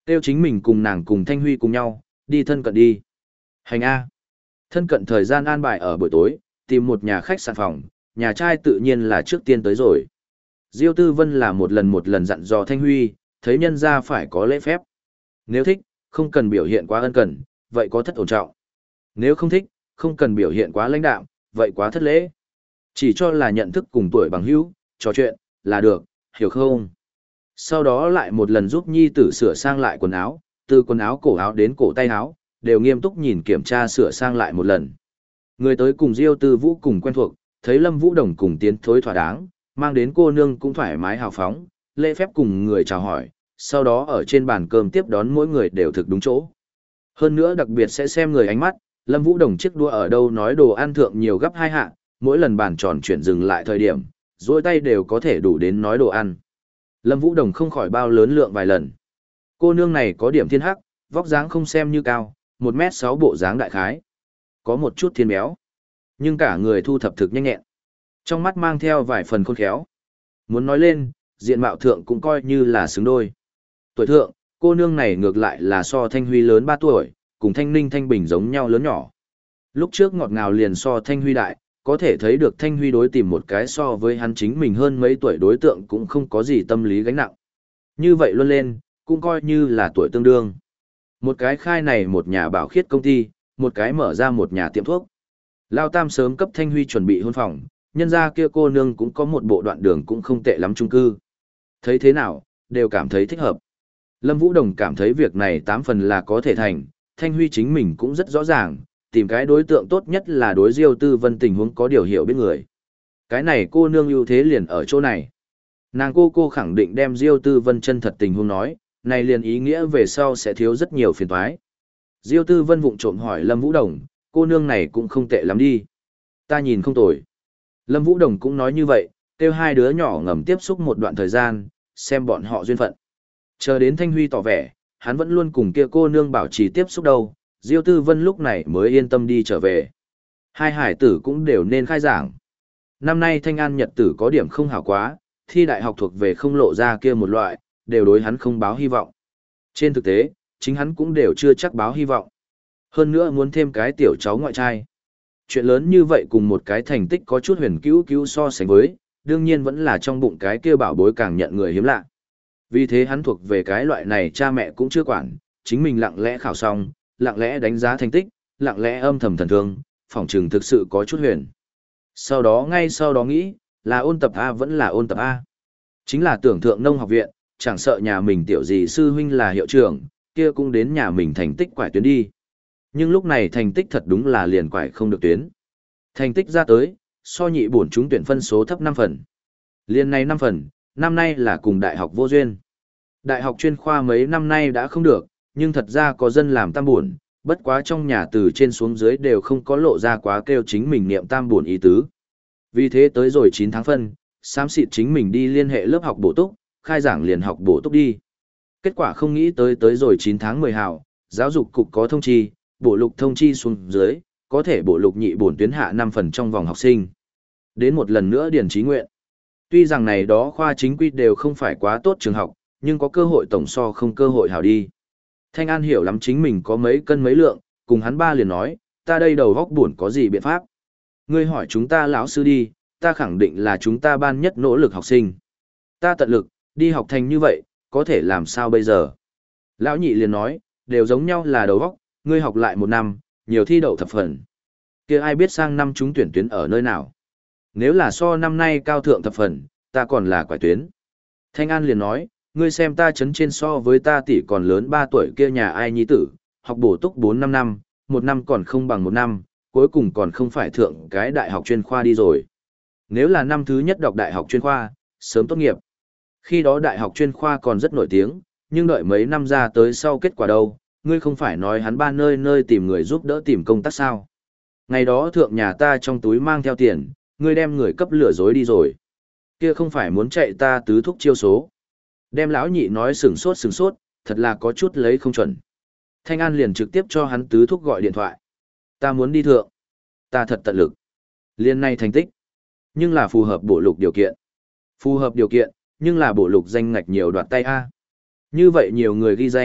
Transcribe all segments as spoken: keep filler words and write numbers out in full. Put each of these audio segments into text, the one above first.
Tiêu chính mình cùng nàng cùng Thanh Huy cùng nhau, đi thân cận đi. Hành A. Thân cận thời gian an bài ở buổi tối, tìm một nhà khách sạn phòng, nhà trai tự nhiên là trước tiên tới rồi. Diêu Tư Vân là một lần một lần dặn dò Thanh Huy, thấy nhân ra phải có lễ phép. Nếu thích, không cần biểu hiện quá ân cần, vậy có thất ổn trọng. Nếu không thích, không cần biểu hiện quá lãnh đạm, vậy quá thất lễ. Chỉ cho là nhận thức cùng tuổi bằng hữu, trò chuyện, là được, hiểu không? Sau đó lại một lần giúp nhi tử sửa sang lại quần áo, từ quần áo cổ áo đến cổ tay áo, đều nghiêm túc nhìn kiểm tra sửa sang lại một lần. Người tới cùng Diêu Tư Vũ cùng quen thuộc, thấy Lâm Vũ Đồng cùng tiến thối thỏa đáng, mang đến cô nương cũng thoải mái hào phóng, lễ phép cùng người chào hỏi, sau đó ở trên bàn cơm tiếp đón mỗi người đều thực đúng chỗ. Hơn nữa đặc biệt sẽ xem người ánh mắt, Lâm Vũ Đồng chiếc đũa ở đâu nói đồ ăn thượng nhiều gấp hai hạ, mỗi lần bàn tròn chuyển dừng lại thời điểm, dôi tay đều có thể đủ đến nói đồ ăn. Lâm Vũ Đồng không khỏi bao lớn lượng vài lần. Cô nương này có điểm thiên hắc, vóc dáng không xem như cao, một mét sáu bộ dáng đại khái. Có một chút thiên béo. Nhưng cả người thu thập thực nhanh nhẹn. Trong mắt mang theo vài phần khôn khéo. Muốn nói lên, diện mạo thượng cũng coi như là xứng đôi. Tuổi thượng, cô nương này ngược lại là so Thanh Huy lớn ba tuổi, cùng Thanh Ninh Thanh Bình giống nhau lớn nhỏ. Lúc trước ngọt ngào liền so Thanh Huy đại, có thể thấy được Thanh Huy đối tìm một cái so với hắn chính mình hơn mấy tuổi đối tượng cũng không có gì tâm lý gánh nặng. Như vậy luôn lên, cũng coi như là tuổi tương đương. Một cái khai này một nhà bảo khiết công ty, một cái mở ra một nhà tiệm thuốc. Lao Tam sớm cấp Thanh Huy chuẩn bị hôn phòng, nhân ra kia cô nương cũng có một bộ đoạn đường cũng không tệ lắm chung cư. Thấy thế nào, đều cảm thấy thích hợp. Lâm Vũ Đồng cảm thấy việc này tám phần là có thể thành, Thanh Huy chính mình cũng rất rõ ràng, tìm cái đối tượng tốt nhất là đối Diêu Tư Vân tình huống có điều hiểu biết người. Cái này cô nương ưu thế liền ở chỗ này. Nàng cô cô khẳng định đem Diêu Tư Vân chân thật tình huống nói, này liền ý nghĩa về sau sẽ thiếu rất nhiều phiền toái. Diêu Tư Vân vụng trộm hỏi Lâm Vũ Đồng, cô nương này cũng không tệ lắm đi. Ta nhìn không tồi. Lâm Vũ Đồng cũng nói như vậy, kêu hai đứa nhỏ ngầm tiếp xúc một đoạn thời gian, xem bọn họ duyên phận. Chờ đến Thanh Huy tỏ vẻ, hắn vẫn luôn cùng kia cô nương bảo trì tiếp xúc đâu, Diêu Tư Vân lúc này mới yên tâm đi trở về. Hai hải tử cũng đều nên khai giảng. Năm nay Thanh An nhật tử có điểm không hảo quá, thi đại học thuộc về không lộ ra kia một loại, đều đối hắn không báo hy vọng. Trên thực tế, chính hắn cũng đều chưa chắc báo hy vọng. Hơn nữa muốn thêm cái tiểu cháu ngoại trai. Chuyện lớn như vậy cùng một cái thành tích có chút huyền cứu cứu so sánh với, đương nhiên vẫn là trong bụng cái kia bảo bối càng nhận người hiếm lạ. Vì thế hắn thuộc về cái loại này cha mẹ cũng chưa quản, chính mình lặng lẽ khảo xong, lặng lẽ đánh giá thành tích, lặng lẽ âm thầm thần thương, phỏng chừng thực sự có chút huyền. Sau đó ngay sau đó nghĩ, là ôn tập A vẫn là ôn tập A. Chính là tưởng thượng nông học viện, chẳng sợ nhà mình tiểu gì sư huynh là hiệu trưởng, kia cũng đến nhà mình thành tích quải tuyến đi. Nhưng lúc này thành tích thật đúng là liền quải không được tuyến. Thành tích ra tới, so nhị bổn chúng tuyển phân số thấp năm phần. Liên này năm phần, năm nay là cùng đại học vô duyên. Đại học chuyên khoa mấy năm nay đã không được, nhưng thật ra có dân làm tam bổn, bất quá trong nhà từ trên xuống dưới đều không có lộ ra quá kêu chính mình niệm tam bổn ý tứ. Vì thế tới rồi chín tháng phân, xám xịt chính mình đi liên hệ lớp học bổ túc, khai giảng liền học bổ túc đi. Kết quả không nghĩ tới tới rồi chín tháng mười hào, giáo dục cục có thông chi, bổ lục thông chi xuống dưới, có thể bổ lục nhị bổn tuyến hạ năm phần trong vòng học sinh. Đến một lần nữa điển trí nguyện. Tuy rằng này đó khoa chính quy đều không phải quá tốt trường học, nhưng có cơ hội tổng so không cơ hội hào đi. Thanh An hiểu lắm chính mình có mấy cân mấy lượng, cùng hắn ba liền nói, ta đây đầu góc buồn có gì biện pháp. Ngươi hỏi chúng ta lão sư đi, ta khẳng định là chúng ta ban nhất nỗ lực học sinh. Ta tận lực, đi học thành như vậy, có thể làm sao bây giờ? Lão nhị liền nói, đều giống nhau là đầu góc, ngươi học lại một năm, nhiều thi đậu thập phần. Kia ai biết sang năm chúng tuyển tuyến ở nơi nào? Nếu là so năm nay cao thượng thập phần, ta còn là quải tuyến. Thanh An liền nói, ngươi xem ta chấn trên so với ta tỷ còn lớn ba tuổi kia nhà ai nhi tử, học bổ túc bốn năm năm, một năm còn không bằng một năm, cuối cùng còn không phải thượng cái đại học chuyên khoa đi rồi. Nếu là năm thứ nhất đọc đại học chuyên khoa, sớm tốt nghiệp. Khi đó đại học chuyên khoa còn rất nổi tiếng, nhưng đợi mấy năm ra tới sau kết quả đâu, ngươi không phải nói hắn ba nơi nơi tìm người giúp đỡ tìm công tác sao. Ngày đó thượng nhà ta trong túi mang theo tiền, ngươi đem người cấp lừa dối đi rồi. Kia không phải muốn chạy ta tứ thúc chiêu số. Đem lão nhị nói sừng sốt sừng sốt, thật là có chút lấy không chuẩn. Thanh An liền trực tiếp cho hắn tứ thúc gọi điện thoại. Ta muốn đi thượng. Ta thật tận lực. Liên này thành tích. Nhưng là phù hợp bổ lục điều kiện. Phù hợp điều kiện, nhưng là bổ lục danh ngạch nhiều đoạt tay A. Như vậy nhiều người ghi danh,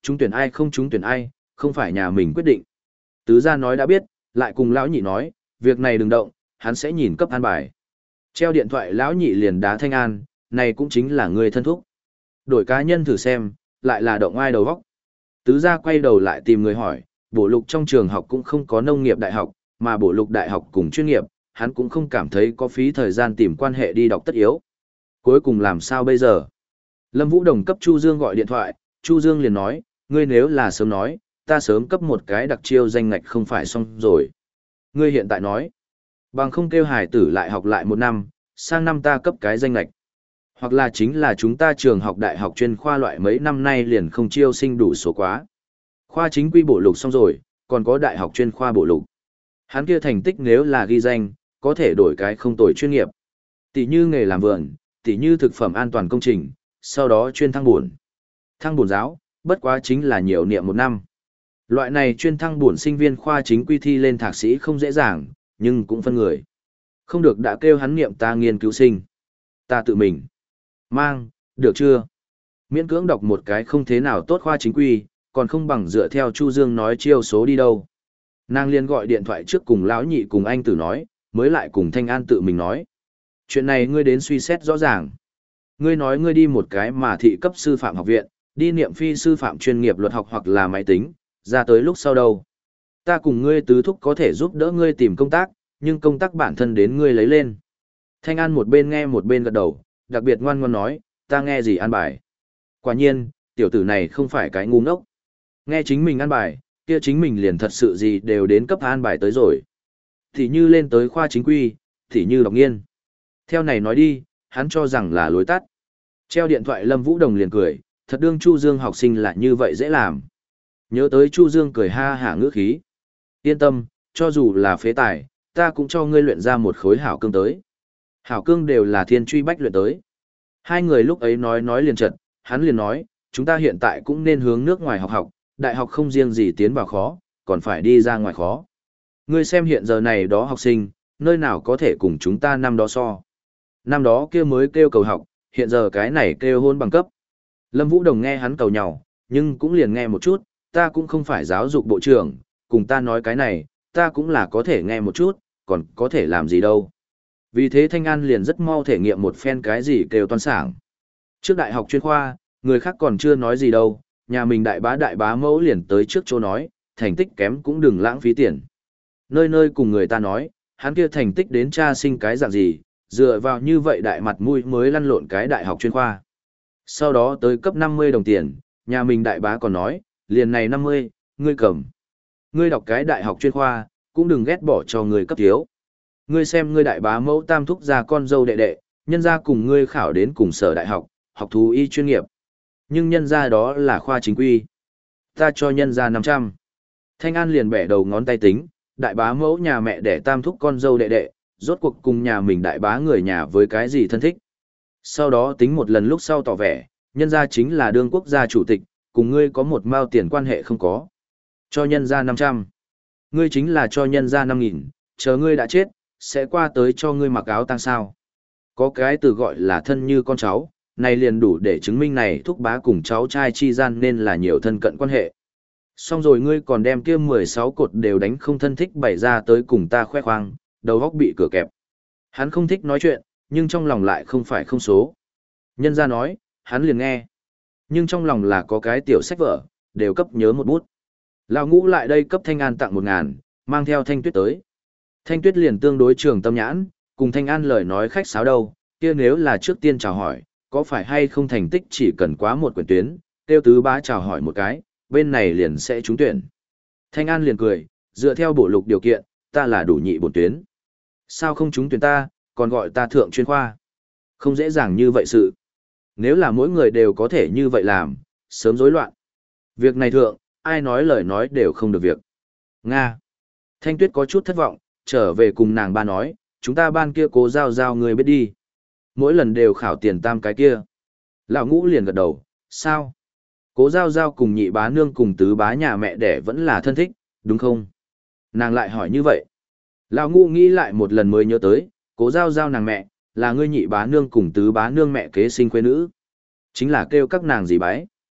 trúng tuyển ai không trúng tuyển ai, không phải nhà mình quyết định. Tứ gia nói đã biết, lại cùng lão nhị nói, việc này đừng động, hắn sẽ nhìn cấp an bài. Treo điện thoại lão nhị liền đá Thanh An, này cũng chính là người thân thúc. Đổi cá nhân thử xem, lại là động ai đầu vóc. Tứ gia quay đầu lại tìm người hỏi, bổ lục trong trường học cũng không có nông nghiệp đại học, mà bổ lục đại học cùng chuyên nghiệp, hắn cũng không cảm thấy có phí thời gian tìm quan hệ đi đọc tất yếu. Cuối cùng làm sao bây giờ? Lâm Vũ Đồng cấp Chu Dương gọi điện thoại, Chu Dương liền nói, ngươi nếu là sớm nói, ta sớm cấp một cái đặc chiêu danh ngạch không phải xong rồi. Ngươi hiện tại nói, bằng không kêu hải tử lại học lại một năm, sang năm ta cấp cái danh ngạch. Hoặc là chính là chúng ta trường học đại học chuyên khoa loại mấy năm nay liền không chiêu sinh đủ số quá. Khoa chính quy bổ lục xong rồi, còn có đại học chuyên khoa bổ lục. Hắn kia thành tích nếu là ghi danh, có thể đổi cái không tồi chuyên nghiệp. Tỷ như nghề làm vườn, tỷ như thực phẩm an toàn công trình, sau đó chuyên thăng bổn. Thăng bổn giáo, bất quá chính là nhiều niệm một năm. Loại này chuyên thăng bổn sinh viên khoa chính quy thi lên thạc sĩ không dễ dàng, nhưng cũng phân người. Không được đã kêu hắn niệm ta nghiên cứu sinh. Ta tự mình. Mang, được chưa? Miễn cưỡng đọc một cái không thế nào tốt khoa chính quy, còn không bằng dựa theo Chu Dương nói chiêu số đi đâu. Nàng liền gọi điện thoại trước cùng lão nhị cùng anh tử nói, mới lại cùng Thanh An tự mình nói. Chuyện này ngươi đến suy xét rõ ràng. Ngươi nói ngươi đi một cái mà thị cấp sư phạm học viện, đi niệm phi sư phạm chuyên nghiệp luật học hoặc là máy tính, ra tới lúc sau đâu. Ta cùng ngươi tứ thúc có thể giúp đỡ ngươi tìm công tác, nhưng công tác bản thân đến ngươi lấy lên. Thanh An một bên nghe một bên gật đầu, đặc biệt ngoan ngoan nói, ta nghe gì an bài. Quả nhiên, tiểu tử này không phải cái ngu ngốc. Nghe chính mình an bài, kia chính mình liền thật sự gì đều đến cấp an bài tới rồi. Thì như lên tới khoa chính quy, thì như đọc nghiên. Theo này nói đi, hắn cho rằng là lối tắt. Treo điện thoại Lâm Vũ Đồng liền cười, thật đương Chu Dương học sinh là như vậy dễ làm. Nhớ tới Chu Dương cười ha hả ngữ khí. Yên tâm, cho dù là phế tài, ta cũng cho ngươi luyện ra một khối hảo cương tới. Hảo cương đều là thiên truy bách luyện tới. Hai người lúc ấy nói nói liền trật, hắn liền nói, chúng ta hiện tại cũng nên hướng nước ngoài học học, đại học không riêng gì tiến vào khó, còn phải đi ra ngoài khó. Ngươi xem hiện giờ này đó học sinh, nơi nào có thể cùng chúng ta năm đó so. Năm đó kia mới kêu cầu học, hiện giờ cái này kêu hôn bằng cấp. Lâm Vũ Đồng nghe hắn cầu nhau, nhưng cũng liền nghe một chút, ta cũng không phải giáo dục bộ trưởng, cùng ta nói cái này, ta cũng là có thể nghe một chút, còn có thể làm gì đâu. Vì thế Thanh An liền rất mau thể nghiệm một phen cái gì kêu toán sảng. Trước đại học chuyên khoa, người khác còn chưa nói gì đâu, nhà mình đại bá đại bá mẫu liền tới trước chỗ nói, thành tích kém cũng đừng lãng phí tiền. Nơi nơi cùng người ta nói, hắn kia thành tích đến tra sinh cái dạng gì, dựa vào như vậy đại mặt mũi mới lăn lộn cái đại học chuyên khoa. Sau đó tới cấp năm mươi đồng tiền, nhà mình đại bá còn nói, liền này năm mươi, ngươi cầm. Ngươi đọc cái đại học chuyên khoa, cũng đừng ghét bỏ cho người cấp thiếu. Ngươi xem ngươi đại bá mẫu tam thúc ra con dâu đệ đệ, nhân ra cùng ngươi khảo đến cùng sở đại học, học thú y chuyên nghiệp. Nhưng nhân ra đó là khoa chính quy. Ta cho nhân ra năm trăm. Thanh An liền bẻ đầu ngón tay tính, đại bá mẫu nhà mẹ đẻ tam thúc con dâu đệ đệ, rốt cuộc cùng nhà mình đại bá người nhà với cái gì thân thích. Sau đó tính một lần lúc sau tỏ vẻ, nhân ra chính là đương quốc gia chủ tịch, cùng ngươi có một mao tiền quan hệ không có. Cho nhân ra năm trăm. Ngươi chính là cho nhân ra năm nghìn, chờ ngươi đã chết, sẽ qua tới cho ngươi mặc áo tang sao. Có cái từ gọi là thân như con cháu, này liền đủ để chứng minh này thúc bá cùng cháu trai chi gian nên là nhiều thân cận quan hệ. Xong rồi ngươi còn đem kia mười sáu cột đều đánh không thân thích bày ra tới cùng ta khoe khoang, đầu góc bị cửa kẹp. Hắn không thích nói chuyện, nhưng trong lòng lại không phải không số. Nhân ra nói, hắn liền nghe. Nhưng trong lòng là có cái tiểu sách vở, đều cấp nhớ một bút. Lão Ngũ lại đây cấp Thanh An tặng một ngàn, mang theo Thanh Tuyết tới. Thanh Tuyết liền tương đối trường tâm nhãn, cùng Thanh An lời nói khách sáo đâu, kia nếu là trước tiên chào hỏi, có phải hay không thành tích chỉ cần quá một quyển tuyến, tiêu tứ bá chào hỏi một cái, bên này liền sẽ trúng tuyển. Thanh An liền cười, dựa theo bổ lục điều kiện, ta là đủ nhị bổn tuyến. Sao không trúng tuyển ta, còn gọi ta thượng chuyên khoa? Không dễ dàng như vậy sự. Nếu là mỗi người đều có thể như vậy làm, sớm rối loạn. Việc này thượng, ai nói lời nói đều không được việc. Nga. Thanh Tuyết có chút thất vọng, trở về cùng nàng ba nói, chúng ta ban kia cố giao giao người biết đi. Mỗi lần đều khảo tiền tam cái kia. Lão Ngũ liền gật đầu, sao? Cố giao giao cùng nhị bá nương cùng tứ bá nhà mẹ đẻ vẫn là thân thích, đúng không? Nàng lại hỏi như vậy. Lão Ngũ nghĩ lại một lần mới nhớ tới, cố giao giao nàng mẹ, là ngươi nhị bá nương cùng tứ bá nương mẹ kế sinh khuê nữ. Chính là kêu các nàng gì bái.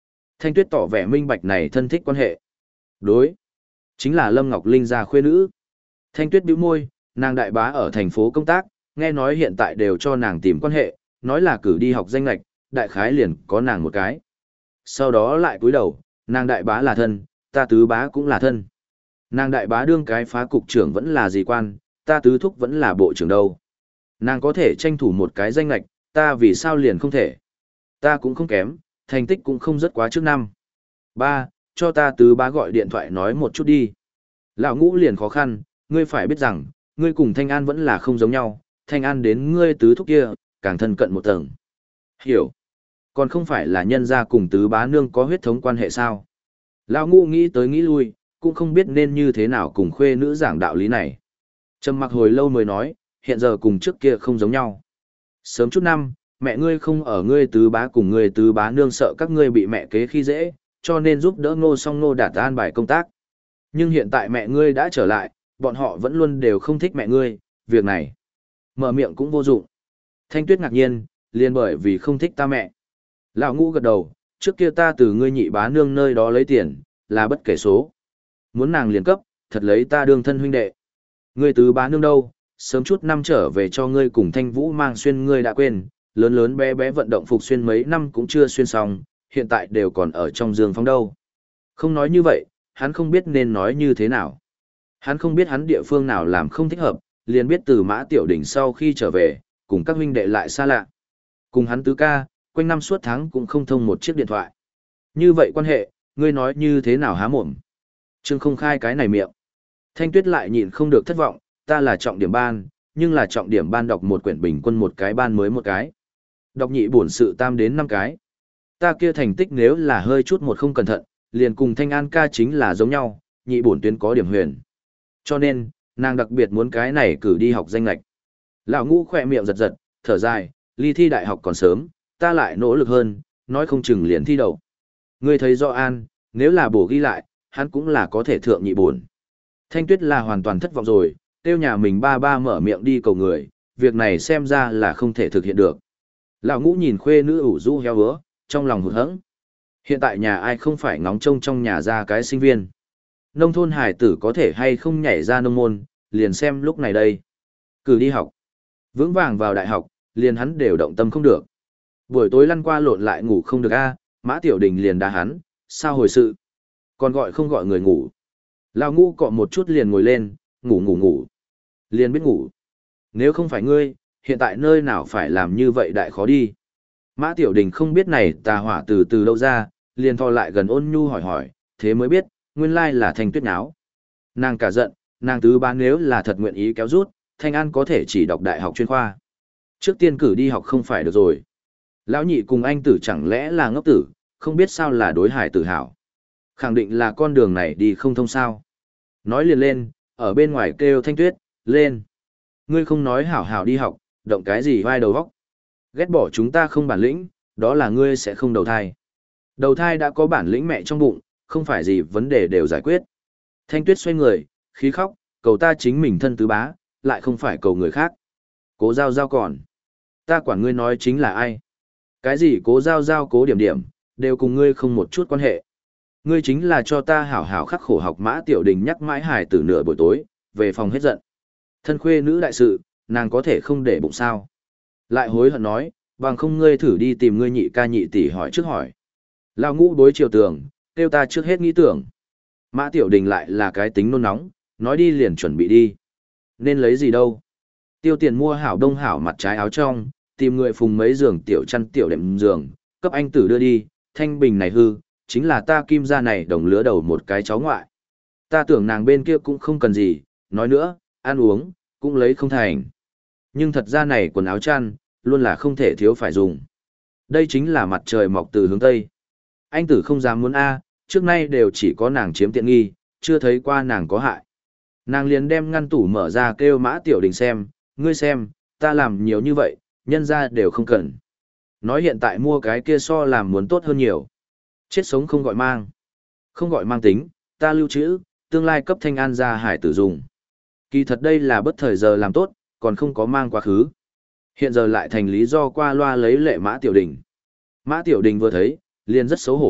Thanh Tuyết tỏ vẻ minh bạch này thân thích quan hệ. Đối. Chính là Lâm Ngọc Linh gia khuê nữ. Thanh Tuyết bĩu môi, nàng đại bá ở thành phố công tác, nghe nói hiện tại đều cho nàng tìm quan hệ, nói là cử đi học danh lạch, đại khái liền có nàng một cái. Sau đó lại cúi đầu, nàng đại bá là thân, ta tứ bá cũng là thân. Nàng đại bá đương cái phá cục trưởng vẫn là gì quan, ta tứ thúc vẫn là bộ trưởng đâu. Nàng có thể tranh thủ một cái danh lạch, ta vì sao liền không thể. Ta cũng không kém, thành tích cũng không rất quá trước năm. Ba, cho ta tứ bá gọi điện thoại nói một chút đi. Lão Ngũ liền khó khăn, ngươi phải biết rằng, ngươi cùng Thanh An vẫn là không giống nhau, Thanh An đến ngươi tứ thúc kia, càng thân cận một tầng. Hiểu. Còn không phải là nhân gia cùng tứ bá nương có huyết thống quan hệ sao. Lão Ngũ nghĩ tới nghĩ lui, cũng không biết nên như thế nào cùng khuê nữ giảng đạo lý này. Trầm mặc hồi lâu mới nói, hiện giờ cùng trước kia không giống nhau. Sớm chút năm, mẹ ngươi không ở ngươi tứ bá cùng ngươi tứ bá nương sợ các ngươi bị mẹ kế khi dễ, cho nên giúp đỡ Ngô Song Ngô Đạt an bài công tác. Nhưng hiện tại mẹ ngươi đã trở lại, bọn họ vẫn luôn đều không thích mẹ ngươi, việc này mở miệng cũng vô dụng. Thanh Tuyết ngạc nhiên, liền bởi vì không thích ta mẹ. Lão Ngũ gật đầu, trước kia ta từ ngươi nhị bá nương nơi đó lấy tiền, là bất kể số. Muốn nàng liền cấp, thật lấy ta đương thân huynh đệ. Ngươi tứ bá nương đâu, sớm chút năm trở về cho ngươi cùng Thanh Vũ mang xuyên ngươi đã quên, lớn lớn bé bé vận động phục xuyên mấy năm cũng chưa xuyên xong, hiện tại đều còn ở trong giường phong đâu. Không nói như vậy, hắn không biết nên nói như thế nào. Hắn không biết hắn địa phương nào làm không thích hợp, liền biết từ Mã Tiểu Đình sau khi trở về, cùng các huynh đệ lại xa lạ. Cùng hắn tứ ca, quanh năm suốt tháng cũng không thông một chiếc điện thoại. Như vậy quan hệ, ngươi nói như thế nào há mồm. Trương không khai cái này miệng. Thanh Tuyết lại nhịn không được thất vọng, ta là trọng điểm ban, nhưng là trọng điểm ban đọc một quyển bình quân một cái ban mới một cái. Đọc nhị bổn sự tam đến năm cái. Ta kia thành tích nếu là hơi chút một không cẩn thận, liền cùng Thanh An ca chính là giống nhau, nhị bổn tuyến có điểm huyền. Cho nên, nàng đặc biệt muốn cái này cử đi học danh lạch. Lão Ngũ khỏe miệng giật giật, thở dài, ly thi đại học còn sớm, ta lại nỗ lực hơn, nói không chừng liền thi đầu. Ngươi thấy rõ an, nếu là bổ ghi lại, hắn cũng là có thể thượng nhị bổn. Thanh Tuyết là hoàn toàn thất vọng rồi, tiêu nhà mình ba ba mở miệng đi cầu người, việc này xem ra là không thể thực hiện được. Lão Ngũ nhìn khuê nữ ủ rũ heo hứa, trong lòng hụt hẫng. Hiện tại nhà ai không phải ngóng trông trong nhà ra cái sinh viên. Nông thôn hải tử có thể hay không nhảy ra nông môn, liền xem lúc này đây. Cử đi học. Vững vàng vào đại học, liền hắn đều động tâm không được. Buổi tối lăn qua lộn lại ngủ không được a, Mã Tiểu Đình liền đá hắn, sao hồi sự. Còn gọi không gọi người ngủ. Lão Ngũ cọ một chút liền ngồi lên, ngủ ngủ ngủ. Liền biết ngủ. Nếu không phải ngươi, hiện tại nơi nào phải làm như vậy đại khó đi. Mã Tiểu Đình không biết này tà hỏa từ từ đâu ra, liền thò lại gần ôn nhu hỏi hỏi, thế mới biết, nguyên lai là Thanh Tuyết náo. Nàng cả giận, nàng tứ bá nếu là thật nguyện ý kéo rút, Thanh An có thể chỉ đọc đại học chuyên khoa. Trước tiên cử đi học không phải được rồi. Lão nhị cùng anh tử chẳng lẽ là ngốc tử, không biết sao là đối hải tử hảo. Khẳng định là con đường này đi không thông sao. Nói liền lên, ở bên ngoài kêu Thanh Tuyết, lên. Ngươi không nói hảo hảo đi học, động cái gì vai đầu vóc. Ghét bỏ chúng ta không bản lĩnh, đó là ngươi sẽ không đầu thai. Đầu thai đã có bản lĩnh mẹ trong bụng, không phải gì vấn đề đều giải quyết. Thanh Tuyết xoay người, khí khóc, cầu ta chính mình thân tứ bá, lại không phải cầu người khác. Cố giao giao còn. Ta quản ngươi nói chính là ai. Cái gì cố giao giao cố điểm điểm, đều cùng ngươi không một chút quan hệ. Ngươi chính là cho ta hảo hảo khắc khổ học. Mã Tiểu Đình nhắc mãi hài từ nửa buổi tối, về phòng hết giận. Thân khuê nữ đại sự, nàng có thể không để bụng sao. Lại hối hận nói, bằng không ngươi thử đi tìm ngươi nhị ca nhị tỷ hỏi trước hỏi. Lão Ngũ đối chiều tường, kêu ta trước hết nghĩ tưởng. Mã Tiểu Đình lại là cái tính nôn nóng, nói đi liền chuẩn bị đi. Nên lấy gì đâu. Tiêu tiền mua hảo đông hảo mặt trái áo trong, tìm người phùng mấy giường tiểu chăn tiểu đệm giường, cấp anh tử đưa đi, thanh bình này hư, chính là ta kim gia này đồng lứa đầu một cái cháu ngoại. Ta tưởng nàng bên kia cũng không cần gì, nói nữa, ăn uống, cũng lấy không thành. Nhưng thật ra này quần áo chăn, luôn là không thể thiếu phải dùng. Đây chính là mặt trời mọc từ hướng Tây. Anh tử không dám muốn A, trước nay đều chỉ có nàng chiếm tiện nghi, chưa thấy qua nàng có hại. Nàng liền đem ngăn tủ mở ra kêu Mã Tiểu Đình xem, ngươi xem, ta làm nhiều như vậy, nhân ra đều không cần. Nói hiện tại mua cái kia so làm muốn tốt hơn nhiều. Chết sống không gọi mang. Không gọi mang tính, ta lưu trữ, tương lai cấp Thanh An ra hải tử dùng. Kỳ thật đây là bất thời giờ làm tốt, còn không có mang quá khứ. Hiện giờ lại thành lý do qua loa lấy lệ Mã Tiểu Đình. Mã Tiểu Đình vừa thấy, liền rất xấu hổ,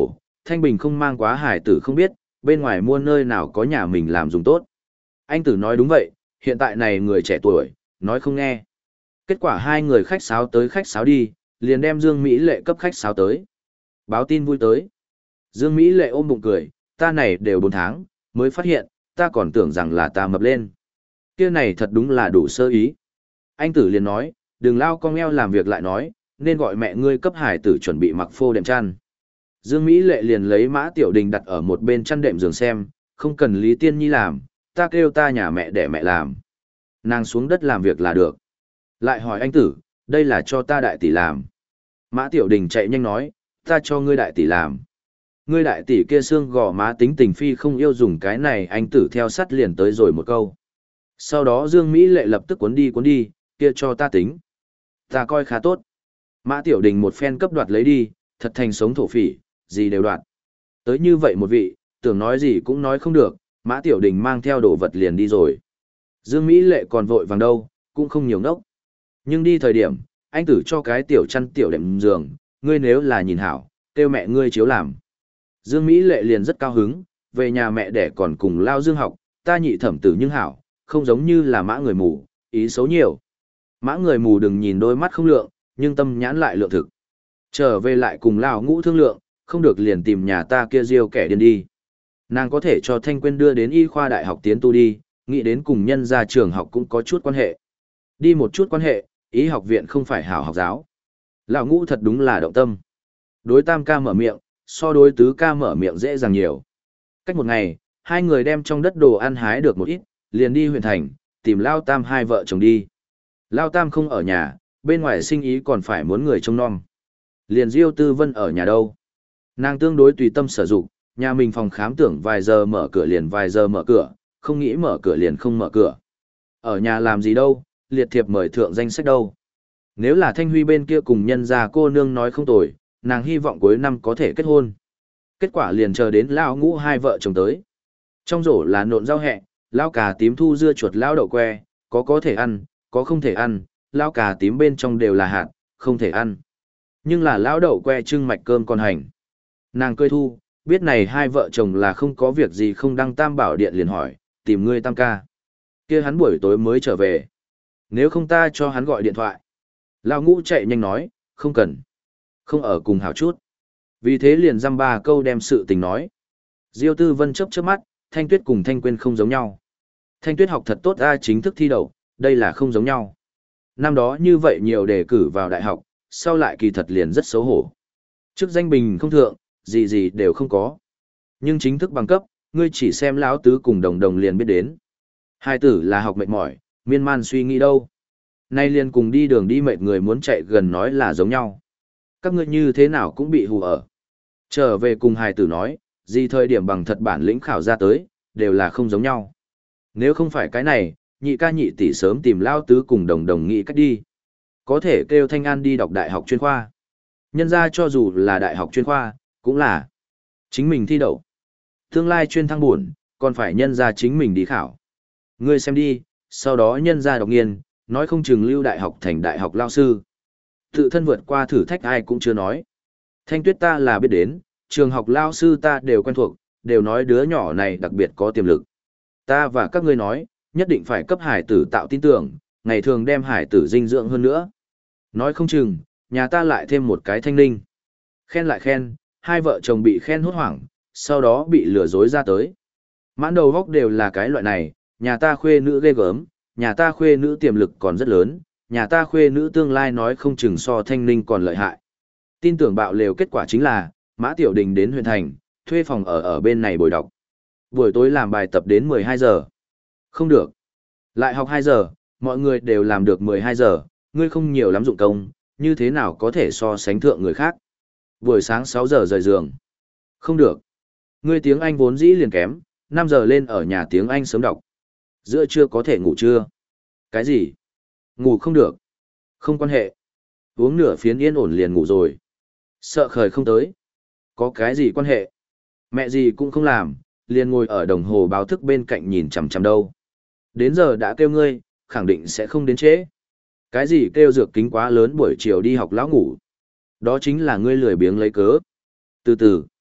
Thanh Bình không mang quá hải tử không biết, bên ngoài mua nơi nào có nhà mình làm dùng tốt. Anh tử nói đúng vậy, hiện tại này người trẻ tuổi, nói không nghe. Kết quả hai người khách sáo tới khách sáo đi, liền đem Dương Mỹ Lệ cấp khách sáo tới. Báo tin vui tới. Dương Mỹ Lệ ôm bụng cười, ta này đều bốn tháng, mới phát hiện, ta còn tưởng rằng là ta mập lên. Kia này thật đúng là đủ sơ ý. Anh tử liền nói, đừng lao con eo làm việc lại nói, nên gọi mẹ ngươi cấp hải tử chuẩn bị mặc phô đệm chăn. Dương Mỹ Lệ liền lấy Mã Tiểu Đình đặt ở một bên chăn đệm giường xem, không cần Lý Tiên Nhi làm, ta kêu ta nhà mẹ để mẹ làm. Nàng xuống đất làm việc là được. Lại hỏi anh tử, đây là cho ta đại tỷ làm. Mã Tiểu Đình chạy nhanh nói, ta cho ngươi đại tỷ làm. Ngươi đại tỷ kia xương gò má tính tình phi không yêu dùng cái này, anh tử theo sắt liền tới rồi một câu. Sau đó Dương Mỹ Lệ lập tức cuốn đi cuốn đi, kia cho ta tính. Ta coi khá tốt. Mã Tiểu Đình một phen cấp đoạt lấy đi, thật thành sống thổ phỉ, gì đều đoạt. Tới như vậy một vị, tưởng nói gì cũng nói không được, Mã Tiểu Đình mang theo đồ vật liền đi rồi. Dương Mỹ Lệ còn vội vàng đâu, cũng không nhiều ngốc. Nhưng đi thời điểm, anh tử cho cái tiểu chăn tiểu đệm giường, ngươi nếu là nhìn hảo, kêu mẹ ngươi chiếu làm. Dương Mỹ Lệ liền rất cao hứng, về nhà mẹ đẻ còn cùng lao Dương học, ta nhị thẩm tử nhưng hảo, không giống như là mã người mù, ý xấu nhiều. Mã người mù đừng nhìn đôi mắt không lượng, nhưng tâm nhãn lại lượng thực. Trở về lại cùng lao ngũ thương lượng, không được liền tìm nhà ta kia riêu kẻ điên đi. Nàng có thể cho Thanh Quyên đưa đến y khoa đại học tiến tu đi, nghĩ đến cùng nhân ra trường học cũng có chút quan hệ. Đi một chút quan hệ, ý học viện không phải hảo học giáo. Lão ngũ thật đúng là động tâm. Đối tam ca mở miệng, so đối tứ ca mở miệng dễ dàng nhiều. Cách một ngày, hai người đem trong đất đồ ăn hái được một ít, liền đi huyện thành, tìm Lao Tam hai vợ chồng đi. Lao Tam không ở nhà, bên ngoài sinh ý còn phải muốn người trông nom. Liền Diêu Tư Vân ở nhà đâu. Nàng tương đối tùy tâm sử dụng, nhà mình phòng khám tưởng vài giờ mở cửa liền vài giờ mở cửa, không nghĩ mở cửa liền không mở cửa. Ở nhà làm gì đâu, liệt thiệp mời thượng danh sách đâu. Nếu là Thanh Huy bên kia cùng nhân gia cô nương nói không tồi, nàng hy vọng cuối năm có thể kết hôn. Kết quả liền chờ đến Lao Ngũ hai vợ chồng tới. Trong rổ là nộn rau hẹ, lao cà tím thu dưa chuột lao đậu que, có có thể ăn, có không thể ăn, lao cà tím bên trong đều là hạt, không thể ăn. Nhưng là lao đậu que trưng mạch cơm còn hành. Nàng cười thu, biết này hai vợ chồng là không có việc gì không đăng tam bảo điện liền hỏi, tìm ngươi tam ca. Kia hắn buổi tối mới trở về. Nếu không ta cho hắn gọi điện thoại. Lao Ngũ chạy nhanh nói, không cần. Không ở cùng hảo chút. Vì thế liền dăm ba câu đem sự tình nói. Diêu Tư Vân chớp chớp mắt, Thanh Tuyết cùng Thanh Quyên không giống nhau. Thanh Tuyết học thật tốt ra chính thức thi đậu, đây là không giống nhau. Năm đó như vậy nhiều đề cử vào đại học, sau lại kỳ thật liền rất xấu hổ. Chức danh bình không thượng, gì gì đều không có. Nhưng chính thức bằng cấp, ngươi chỉ xem lão tứ cùng đồng đồng liền biết đến. Hai tử là học mệt mỏi, miên man suy nghĩ đâu. Nay liền cùng đi đường đi mệt người muốn chạy gần nói là giống nhau. Các ngươi như thế nào cũng bị hù ở. Trở về cùng hài tử nói, gì thời điểm bằng thật bản lĩnh khảo ra tới, đều là không giống nhau. Nếu không phải cái này, nhị ca nhị tỷ sớm tìm lao tứ cùng đồng đồng nghĩ cách đi. Có thể kêu Thanh An đi đọc đại học chuyên khoa. Nhân ra cho dù là đại học chuyên khoa, cũng là chính mình thi đậu. Tương lai chuyên thăng buồn, còn phải nhân ra chính mình đi khảo. Ngươi xem đi, sau đó nhân ra đọc nghiên, nói không chừng lưu đại học thành đại học lao sư. Tự thân vượt qua thử thách ai cũng chưa nói. Thanh Tuyết ta là biết đến, trường học lao sư ta đều quen thuộc, đều nói đứa nhỏ này đặc biệt có tiềm lực. Ta và các ngươi nói, nhất định phải cấp hải tử tạo tin tưởng, ngày thường đem hải tử dinh dưỡng hơn nữa. Nói không chừng, nhà ta lại thêm một cái Thanh Ninh. Khen lại khen, hai vợ chồng bị khen hốt hoảng, sau đó bị lừa dối ra tới. Mãn đầu góc đều là cái loại này, nhà ta khuê nữ ghê gớm, nhà ta khuê nữ tiềm lực còn rất lớn, nhà ta khuê nữ tương lai nói không chừng so Thanh Ninh còn lợi hại. Tin tưởng bạo lều kết quả chính là, Mã Tiểu Đình đến huyện thành, thuê phòng ở ở bên này bồi đọc. Buổi tối làm bài tập đến mười hai giờ. Không được. Lại học hai giờ, mọi người đều làm được mười hai giờ, ngươi không nhiều lắm dụng công, như thế nào có thể so sánh thượng người khác. Buổi sáng sáu giờ rời giường. Không được. Ngươi tiếng Anh vốn dĩ liền kém, năm giờ lên ở nhà tiếng Anh sớm đọc. Giữa trưa có thể ngủ trưa. Cái gì? Ngủ không được. Không quan hệ. Uống nửa phiến yên ổn liền ngủ rồi. Sợ khởi không tới. Có cái gì quan hệ? Mẹ gì cũng không làm, liền ngồi ở đồng hồ báo thức bên cạnh nhìn chằm chằm đâu. Đến giờ đã kêu ngươi, khẳng định sẽ không đến trễ. Cái gì kêu dược kính quá lớn buổi chiều đi học lão ngủ. Đó chính là ngươi lười biếng lấy cớ. Từ từ.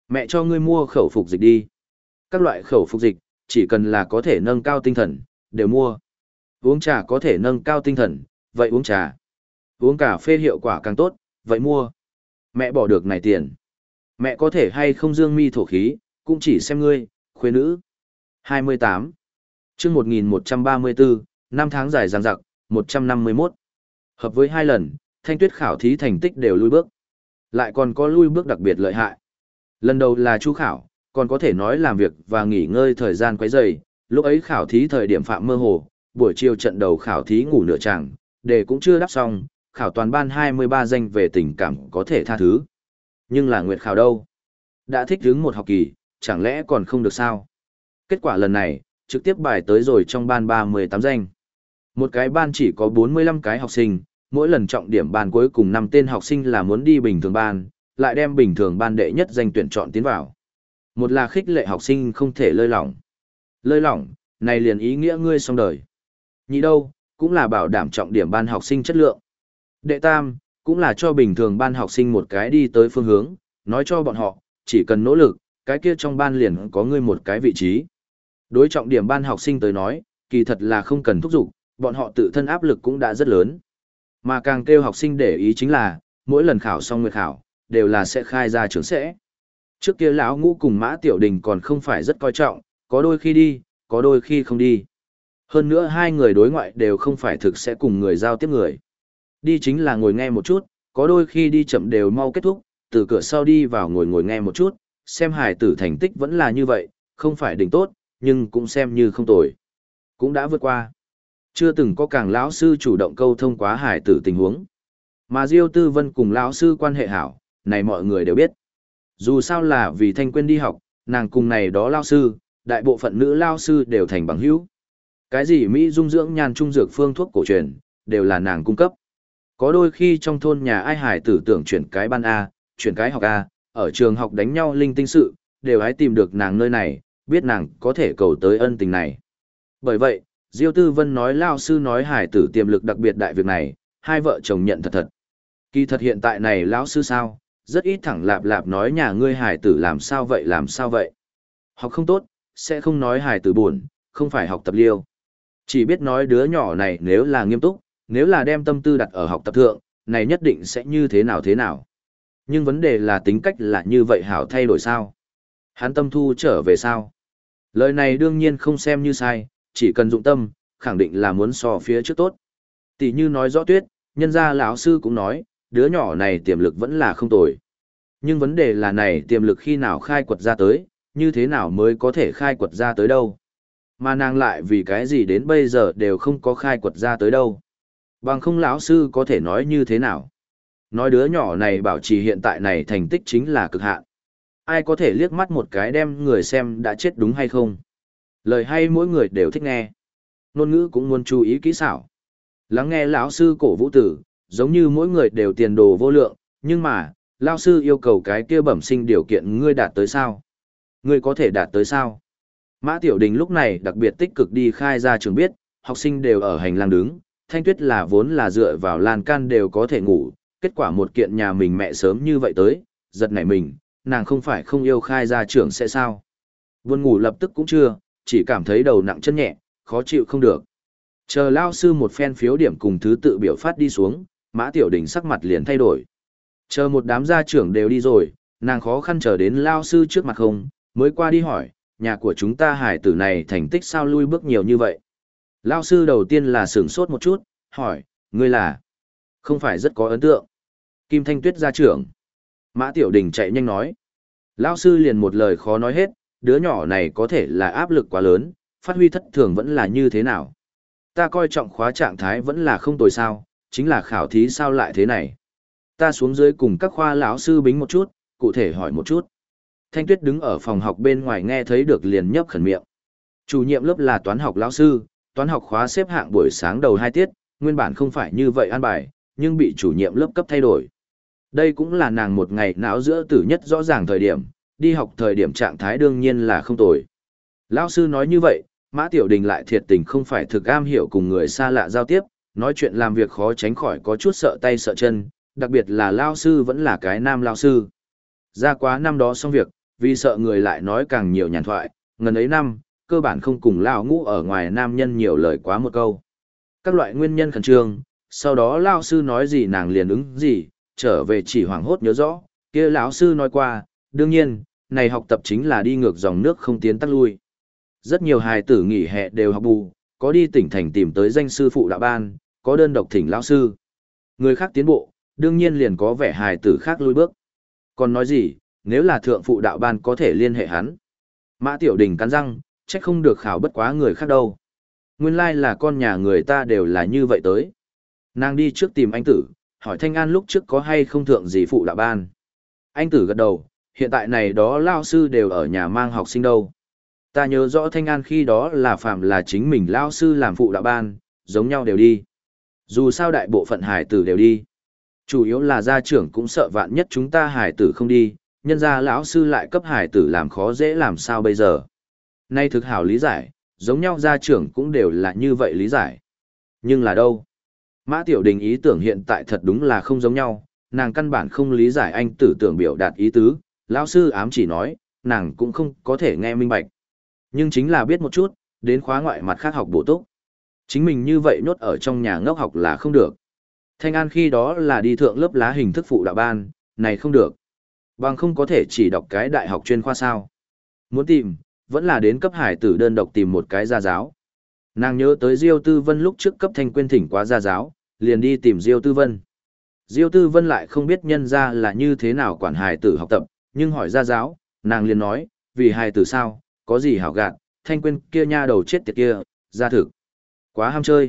Mẹ cho ngươi mua khẩu phục dịch đi. Các loại khẩu phục dịch, chỉ cần là có thể nâng cao tinh thần, đều mua. Uống trà có thể nâng cao tinh thần, vậy uống trà. Uống cà phê hiệu quả càng tốt, vậy mua. Mẹ bỏ được này tiền. Mẹ có thể hay không dương mi thổ khí, cũng chỉ xem ngươi, khuê nữ. hai mươi tám. chương một nghìn một trăm ba mươi bốn, năm tháng dài dằng dặc, một trăm năm mươi mốt. Hợp với hai lần, Thanh Tuyết khảo thí thành tích đều lui bước. Lại còn có lui bước đặc biệt lợi hại. Lần đầu là chu khảo, còn có thể nói làm việc và nghỉ ngơi thời gian quấy rầy, lúc ấy khảo thí thời điểm phạm mơ hồ, buổi chiều trận đầu khảo thí ngủ nửa chàng, đề cũng chưa đáp xong, khảo toàn ban hai mươi ba danh về tình cảm có thể tha thứ. Nhưng là nguyệt khảo đâu? Đã thích đứng một học kỳ, chẳng lẽ còn không được sao? Kết quả lần này, trực tiếp bài tới rồi trong ban ba mươi tám danh. Một cái ban chỉ có bốn mươi lăm cái học sinh, mỗi lần trọng điểm ban cuối cùng năm tên học sinh là muốn đi bình thường ban, lại đem bình thường ban đệ nhất danh tuyển chọn tiến vào. Một là khích lệ học sinh không thể lơi lỏng. Lơi lỏng, này liền ý nghĩa ngươi xong đời. Nhị đâu, cũng là bảo đảm trọng điểm ban học sinh chất lượng. Đệ tam, cũng là cho bình thường ban học sinh một cái đi tới phương hướng, nói cho bọn họ, chỉ cần nỗ lực, cái kia trong ban liền có ngươi một cái vị trí. Đối trọng điểm ban học sinh tới nói, kỳ thật là không cần thúc giục, bọn họ tự thân áp lực cũng đã rất lớn. Mà càng kêu học sinh để ý chính là, mỗi lần khảo xong nguyệt khảo, đều là sẽ khai ra trường sẽ. Trước kia lão Ngũ cùng Mã Tiểu Đình còn không phải rất coi trọng, có đôi khi đi, có đôi khi không đi. Hơn nữa hai người đối ngoại đều không phải thực sẽ cùng người giao tiếp người. Đi chính là ngồi nghe một chút, có đôi khi đi chậm đều mau kết thúc, từ cửa sau đi vào ngồi ngồi nghe một chút, xem hài tử thành tích vẫn là như vậy, không phải đỉnh tốt, nhưng cũng xem như không tồi. Cũng đã vượt qua. Chưa từng có càng lão sư chủ động câu thông quá hài tử tình huống. Mà Diêu Tư Vân cùng lão sư quan hệ hảo, này mọi người đều biết. Dù sao là vì Thanh Quyên đi học, nàng cùng này đó lao sư, đại bộ phận nữ lao sư đều thành bằng hữu. Cái gì Mỹ dung dưỡng nhan trung dược phương thuốc cổ truyền, đều là nàng cung cấp. Có đôi khi trong thôn nhà ai hải tử tưởng chuyển cái ban A, chuyển cái học A, ở trường học đánh nhau linh tinh sự, đều hãy tìm được nàng nơi này, biết nàng có thể cầu tới ân tình này. Bởi vậy, Diêu Tư Vân nói lao sư nói hải tử tiềm lực đặc biệt đại việc này, hai vợ chồng nhận thật thật. Kỳ thật hiện tại này lão sư sao, rất ít thẳng lạp lạp nói nhà ngươi hải tử làm sao vậy làm sao vậy. Học không tốt, sẽ không nói hải tử buồn, không phải học tập liêu. Chỉ biết nói đứa nhỏ này nếu là nghiêm túc, nếu là đem tâm tư đặt ở học tập thượng, này nhất định sẽ như thế nào thế nào. Nhưng vấn đề là tính cách là như vậy hảo thay đổi sao? Hắn tâm thu trở về sao? Lời này đương nhiên không xem như sai, chỉ cần dụng tâm, khẳng định là muốn so phía trước tốt. Tỷ như nói rõ tuyết, nhân gia lão sư cũng nói, đứa nhỏ này tiềm lực vẫn là không tồi. Nhưng vấn đề là này tiềm lực khi nào khai quật ra tới, như thế nào mới có thể khai quật ra tới đâu. Mà nàng lại vì cái gì đến bây giờ đều không có khai quật ra tới đâu. Bằng không lão sư có thể nói như thế nào. Nói đứa nhỏ này bảo trì hiện tại này thành tích chính là cực hạn. Ai có thể liếc mắt một cái đem người xem đã chết đúng hay không. Lời hay mỗi người đều thích nghe. Ngôn ngữ cũng muốn chú ý kỹ xảo. Lắng nghe lão sư cổ vũ tử, giống như mỗi người đều tiền đồ vô lượng, nhưng mà, lão sư yêu cầu cái kia bẩm sinh điều kiện ngươi đạt tới sao? Ngươi có thể đạt tới sao? Mã Tiểu Đình lúc này đặc biệt tích cực đi khai ra trường biết, học sinh đều ở hành lang đứng, Thanh Tuyết là vốn là dựa vào lan can đều có thể ngủ, kết quả một kiện nhà mình mẹ sớm như vậy tới, giật nảy mình, nàng không phải không yêu khai ra trường sẽ sao? Buồn ngủ lập tức cũng chưa, chỉ cảm thấy đầu nặng chân nhẹ, khó chịu không được. Chờ lao sư một phen phiếu điểm cùng thứ tự biểu phát đi xuống, Mã Tiểu Đình sắc mặt liền thay đổi. Chờ một đám gia trưởng đều đi rồi, nàng khó khăn chờ đến lao sư trước mặt không, mới qua đi hỏi, nhà của chúng ta hải tử này thành tích sao lui bước nhiều như vậy. Lao sư đầu tiên là sửng sốt một chút, hỏi, ngươi là? Không phải rất có ấn tượng. Kim Thanh Tuyết gia trưởng. Mã Tiểu Đình chạy nhanh nói. Lao sư liền một lời khó nói hết, đứa nhỏ này có thể là áp lực quá lớn, phát huy thất thường vẫn là như thế nào. Ta coi trọng khóa trạng thái vẫn là không tồi sao, chính là khảo thí sao lại thế này. Ta xuống dưới cùng các khoa lão sư bính một chút, cụ thể hỏi một chút. Thanh Tuyết đứng ở phòng học bên ngoài nghe thấy được liền nhấp khẩn miệng. Chủ nhiệm lớp là toán học lão sư, toán học khóa xếp hạng buổi sáng đầu hai tiết, nguyên bản không phải như vậy an bài, nhưng bị chủ nhiệm lớp cấp thay đổi. Đây cũng là nàng một ngày não giữa tử nhất rõ ràng thời điểm, đi học thời điểm trạng thái đương nhiên là không tồi. Lão sư nói như vậy, Mã Tiểu Đình lại thiệt tình không phải thực am hiểu cùng người xa lạ giao tiếp, nói chuyện làm việc khó tránh khỏi có chút sợ tay sợ chân, đặc biệt là lão sư vẫn là cái nam lão sư. Ra quá năm đó xong việc, vì sợ người lại nói càng nhiều nhàn thoại, ngần ấy năm, cơ bản không cùng Lao Ngũ ở ngoài nam nhân nhiều lời quá một câu. Các loại nguyên nhân khẩn trương, sau đó Lao sư nói gì nàng liền ứng gì, trở về chỉ hoảng hốt nhớ rõ, kia lão sư nói qua, đương nhiên, này học tập chính là đi ngược dòng nước không tiến tắc lui. Rất nhiều hài tử nghỉ hè đều học bù, có đi tỉnh thành tìm tới danh sư phụ đạo ban, có đơn độc thỉnh lão sư. Người khác tiến bộ, đương nhiên liền có vẻ hài tử khác lui bước. Còn nói gì, nếu là thượng phụ đạo ban có thể liên hệ hắn. Mã Tiểu Đình cắn răng, trách không được khảo bất quá người khác đâu. Nguyên lai là con nhà người ta đều là như vậy tới. Nàng đi trước tìm anh tử, hỏi Thanh An lúc trước có hay không thượng gì phụ đạo ban. Anh tử gật đầu, hiện tại này đó lao sư đều ở nhà mang học sinh đâu. Ta nhớ rõ Thanh An khi đó là phạm là chính mình lao sư làm phụ đạo ban, giống nhau đều đi. Dù sao đại bộ phận hải tử đều đi. Chủ yếu là gia trưởng cũng sợ vạn nhất chúng ta hải tử không đi, nhân ra lão sư lại cấp hải tử làm khó dễ làm sao bây giờ. Nay thực hảo lý giải, giống nhau gia trưởng cũng đều là như vậy lý giải. Nhưng là đâu? Mã Tiểu Đình ý tưởng hiện tại thật đúng là không giống nhau, nàng căn bản không lý giải anh tử tưởng biểu đạt ý tứ, lão sư ám chỉ nói, nàng cũng không có thể nghe minh bạch. Nhưng chính là biết một chút, đến khóa ngoại mặt khác học bổ túc. Chính mình như vậy nhốt ở trong nhà ngốc học là không được. Thanh An khi đó là đi thượng lớp lá hình thức phụ đạo ban, này không được. Bằng không có thể chỉ đọc cái đại học chuyên khoa sao. Muốn tìm, vẫn là đến cấp hải tử đơn độc tìm một cái gia giáo. Nàng nhớ tới Diêu Tư Vân lúc trước cấp Thanh Quyên thỉnh qua gia giáo, liền đi tìm Diêu Tư Vân. Diêu Tư Vân lại không biết nhân ra là như thế nào quản hải tử học tập, nhưng hỏi gia giáo, nàng liền nói, vì hải tử sao, có gì hảo gạt, Thanh Quyên kia nha đầu chết tiệt kia, ra thực. Quá ham chơi.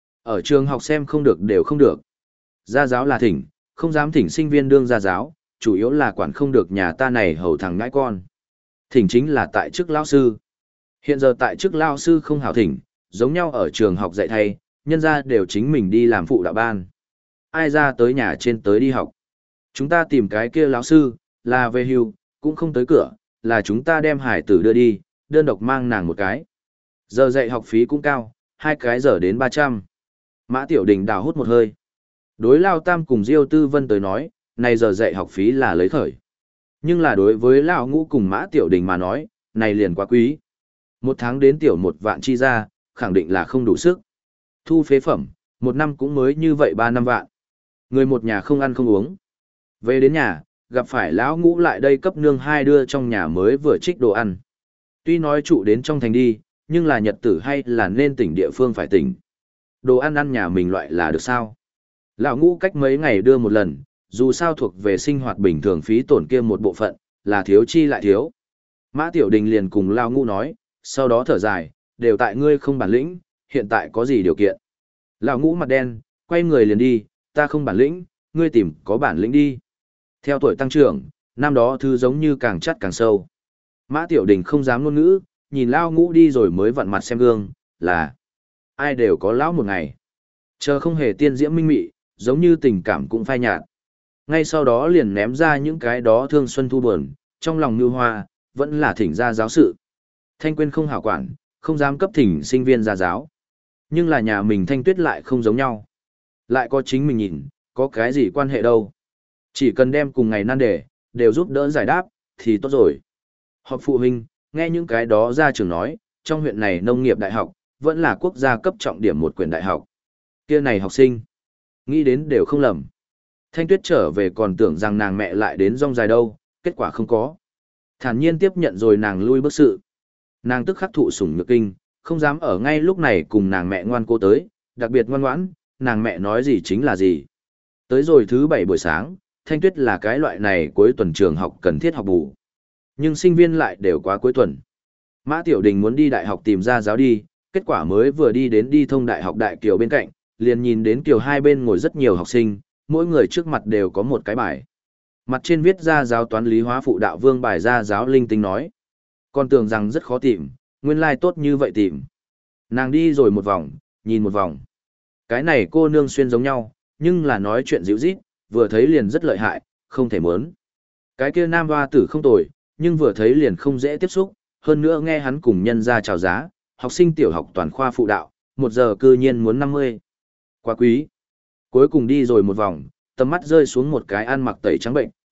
Ở trường học xem không được đều không được. Gia giáo là thỉnh, không dám thỉnh sinh viên đương gia giáo, chủ yếu là quản không được nhà ta này hầu thằng ngãi con. Thỉnh chính là tại chức lao sư. Hiện giờ tại chức lao sư không hảo thỉnh, giống nhau ở trường học dạy thay, nhân ra đều chính mình đi làm phụ đạo ban. Ai ra tới nhà trên tới đi học. Chúng ta tìm cái kia lão sư, là về hưu, cũng không tới cửa, là chúng ta đem hải tử đưa đi, đơn độc mang nàng một cái. Giờ dạy học phí cũng cao, hai cái giờ đến ba trăm. Mã Tiểu Đình đào hút một hơi. Đối Lao Tam cùng Diêu Tư Vân tới nói, này giờ dạy học phí là lấy khởi. Nhưng là đối với Lão Ngũ cùng Mã Tiểu Đình mà nói, này liền quá quý. Một tháng đến tiểu một vạn chi ra, khẳng định là không đủ sức. Thu phế phẩm, một năm cũng mới như vậy ba năm vạn. Người một nhà không ăn không uống. Về đến nhà, gặp phải Lão Ngũ lại đây cấp nương hai đưa trong nhà mới vừa trích đồ ăn. Tuy nói trụ đến trong thành đi, nhưng là nhật tử hay là nên tỉnh địa phương phải tỉnh. Đồ ăn ăn nhà mình loại là được sao? Lão Ngũ cách mấy ngày đưa một lần, dù sao thuộc về sinh hoạt bình thường phí tổn kia một bộ phận, là thiếu chi lại thiếu. Mã Tiểu Đình liền cùng Lão Ngũ nói, sau đó thở dài, đều tại ngươi không bản lĩnh, hiện tại có gì điều kiện. Lão Ngũ mặt đen, quay người liền đi, ta không bản lĩnh, ngươi tìm có bản lĩnh đi. Theo tuổi tăng trưởng, năm đó thứ giống như càng chắt càng sâu. Mã Tiểu Đình không dám ngôn ngữ, nhìn Lão Ngũ đi rồi mới vặn mặt xem gương, là ai đều có lão một ngày. Chờ không hề tiên diễm minh mị, giống như tình cảm cũng phai nhạt. Ngay sau đó liền ném ra những cái đó thương xuân thu buồn, trong lòng như hoa, vẫn là thỉnh ra giáo sự. Thanh Quyên không hảo quản, không dám cấp thỉnh sinh viên ra giáo. Nhưng là nhà mình Thanh Tuyết lại không giống nhau. Lại có chính mình nhìn, có cái gì quan hệ đâu. Chỉ cần đem cùng ngày nan đề, đều giúp đỡ giải đáp, thì tốt rồi. Họp phụ huynh, nghe những cái đó ra trường nói, trong huyện này nông nghiệp đại học, vẫn là quốc gia cấp trọng điểm một quyển đại học. Kia này học sinh, nghĩ đến đều không lầm. Thanh Tuyết trở về còn tưởng rằng nàng mẹ lại đến rong dài đâu, kết quả không có. Thản nhiên tiếp nhận rồi nàng lui bước sự. Nàng tức khắc thụ sủng nhược kinh, không dám ở ngay lúc này cùng nàng mẹ ngoan cố tới, đặc biệt ngoan ngoãn, nàng mẹ nói gì chính là gì. Tới rồi thứ bảy buổi sáng, Thanh Tuyết là cái loại này cuối tuần trường học cần thiết học bù. Nhưng sinh viên lại đều quá cuối tuần. Mã Tiểu Đình muốn đi đại học tìm ra giáo đi, kết quả mới vừa đi đến đi thông đại học Đại Kiều bên cạnh, liền nhìn đến Kiều hai bên ngồi rất nhiều học sinh, mỗi người trước mặt đều có một cái bài. Mặt trên viết ra giáo toán lý hóa phụ đạo vương bài ra giáo linh tinh nói. Còn tưởng rằng rất khó tìm, nguyên lai like tốt như vậy tìm. Nàng đi rồi một vòng, nhìn một vòng. Cái này cô nương xuyên giống nhau, nhưng là nói chuyện dịu rít, vừa thấy liền rất lợi hại, không thể muốn. Cái kia nam hoa tử không tồi, nhưng vừa thấy liền không dễ tiếp xúc, hơn nữa nghe hắn cùng nhân ra chào giá, học sinh tiểu học toàn khoa phụ đạo, một giờ cư nhiên muốn năm mươi. Quá quý. Cuối cùng đi rồi một vòng, tầm mắt rơi xuống một cái ăn mặc tẩy trắng bệnh,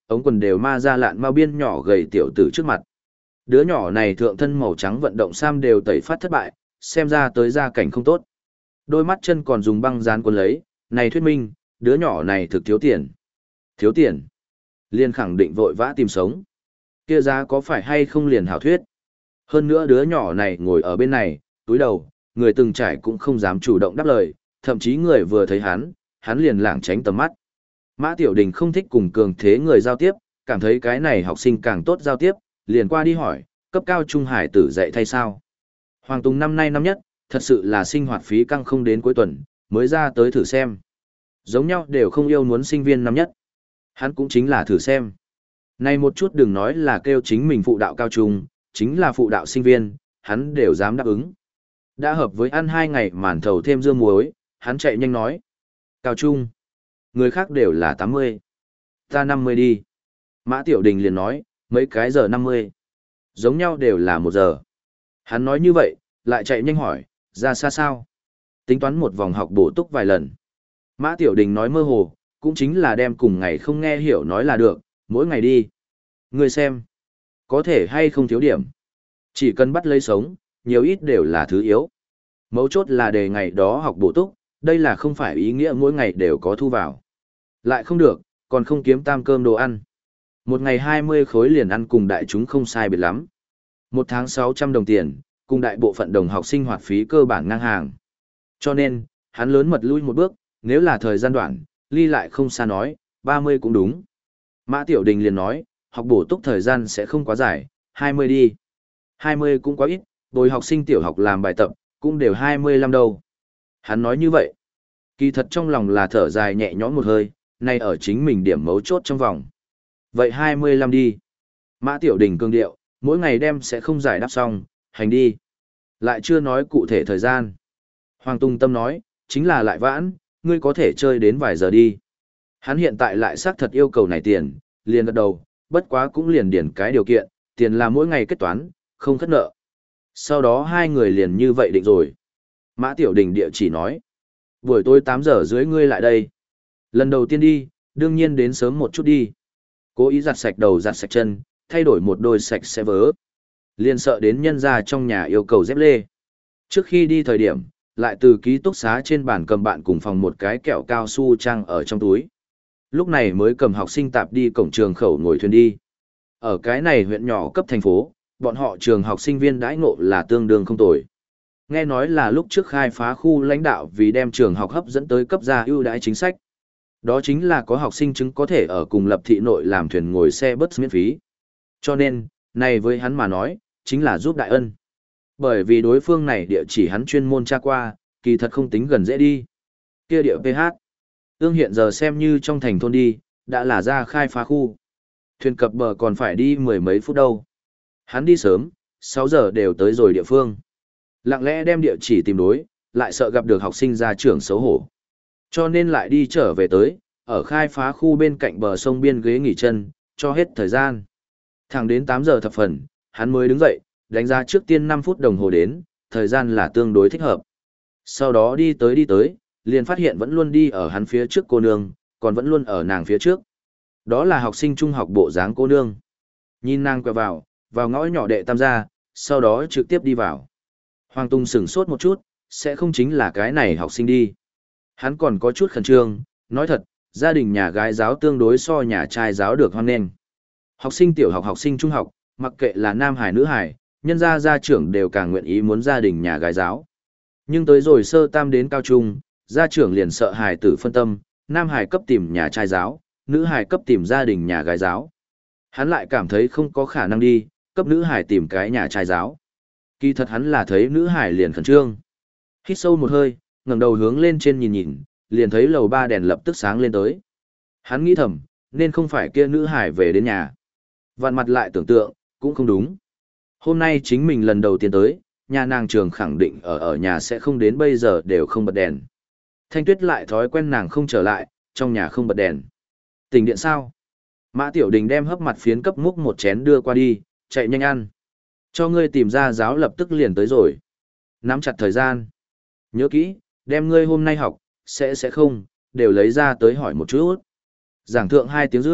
ống quần đều ma ra lạn mao biên nhỏ gầy tiểu tử trước mặt. Đứa nhỏ này thượng thân màu trắng vận động sam đều tẩy phát thất bại, xem ra tới gia cảnh không tốt. Đôi mắt chân còn dùng băng dán cuốn lấy, này thuyết minh, đứa nhỏ này thực thiếu tiền. Thiếu tiền. Liền khẳng định vội vã tìm sống. Kia giá có phải hay không liền hảo thuyết. Hơn nữa đứa nhỏ này ngồi ở bên này, túi đầu, người từng trải cũng không dám chủ động đáp lời, thậm chí người vừa thấy hắn, hắn liền lảng tránh tầm mắt. Mã Tiểu Đình không thích cùng cường thế người giao tiếp, cảm thấy cái này học sinh càng tốt giao tiếp, liền qua đi hỏi, cấp cao trung hải tử dạy thay sao? Hoàng Tùng năm nay năm nhất, thật sự là sinh hoạt phí căng không đến cuối tuần, mới ra tới thử xem. Giống nhau đều không yêu muốn sinh viên năm nhất. Hắn cũng chính là thử xem. Này một chút đừng nói là kêu chính mình phụ đạo cao trung, chính là phụ đạo sinh viên, hắn đều dám đáp ứng. Đã hợp với ăn hai ngày màn thầu thêm dưa muối, hắn chạy nhanh nói. Cao trung. Người khác đều là tám mươi. Ta năm mươi đi. Mã Tiểu Đình liền nói, mấy cái giờ năm mươi. Giống nhau đều là một giờ. Hắn nói như vậy, lại chạy nhanh hỏi, ra xa sao? Tính toán một vòng học bổ túc vài lần. Mã Tiểu Đình nói mơ hồ, cũng chính là đem cùng ngày không nghe hiểu nói là được, mỗi ngày đi. Ngươi xem, có thể hay không thiếu điểm. Chỉ cần bắt lấy sống, nhiều ít đều là thứ yếu. Mấu chốt là đề ngày đó học bổ túc, đây là không phải ý nghĩa mỗi ngày đều có thu vào. Lại không được, còn không kiếm tam cơm đồ ăn. Một ngày hai mươi khối liền ăn cùng đại chúng không sai biệt lắm. Một tháng sáu trăm đồng tiền, cùng đại bộ phận đồng học sinh hoạt phí cơ bản ngang hàng. Cho nên, hắn lớn mật lui một bước, nếu là thời gian đoạn, ly lại không xa nói, ba mươi cũng đúng. Mã Tiểu Đình liền nói, học bổ túc thời gian sẽ không quá dài, hai mươi đi. hai mươi cũng quá ít, bồi học sinh tiểu học làm bài tập, cũng đều hai mươi lăm đâu. Hắn nói như vậy. Kỳ thật trong lòng là thở dài nhẹ nhõm một hơi, nay ở chính mình điểm mấu chốt trong vòng. Vậy hai mươi lăm đi. Mã Tiểu Đình cương điệu, mỗi ngày đem sẽ không giải đáp xong, hành đi. Lại chưa nói cụ thể thời gian. Hoàng Tung Tâm nói, chính là lại vãn, ngươi có thể chơi đến vài giờ đi. Hắn hiện tại lại xác thật yêu cầu này tiền, liền gật đầu, bất quá cũng liền điển cái điều kiện, tiền là mỗi ngày kết toán, không khất nợ. Sau đó hai người liền như vậy định rồi. Mã Tiểu Đình địa chỉ nói, buổi tối tám giờ dưới ngươi lại đây. Lần đầu tiên đi, đương nhiên đến sớm một chút đi. Cố ý giặt sạch đầu giặt sạch chân, thay đổi một đôi sạch sẽ vớ. Liền sợ đến nhân ra trong nhà yêu cầu dép lê. Trước khi đi thời điểm, lại từ ký túc xá trên bàn cầm bạn cùng phòng một cái kẹo cao su trang ở trong túi. Lúc này mới cầm học sinh tạp đi cổng trường khẩu ngồi thuyền đi. Ở cái này huyện nhỏ cấp thành phố, bọn họ trường học sinh viên đãi ngộ là tương đương không tồi. Nghe nói là lúc trước khai phá khu lãnh đạo vì đem trường học hấp dẫn tới cấp gia ưu đãi chính sách. Đó chính là có học sinh chứng có thể ở cùng lập thị nội làm thuyền ngồi xe bus miễn phí. Cho nên, này với hắn mà nói, chính là giúp đại ân. Bởi vì đối phương này địa chỉ hắn chuyên môn tra qua, kỳ thật không tính gần dễ đi. Kia địa pê hát. Ương hiện giờ xem như trong thành thôn đi, đã là ra khai phá khu. Thuyền cập bờ còn phải đi mười mấy phút đâu. Hắn đi sớm, sáu giờ đều tới rồi địa phương. Lặng lẽ đem địa chỉ tìm đối, lại sợ gặp được học sinh ra trường xấu hổ. Cho nên lại đi trở về tới, ở khai phá khu bên cạnh bờ sông biên ghế nghỉ chân, cho hết thời gian. Thẳng đến tám giờ thập phần, hắn mới đứng dậy, đánh giá trước tiên năm phút đồng hồ đến, thời gian là tương đối thích hợp. Sau đó đi tới đi tới, liền phát hiện vẫn luôn đi ở hắn phía trước cô nương, còn vẫn luôn ở nàng phía trước. Đó là học sinh trung học bộ dáng cô nương. Nhìn nàng quẹo vào, vào ngõ nhỏ đệ tam gia, sau đó trực tiếp đi vào. Hoàng Tung sửng sốt một chút, sẽ không chính là cái này học sinh đi. Hắn còn có chút khẩn trương, nói thật, gia đình nhà gái giáo tương đối so nhà trai giáo được hoan nghênh. Học sinh tiểu học học sinh trung học, mặc kệ là nam hải nữ hải, nhân gia gia trưởng đều càng nguyện ý muốn gia đình nhà gái giáo. Nhưng tới rồi sơ tam đến cao trung, gia trưởng liền sợ hài tử phân tâm, nam hải cấp tìm nhà trai giáo, nữ hải cấp tìm gia đình nhà gái giáo. Hắn lại cảm thấy không có khả năng đi, cấp nữ hải tìm cái nhà trai giáo. Kỳ thật hắn là thấy nữ hải liền khẩn trương. Hít sâu một hơi, ngẩng đầu hướng lên trên nhìn nhìn, liền thấy lầu ba đèn lập tức sáng lên tới. Hắn nghĩ thầm, nên không phải kia nữ hải về đến nhà. Vạn mặt lại tưởng tượng, cũng không đúng. Hôm nay chính mình lần đầu tiên tới, nhà nàng trường khẳng định ở ở nhà sẽ không đến bây giờ đều không bật đèn. Thanh Tuyết lại thói quen nàng không trở lại, trong nhà không bật đèn. Tỉnh điện sao? Mã Tiểu Đình đem hấp mặt phiến cấp múc một chén đưa qua đi, chạy nhanh ăn. Cho ngươi tìm ra giáo lập tức liền tới rồi. Nắm chặt thời gian. Nhớ kỹ, đem ngươi hôm nay học, sẽ sẽ không, đều lấy ra tới hỏi một chút. Giảng thượng hai tiếng rưỡi,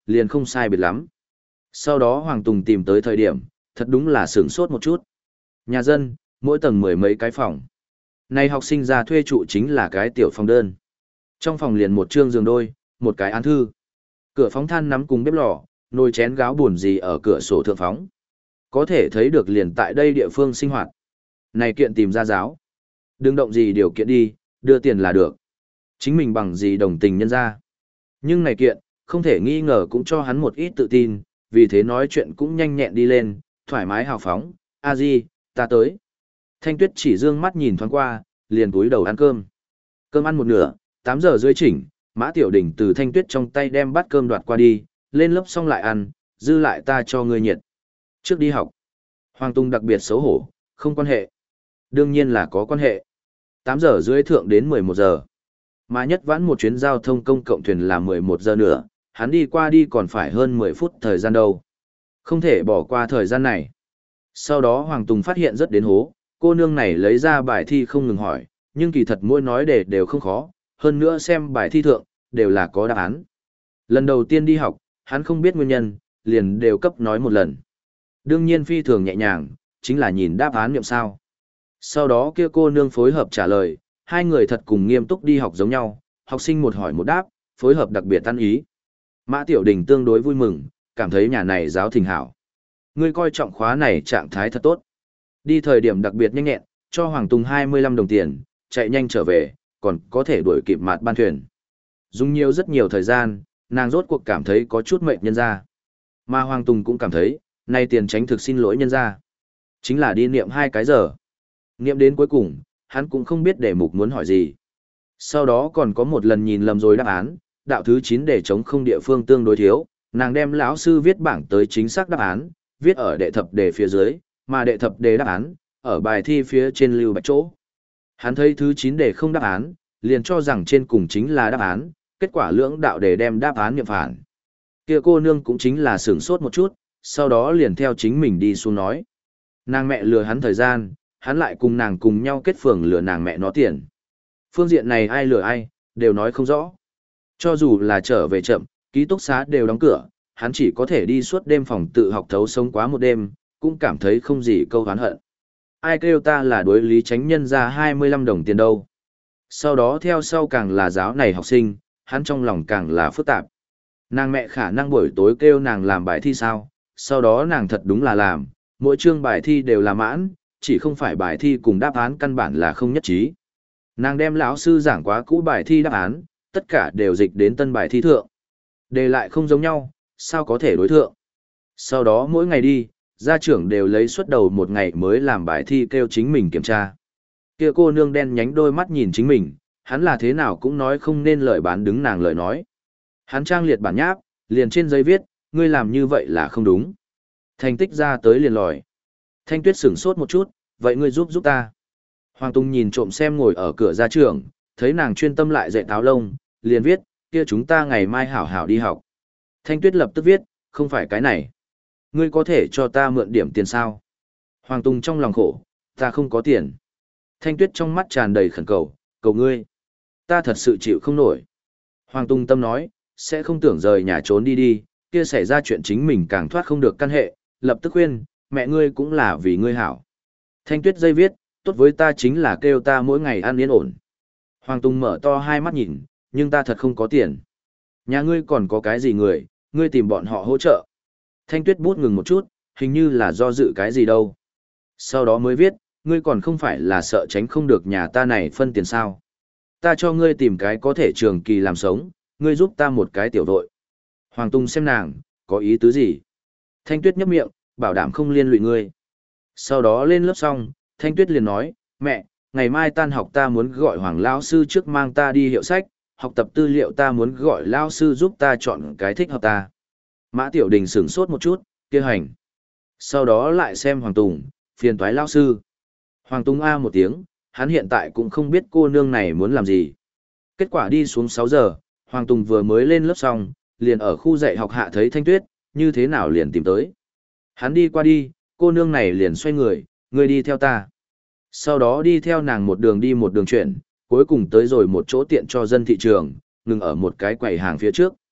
liền không sai biệt lắm. Sau đó Hoàng Tùng tìm tới thời điểm, thật đúng là sửng sốt một chút. Nhà dân, mỗi tầng mười mấy cái phòng. Này học sinh ra thuê trụ chính là cái tiểu phòng đơn. Trong phòng liền một trương giường đôi, một cái án thư. Cửa phóng than nắm cùng bếp lò, nồi chén gáo buồn gì ở cửa sổ thượng phóng. Có thể thấy được liền tại đây địa phương sinh hoạt. Này kiện tìm ra giáo. Đừng động gì điều kiện đi, đưa tiền là được. Chính mình bằng gì đồng tình nhân ra. Nhưng này kiện, không thể nghi ngờ cũng cho hắn một ít tự tin, vì thế nói chuyện cũng nhanh nhẹn đi lên, thoải mái hào phóng. A Di, ta tới. Thanh Tuyết chỉ dương mắt nhìn thoáng qua, liền cúi đầu ăn cơm. Cơm ăn một nửa, tám giờ rưỡi chỉnh, Mã Tiểu Đình từ Thanh Tuyết trong tay đem bát cơm đoạt qua đi, lên lớp xong lại ăn, dư lại ta cho ngươi nhiệt. Trước đi học. Hoàng Tung đặc biệt xấu hổ, không quan hệ. Đương nhiên là có quan hệ. tám giờ rưỡi thượng đến mười một giờ. Mà nhất vãn một chuyến giao thông công cộng thuyền là mười một giờ nữa, hắn đi qua đi còn phải hơn mười phút thời gian đâu. Không thể bỏ qua thời gian này. Sau đó Hoàng Tùng phát hiện rất đến hố, cô nương này lấy ra bài thi không ngừng hỏi, nhưng kỳ thật mỗi nói đề đều không khó, hơn nữa xem bài thi thượng, đều là có đáp án. Lần đầu tiên đi học, hắn không biết nguyên nhân, liền đều cấp nói một lần. Đương nhiên phi thường nhẹ nhàng, chính là nhìn đáp án niệm sao. Sau đó kia cô nương phối hợp trả lời, hai người thật cùng nghiêm túc đi học giống nhau, học sinh một hỏi một đáp, phối hợp đặc biệt tan ý. Mã Tiểu Đình tương đối vui mừng, cảm thấy nhà này giáo thình hảo. Ngươi coi trọng khóa này trạng thái thật tốt. Đi thời điểm đặc biệt nhanh nhẹn, cho Hoàng Tùng hai mươi lăm đồng tiền, chạy nhanh trở về, còn có thể đuổi kịp mạt ban thuyền. Dùng nhiều rất nhiều thời gian, nàng rốt cuộc cảm thấy có chút mệt nhân ra. Mà Hoàng Tùng cũng cảm thấy, nay tiền tránh thực xin lỗi nhân ra. Chính là đi niệm hai cái giờ. Niệm đến cuối cùng, hắn cũng không biết đề mục muốn hỏi gì. Sau đó còn có một lần nhìn lầm rồi đáp án, đạo thứ chín để chống không địa phương tương đối thiếu, nàng đem lão sư viết bảng tới chính xác đáp án, viết ở đệ thập đề phía dưới, mà đệ thập đề đáp án, ở bài thi phía trên lưu bạch chỗ. Hắn thấy thứ chín đề không đáp án, liền cho rằng trên cùng chính là đáp án, kết quả lưỡng đạo đề đem đáp án niệm phản. Kia cô nương cũng chính là sửng sốt một chút, sau đó liền theo chính mình đi xuống nói. Nàng mẹ lừa hắn thời gian, hắn lại cùng nàng cùng nhau kết phường lừa nàng mẹ nó tiền. Phương diện này ai lừa ai, đều nói không rõ. Cho dù là trở về chậm, ký túc xá đều đóng cửa, hắn chỉ có thể đi suốt đêm phòng tự học thấu sống quá một đêm, cũng cảm thấy không gì câu hán hận. Ai kêu ta là đối lý tránh nhân ra hai mươi lăm đồng tiền đâu. Sau đó theo sau càng là giáo này học sinh, hắn trong lòng càng là phức tạp. Nàng mẹ khả năng buổi tối kêu nàng làm bài thi sao, sau đó nàng thật đúng là làm, mỗi chương bài thi đều là mãn, chỉ không phải bài thi cùng đáp án căn bản là không nhất trí. Nàng đem lão sư giảng quá cũ bài thi đáp án, tất cả đều dịch đến tân bài thi thượng. Đề lại không giống nhau, sao có thể đối thượng. Sau đó mỗi ngày đi, gia trưởng đều lấy suất đầu một ngày mới làm bài thi kêu chính mình kiểm tra. Kia cô nương đen nhánh đôi mắt nhìn chính mình, hắn là thế nào cũng nói không nên lời bán đứng nàng lời nói. Hắn trang liệt bản nháp, liền trên giấy viết, ngươi làm như vậy là không đúng. Thành tích ra tới liền lòi. Thanh Tuyết sửng sốt một chút, vậy ngươi giúp giúp ta. Hoàng Tùng nhìn trộm xem ngồi ở cửa gia trưởng, thấy nàng chuyên tâm lại dạy táo lông, liền viết, kia chúng ta ngày mai hảo hảo đi học. Thanh Tuyết lập tức viết, không phải cái này. Ngươi có thể cho ta mượn điểm tiền sao? Hoàng Tùng trong lòng khổ, ta không có tiền. Thanh Tuyết trong mắt tràn đầy khẩn cầu, cầu ngươi. Ta thật sự chịu không nổi. Hoàng Tùng tâm nói, sẽ không tưởng rời nhà trốn đi đi, kia xảy ra chuyện chính mình càng thoát không được căn hệ, lập tức khuyên, mẹ ngươi cũng là vì ngươi hảo. Thanh Tuyết dây viết, tốt với ta chính là kêu ta mỗi ngày ăn yên ổn. Hoàng Tùng mở to hai mắt nhìn, nhưng ta thật không có tiền. Nhà ngươi còn có cái gì người, ngươi tìm bọn họ hỗ trợ. Thanh Tuyết bút ngừng một chút, hình như là do dự cái gì đâu. Sau đó mới viết, ngươi còn không phải là sợ tránh không được nhà ta này phân tiền sao. Ta cho ngươi tìm cái có thể trường kỳ làm sống, ngươi giúp ta một cái tiểu đội. Hoàng Tùng xem nàng, có ý tứ gì? Thanh Tuyết nhấp miệng, bảo đảm không liên lụy ngươi. Sau đó lên lớp xong, Thanh Tuyết liền nói, mẹ, ngày mai tan học ta muốn gọi Hoàng Lao sư trước mang ta đi hiệu sách, học tập tư liệu ta muốn gọi Lao sư giúp ta chọn cái thích hợp ta. Mã Tiểu Đình sửng sốt một chút, kia hành. Sau đó lại xem Hoàng Tùng, phiền toái Lao sư. Hoàng Tùng A một tiếng, hắn hiện tại cũng không biết cô nương này muốn làm gì. Kết quả đi xuống sáu giờ, Hoàng Tùng vừa mới lên lớp xong, liền ở khu dạy học hạ thấy Thanh Tuyết, như thế nào liền tìm tới. Hắn đi qua đi, cô nương này liền xoay người, ngươi đi theo ta. Sau đó đi theo nàng một đường đi một đường chuyển, cuối cùng tới rồi một chỗ tiện cho dân thị trường, ngừng ở một cái quầy hàng phía trước.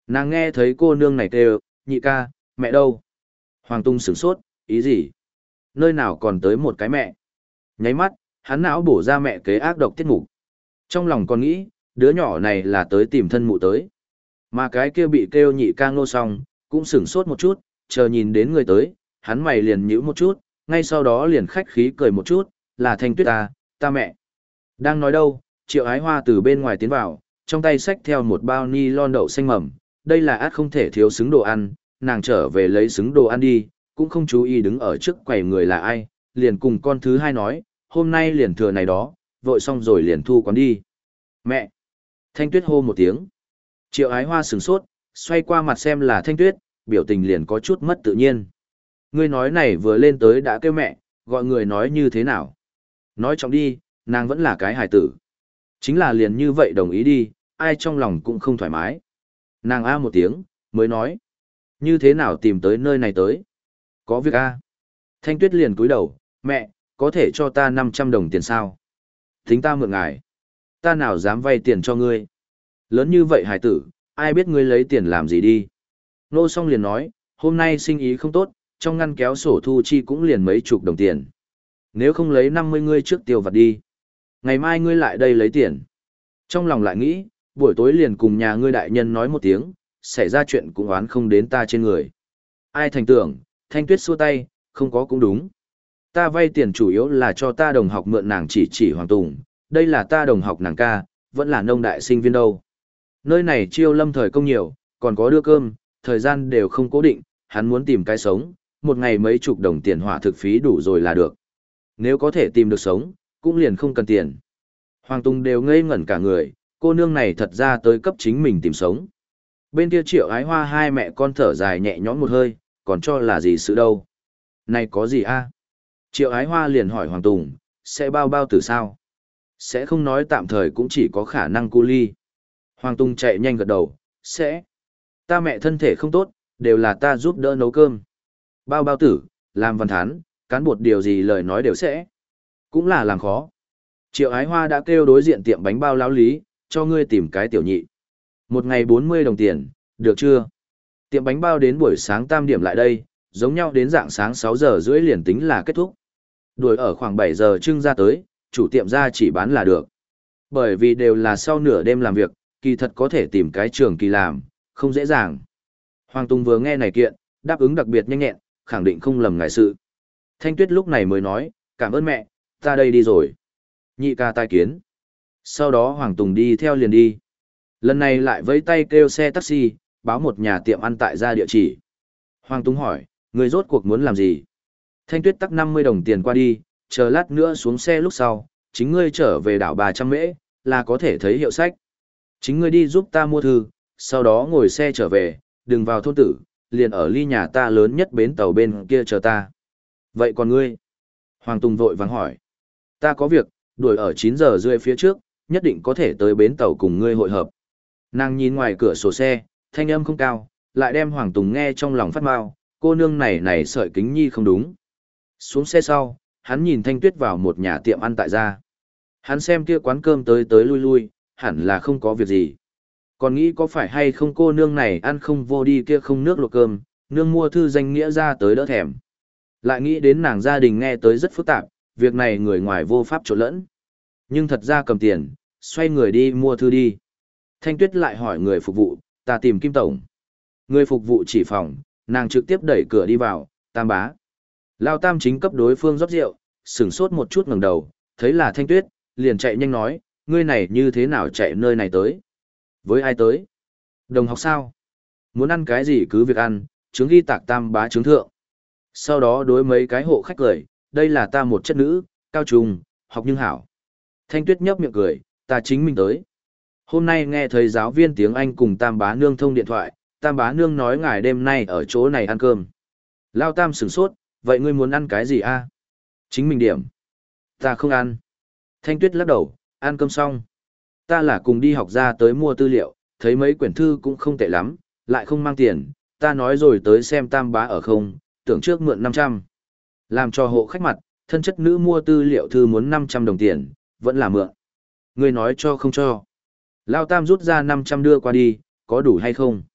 Nàng nghe thấy cô nương này kêu, nhị ca, mẹ đâu? Hoàng Tung sửng sốt, ý gì? Nơi nào còn tới một cái mẹ? Nháy mắt, hắn não bổ ra mẹ kế ác độc tiết mục. Trong lòng còn nghĩ, đứa nhỏ này là tới tìm thân mụ tới. Mà cái kia bị kêu nhị ca ngô xong, cũng sửng sốt một chút, chờ nhìn đến người tới, hắn mày liền nhíu một chút, ngay sau đó liền khách khí cười một chút, là Thanh Tuyết ta, ta mẹ. Đang nói đâu, Triệu Ái Hoa từ bên ngoài tiến vào, trong tay xách theo một bao ni lon đậu xanh mầm, đây là át không thể thiếu xứng đồ ăn, nàng trở về lấy xứng đồ ăn đi, cũng không chú ý đứng ở trước quầy người là ai, liền cùng con thứ hai nói, hôm nay liền thừa này đó, vội xong rồi liền thu quán đi. Mẹ! Thanh Tuyết hô một tiếng. Triệu Ái Hoa sửng sốt, xoay qua mặt xem là Thanh Tuyết, biểu tình liền có chút mất tự nhiên. Ngươi nói này vừa lên tới đã kêu mẹ, gọi người nói như thế nào? Nói trọng đi, nàng vẫn là cái hài tử. Chính là liền như vậy đồng ý đi, ai trong lòng cũng không thoải mái. Nàng a một tiếng, mới nói. Như thế nào tìm tới nơi này tới? Có việc a. Thanh Tuyết liền cúi đầu, mẹ, có thể cho ta năm trăm đồng tiền sao? Thính ta mượn ngài. Ta nào dám vay tiền cho ngươi? Lớn như vậy hài tử, ai biết ngươi lấy tiền làm gì đi? Nô song liền nói, hôm nay sinh ý không tốt, trong ngăn kéo sổ thu chi cũng liền mấy chục đồng tiền. Nếu không lấy năm mươi ngươi trước tiêu vặt đi. Ngày mai ngươi lại đây lấy tiền. Trong lòng lại nghĩ, buổi tối liền cùng nhà ngươi đại nhân nói một tiếng, xảy ra chuyện cũng oán không đến ta trên người. Ai thành tưởng, Thanh Tuyết xua tay, không có cũng đúng. Ta vay tiền chủ yếu là cho ta đồng học mượn nàng chỉ chỉ Hoàng Tùng, đây là ta đồng học nàng ca, vẫn là nông đại sinh viên đâu. Nơi này chiêu lâm thời công nhiều, còn có đưa cơm, thời gian đều không cố định, hắn muốn tìm cái sống, một ngày mấy chục đồng tiền hỏa thực phí đủ rồi là được. Nếu có thể tìm được sống, cũng liền không cần tiền. Hoàng Tùng đều ngây ngẩn cả người, cô nương này thật ra tới cấp chính mình tìm sống. Bên kia Triệu Ái Hoa hai mẹ con thở dài nhẹ nhõm một hơi, còn cho là gì sự đâu. Này có gì a? Triệu Ái Hoa liền hỏi Hoàng Tùng, sẽ bao bao tử sao? Sẽ không nói tạm thời cũng chỉ có khả năng cu ly. Hoàng Tùng chạy nhanh gật đầu, sẽ. Ta mẹ thân thể không tốt, đều là ta giúp đỡ nấu cơm. Bao bao tử, làm văn thán, cán bột điều gì lời nói đều sẽ. Cũng là làm khó. Triệu Ái Hoa đã kêu đối diện tiệm bánh bao lão lý, cho ngươi tìm cái tiểu nhị. Một ngày bốn mươi đồng tiền, được chưa? Tiệm bánh bao đến buổi sáng tam điểm lại đây, giống nhau đến dạng sáng sáu giờ rưỡi liền tính là kết thúc. Đuổi ở khoảng bảy giờ trưng ra tới, chủ tiệm ra chỉ bán là được. Bởi vì đều là sau nửa đêm làm việc, kỳ thật có thể tìm cái trường kỳ làm, không dễ dàng. Hoàng Tùng vừa nghe này kiện, đáp ứng đặc biệt nhanh nhẹn, khẳng định không lầm ngại sự. Thanh Tuyết lúc này mới nói, cảm ơn mẹ, ta đây đi rồi. Nhị ca tai kiến. Sau đó Hoàng Tùng đi theo liền đi. Lần này lại vẫy tay kêu xe taxi, báo một nhà tiệm ăn tại ra địa chỉ. Hoàng Tùng hỏi, người rốt cuộc muốn làm gì? Thanh Tuyết tắc năm mươi đồng tiền qua đi, chờ lát nữa xuống xe lúc sau, chính ngươi trở về đảo ba trăm mễ, là có thể thấy hiệu sách. Chính ngươi đi giúp ta mua thư, sau đó ngồi xe trở về, đừng vào thôn tử, liền ở ly nhà ta lớn nhất bến tàu bên kia chờ ta. Vậy còn ngươi? Hoàng Tùng vội vàng hỏi. Ta có việc, đuổi ở chín giờ rưỡi phía trước, nhất định có thể tới bến tàu cùng ngươi hội hợp. Nàng nhìn ngoài cửa sổ xe, thanh âm không cao, lại đem Hoàng Tùng nghe trong lòng phát mau, cô nương này này sợi kính nhi không đúng. Xuống xe sau, hắn nhìn Thanh Tuyết vào một nhà tiệm ăn tại gia. Hắn xem kia quán cơm tới tới lui lui, hẳn là không có việc gì. Còn nghĩ có phải hay không cô nương này ăn không vô đi kia không nước luộc cơm, nương mua thư danh nghĩa ra tới đỡ thèm. Lại nghĩ đến nàng gia đình nghe tới rất phức tạp, việc này người ngoài vô pháp trộn lẫn. Nhưng thật ra cầm tiền, xoay người đi mua thư đi. Thanh Tuyết lại hỏi người phục vụ, ta tìm Kim Tổng. Người phục vụ chỉ phòng, nàng trực tiếp đẩy cửa đi vào, Tam bá. Lao Tam chính cấp đối phương rót rượu, sửng sốt một chút ngẩng đầu, thấy là Thanh Tuyết, liền chạy nhanh nói, ngươi này như thế nào chạy nơi này tới? Với ai tới? Đồng học sao? Muốn ăn cái gì cứ việc ăn, chứng ghi tạc Tam bá chứng thượng. Sau đó đối mấy cái hộ khách cười, đây là ta một chất nữ, cao trùng, học nhưng hảo. Thanh Tuyết nhấp miệng cười, ta chính mình tới. Hôm nay nghe thấy giáo viên tiếng Anh cùng Tam bá nương thông điện thoại, Tam bá nương nói ngài đêm nay ở chỗ này ăn cơm. Lao Tam sửng sốt, vậy ngươi muốn ăn cái gì a? Chính mình điểm. Ta không ăn. Thanh Tuyết lắc đầu, ăn cơm xong. Ta là cùng đi học ra tới mua tư liệu, thấy mấy quyển thư cũng không tệ lắm, lại không mang tiền, ta nói rồi tới xem Tam bá ở không, tưởng trước mượn năm trăm. Làm cho hộ khách mặt, thân chất nữ mua tư liệu thư muốn năm trăm đồng tiền, vẫn là mượn. Ngươi nói cho không cho. Lao Tam rút ra năm trăm đưa qua đi, có đủ hay không?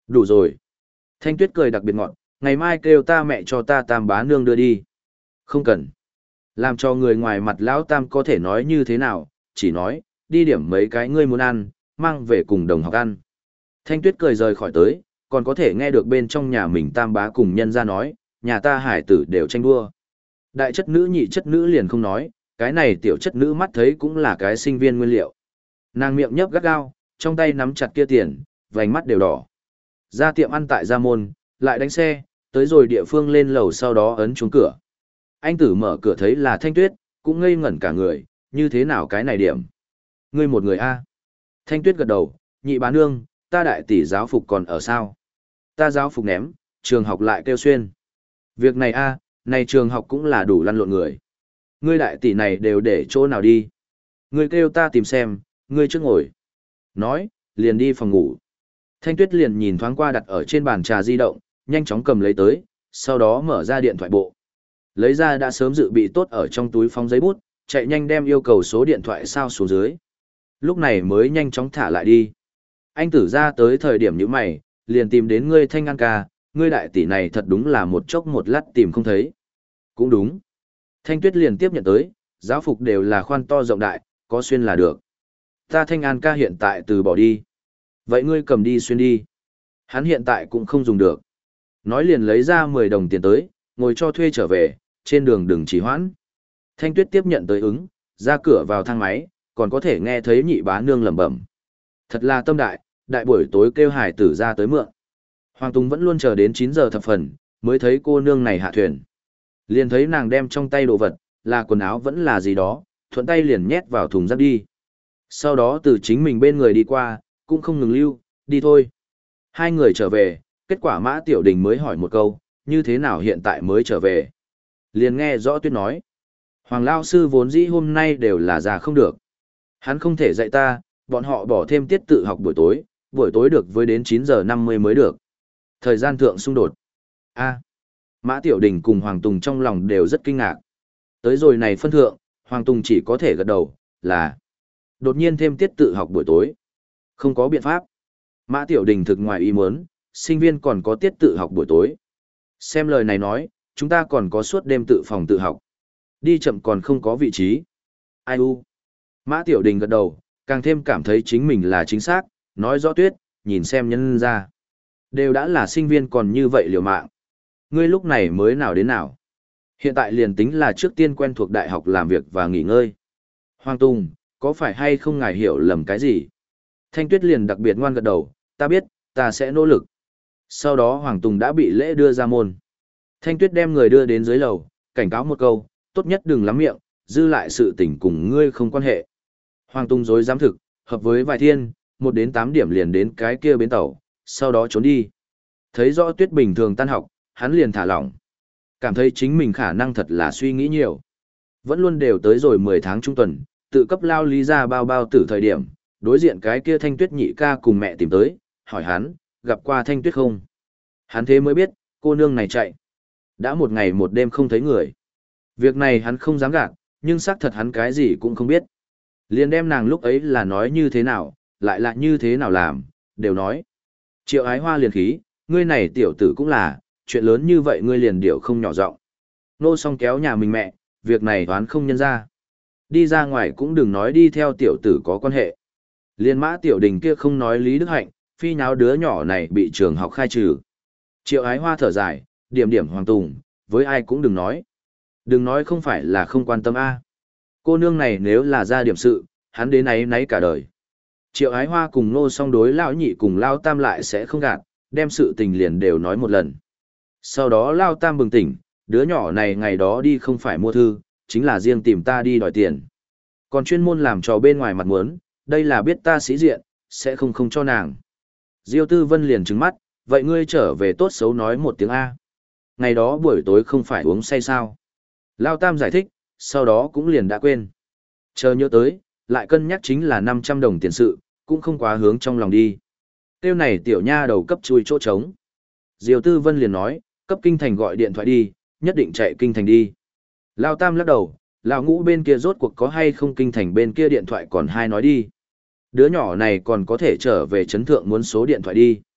Đủ rồi. Thanh Tuyết cười đặc biệt ngọt, ngày mai kêu ta mẹ cho ta tam bá nương đưa đi. Không cần. Làm cho người ngoài mặt lão tam có thể nói như thế nào, chỉ nói, đi điểm mấy cái ngươi muốn ăn, mang về cùng đồng học ăn. Thanh Tuyết cười rời khỏi tới, còn có thể nghe được bên trong nhà mình tam bá cùng nhân ra nói, nhà ta hải tử đều tranh đua. Đại chất nữ nhị chất nữ liền không nói, cái này tiểu chất nữ mắt thấy cũng là cái sinh viên nguyên liệu. Nàng miệng nhấp gắt gao, trong tay nắm chặt kia tiền, vành mắt đều đỏ. Ra tiệm ăn tại Gia Môn, lại đánh xe, tới rồi địa phương lên lầu sau đó ấn chuông cửa. Anh tử mở cửa thấy là Thanh Tuyết, cũng ngây ngẩn cả người, như thế nào cái này điểm. Ngươi một người a? Thanh Tuyết gật đầu, nhị bá nương, ta đại tỷ giáo phục còn ở sao? Ta giáo phục ném, trường học lại kêu xuyên. Việc này a, này trường học cũng là đủ lăn lộn người. Ngươi đại tỷ này đều để chỗ nào đi? Ngươi kêu ta tìm xem, ngươi trước ngồi. Nói, liền đi phòng ngủ. Thanh Tuyết liền nhìn thoáng qua đặt ở trên bàn trà di động, nhanh chóng cầm lấy tới, sau đó mở ra điện thoại bộ. Lấy ra đã sớm dự bị tốt ở trong túi phóng giấy bút, chạy nhanh đem yêu cầu số điện thoại sao xuống dưới. Lúc này mới nhanh chóng thả lại đi. Anh tử ra tới thời điểm như mày, liền tìm đến ngươi Thanh An ca, ngươi đại tỷ này thật đúng là một chốc một lát tìm không thấy. Cũng đúng. Thanh Tuyết liền tiếp nhận tới, giáo phục đều là khoan to rộng đại, có xuyên là được. Ta Thanh An ca hiện tại từ bỏ đi. Vậy ngươi cầm đi xuyên đi. Hắn hiện tại cũng không dùng được. Nói liền lấy ra mười đồng tiền tới, ngồi cho thuê trở về, trên đường đừng trì hoãn. Thanh Tuyết tiếp nhận tới ứng, ra cửa vào thang máy, còn có thể nghe thấy nhị bá nương lẩm bẩm. Thật là tâm đại, đại buổi tối kêu hải tử ra tới mượn. Hoàng Tùng vẫn luôn chờ đến chín giờ thập phần, mới thấy cô nương này hạ thuyền. Liền thấy nàng đem trong tay đồ vật, là quần áo vẫn là gì đó, thuận tay liền nhét vào thùng rác đi. Sau đó từ chính mình bên người đi qua, cũng không ngừng lưu, đi thôi. Hai người trở về, kết quả Mã Tiểu Đình mới hỏi một câu, như thế nào hiện tại mới trở về. Liền nghe rõ Tuyết nói. Hoàng Lao Sư vốn dĩ hôm nay đều là già không được. Hắn không thể dạy ta, bọn họ bỏ thêm tiết tự học buổi tối, buổi tối được với đến chín giờ năm mươi mới được. Thời gian thượng xung đột. A. Mã Tiểu Đình cùng Hoàng Tùng trong lòng đều rất kinh ngạc. Tới rồi này phân thượng, Hoàng Tùng chỉ có thể gật đầu, là đột nhiên thêm tiết tự học buổi tối. Không có biện pháp. Mã Tiểu Đình thực ngoài ý muốn, sinh viên còn có tiết tự học buổi tối. Xem lời này nói, chúng ta còn có suốt đêm tự phòng tự học. Đi chậm còn không có vị trí. Ai u. Mã Tiểu Đình gật đầu, càng thêm cảm thấy chính mình là chính xác, nói rõ Tuyết, nhìn xem nhân ra. Đều đã là sinh viên còn như vậy liều mạng. Ngươi lúc này mới nào đến nào. Hiện tại liền tính là trước tiên quen thuộc đại học làm việc và nghỉ ngơi. Hoàng Tùng, có phải hay không ngài hiểu lầm cái gì? Thanh Tuyết liền đặc biệt ngoan gật đầu, ta biết, ta sẽ nỗ lực. Sau đó Hoàng Tùng đã bị lễ đưa ra môn. Thanh Tuyết đem người đưa đến dưới lầu, cảnh cáo một câu, tốt nhất đừng lắm miệng, dư lại sự tình cùng ngươi không quan hệ. Hoàng Tùng dối dám thực, hợp với vài thiên, một đến tám điểm liền đến cái kia bến tàu, sau đó trốn đi. Thấy rõ Tuyết bình thường tan học, hắn liền thả lỏng. Cảm thấy chính mình khả năng thật là suy nghĩ nhiều. Vẫn luôn đều tới rồi mười tháng trung tuần, tự cấp lao lý ra bao bao tử thời điểm, đối diện cái kia Thanh Tuyết nhị ca cùng mẹ tìm tới, hỏi hắn, gặp qua Thanh Tuyết không? Hắn thế mới biết, cô nương này chạy. Đã một ngày một đêm không thấy người. Việc này hắn không dám gạt, nhưng xác thật hắn cái gì cũng không biết. Liền đem nàng lúc ấy là nói như thế nào, lại là như thế nào làm, đều nói. Triệu Ái Hoa liền khí, ngươi này tiểu tử cũng là, chuyện lớn như vậy ngươi liền điệu không nhỏ giọng. Nô song kéo nhà mình mẹ, việc này toán không nhân ra. Đi ra ngoài cũng đừng nói đi theo tiểu tử có quan hệ. Liên Mã Tiểu Đình kia không nói Lý Đức Hạnh, phi nháo đứa nhỏ này bị trường học khai trừ. Triệu Ái Hoa thở dài, điểm điểm Hoàng Tùng, với ai cũng đừng nói. Đừng nói không phải là không quan tâm a. Cô nương này nếu là ra điểm sự, hắn đến ấy nấy cả đời. Triệu Ái Hoa cùng Nô song đối lão nhị cùng Lao Tam lại sẽ không gạt, đem sự tình liền đều nói một lần. Sau đó Lao Tam bừng tỉnh, đứa nhỏ này ngày đó đi không phải mua thư, chính là riêng tìm ta đi đòi tiền. Còn chuyên môn làm trò bên ngoài mặt muốn, đây là biết ta sĩ diện, sẽ không không cho nàng. Diêu Tư Vân liền trừng mắt, vậy ngươi trở về tốt xấu nói một tiếng A. Ngày đó buổi tối không phải uống say sao. Lao Tam giải thích, sau đó cũng liền đã quên. Chờ nhớ tới, lại cân nhắc chính là năm trăm đồng tiền sự, cũng không quá hướng trong lòng đi. Tiêu này tiểu nha đầu cấp chui chỗ trống. Diêu Tư Vân liền nói, cấp kinh thành gọi điện thoại đi, nhất định chạy kinh thành đi. Lao Tam lắc đầu, Lão Ngũ bên kia rốt cuộc có hay không kinh thành bên kia điện thoại còn hai nói đi. Đứa nhỏ này còn có thể trở về chấn thượng muốn số điện thoại đi.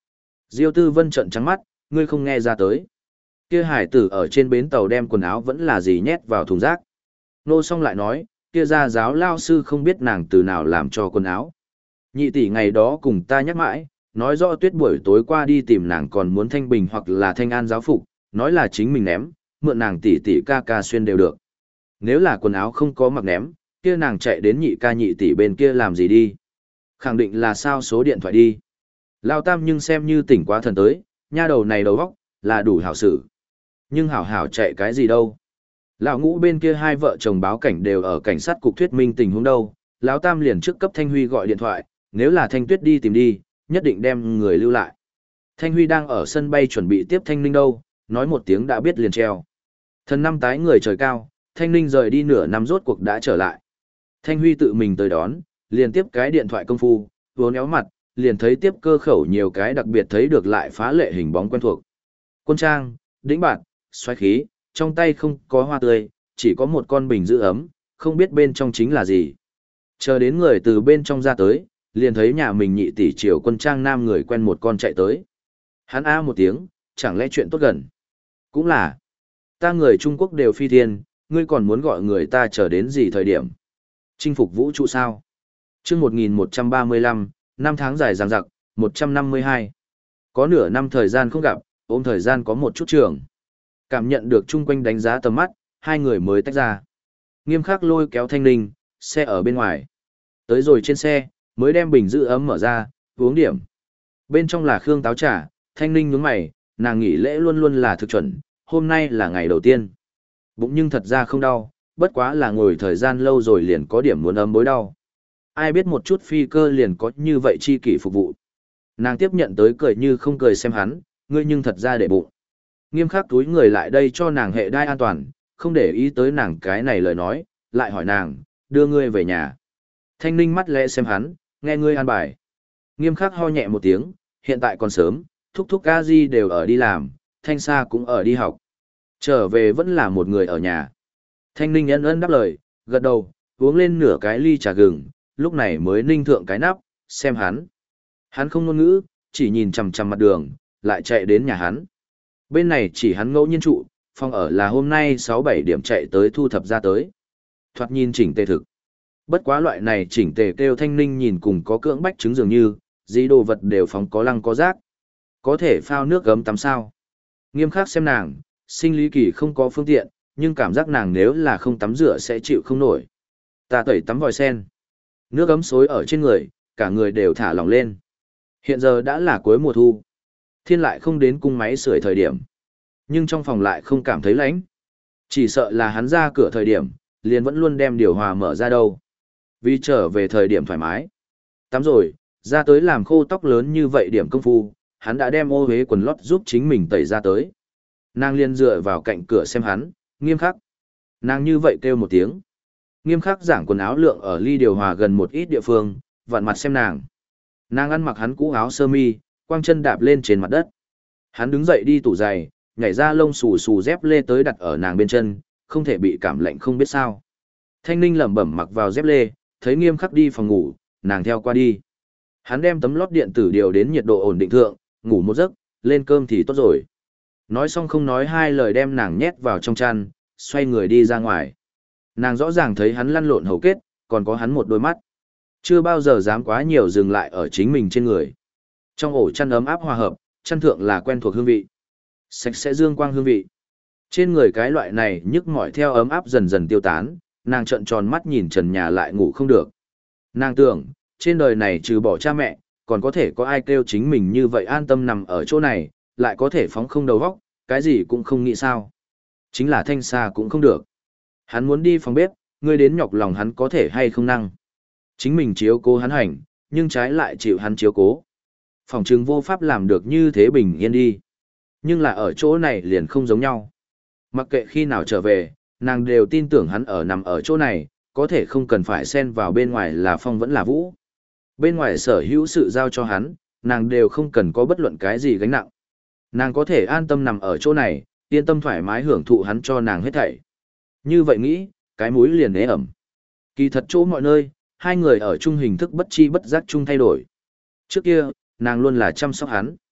Diêu Tư Vân trợn trắng mắt, ngươi không nghe ra tới. Kia hải tử ở trên bến tàu đem quần áo vẫn là gì nhét vào thùng rác. Nô song lại nói, kia gia giáo lao sư không biết nàng từ nào làm cho quần áo. Nhị tỷ ngày đó cùng ta nhắc mãi, nói rõ tuyết buổi tối qua đi tìm nàng còn muốn thanh bình hoặc là thanh an giáo phục, nói là chính mình ném, mượn nàng tỷ tỷ ca ca xuyên đều được. Nếu là quần áo không có mặc ném, kia nàng chạy đến nhị ca nhị tỷ bên kia làm gì đi? Khẳng định là sao số điện thoại đi. Lao Tam nhưng xem như tỉnh quá thần tới, nha đầu này đầu óc là đủ hảo xử. Nhưng hảo hảo chạy cái gì đâu? Lão Ngũ bên kia hai vợ chồng báo cảnh đều ở cảnh sát cục thuyết minh tình huống đâu, lão Tam liền trước cấp Thanh Huy gọi điện thoại, nếu là Thanh Tuyết đi tìm đi, nhất định đem người lưu lại. Thanh Huy đang ở sân bay chuẩn bị tiếp Thanh Ninh đâu, nói một tiếng đã biết liền treo. Thần năm tái người trời cao, Thanh Ninh rời đi nửa năm rốt cuộc đã trở lại. Thanh Huy tự mình tới đón, liền tiếp cái điện thoại công phu, vốn éo mặt, liền thấy tiếp cơ khẩu nhiều cái đặc biệt thấy được lại phá lệ hình bóng quen thuộc. Quân trang, đĩnh bạn, xoáy khí, trong tay không có hoa tươi, chỉ có một con bình giữ ấm, không biết bên trong chính là gì. Chờ đến người từ bên trong ra tới, liền thấy nhà mình nhị tỷ triều quân trang nam người quen một con chạy tới. Hắn a một tiếng, chẳng lẽ chuyện tốt gần. Cũng là, ta người Trung Quốc đều phi thiên, ngươi còn muốn gọi người ta chờ đến gì thời điểm. Chinh phục vũ trụ sao? Chương một nghìn một trăm ba mươi lăm, năm tháng dài dằng dặc, một trăm năm mươi hai. Có nửa năm thời gian không gặp, ôm thời gian có một chút trường. Cảm nhận được chung quanh đánh giá tầm mắt, hai người mới tách ra. Nghiêm khắc lôi kéo Thanh Ninh, xe ở bên ngoài. Tới rồi trên xe, mới đem bình giữ ấm mở ra, uống điểm. Bên trong là khương táo trà, Thanh Ninh nhướng mày, nàng nghỉ lễ luôn luôn là thực chuẩn, hôm nay là ngày đầu tiên. Bụng nhưng thật ra không đau, bất quá là ngồi thời gian lâu rồi liền có điểm muốn ấm bối đau. Ai biết một chút phi cơ liền có như vậy chi kỷ phục vụ. Nàng tiếp nhận tới cười như không cười xem hắn, ngươi nhưng thật ra để bụng. Nghiêm khắc túi người lại đây cho nàng hệ đai an toàn, không để ý tới nàng cái này lời nói, lại hỏi nàng, đưa ngươi về nhà. Thanh Ninh mắt lẽ xem hắn, nghe ngươi an bài. Nghiêm khắc ho nhẹ một tiếng, hiện tại còn sớm, thúc thúc ca di đều ở đi làm, Thanh Sa cũng ở đi học. Trở về vẫn là một người ở nhà. Thanh Ninh ân ân đáp lời, gật đầu, uống lên nửa cái ly trà gừng, lúc này mới ninh thượng cái nắp, xem hắn. Hắn không ngôn ngữ, chỉ nhìn chằm chằm mặt đường, lại chạy đến nhà hắn. Bên này chỉ hắn ngẫu nhiên trụ, phòng ở là hôm nay sáu bảy điểm chạy tới thu thập ra tới. Thoạt nhìn chỉnh tề thực. Bất quá loại này chỉnh tề kêu Thanh Ninh nhìn cùng có cưỡng bách chứng dường như, gì đồ vật đều phóng có lăng có rác. Có thể phao nước gấm tắm sao. Nghiêm khắc xem nàng, sinh lý kỳ không có phương tiện, nhưng cảm giác nàng nếu là không tắm rửa sẽ chịu không nổi. Ta tẩy tắm vòi sen. Nước ấm xối ở trên người, cả người đều thả lỏng lên. Hiện giờ đã là cuối mùa thu. Thiên lại không đến cung máy sưởi thời điểm. Nhưng trong phòng lại không cảm thấy lạnh. Chỉ sợ là hắn ra cửa thời điểm, liền vẫn luôn đem điều hòa mở ra đâu. Vì trở về thời điểm thoải mái. Tắm rồi, ra tới làm khô tóc lớn như vậy điểm công phu, hắn đã đem ô huế quần lót giúp chính mình tẩy ra tới. Nàng liền dựa vào cạnh cửa xem hắn, nghiêm khắc. Nàng như vậy kêu một tiếng. Nghiêm khắc giảng quần áo lượng ở ly điều hòa gần một ít địa phương, vặn mặt xem nàng. Nàng ăn mặc hắn cũ áo sơ mi, quang chân đạp lên trên mặt đất. Hắn đứng dậy đi tủ giày, nhảy ra lông xù xù dép lê tới đặt ở nàng bên chân, không thể bị cảm lạnh không biết sao. Thanh Ninh lẩm bẩm mặc vào dép lê, thấy nghiêm khắc đi phòng ngủ, nàng theo qua đi. Hắn đem tấm lót điện tử điều đến nhiệt độ ổn định thượng, ngủ một giấc, lên cơm thì tốt rồi. Nói xong không nói hai lời đem nàng nhét vào trong chăn, xoay người đi ra ngoài. Nàng rõ ràng thấy hắn lăn lộn hầu kết, còn có hắn một đôi mắt. Chưa bao giờ dám quá nhiều dừng lại ở chính mình trên người. Trong ổ chăn ấm áp hòa hợp, chăn thượng là quen thuộc hương vị. Sạch sẽ dương quang hương vị. Trên người cái loại này nhức mỏi theo ấm áp dần dần tiêu tán, nàng trợn tròn mắt nhìn trần nhà lại ngủ không được. Nàng tưởng, trên đời này trừ bỏ cha mẹ, còn có thể có ai kêu chính mình như vậy an tâm nằm ở chỗ này, lại có thể phóng không đầu óc, cái gì cũng không nghĩ sao. Chính là Thanh Sa cũng không được. Hắn muốn đi phòng bếp, ngươi đến nhọc lòng hắn có thể hay không năng. Chính mình chiếu cố hắn hành, nhưng trái lại chịu hắn chiếu cố. Phòng trừng vô pháp làm được như thế bình yên đi. Nhưng là ở chỗ này liền không giống nhau. Mặc kệ khi nào trở về, nàng đều tin tưởng hắn ở nằm ở chỗ này, có thể không cần phải xen vào bên ngoài là phong vẫn là vũ. Bên ngoài sở hữu sự giao cho hắn, nàng đều không cần có bất luận cái gì gánh nặng. Nàng có thể an tâm nằm ở chỗ này, yên tâm thoải mái hưởng thụ hắn cho nàng hết thảy. Như vậy nghĩ, cái mũi liền ế ẩm. Kỳ thật chỗ mọi nơi, hai người ở chung hình thức bất chi bất giác chung thay đổi. Trước kia, nàng luôn là chăm sóc hắn.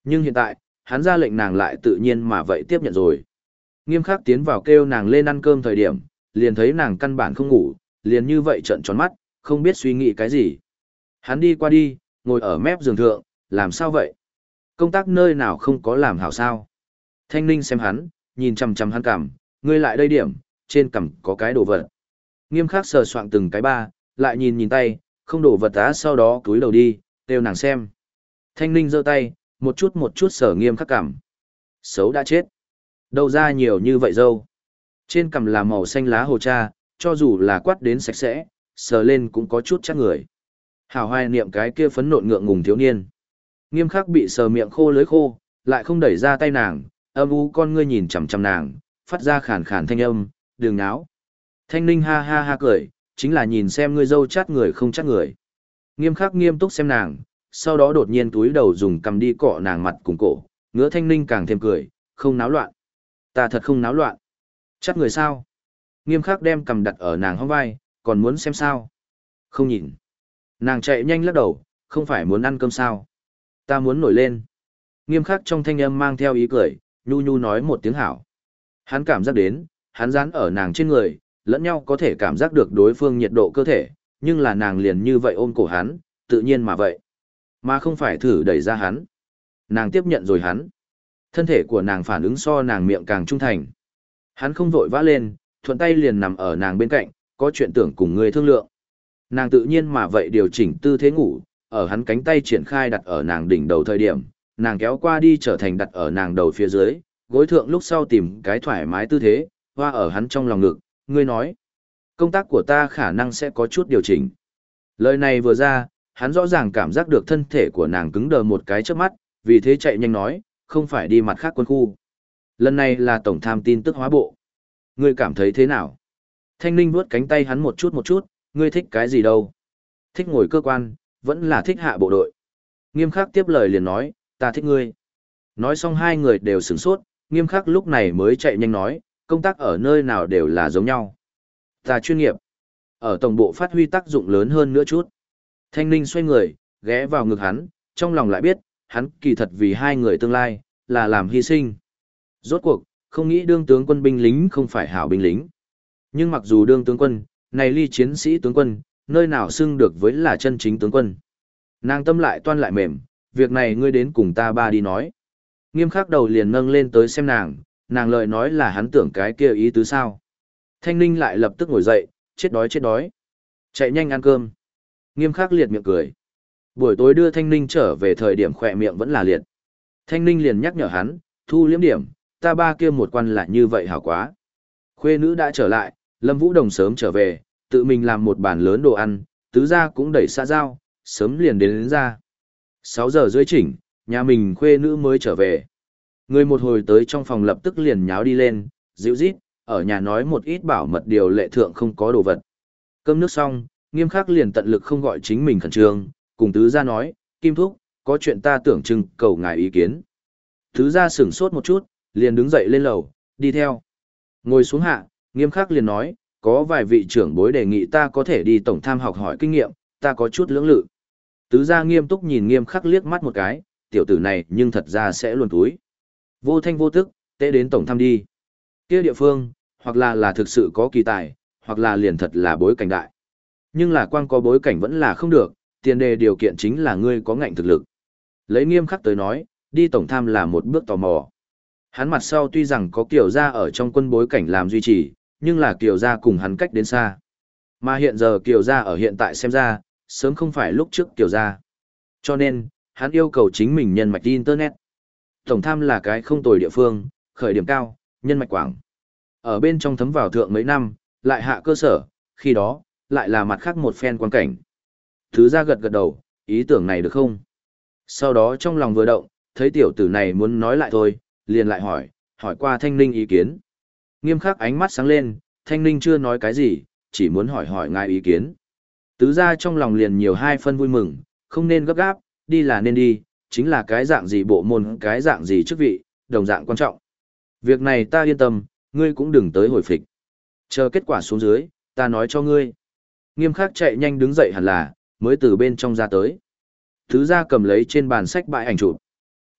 Nhưng hiện tại, hắn ra lệnh nàng lại tự nhiên mà vậy tiếp nhận rồi. Nghiêm khắc tiến vào kêu nàng lên ăn cơm thời điểm, liền thấy nàng căn bản không ngủ, liền như vậy trợn tròn mắt, không biết suy nghĩ cái gì. Hắn đi qua đi, ngồi ở mép giường thượng, làm sao vậy? Công tác nơi nào không có làm hảo sao? Thanh Ninh xem hắn, nhìn chằm chằm hắn cằm, ngươi lại đây điểm, trên cằm có cái đồ vật. Nghiêm khắc sờ soạng từng cái ba, lại nhìn nhìn tay, không đổ vật á, sau đó cúi đầu đi, kêu nàng xem. Thanh Ninh giơ tay, một chút một chút sờ nghiêm khắc cằm. Xấu đã chết. Đâu ra nhiều như vậy dâu. Trên cằm là màu xanh lá hồ cha, cho dù là quát đến sạch sẽ, sờ lên cũng có chút chắc người. Hảo hoài niệm cái kia phấn nộn ngượng ngùng thiếu niên. Nghiêm khắc bị sờ miệng khô lưới khô, lại không đẩy ra tay nàng, âm u con ngươi nhìn chằm chằm nàng, phát ra khàn khàn thanh âm, đừng náo. Thanh Ninh ha ha ha cười, chính là nhìn xem ngươi dâu chát người không chát người. Nghiêm khắc nghiêm túc xem nàng, sau đó đột nhiên túi đầu dùng cầm đi cọ nàng mặt cùng cổ, ngứa Thanh Ninh càng thêm cười, không náo loạn. Ta thật không náo loạn. Chát người sao? Nghiêm khắc đem cầm đặt ở nàng hông vai, còn muốn xem sao? Không nhìn. Nàng chạy nhanh lắc đầu, không phải muốn ăn cơm sao? Ta muốn nổi lên. Nghiêm khắc trong thanh âm mang theo ý cười, nhu nhu nói một tiếng hảo. Hắn cảm giác đến, hắn dán ở nàng trên người, lẫn nhau có thể cảm giác được đối phương nhiệt độ cơ thể, nhưng là nàng liền như vậy ôm cổ hắn, tự nhiên mà vậy. Mà không phải thử đẩy ra hắn. Nàng tiếp nhận rồi hắn. Thân thể của nàng phản ứng so nàng miệng càng trung thành. Hắn không vội vã lên, thuận tay liền nằm ở nàng bên cạnh, có chuyện tưởng cùng người thương lượng. Nàng tự nhiên mà vậy điều chỉnh tư thế ngủ, ở hắn cánh tay triển khai đặt ở nàng đỉnh đầu thời điểm, nàng kéo qua đi trở thành đặt ở nàng đầu phía dưới, gối thượng lúc sau tìm cái thoải mái tư thế, hoa ở hắn trong lòng ngực, ngươi nói. Công tác của ta khả năng sẽ có chút điều chỉnh. Lời này vừa ra, hắn rõ ràng cảm giác được thân thể của nàng cứng đờ một cái trước mắt, vì thế chạy nhanh nói, không phải đi mặt khác quân khu. Lần này là tổng tham tin tức hóa bộ. Ngươi cảm thấy thế nào? Thanh Ninh vuốt cánh tay hắn một chút một chút, ngươi thích cái gì đâu? Thích ngồi cơ quan, vẫn là thích hạ bộ đội. Nghiêm khắc tiếp lời liền nói, ta thích ngươi. Nói xong hai người đều sửng sốt, nghiêm khắc lúc này mới chạy nhanh nói, công tác ở nơi nào đều là giống nhau. Ta chuyên nghiệp. Ở tổng bộ phát huy tác dụng lớn hơn nữa chút. Thanh Ninh xoay người, ghé vào ngực hắn, trong lòng lại biết, hắn kỳ thật vì hai người tương lai, là làm hy sinh. Rốt cuộc, không nghĩ đương tướng quân binh lính không phải hảo binh lính. Nhưng mặc dù đương tướng quân, này ly chiến sĩ tướng quân, nơi nào xưng được với là chân chính tướng quân. Nàng tâm lại toan lại mềm, việc này ngươi đến cùng ta ba đi nói. Nghiêm khắc đầu liền nâng lên tới xem nàng, nàng lời nói là hắn tưởng cái kia ý tứ sao. Thanh Ninh lại lập tức ngồi dậy, chết đói chết đói. Chạy nhanh ăn cơm. Nghiêm khắc liệt miệng cười. Buổi tối đưa Thanh Ninh trở về thời điểm khỏe miệng vẫn là liệt. Thanh Ninh liền nhắc nhở hắn, thu liếm điểm, ta ba kia một quan là như vậy hảo quá. Khuê nữ đã trở lại, Lâm Vũ Đồng sớm trở về, tự mình làm một bàn lớn đồ ăn, tứ gia cũng đẩy xã giao, sớm liền đến, đến ra. sáu giờ rưỡi chỉnh, nhà mình khuê nữ mới trở về. Người một hồi tới trong phòng lập tức liền nháo đi lên, dịu rít, ở nhà nói một ít bảo mật điều lệ thượng không có đồ vật. Cơm nước xong, nghiêm khắc liền tận lực không gọi chính mình khẩn trương, cùng tứ gia nói, Kim Thúc, có chuyện ta tưởng trưng cầu ngài ý kiến. Tứ gia sửng sốt một chút, liền đứng dậy lên lầu, đi theo. Ngồi xuống hạ, nghiêm khắc liền nói, có vài vị trưởng bối đề nghị ta có thể đi tổng tham học hỏi kinh nghiệm, ta có chút lưỡng lự. Tứ gia nghiêm túc nhìn nghiêm khắc liếc mắt một cái, tiểu tử này nhưng thật ra sẽ luồn túi. Vô thanh vô tức, tế đến tổng tham đi. Kia địa phương, hoặc là là thực sự có kỳ tài, hoặc là liền thật là bối cảnh đại. Nhưng là quang có bối cảnh vẫn là không được, tiền đề điều kiện chính là ngươi có ngạnh thực lực. Lấy nghiêm khắc tới nói, đi tổng tham là một bước tò mò. Hắn mặt sau tuy rằng có Kiều gia ở trong quân bối cảnh làm duy trì, nhưng là Kiều gia cùng hắn cách đến xa. Mà hiện giờ Kiều gia ở hiện tại xem ra, sớm không phải lúc trước Kiều gia. Cho nên, hắn yêu cầu chính mình nhân mạch Internet. Tổng tham là cái không tồi địa phương, khởi điểm cao, nhân mạch quảng. Ở bên trong thấm vào thượng mấy năm, lại hạ cơ sở, khi đó, lại là mặt khác một phen quan cảnh. Thứ ra gật gật đầu, ý tưởng này được không? Sau đó trong lòng vừa động, thấy tiểu tử này muốn nói lại thôi, liền lại hỏi, hỏi qua Thanh Ninh ý kiến. Nghiêm khắc ánh mắt sáng lên, Thanh Ninh chưa nói cái gì, chỉ muốn hỏi hỏi ngài ý kiến. Tứ ra trong lòng liền nhiều hai phân vui mừng, không nên gấp gáp, đi là nên đi, chính là cái dạng gì bộ môn, cái dạng gì chức vị, đồng dạng quan trọng. Việc này ta yên tâm, ngươi cũng đừng tới hồi phịch. Chờ kết quả xuống dưới, ta nói cho ngươi. Nghiêm khắc chạy nhanh đứng dậy hẳn là, mới từ bên trong ra tới. Thứ ra cầm lấy trên bàn sách bãi ảnh chụp.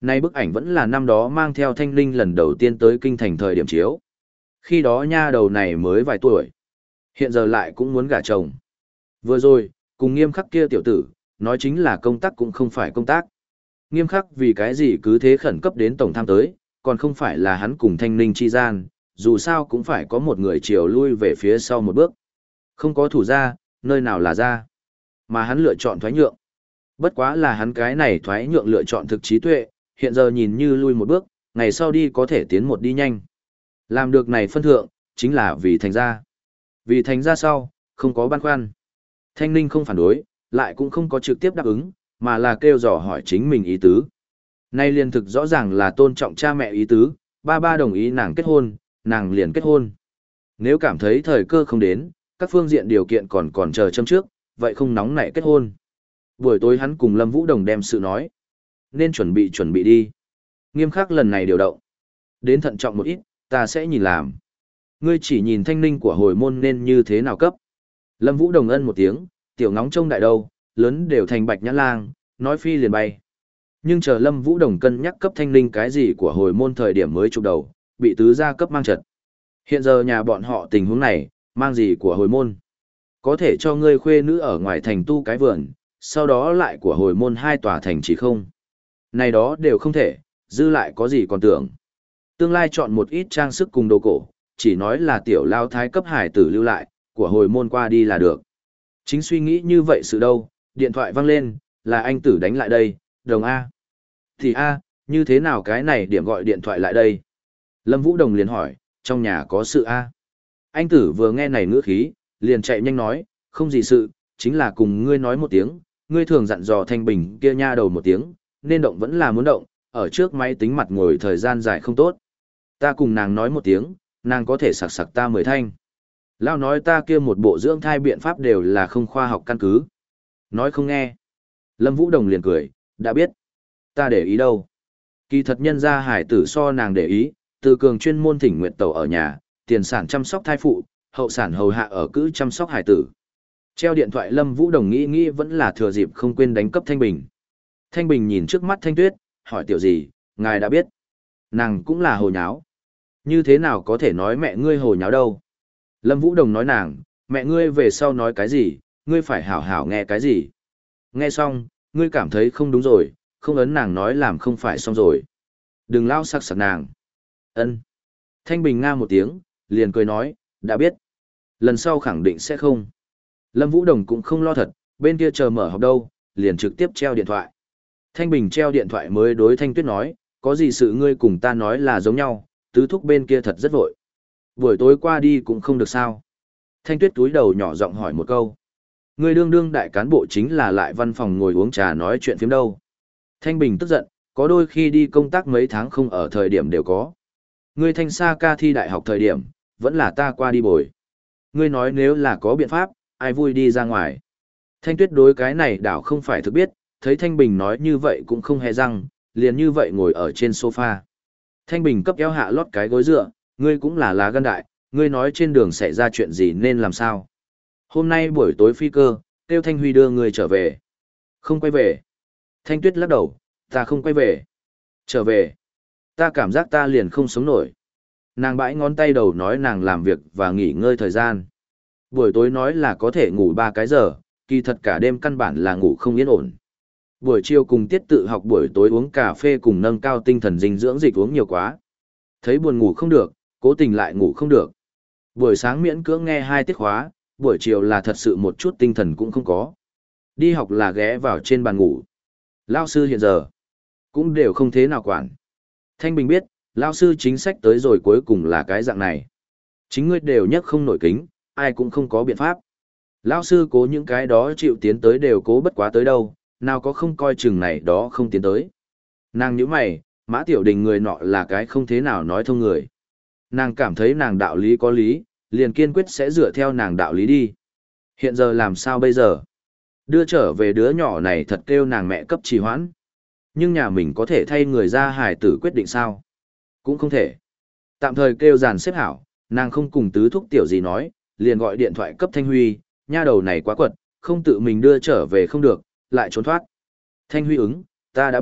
Nay bức ảnh vẫn là năm đó mang theo Thanh Linh lần đầu tiên tới kinh thành thời điểm chiếu. Khi đó nha đầu này mới vài tuổi. Hiện giờ lại cũng muốn gả chồng. Vừa rồi, cùng Nghiêm Khắc kia tiểu tử, nói chính là công tác cũng không phải công tác. Nghiêm Khắc vì cái gì cứ thế khẩn cấp đến tổng tham tới, còn không phải là hắn cùng Thanh Linh chi gian, dù sao cũng phải có một người chiều lui về phía sau một bước. Không có thủ ra, nơi nào là ra. Mà hắn lựa chọn thoái nhượng. Bất quá là hắn cái này thoái nhượng lựa chọn thực trí tuệ, hiện giờ nhìn như lui một bước, ngày sau đi có thể tiến một đi nhanh. Làm được này phân thượng, chính là vì thành ra. Vì thành ra sau, không có băn khoăn. Thanh Ninh không phản đối, lại cũng không có trực tiếp đáp ứng, mà là kêu dò hỏi chính mình ý tứ. Nay liền thực rõ ràng là tôn trọng cha mẹ ý tứ, ba ba đồng ý nàng kết hôn, nàng liền kết hôn. Nếu cảm thấy thời cơ không đến, các phương diện điều kiện còn còn chờ châm trước, vậy không nóng nảy kết hôn. Buổi tối hắn cùng Lâm Vũ Đồng đem sự nói. Nên chuẩn bị chuẩn bị đi. Nghiêm Khắc lần này điều động. Đến thận trọng một ít, ta sẽ nhìn làm. Ngươi chỉ nhìn thanh ninh của hồi môn nên như thế nào cấp. Lâm Vũ Đồng ân một tiếng, tiểu ngóng trông đại đâu, lớn đều thành bạch nhãn lang, nói phi liền bay. Nhưng chờ Lâm Vũ Đồng cân nhắc cấp thanh ninh cái gì của hồi môn thời điểm mới chụp đầu, bị tứ gia cấp mang trật. Hiện giờ nhà bọn họ tình huống này, mang gì của hồi môn. Có thể cho ngươi khuê nữ ở ngoài thành tu cái vườn, sau đó lại của hồi môn hai tòa thành chỉ không. Này đó đều không thể, dư lại có gì còn tưởng. Tương lai chọn một ít trang sức cùng đồ cổ, chỉ nói là tiểu lao thái cấp hải tử lưu lại, của hồi môn qua đi là được. Chính suy nghĩ như vậy sự đâu, điện thoại vang lên, là anh tử đánh lại đây, đồng A. Thì A, như thế nào cái này điểm gọi điện thoại lại đây? Lâm Vũ Đồng liền hỏi, trong nhà có sự A. Anh tử vừa nghe này ngữ khí, liền chạy nhanh nói, không gì sự, chính là cùng ngươi nói một tiếng, ngươi thường dặn dò Thanh Bình kia nha đầu một tiếng, nên động vẫn là muốn động, ở trước máy tính mặt ngồi thời gian dài không tốt. Ta cùng nàng nói một tiếng, nàng có thể sặc sặc ta mười thanh. Lao nói ta kia một bộ dưỡng thai biện pháp đều là không khoa học căn cứ. Nói không nghe. Lâm Vũ Đồng liền cười, đã biết. Ta để ý đâu. Kỳ thật nhân gia hải tử so nàng để ý, từ cường chuyên môn thỉnh nguyện tàu ở nhà, tiền sản chăm sóc thai phụ, hậu sản hầu hạ ở cữ chăm sóc hải tử. Treo điện thoại Lâm Vũ Đồng nghĩ nghĩ vẫn là thừa dịp không quên đánh cấp Thanh Bình. Thanh Bình nhìn trước mắt Thanh Tuyết, hỏi tiểu gì, ngài đã biết. Nàng cũng là hồ nháo. Như thế nào có thể nói mẹ ngươi hồ nháo đâu. Lâm Vũ Đồng nói nàng, mẹ ngươi về sau nói cái gì, ngươi phải hảo hảo nghe cái gì. Nghe xong, ngươi cảm thấy không đúng rồi, không ấn nàng nói làm không phải xong rồi. Đừng lao sắc sặc nàng. Ân. Thanh Bình nga một tiếng, liền cười nói, đã biết. Lần sau khẳng định sẽ không. Lâm Vũ Đồng cũng không lo thật, bên kia chờ mở học đâu, liền trực tiếp treo điện thoại. Thanh Bình treo điện thoại mới đối Thanh Tuyết nói, có gì sự ngươi cùng ta nói là giống nhau, tứ thúc bên kia thật rất vội. Buổi tối qua đi cũng không được sao. Thanh Tuyết túi đầu nhỏ giọng hỏi một câu. Ngươi đương đương đại cán bộ chính là lại văn phòng ngồi uống trà nói chuyện phiếm đâu. Thanh Bình tức giận, có đôi khi đi công tác mấy tháng không ở thời điểm đều có. Ngươi Thanh Sa ca thi đại học thời điểm, vẫn là ta qua đi bồi. Ngươi nói nếu là có biện pháp, ai vui đi ra ngoài. Thanh Tuyết đối cái này đảo không phải thực biết, thấy Thanh Bình nói như vậy cũng không hề răng, liền như vậy ngồi ở trên sofa. Thanh Bình cấp eo hạ lót cái gối dựa, ngươi cũng là lá gan đại, ngươi nói trên đường xảy ra chuyện gì nên làm sao. Hôm nay buổi tối phi cơ, kêu Thanh Huy đưa ngươi trở về. Không quay về. Thanh Tuyết lắc đầu, ta không quay về. Trở về. Ta cảm giác ta liền không sống nổi. Nàng bãi ngón tay đầu nói nàng làm việc và nghỉ ngơi thời gian. Buổi tối nói là có thể ngủ ba cái giờ, kỳ thật cả đêm căn bản là ngủ không yên ổn. Buổi chiều cùng tiết tự học, buổi tối uống cà phê cùng nâng cao tinh thần dinh dưỡng dịch uống nhiều quá. Thấy buồn ngủ không được, cố tình lại ngủ không được. Buổi sáng miễn cưỡng nghe hai tiết khóa, buổi chiều là thật sự một chút tinh thần cũng không có. Đi học là ghé vào trên bàn ngủ. Lao sư hiện giờ cũng đều không thế nào quản. Thanh Bình biết, lao sư chính sách tới rồi cuối cùng là cái dạng này. Chính ngươi đều nhất không nổi kính, ai cũng không có biện pháp. Lao sư cố những cái đó chịu tiến tới đều cố bất quá tới đâu, nào có không coi chừng này đó không tiến tới. Nàng nhíu mày, Mã Tiểu Đình người nọ là cái không thế nào nói thông người. Nàng cảm thấy nàng đạo lý có lý, liền kiên quyết sẽ dựa theo nàng đạo lý đi. Hiện giờ làm sao bây giờ? Đưa trở về đứa nhỏ này thật kêu nàng mẹ cấp trì hoãn. Nhưng nhà mình có thể thay người ra hài tử quyết định sao? Cũng không thể. Tạm thời kêu dàn xếp hảo, nàng không cùng tứ thúc tiểu gì nói, liền gọi điện thoại cấp Thanh Huy, nha đầu này quá quật, không tự mình đưa trở về không được, lại trốn thoát. Thanh Huy ứng, ta đã biết,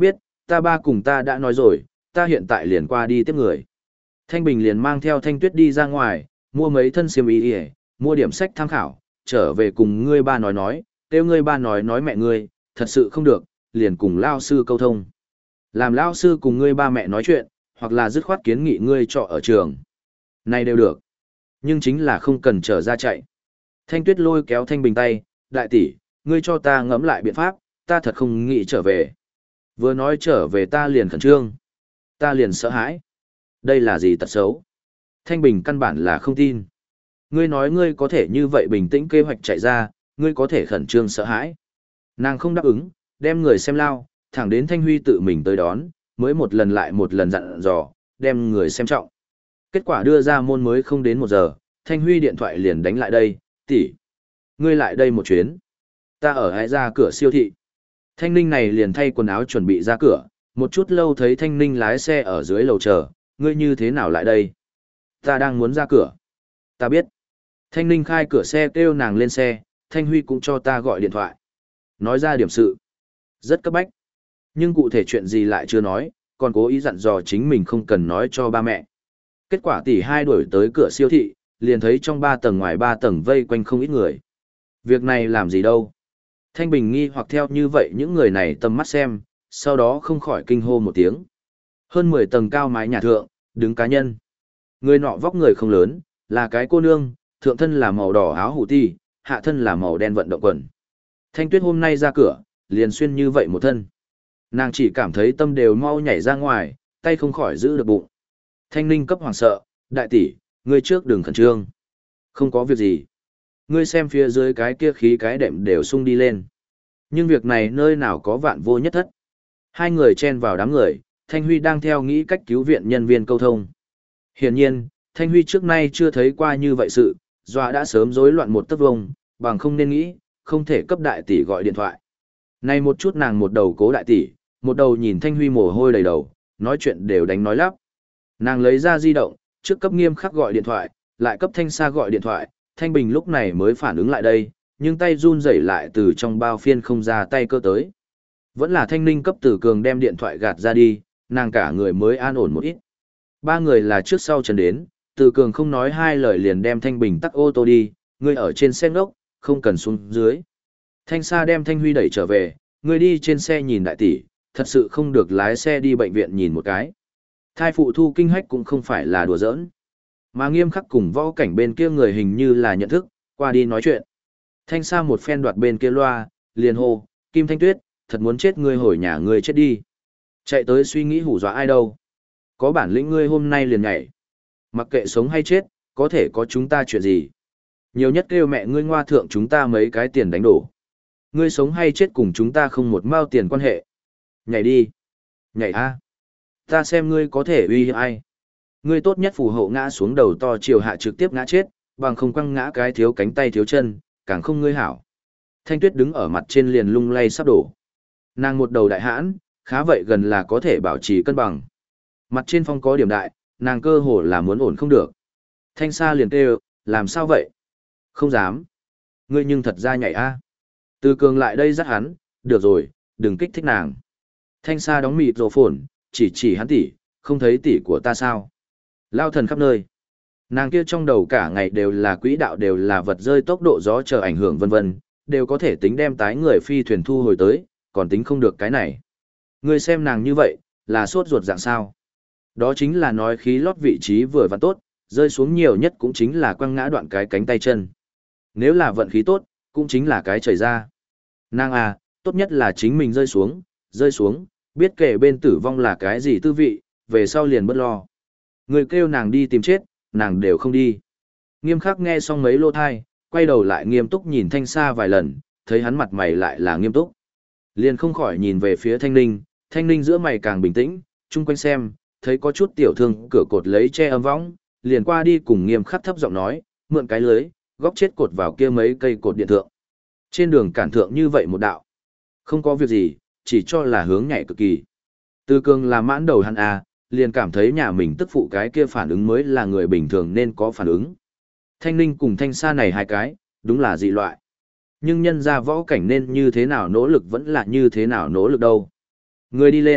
ta ba cùng ta đã nói rồi, ta hiện tại liền qua đi tiếp người. Thanh Bình liền mang theo Thanh Tuyết đi ra ngoài, mua mấy thân xiêm y, mua điểm sách tham khảo, trở về cùng ngươi ba nói nói, kêu ngươi ba nói nói mẹ ngươi, thật sự không được, liền cùng lao sư câu thông. Làm lao sư cùng ngươi ba mẹ nói chuyện, hoặc là dứt khoát kiến nghị ngươi trọ ở trường. Này đều được. Nhưng chính là không cần trở ra chạy. Thanh Tuyết lôi kéo Thanh Bình tay, đại tỷ, ngươi cho ta ngẫm lại biện pháp, ta thật không nghĩ trở về. Vừa nói trở về ta liền khẩn trương. Ta liền sợ hãi. Đây là gì tật xấu? Thanh Bình căn bản là không tin. Ngươi nói ngươi có thể như vậy bình tĩnh kế hoạch chạy ra, ngươi có thể khẩn trương sợ hãi. Nàng không đáp ứng, đem người xem lao, thẳng đến Thanh Huy tự mình tới đón, mới một lần lại một lần dặn dò, đem người xem trọng. Kết quả đưa ra môn mới không đến một giờ, Thanh Huy điện thoại liền đánh lại đây, tỷ, ngươi lại đây một chuyến. Ta ở hãy ra cửa siêu thị. Thanh Ninh này liền thay quần áo chuẩn bị ra cửa, một chút lâu thấy Thanh Ninh lái xe ở dưới lầu chờ, ngươi như thế nào lại đây? Ta đang muốn ra cửa. Ta biết. Thanh Ninh khai cửa xe kêu nàng lên xe, Thanh Huy cũng cho ta gọi điện thoại. Nói ra điểm sự. Rất cấp bách. Nhưng cụ thể chuyện gì lại chưa nói, còn cố ý dặn dò chính mình không cần nói cho ba mẹ. Kết quả tỷ hai đuổi tới cửa siêu thị, liền thấy trong ba tầng ngoài ba tầng vây quanh không ít người. Việc này làm gì đâu? Thanh Bình nghi hoặc theo như vậy những người này tầm mắt xem, sau đó không khỏi kinh hô một tiếng. Hơn mười tầng cao mái nhà thượng, đứng cá nhân. Người nọ vóc người không lớn, là cái cô nương, thượng thân là màu đỏ áo hủ ti, hạ thân là màu đen vận động quần. Thanh Tuyết hôm nay ra cửa, liền xuyên như vậy một thân. Nàng chỉ cảm thấy tâm đều mau nhảy ra ngoài, tay không khỏi giữ được bụng. Thanh Ninh cấp hoàng sợ, đại tỷ, ngươi trước đừng khẩn trương. Không có việc gì. Ngươi xem phía dưới cái kia khí cái đệm đều sung đi lên. Nhưng việc này nơi nào có vạn vô nhất thất. Hai người chen vào đám người, Thanh Huy đang theo nghĩ cách cứu viện nhân viên câu thông. Hiển nhiên, Thanh Huy trước nay chưa thấy qua như vậy sự, dọa đã sớm rối loạn một tấc vông, bằng không nên nghĩ, không thể cấp đại tỷ gọi điện thoại. Này một chút nàng một đầu cố đại tỷ, một đầu nhìn Thanh Huy mồ hôi đầy đầu, nói chuyện đều đánh nói lắp. Nàng lấy ra di động, trước cấp Nghiêm Khắc gọi điện thoại, lại cấp Thanh Sa gọi điện thoại, Thanh Bình lúc này mới phản ứng lại đây, nhưng tay run rẩy lại từ trong bao phiên không ra tay cơ tới. Vẫn là Thanh Ninh cấp Tử Cường đem điện thoại gạt ra đi, nàng cả người mới an ổn một ít. Ba người là trước sau chân đến, Tử Cường không nói hai lời liền đem Thanh Bình tắc ô tô đi, người ở trên xe ngốc, không cần xuống dưới. Thanh Sa đem Thanh Huy đẩy trở về, người đi trên xe nhìn đại tỷ, thật sự không được lái xe đi bệnh viện nhìn một cái. Thai phụ thu kinh hách cũng không phải là đùa giỡn. Mà Nghiêm Khắc cùng võ cảnh bên kia người hình như là nhận thức, qua đi nói chuyện. Thanh Sa một phen đoạt bên kia loa, liền hô, Kim Thanh Tuyết, thật muốn chết ngươi hồi nhà ngươi chết đi. Chạy tới suy nghĩ hù dọa ai đâu. Có bản lĩnh ngươi hôm nay liền nhảy. Mặc kệ sống hay chết, có thể có chúng ta chuyện gì. Nhiều nhất kêu mẹ ngươi ngoa thượng chúng ta mấy cái tiền đánh đổ. Ngươi sống hay chết cùng chúng ta không một mao tiền quan hệ. Nhảy đi. Nhảy a. Ta xem ngươi có thể uy hiếp ai. Ngươi tốt nhất phù hộ ngã xuống đầu to chiều hạ trực tiếp ngã chết, bằng không quăng ngã cái thiếu cánh tay thiếu chân, càng không ngươi hảo. Thanh Tuyết đứng ở mặt trên liền lung lay sắp đổ. Nàng một đầu đại hãn, khá vậy gần là có thể bảo trì cân bằng. Mặt trên phong có điểm đại, nàng cơ hồ là muốn ổn không được. Thanh Sa liền kêu, làm sao vậy? Không dám. Ngươi nhưng thật ra nhảy a. Từ Cường lại đây dắt hắn, được rồi, đừng kích thích nàng. Thanh Sa đóng mịt rồ phồn, chỉ chỉ hắn tỷ, không thấy tỷ của ta sao? Lao thần khắp nơi. Nàng kia trong đầu cả ngày đều là quỹ đạo đều là vật rơi tốc độ gió chờ ảnh hưởng vân vân, đều có thể tính đem tái người phi thuyền thu hồi tới, còn tính không được cái này. Ngươi xem nàng như vậy, là sốt ruột dạng sao? Đó chính là nói khí lót vị trí vừa và tốt, rơi xuống nhiều nhất cũng chính là quăng ngã đoạn cái cánh tay chân. Nếu là vận khí tốt, cũng chính là cái chảy ra. Nàng à, tốt nhất là chính mình rơi xuống, rơi xuống, biết kể bên tử vong là cái gì tư vị, về sau liền bất lo. Người kêu nàng đi tìm chết, nàng đều không đi. Nghiêm Khắc nghe xong mấy lô thai, quay đầu lại nghiêm túc nhìn Thanh Sa vài lần, thấy hắn mặt mày lại là nghiêm túc. Liền không khỏi nhìn về phía Thanh Ninh, Thanh Ninh giữa mày càng bình tĩnh, chung quanh xem, thấy có chút tiểu thương cửa cột lấy che âm võng, liền qua đi cùng Nghiêm Khắc thấp giọng nói, mượn cái lưới, góc chết cột vào kia mấy cây cột điện thượng. Trên đường cản thượng như vậy một đạo. Không có việc gì, chỉ cho là hướng nhảy cực kỳ. Từ Cường là mãn đầu hắn à, liền cảm thấy nhà mình tức phụ cái kia phản ứng mới là người bình thường nên có phản ứng. Thanh Ninh cùng Thanh Sa này hai cái, đúng là dị loại. Nhưng nhân ra võ cảnh nên như thế nào nỗ lực vẫn là như thế nào nỗ lực đâu. Người đi lên,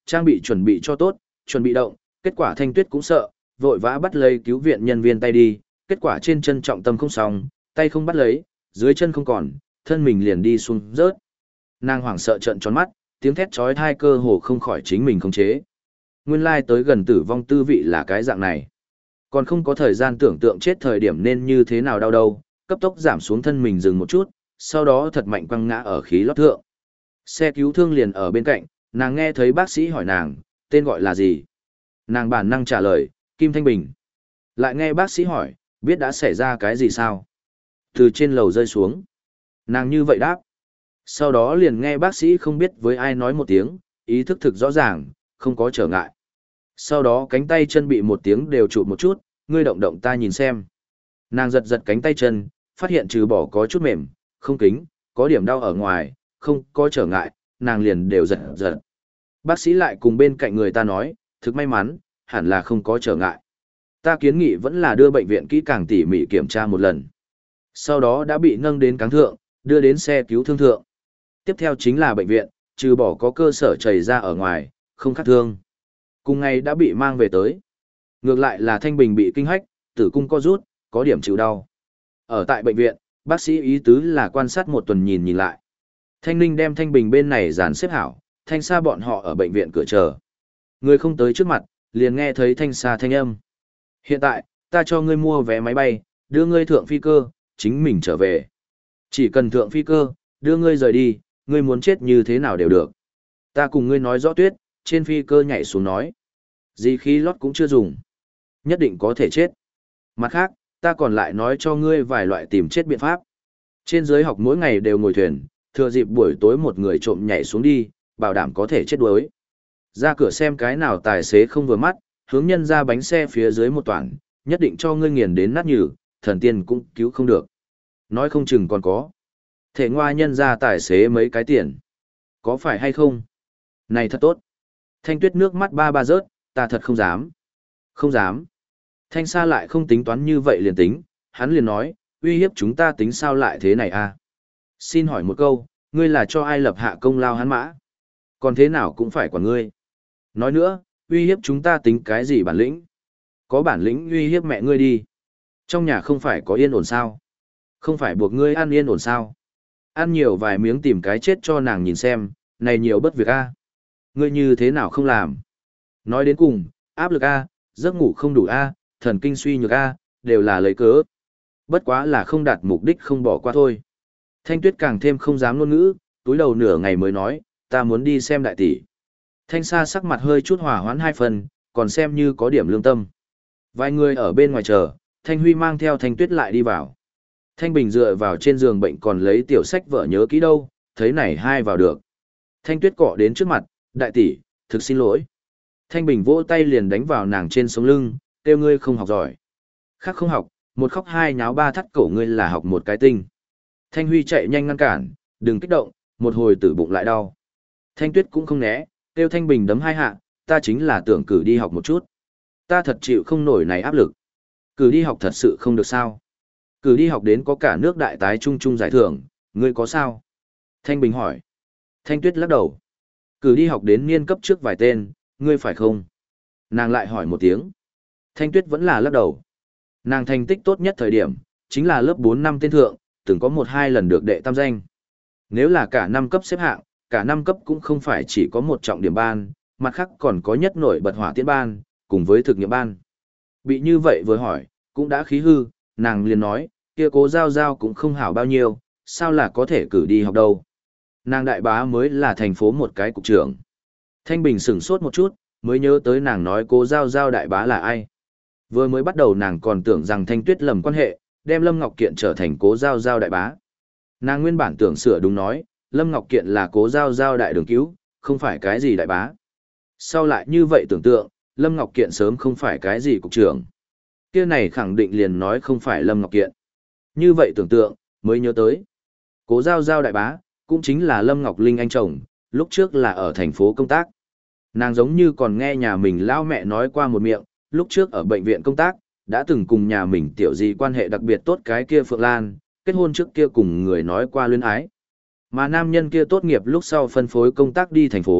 Trang bị chuẩn bị cho tốt, chuẩn bị động, kết quả Thanh Tuyết cũng sợ, vội vã bắt lấy cứu viện nhân viên tay đi, kết quả trên chân trọng tâm không xong, tay không bắt lấy, dưới chân không còn, thân mình liền đi xuống rớt. Nàng hoảng sợ trợn tròn mắt, tiếng thét chói tai cơ hồ không khỏi chính mình khống chế. Nguyên lai tới gần tử vong tư vị là cái dạng này. Còn không có thời gian tưởng tượng chết thời điểm nên như thế nào đau đâu, cấp tốc giảm xuống thân mình dừng một chút, sau đó thật mạnh quăng ngã ở khí lót thượng. Xe cứu thương liền ở bên cạnh, nàng nghe thấy bác sĩ hỏi nàng, tên gọi là gì? Nàng bản năng trả lời, Kim Thanh Bình. Lại nghe bác sĩ hỏi, biết đã xảy ra cái gì sao? Từ trên lầu rơi xuống. Nàng như vậy đáp. Sau đó liền nghe bác sĩ không biết với ai nói một tiếng, ý thức thực rõ ràng, không có trở ngại. Sau đó cánh tay chân bị một tiếng đều trụ một chút, ngươi động động ta nhìn xem. Nàng giật giật cánh tay chân, phát hiện trừ bỏ có chút mềm, không kính, có điểm đau ở ngoài, không có trở ngại, nàng liền đều giật giật. Bác sĩ lại cùng bên cạnh người ta nói, thực may mắn, hẳn là không có trở ngại. Ta kiến nghị vẫn là đưa bệnh viện kỹ càng tỉ mỉ kiểm tra một lần. Sau đó đã bị nâng đến cáng thượng, đưa đến xe cứu thương thượng. Tiếp theo chính là bệnh viện, trừ bỏ có cơ sở chảy ra ở ngoài, không khác thương. Cùng ngày đã bị mang về tới. Ngược lại là Thanh Bình bị kinh hách, tử cung co rút, có điểm chịu đau. Ở tại bệnh viện, bác sĩ ý tứ là quan sát một tuần nhìn nhìn lại. Thanh Ninh đem Thanh Bình bên này dàn xếp hảo, Thanh Sa bọn họ ở bệnh viện cửa chờ. Người không tới trước mặt, liền nghe thấy Thanh Sa thanh âm. Hiện tại, ta cho ngươi mua vé máy bay, đưa ngươi thượng phi cơ, chính mình trở về. Chỉ cần thượng phi cơ, đưa ngươi rời đi, ngươi muốn chết như thế nào đều được. Ta cùng ngươi nói rõ tuyết, trên phi cơ nhảy xuống nói. Gì khí lót cũng chưa dùng. Nhất định có thể chết. Mặt khác, ta còn lại nói cho ngươi vài loại tìm chết biện pháp. Trên giới học mỗi ngày đều ngồi thuyền, thừa dịp buổi tối một người trộm nhảy xuống đi, bảo đảm có thể chết đuối. Ra cửa xem cái nào tài xế không vừa mắt, hướng nhân ra bánh xe phía dưới một toảng, nhất định cho ngươi nghiền đến nát nhừ, thần tiên cũng cứu không được. Nói không chừng còn có. Thể ngoa nhân ra tài xế mấy cái tiền. Có phải hay không? Này thật tốt. Thanh Tuyết nước mắt ba ba rớt, ta thật không dám. Không dám. Thanh Sa lại không tính toán như vậy liền tính, hắn liền nói, uy hiếp chúng ta tính sao lại thế này à? Xin hỏi một câu, ngươi là cho ai lập hạ công lao hắn mã? Còn thế nào cũng phải quản ngươi. Nói nữa, uy hiếp chúng ta tính cái gì bản lĩnh? Có bản lĩnh uy hiếp mẹ ngươi đi. Trong nhà không phải có yên ổn sao? Không phải buộc ngươi ăn yên ổn sao? Ăn nhiều vài miếng tìm cái chết cho nàng nhìn xem, này nhiều bất việc a. Ngươi như thế nào không làm? Nói đến cùng, áp lực a, giấc ngủ không đủ a, thần kinh suy nhược a, đều là lấy cớ. Bất quá là không đạt mục đích không bỏ qua thôi. Thanh Tuyết càng thêm không dám ngôn ngữ, túi đầu nửa ngày mới nói, ta muốn đi xem đại tỷ. Thanh Sa sắc mặt hơi chút hòa hoãn hai phần, còn xem như có điểm lương tâm. Vài người ở bên ngoài chờ, Thanh Huy mang theo Thanh Tuyết lại đi vào. Thanh Bình dựa vào trên giường bệnh còn lấy tiểu sách vợ nhớ kỹ đâu, thấy này hai vào được. Thanh Tuyết cọ đến trước mặt, đại tỷ, thực xin lỗi. Thanh Bình vỗ tay liền đánh vào nàng trên sống lưng, kêu ngươi không học giỏi. Khác không học, một khóc hai nháo ba thắt cổ ngươi là học một cái tinh. Thanh Huy chạy nhanh ngăn cản, đừng kích động, một hồi tử bụng lại đau. Thanh Tuyết cũng không né, kêu Thanh Bình đấm hai hạ, ta chính là tưởng cử đi học một chút. Ta thật chịu không nổi này áp lực. Cử đi học thật sự không được sao. Cử đi học đến có cả nước đại tái trung trung giải thưởng, ngươi có sao? Thanh Bình hỏi. Thanh Tuyết lắc đầu. Cử đi học đến niên cấp trước vài tên, ngươi phải không? Nàng lại hỏi một tiếng. Thanh Tuyết vẫn là lắc đầu. Nàng thành tích tốt nhất thời điểm, chính là lớp bốn năm tên thượng, từng có một hai lần được đệ tam danh. Nếu là cả năm cấp xếp hạng, cả năm cấp cũng không phải chỉ có một trọng điểm ban, mặt khác còn có nhất nổi bật hỏa tiễn ban, cùng với thực nghiệm ban. Bị như vậy vừa hỏi, cũng đã khí hư, nàng liền nói, kia Cố Giao Giao cũng không hảo bao nhiêu, sao là có thể cử đi học đâu. Nàng đại bá mới là thành phố một cái cục trưởng. Thanh Bình sửng sốt một chút, mới nhớ tới nàng nói Cố Giao Giao đại bá là ai. Vừa mới bắt đầu nàng còn tưởng rằng Thanh Tuyết lầm quan hệ, đem Lâm Ngọc Kiện trở thành Cố Giao Giao đại bá. Nàng nguyên bản tưởng sửa đúng nói, Lâm Ngọc Kiện là Cố Giao Giao đại đường cứu, không phải cái gì đại bá. Sau lại như vậy tưởng tượng, Lâm Ngọc Kiện sớm không phải cái gì cục trưởng. Kia này khẳng định liền nói không phải Lâm Ngọc Kiện. Như vậy tưởng tượng, mới nhớ tới. Cố Giao Giao đại bá, cũng chính là Lâm Ngọc Linh anh chồng, lúc trước là ở thành phố công tác. Nàng giống như còn nghe nhà mình lao mẹ nói qua một miệng, lúc trước ở bệnh viện công tác, đã từng cùng nhà mình tiểu gì quan hệ đặc biệt tốt cái kia Phượng Lan, kết hôn trước kia cùng người nói qua luyến ái. Mà nam nhân kia tốt nghiệp lúc sau phân phối công tác đi thành phố,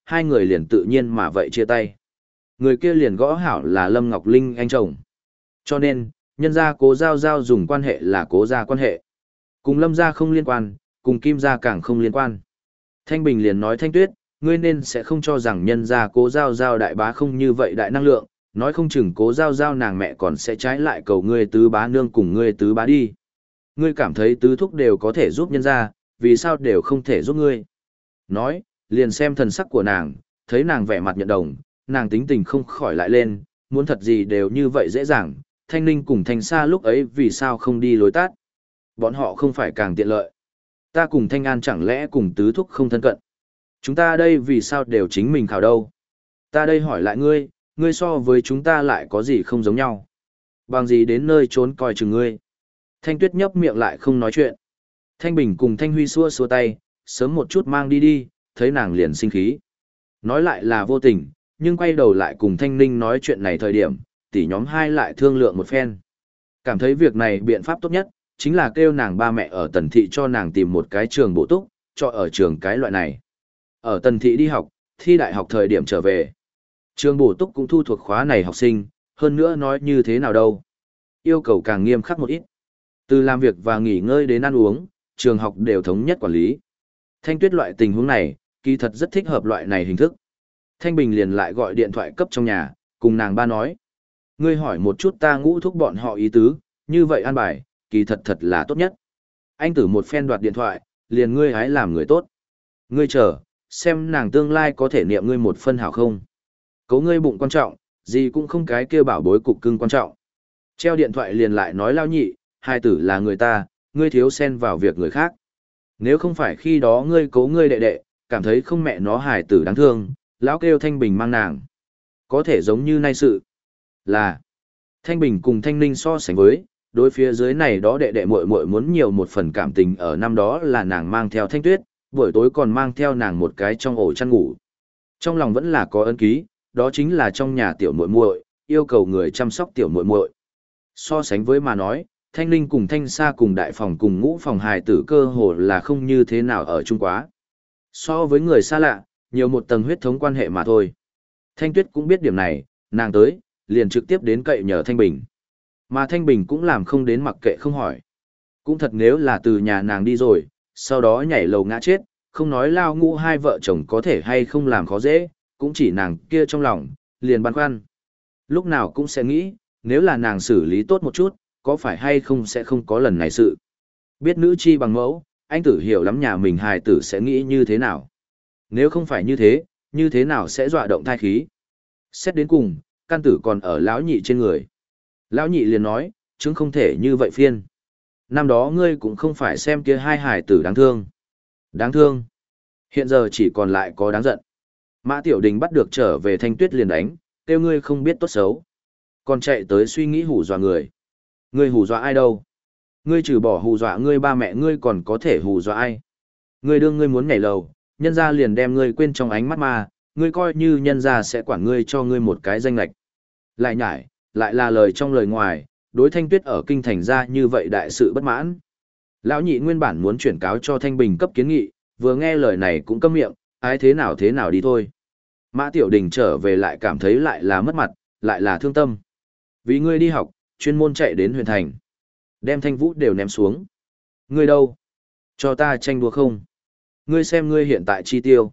hai người liền tự nhiên mà vậy chia tay. Người kia liền gõ hảo là Lâm Ngọc Linh anh chồng. Cho nên, nhân gia Cố Giao Giao dùng quan hệ là Cố gia quan hệ. Cùng Lâm gia không liên quan, cùng Kim gia càng không liên quan. Thanh Bình liền nói Thanh Tuyết, ngươi nên sẽ không cho rằng nhân gia Cố Giao Giao đại bá không như vậy đại năng lượng, nói không chừng Cố Giao Giao nàng mẹ còn sẽ trái lại cầu ngươi tứ bá nương cùng ngươi tứ bá đi. Ngươi cảm thấy tứ thúc đều có thể giúp nhân gia, vì sao đều không thể giúp ngươi. Nói, liền xem thần sắc của nàng, thấy nàng vẻ mặt nhận đồng, nàng tính tình không khỏi lại lên, muốn thật gì đều như vậy dễ dàng, Thanh Ninh cùng Thanh Sa lúc ấy vì sao không đi lối tát. Bọn họ không phải càng tiện lợi. Ta cùng Thanh An chẳng lẽ cùng tứ thúc không thân cận. Chúng ta đây vì sao đều chính mình khảo đâu. Ta đây hỏi lại ngươi, ngươi so với chúng ta lại có gì không giống nhau. Bằng gì đến nơi trốn coi chừng ngươi. Thanh Tuyết nhấp miệng lại không nói chuyện. Thanh Bình cùng Thanh Huy xua xua tay, sớm một chút mang đi đi, thấy nàng liền sinh khí. Nói lại là vô tình, nhưng quay đầu lại cùng Thanh Ninh nói chuyện này thời điểm, tỷ nhóm hai lại thương lượng một phen. Cảm thấy việc này biện pháp tốt nhất, chính là kêu nàng ba mẹ ở Tần Thị cho nàng tìm một cái trường bổ túc, cho ở trường cái loại này. Ở Tần Thị đi học, thi đại học thời điểm trở về. Trường bổ túc cũng thu thuộc khóa này học sinh, hơn nữa nói như thế nào đâu. Yêu cầu càng nghiêm khắc một ít. Từ làm việc và nghỉ ngơi đến ăn uống, trường học đều thống nhất quản lý. Thanh Tuyết loại tình huống này, kỳ thật rất thích hợp loại này hình thức. Thanh Bình liền lại gọi điện thoại cấp trong nhà, cùng nàng ba nói. Ngươi hỏi một chút ta ngũ thúc bọn họ ý tứ, như vậy an bài, kỳ thật thật là tốt nhất. Anh tử một phen đoạt điện thoại, liền ngươi hái làm người tốt. Ngươi chờ, xem nàng tương lai có thể niệm ngươi một phân hảo không. Cấu ngươi bụng quan trọng, gì cũng không cái kêu bảo bối cục cưng quan trọng. Treo điện thoại liền lại nói lao nhị, hai tử là người ta, ngươi thiếu xen vào việc người khác. Nếu không phải khi đó ngươi cố ngươi đệ đệ, cảm thấy không mẹ nó hài tử đáng thương, lão kêu Thanh Bình mang nàng. Có thể giống như nay sự. Là, Thanh Bình cùng Thanh Ninh so sánh với, đối phía dưới này đó đệ đệ muội muội muốn nhiều một phần cảm tình ở năm đó là nàng mang theo Thanh Tuyết, buổi tối còn mang theo nàng một cái trong ổ chăn ngủ. Trong lòng vẫn là có ân ký, đó chính là trong nhà tiểu muội muội, yêu cầu người chăm sóc tiểu muội muội. So sánh với mà nói, Thanh Ninh cùng Thanh Sa cùng đại phòng cùng ngũ phòng hài tử cơ hồ là không như thế nào ở chung quá. So với người xa lạ, nhiều một tầng huyết thống quan hệ mà thôi. Thanh Tuyết cũng biết điểm này, nàng tới, liền trực tiếp đến cậy nhờ Thanh Bình. Mà Thanh Bình cũng làm không đến mặc kệ không hỏi. Cũng thật nếu là từ nhà nàng đi rồi, sau đó nhảy lầu ngã chết, không nói lao ngũ hai vợ chồng có thể hay không làm khó dễ, cũng chỉ nàng kia trong lòng, liền băn khoăn. Lúc nào cũng sẽ nghĩ, nếu là nàng xử lý tốt một chút, có phải hay không sẽ không có lần này sự. Biết nữ chi bằng mẫu, anh tử hiểu lắm nhà mình hài tử sẽ nghĩ như thế nào. Nếu không phải như thế, như thế nào sẽ dọa động thai khí. Xét đến cùng, căn tử còn ở lão nhị trên người. Lão nhị liền nói, chứng không thể như vậy phiên. Năm đó ngươi cũng không phải xem kia hai hài tử đáng thương. Đáng thương. Hiện giờ chỉ còn lại có đáng giận. Mã Tiểu Đình bắt được trở về Thanh Tuyết liền đánh, kêu ngươi không biết tốt xấu. Còn chạy tới suy nghĩ hù dọa người. Ngươi hù dọa ai đâu? Ngươi trừ bỏ hù dọa ngươi ba mẹ ngươi còn có thể hù dọa ai? Ngươi đương ngươi muốn nhảy lầu, nhân gia liền đem ngươi quên trong ánh mắt mà, ngươi coi như nhân gia sẽ quản ngươi cho ngươi một cái danh lệch. Lại nhải, lại là lời trong lời ngoài, đối Thanh Tuyết ở kinh thành ra như vậy đại sự bất mãn. Lão nhị nguyên bản muốn chuyển cáo cho Thanh Bình cấp kiến nghị, vừa nghe lời này cũng câm miệng, ai thế nào thế nào đi thôi. Mã Tiểu Đình trở về lại cảm thấy lại là mất mặt, lại là thương tâm. Vì ngươi đi học, chuyên môn chạy đến huyện thành. Đem Thanh Vũ đều ném xuống. Ngươi đâu? Cho ta tranh đua không? Ngươi xem ngươi hiện tại chi tiêu.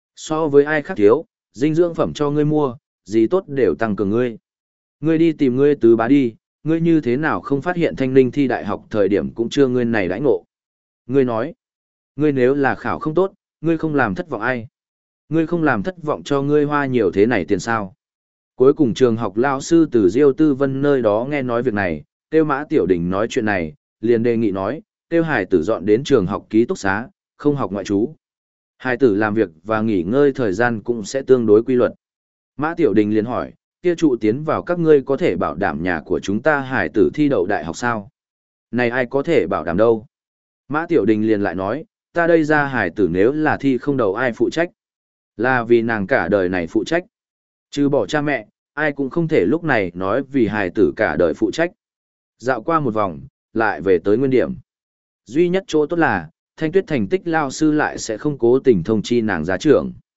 So với ai khác thiếu, dinh dưỡng phẩm cho ngươi mua, gì tốt đều tăng cường ngươi. Ngươi đi tìm ngươi tứ bá đi, ngươi như thế nào không phát hiện Thanh Linh thi đại học thời điểm cũng chưa ngươi này đãi ngộ. Ngươi nói, ngươi nếu là khảo không tốt, ngươi không làm thất vọng ai. Ngươi không làm thất vọng cho ngươi hoa nhiều thế này tiền sao. Cuối cùng trường học lao sư từ Diêu Tư Vân nơi đó nghe nói việc này, Tiêu Mã Tiểu Đình nói chuyện này, liền đề nghị nói, Tiêu Hải tử dọn đến trường học ký túc xá, không học ngoại trú. Hải tử làm việc và nghỉ ngơi thời gian cũng sẽ tương đối quy luật. Mã Tiểu Đình liền hỏi, kia trụ tiến vào các ngươi có thể bảo đảm nhà của chúng ta Hải tử thi đậu đại học sao? Này ai có thể bảo đảm đâu? Mã Tiểu Đình liền lại nói, ta đây ra Hải tử nếu là thi không đậu ai phụ trách? Là vì nàng cả đời này phụ trách. Trừ bỏ cha mẹ, ai cũng không thể lúc này nói vì hài tử cả đời phụ trách. Dạo qua một vòng, lại về tới nguyên điểm. Duy nhất chỗ tốt là, Thanh Tuyết thành tích lao sư lại sẽ không cố tình thông chi nàng giá trưởng.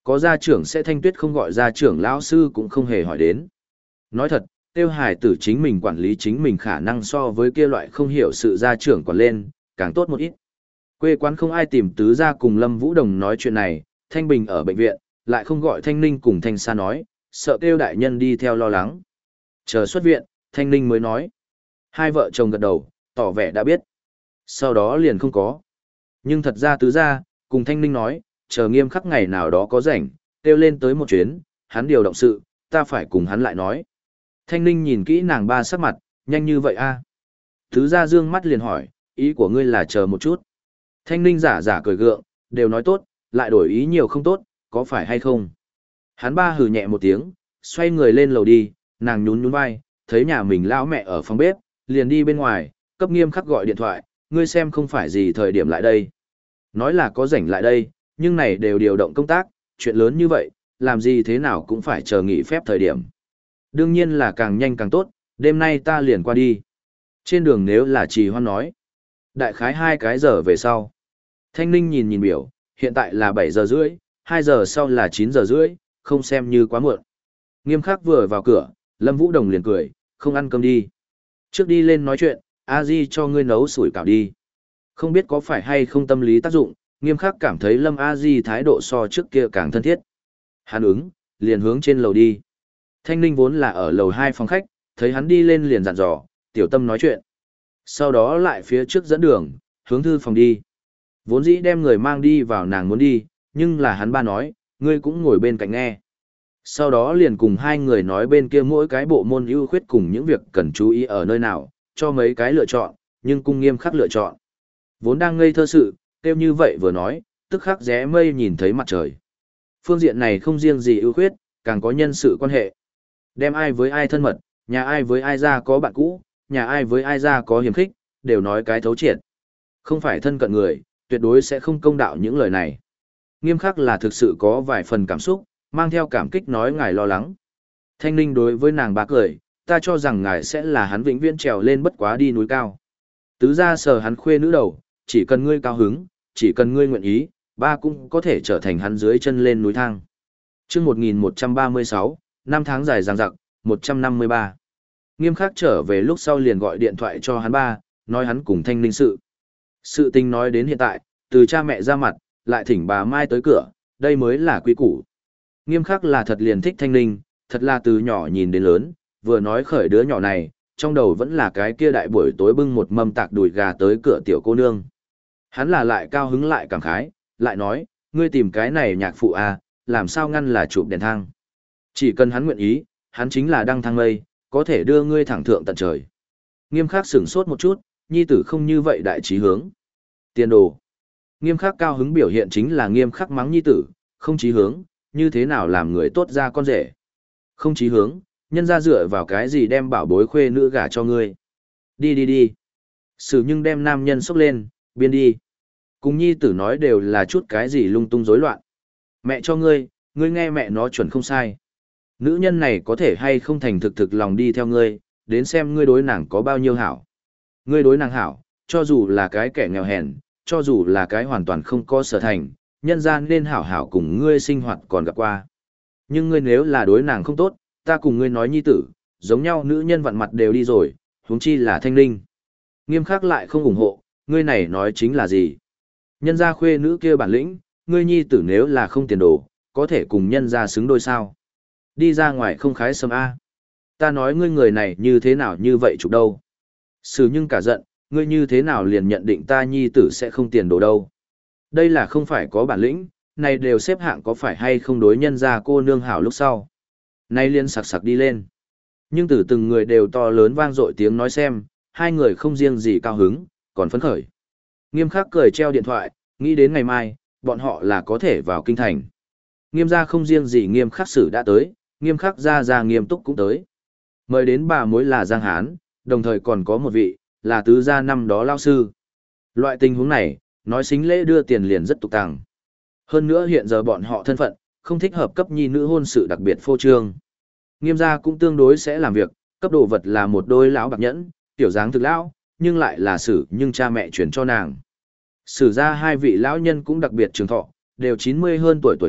có gia trưởng sẽ Thanh Tuyết không gọi gia trưởng lão sư cũng không hề hỏi đến. Nói thật, tiêu hải tử chính mình quản lý chính mình khả năng so với kia loại không hiểu sự gia trưởng quản lên, càng tốt một ít. Quê quán không ai tìm tứ gia cùng Lâm Vũ Đồng nói chuyện này, Thanh Bình ở bệnh viện, lại không gọi Thanh Ninh cùng Thanh Sa nói, sợ kêu đại nhân đi theo lo lắng. Chờ xuất viện, Thanh Ninh mới nói. Hai vợ chồng gật đầu, tỏ vẻ đã biết. Sau đó liền không có. Nhưng thật ra tứ gia, cùng Thanh Ninh nói, chờ Nghiêm Khắc ngày nào đó có rảnh, kêu lên tới một chuyến, hắn điều động sự, ta phải cùng hắn lại nói. Thanh Ninh nhìn kỹ nàng ba sắc mặt, nhanh như vậy a? Tứ gia dương mắt liền hỏi, ý của ngươi là chờ một chút. Thanh Ninh giả giả cười gượng, đều nói tốt, lại đổi ý nhiều không tốt, có phải hay không? Hắn ba hừ nhẹ một tiếng, xoay người lên lầu đi, nàng nhún nhún vai, thấy nhà mình lão mẹ ở phòng bếp, liền đi bên ngoài, cấp Nghiêm Khắc gọi điện thoại, ngươi xem không phải gì thời điểm lại đây. Nói là có rảnh lại đây, nhưng này đều điều động công tác, chuyện lớn như vậy, làm gì thế nào cũng phải chờ nghỉ phép thời điểm. Đương nhiên là càng nhanh càng tốt, đêm nay ta liền qua đi. Trên đường nếu là trì hoãn nói. Đại khái hai cái giờ về sau. Thanh Ninh nhìn nhìn biểu, hiện tại là bảy giờ rưỡi, hai giờ sau là chín giờ rưỡi, không xem như quá muộn. Nghiêm Khắc vừa vào cửa, Lâm Vũ Đồng liền cười, không ăn cơm đi. Trước đi lên nói chuyện, a di cho ngươi nấu sủi cảo đi. Không biết có phải hay không tâm lý tác dụng, Nghiêm Khắc cảm thấy Lâm a di thái độ so trước kia càng thân thiết. Hắn ứng, liền hướng trên lầu đi. Thanh Ninh vốn là ở lầu hai phòng khách, thấy hắn đi lên liền dặn dò, tiểu tâm nói chuyện. Sau đó lại phía trước dẫn đường, hướng thư phòng đi. Vốn dĩ đem người mang đi vào nàng muốn đi, nhưng là hắn ba nói, ngươi cũng ngồi bên cạnh nghe. Sau đó liền cùng hai người nói bên kia mỗi cái bộ môn ưu khuyết cùng những việc cần chú ý ở nơi nào, cho mấy cái lựa chọn, nhưng cung Nghiêm Khắc lựa chọn. Vốn đang ngây thơ sự, kêu như vậy vừa nói, tức khắc rẽ mây nhìn thấy mặt trời. Phương diện này không riêng gì ưu khuyết, càng có nhân sự quan hệ. Đem ai với ai thân mật, nhà ai với ai ra có bạn cũ, nhà ai với ai ra có hiềm khích, đều nói cái thấu triệt. Không phải thân cận người, tuyệt đối sẽ không công đạo những lời này. Nghiêm Khắc là thực sự có vài phần cảm xúc, mang theo cảm kích nói ngài lo lắng. Thanh Ninh đối với nàng bá cười, ta cho rằng ngài sẽ là hắn vĩnh viễn trèo lên bất quá đi núi cao. Tứ ra sờ hắn khuê nữ đầu, chỉ cần ngươi cao hứng, chỉ cần ngươi nguyện ý, ba cũng có thể trở thành hắn dưới chân lên núi thang. Trước một nghìn một trăm ba mươi sáu, năm tháng dài dằng dặc, một trăm năm mươi ba. Nghiêm Khắc trở về lúc sau liền gọi điện thoại cho hắn ba, nói hắn cùng Thanh Ninh sự. Sự tình nói đến hiện tại, từ cha mẹ ra mặt, lại thỉnh bà Mai tới cửa, đây mới là quý củ. Nghiêm Khắc là thật liền thích Thanh Ninh, thật là từ nhỏ nhìn đến lớn, vừa nói khởi đứa nhỏ này, trong đầu vẫn là cái kia đại buổi tối bưng một mâm tạc đùi gà tới cửa tiểu cô nương. Hắn là lại cao hứng lại cảm khái, lại nói, ngươi tìm cái này nhạc phụ à, làm sao ngăn là chụp đèn thang. Chỉ cần hắn nguyện ý, hắn chính là đăng thang mây, có thể đưa ngươi thẳng thượng tận trời. Nghiêm Khắc sửng sốt một chút, nhi tử không như vậy đại trí hướng. Tiền đồ. Nghiêm Khắc cao hứng biểu hiện chính là Nghiêm Khắc mắng nhi tử, không chí hướng, như thế nào làm người tốt ra con rể. Không chí hướng, nhân ra dựa vào cái gì đem bảo bối khuê nữ gả cho ngươi. Đi đi đi. Sử nhưng đem nam nhân xốc lên, biên đi. Cùng nhi tử nói đều là chút cái gì lung tung rối loạn. Mẹ cho ngươi, ngươi nghe mẹ nó chuẩn không sai. Nữ nhân này có thể hay không thành thực thực lòng đi theo ngươi, đến xem ngươi đối nàng có bao nhiêu hảo. Ngươi đối nàng hảo, cho dù là cái kẻ nghèo hèn, cho dù là cái hoàn toàn không có sở thành, nhân gian nên hảo hảo cùng ngươi sinh hoạt còn gặp qua. Nhưng ngươi nếu là đối nàng không tốt, ta cùng ngươi nói nhi tử, giống nhau nữ nhân vặn mặt đều đi rồi, huống chi là Thanh Ninh. Nghiêm Khắc lại không ủng hộ, ngươi này nói chính là gì? Nhân gia khuê nữ kia bản lĩnh, ngươi nhi tử nếu là không tiền đồ, có thể cùng nhân gia xứng đôi sao? Đi ra ngoài không khái sâm A. Ta nói ngươi người này như thế nào như vậy chụp đâu. Sử nhưng cả giận, ngươi như thế nào liền nhận định ta nhi tử sẽ không tiền đồ đâu. Đây là không phải có bản lĩnh, này đều xếp hạng có phải hay không đối nhân ra cô nương hảo lúc sau. Nay liên sặc sặc đi lên. Nhưng từ từng người đều to lớn vang dội tiếng nói xem, hai người không riêng gì cao hứng, còn phấn khởi. Nghiêm Khắc cười treo điện thoại, nghĩ đến ngày mai, bọn họ là có thể vào kinh thành. Nghiêm gia không riêng gì Nghiêm Khắc sử đã tới, Nghiêm Khắc gia gia Nghiêm Túc cũng tới. Mời đến bà mối là Giang Hán, đồng thời còn có một vị, là tứ gia năm đó lao sư. Loại tình huống này, nói xính lễ đưa tiền liền rất tục tàng. Hơn nữa hiện giờ bọn họ thân phận, không thích hợp cấp nhi nữ hôn sự đặc biệt phô trương. Nghiêm gia cũng tương đối sẽ làm việc, cấp đồ vật là một đôi lão bạc nhẫn, tiểu dáng thực lão, nhưng lại là sử nhưng cha mẹ chuyển cho nàng. Sử ra hai vị lão nhân cũng đặc biệt trường thọ, đều chín mươi hơn tuổi tuổi hạc,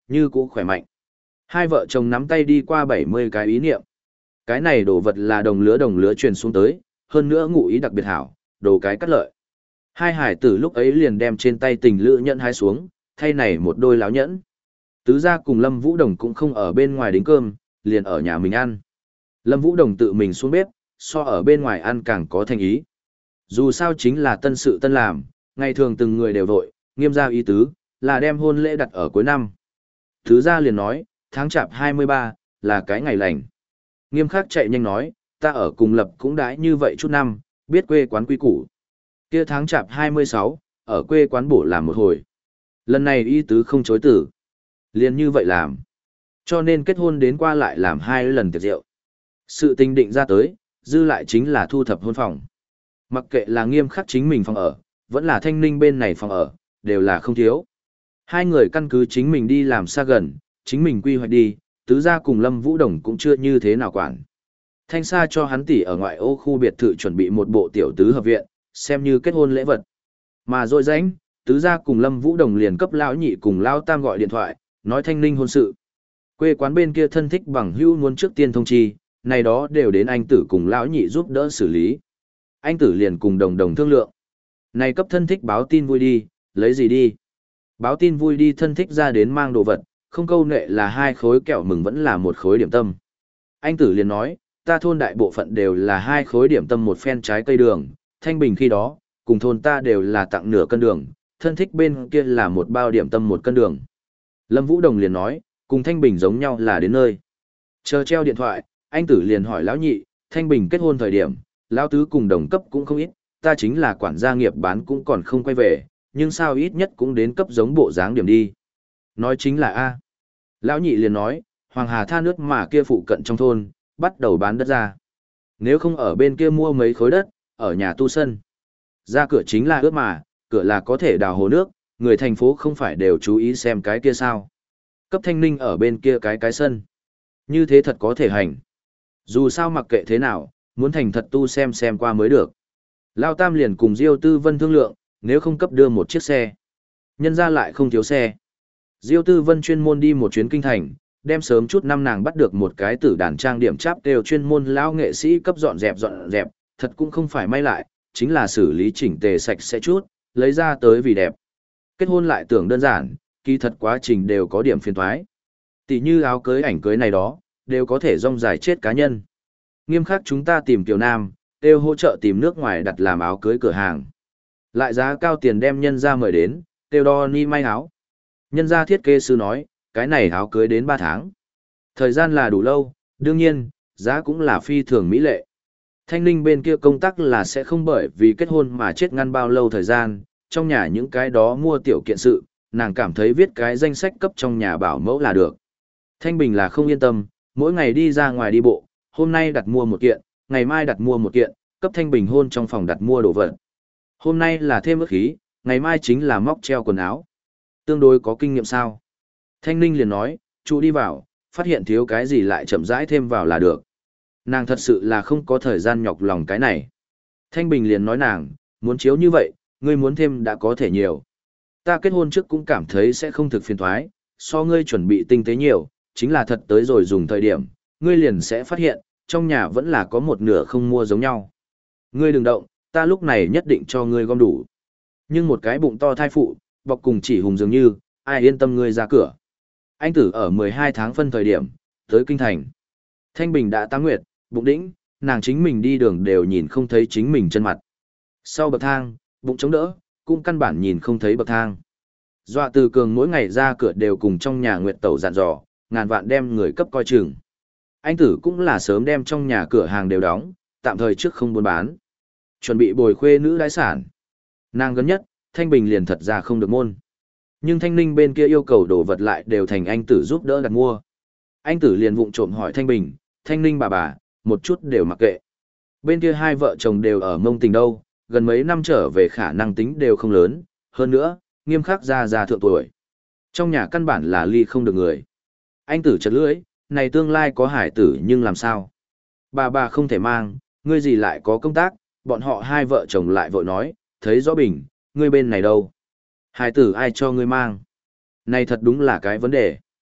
như cũ khỏe mạnh. Hai vợ chồng nắm tay đi qua bảy mươi cái ý niệm. Cái này đồ vật là đồng lứa đồng lứa truyền xuống tới, hơn nữa ngụ ý đặc biệt hảo, đồ cái cắt lợi. Hai hải tử lúc ấy liền đem trên tay tình lữ nhẫn hái xuống, thay này một đôi láo nhẫn. Tứ gia cùng Lâm Vũ Đồng cũng không ở bên ngoài đính cơm, liền ở nhà mình ăn. Lâm Vũ Đồng tự mình xuống bếp, so ở bên ngoài ăn càng có thành ý. Dù sao chính là tân sự tân làm, ngày thường từng người đều vội, nghiêm gia ý tứ, là đem hôn lễ đặt ở cuối năm. Tứ gia liền nói, tháng chạp hai mươi ba, là cái ngày lành. Nghiêm khắc chạy nhanh nói, ta ở cùng lập cũng đãi như vậy chút năm, biết quê quán quy củ. Kia tháng chạp hai mươi sáu, ở quê quán bổ làm một hồi. Lần này y tứ không chối tử. Liền như vậy làm. Cho nên kết hôn đến qua lại làm hai lần tiệc rượu. Sự tình định ra tới, dư lại chính là thu thập hôn phòng. Mặc kệ là nghiêm khắc chính mình phòng ở, vẫn là thanh ninh bên này phòng ở, đều là không thiếu. Hai người căn cứ chính mình đi làm xa gần, chính mình quy hoạch đi, tứ gia cùng Lâm Vũ Đồng cũng chưa như thế nào quản. Thanh Sa cho hắn tỷ ở ngoại ô khu biệt thự chuẩn bị một bộ tiểu tứ hợp viện, xem như kết hôn lễ vật. Mà rồi rãnh, tứ gia cùng Lâm Vũ Đồng liền cấp lão nhị cùng lão tam gọi điện thoại, nói thanh ninh hôn sự. Quê quán bên kia thân thích bằng hữu muốn trước tiên thông chi, này đó đều đến anh tử cùng lão nhị giúp đỡ xử lý. Anh tử liền cùng đồng đồng thương lượng. Này cấp thân thích báo tin vui đi, lấy gì đi? Báo tin vui đi thân thích ra đến mang đồ vật, không câu nệ là hai khối kẹo mừng vẫn là một khối điểm tâm. Anh tử liền nói, ta thôn đại bộ phận đều là hai khối điểm tâm một phen trái cây đường, thanh bình khi đó, cùng thôn ta đều là tặng nửa cân đường, thân thích bên kia là một bao điểm tâm một cân đường. Lâm Vũ Đồng liền nói, cùng thanh bình giống nhau là đến nơi. Chờ treo điện thoại, anh tử liền hỏi lão nhị, thanh bình kết hôn thời điểm, lão tứ cùng đồng cấp cũng không ít, ta chính là quản gia nghiệp bán cũng còn không quay về, nhưng sao ít nhất cũng đến cấp giống bộ dáng điểm đi. Nói chính là A. Lão nhị liền nói, Hoàng Hà tha nước mà kia phụ cận trong thôn, bắt đầu bán đất ra. Nếu không ở bên kia mua mấy khối đất, ở nhà tu sân. Ra cửa chính là ướt mà, cửa là có thể đào hồ nước, người thành phố không phải đều chú ý xem cái kia sao. Cấp thanh ninh ở bên kia cái cái sân. Như thế thật có thể hành. Dù sao mặc kệ thế nào, muốn thành thật tu xem xem qua mới được. Lao Tam liền cùng Diêu Tư Vân thương lượng, nếu không cấp đưa một chiếc xe. Nhân ra lại không thiếu xe. Diêu Tư Vân chuyên môn đi một chuyến kinh thành, đem sớm chút năm nàng bắt được một cái tử đàn trang điểm cháp đều chuyên môn lão nghệ sĩ cấp dọn dẹp dọn dẹp, thật cũng không phải may lại, chính là xử lý chỉnh tề sạch sẽ chút, lấy ra tới vì đẹp. Kết hôn lại tưởng đơn giản, kỳ thật quá trình đều có điểm phiền toái. Tỷ như áo cưới ảnh cưới này đó, đều có thể rong dài chết cá nhân. Nghiêm khắc chúng ta tìm Kiều Nam, đều hỗ trợ tìm nước ngoài đặt làm áo cưới cửa hàng. Lại giá cao tiền đem nhân ra mời đến, đều đo ni may áo. Nhân gia thiết kế sư nói, cái này áo cưới đến ba tháng. Thời gian là đủ lâu, đương nhiên, giá cũng là phi thường mỹ lệ. Thanh ninh bên kia công tác là sẽ không bởi vì kết hôn mà chết ngăn bao lâu thời gian, trong nhà những cái đó mua tiểu kiện sự, nàng cảm thấy viết cái danh sách cấp trong nhà bảo mẫu là được. Thanh Bình là không yên tâm, mỗi ngày đi ra ngoài đi bộ, hôm nay đặt mua một kiện, ngày mai đặt mua một kiện, cấp Thanh Bình hôn trong phòng đặt mua đồ vật. Hôm nay là thêm ước khí, ngày mai chính là móc treo quần áo. Tương đối có kinh nghiệm sao? Thanh Ninh liền nói, chú đi vào, phát hiện thiếu cái gì lại chậm rãi thêm vào là được. Nàng thật sự là không có thời gian nhọc lòng cái này. Thanh Bình liền nói nàng, muốn chiếu như vậy, ngươi muốn thêm đã có thể nhiều. Ta kết hôn trước cũng cảm thấy sẽ không thực phiền thoái, so ngươi chuẩn bị tinh tế nhiều, chính là thật tới rồi dùng thời điểm, ngươi liền sẽ phát hiện, trong nhà vẫn là có một nửa không mua giống nhau. Ngươi đừng động, ta lúc này nhất định cho ngươi gom đủ. Nhưng một cái bụng to thai phụ, bọc cùng chỉ hùng dường như, ai yên tâm ngươi ra cửa. Anh tử ở mười hai tháng phân thời điểm, tới kinh thành. Thanh Bình đã tám nguyệt, bụng đĩnh, nàng chính mình đi đường đều nhìn không thấy chính mình chân mặt. Sau bậc thang, bụng chống đỡ, cũng căn bản nhìn không thấy bậc thang. Dọa Từ Cường mỗi ngày ra cửa đều cùng trong nhà Nguyệt Tẩu dặn dò, ngàn vạn đem người cấp coi chừng. Anh tử cũng là sớm đem trong nhà cửa hàng đều đóng, tạm thời trước không buôn bán. Chuẩn bị bồi khuê nữ đái sản. Nàng gần nhất, Thanh Bình liền thật ra không được môn. Nhưng Thanh Ninh bên kia yêu cầu đồ vật lại đều thành anh tử giúp đỡ đặt mua. Anh tử liền vụng trộm hỏi Thanh Bình, Thanh Ninh bà bà, một chút đều mặc kệ. Bên kia hai vợ chồng đều ở mông tình đâu, gần mấy năm trở về khả năng tính đều không lớn, hơn nữa, nghiêm khắc ra ra thượng tuổi. Trong nhà căn bản là ly không được người. Anh tử chật lưỡi, này tương lai có hải tử nhưng làm sao? Bà bà không thể mang, ngươi gì lại có công tác, bọn họ hai vợ chồng lại vội nói, thấy rõ Bình, ngươi bên này đâu? Hải tử ai cho ngươi mang? Này thật đúng là cái vấn đề.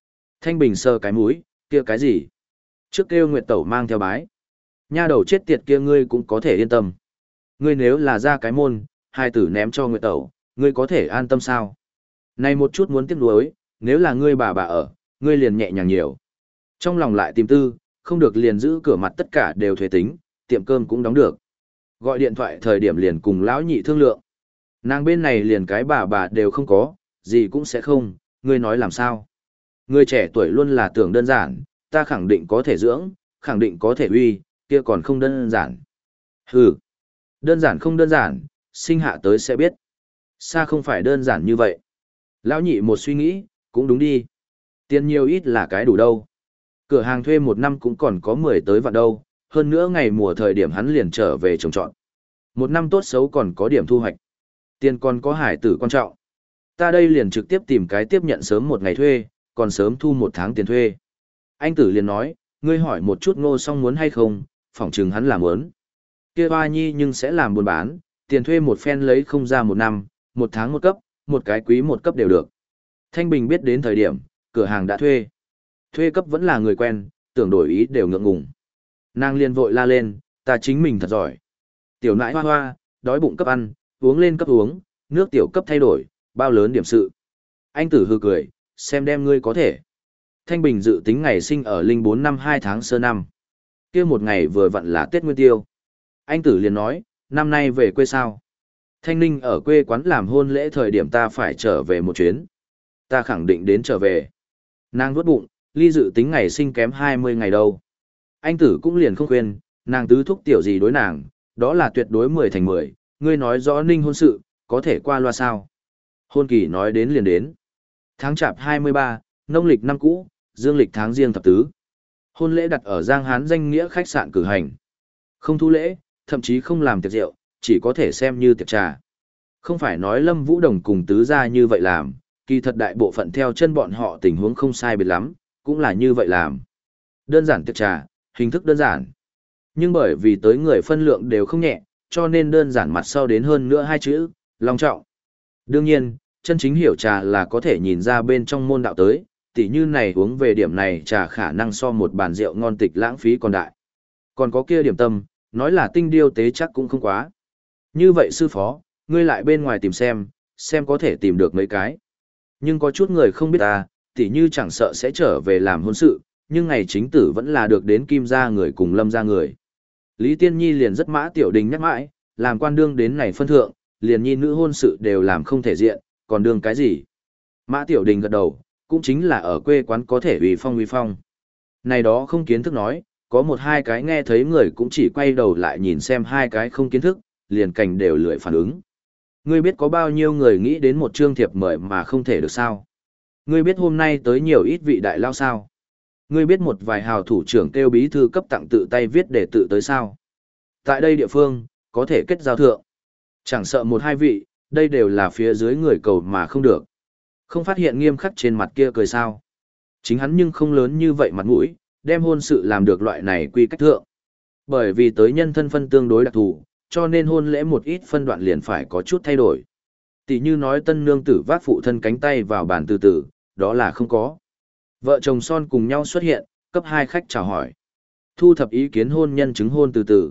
Thanh Bình sờ cái mũi, kia cái gì? Trước kêu Nguyệt Tẩu mang theo bái. Nha đầu chết tiệt kia ngươi cũng có thể yên tâm. Ngươi nếu là ra cái môn, hai tử ném cho Nguyệt Tẩu, ngươi có thể an tâm sao? Này một chút muốn tiếc nuối, nếu là ngươi bà bà ở, ngươi liền nhẹ nhàng nhiều. Trong lòng lại tìm tư, không được liền giữ cửa mặt tất cả đều thuế tính, tiệm cơm cũng đóng được. Gọi điện thoại thời điểm liền cùng lão nhị thương lượng. Nàng bên này liền cái bà bà đều không có, gì cũng sẽ không, ngươi nói làm sao? Người trẻ tuổi luôn là tưởng đơn giản, ta khẳng định có thể dưỡng, khẳng định có thể uy, kia còn không đơn giản. Hừ, đơn giản không đơn giản, sinh hạ tới sẽ biết. Xa không phải đơn giản như vậy. Lão nhị một suy nghĩ, cũng đúng đi. Tiền nhiều ít là cái đủ đâu. Cửa hàng thuê một năm cũng còn có mười tới vạn đâu, hơn nữa ngày mùa thời điểm hắn liền trở về trồng trọt. Một năm tốt xấu còn có điểm thu hoạch. Tiền còn có hải tử quan trọng. Ta đây liền trực tiếp tìm cái tiếp nhận sớm một ngày thuê, còn sớm thu một tháng tiền thuê. Anh tử liền nói, ngươi hỏi một chút Ngô Song muốn hay không, phỏng chừng hắn làm muốn. Kia Hoa Nhi nhưng sẽ làm buôn bán, tiền thuê một phen lấy không ra một năm, một tháng một cấp, một cái quý một cấp đều được. Thanh Bình biết đến thời điểm, cửa hàng đã thuê. Thuê cấp vẫn là người quen, tưởng đổi ý đều ngượng ngùng. Nàng liền vội la lên, ta chính mình thật giỏi. Tiểu nãi hoa hoa, đói bụng cấp ăn, uống lên cấp uống, nước tiểu cấp thay đổi, bao lớn điểm sự. Anh tử hư cười, xem đem ngươi có thể. Thanh Bình dự tính ngày sinh ở linh bốn năm hai tháng sơ năm. Kia một ngày vừa vặn là Tết Nguyên Tiêu. Anh tử liền nói, năm nay về quê sao? Thanh Ninh ở quê quán làm hôn lễ thời điểm ta phải trở về một chuyến. Ta khẳng định đến trở về. Nàng vuốt bụng, ly dự tính ngày sinh kém hai mươi ngày đâu. Anh tử cũng liền không khuyên, nàng tứ thúc tiểu gì đối nàng, đó là tuyệt đối mười thành mười, ngươi nói rõ Ninh hôn sự, có thể qua loa sao. Hôn kỳ nói đến liền đến. Tháng chạp hai mươi ba, nông lịch năm cũ, dương lịch tháng riêng thập tứ. Hôn lễ đặt ở Giang Hán danh nghĩa khách sạn cử hành. Không thu lễ, thậm chí không làm tiệc rượu, chỉ có thể xem như tiệc trà. Không phải nói Lâm Vũ Đồng cùng tứ gia như vậy làm, kỳ thật đại bộ phận theo chân bọn họ tình huống không sai biệt lắm, cũng là như vậy làm. Đơn giản tiệc trà, hình thức đơn giản. Nhưng bởi vì tới người phân lượng đều không nhẹ, cho nên đơn giản mặt sau đến hơn nữa hai chữ, long trọng. Đương nhiên, chân chính hiểu trà là có thể nhìn ra bên trong môn đạo tới, tỉ như này uống về điểm này trà khả năng so một bàn rượu ngon tịch lãng phí còn đại. Còn có kia điểm tâm, nói là tinh điêu tế chắc cũng không quá. Như vậy sư phó, ngươi lại bên ngoài tìm xem, xem có thể tìm được mấy cái. Nhưng có chút người không biết ta, tỉ như chẳng sợ sẽ trở về làm hôn sự, nhưng ngày chính tử vẫn là được đến Kim gia người cùng Lâm gia người. Lý Tiên Nhi liền rất mã tiểu đình nhắc mãi, làm quan đương đến này phân thượng, liền nhi nữ hôn sự đều làm không thể diện, còn đương cái gì? Mã tiểu đình gật đầu, cũng chính là ở quê quán có thể uy phong uy phong. Này đó không kiến thức nói, có một hai cái nghe thấy người cũng chỉ quay đầu lại nhìn xem hai cái không kiến thức, liền cảnh đều lười phản ứng. Ngươi biết có bao nhiêu người nghĩ đến một chương thiệp mời mà không thể được sao? Ngươi biết hôm nay tới nhiều ít vị đại lao sao? Ngươi biết một vài hào thủ trưởng kêu bí thư cấp tặng tự tay viết để tự tới sao? Tại đây địa phương, có thể kết giao thượng. Chẳng sợ một hai vị, đây đều là phía dưới người cầu mà không được. Không phát hiện nghiêm khắc trên mặt kia cười sao? Chính hắn nhưng không lớn như vậy mặt mũi, đem hôn sự làm được loại này quy cách thượng. Bởi vì tới nhân thân phân tương đối đặc thù, cho nên hôn lễ một ít phân đoạn liền phải có chút thay đổi. Tỷ như nói tân nương tử vác phụ thân cánh tay vào bàn từ từ, đó là không có. Vợ chồng son cùng nhau xuất hiện, cấp hai khách chào hỏi. Thu thập ý kiến hôn nhân chứng hôn từ từ.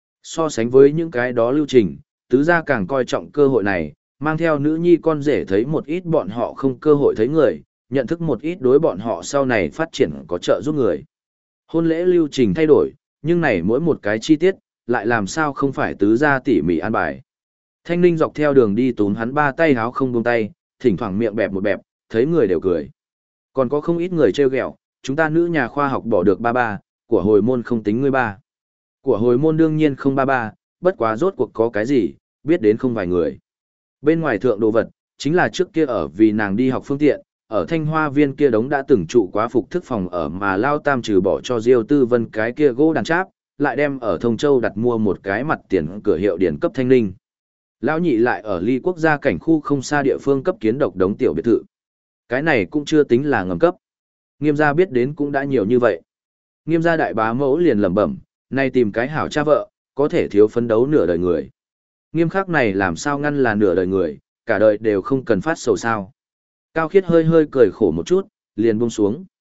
So sánh với những cái đó lưu trình, tứ gia càng coi trọng cơ hội này, mang theo nữ nhi con rể thấy một ít bọn họ không cơ hội thấy người, nhận thức một ít đối bọn họ sau này phát triển có trợ giúp người. Hôn lễ lưu trình thay đổi, nhưng này mỗi một cái chi tiết, lại làm sao không phải tứ gia tỉ mỉ an bài. Thanh Ninh dọc theo đường đi túm hắn ba tay háo không buông tay, thỉnh thoảng miệng bẹp một bẹp, thấy người đều cười. Còn có không ít người trêu ghẹo, chúng ta nữ nhà khoa học bỏ được ba ba, của hồi môn không tính ngươi ba. Của hồi môn đương nhiên không ba ba, bất quá rốt cuộc có cái gì, biết đến không vài người. Bên ngoài thượng đồ vật, chính là trước kia ở vì nàng đi học phương tiện, ở Thanh Hoa Viên kia đống đã từng trụ quá phục thức phòng ở mà Lao Tam trừ bỏ cho Diêu Tư Vân cái kia gỗ đàn cháp, lại đem ở Thông Châu đặt mua một cái mặt tiền cửa hiệu điển cấp Thanh Ninh. Lão nhị lại ở ly quốc gia cảnh khu không xa địa phương cấp kiến độc đống tiểu biệt thự. Cái này cũng chưa tính là ngầm cấp. Nghiêm gia biết đến cũng đã nhiều như vậy. Nghiêm gia đại bá mẫu liền lẩm bẩm, nay tìm cái hảo cha vợ, có thể thiếu phấn đấu nửa đời người. Nghiêm khắc này làm sao ngăn là nửa đời người, cả đời đều không cần phát sầu sao. Cao Khiết hơi hơi cười khổ một chút, liền buông xuống.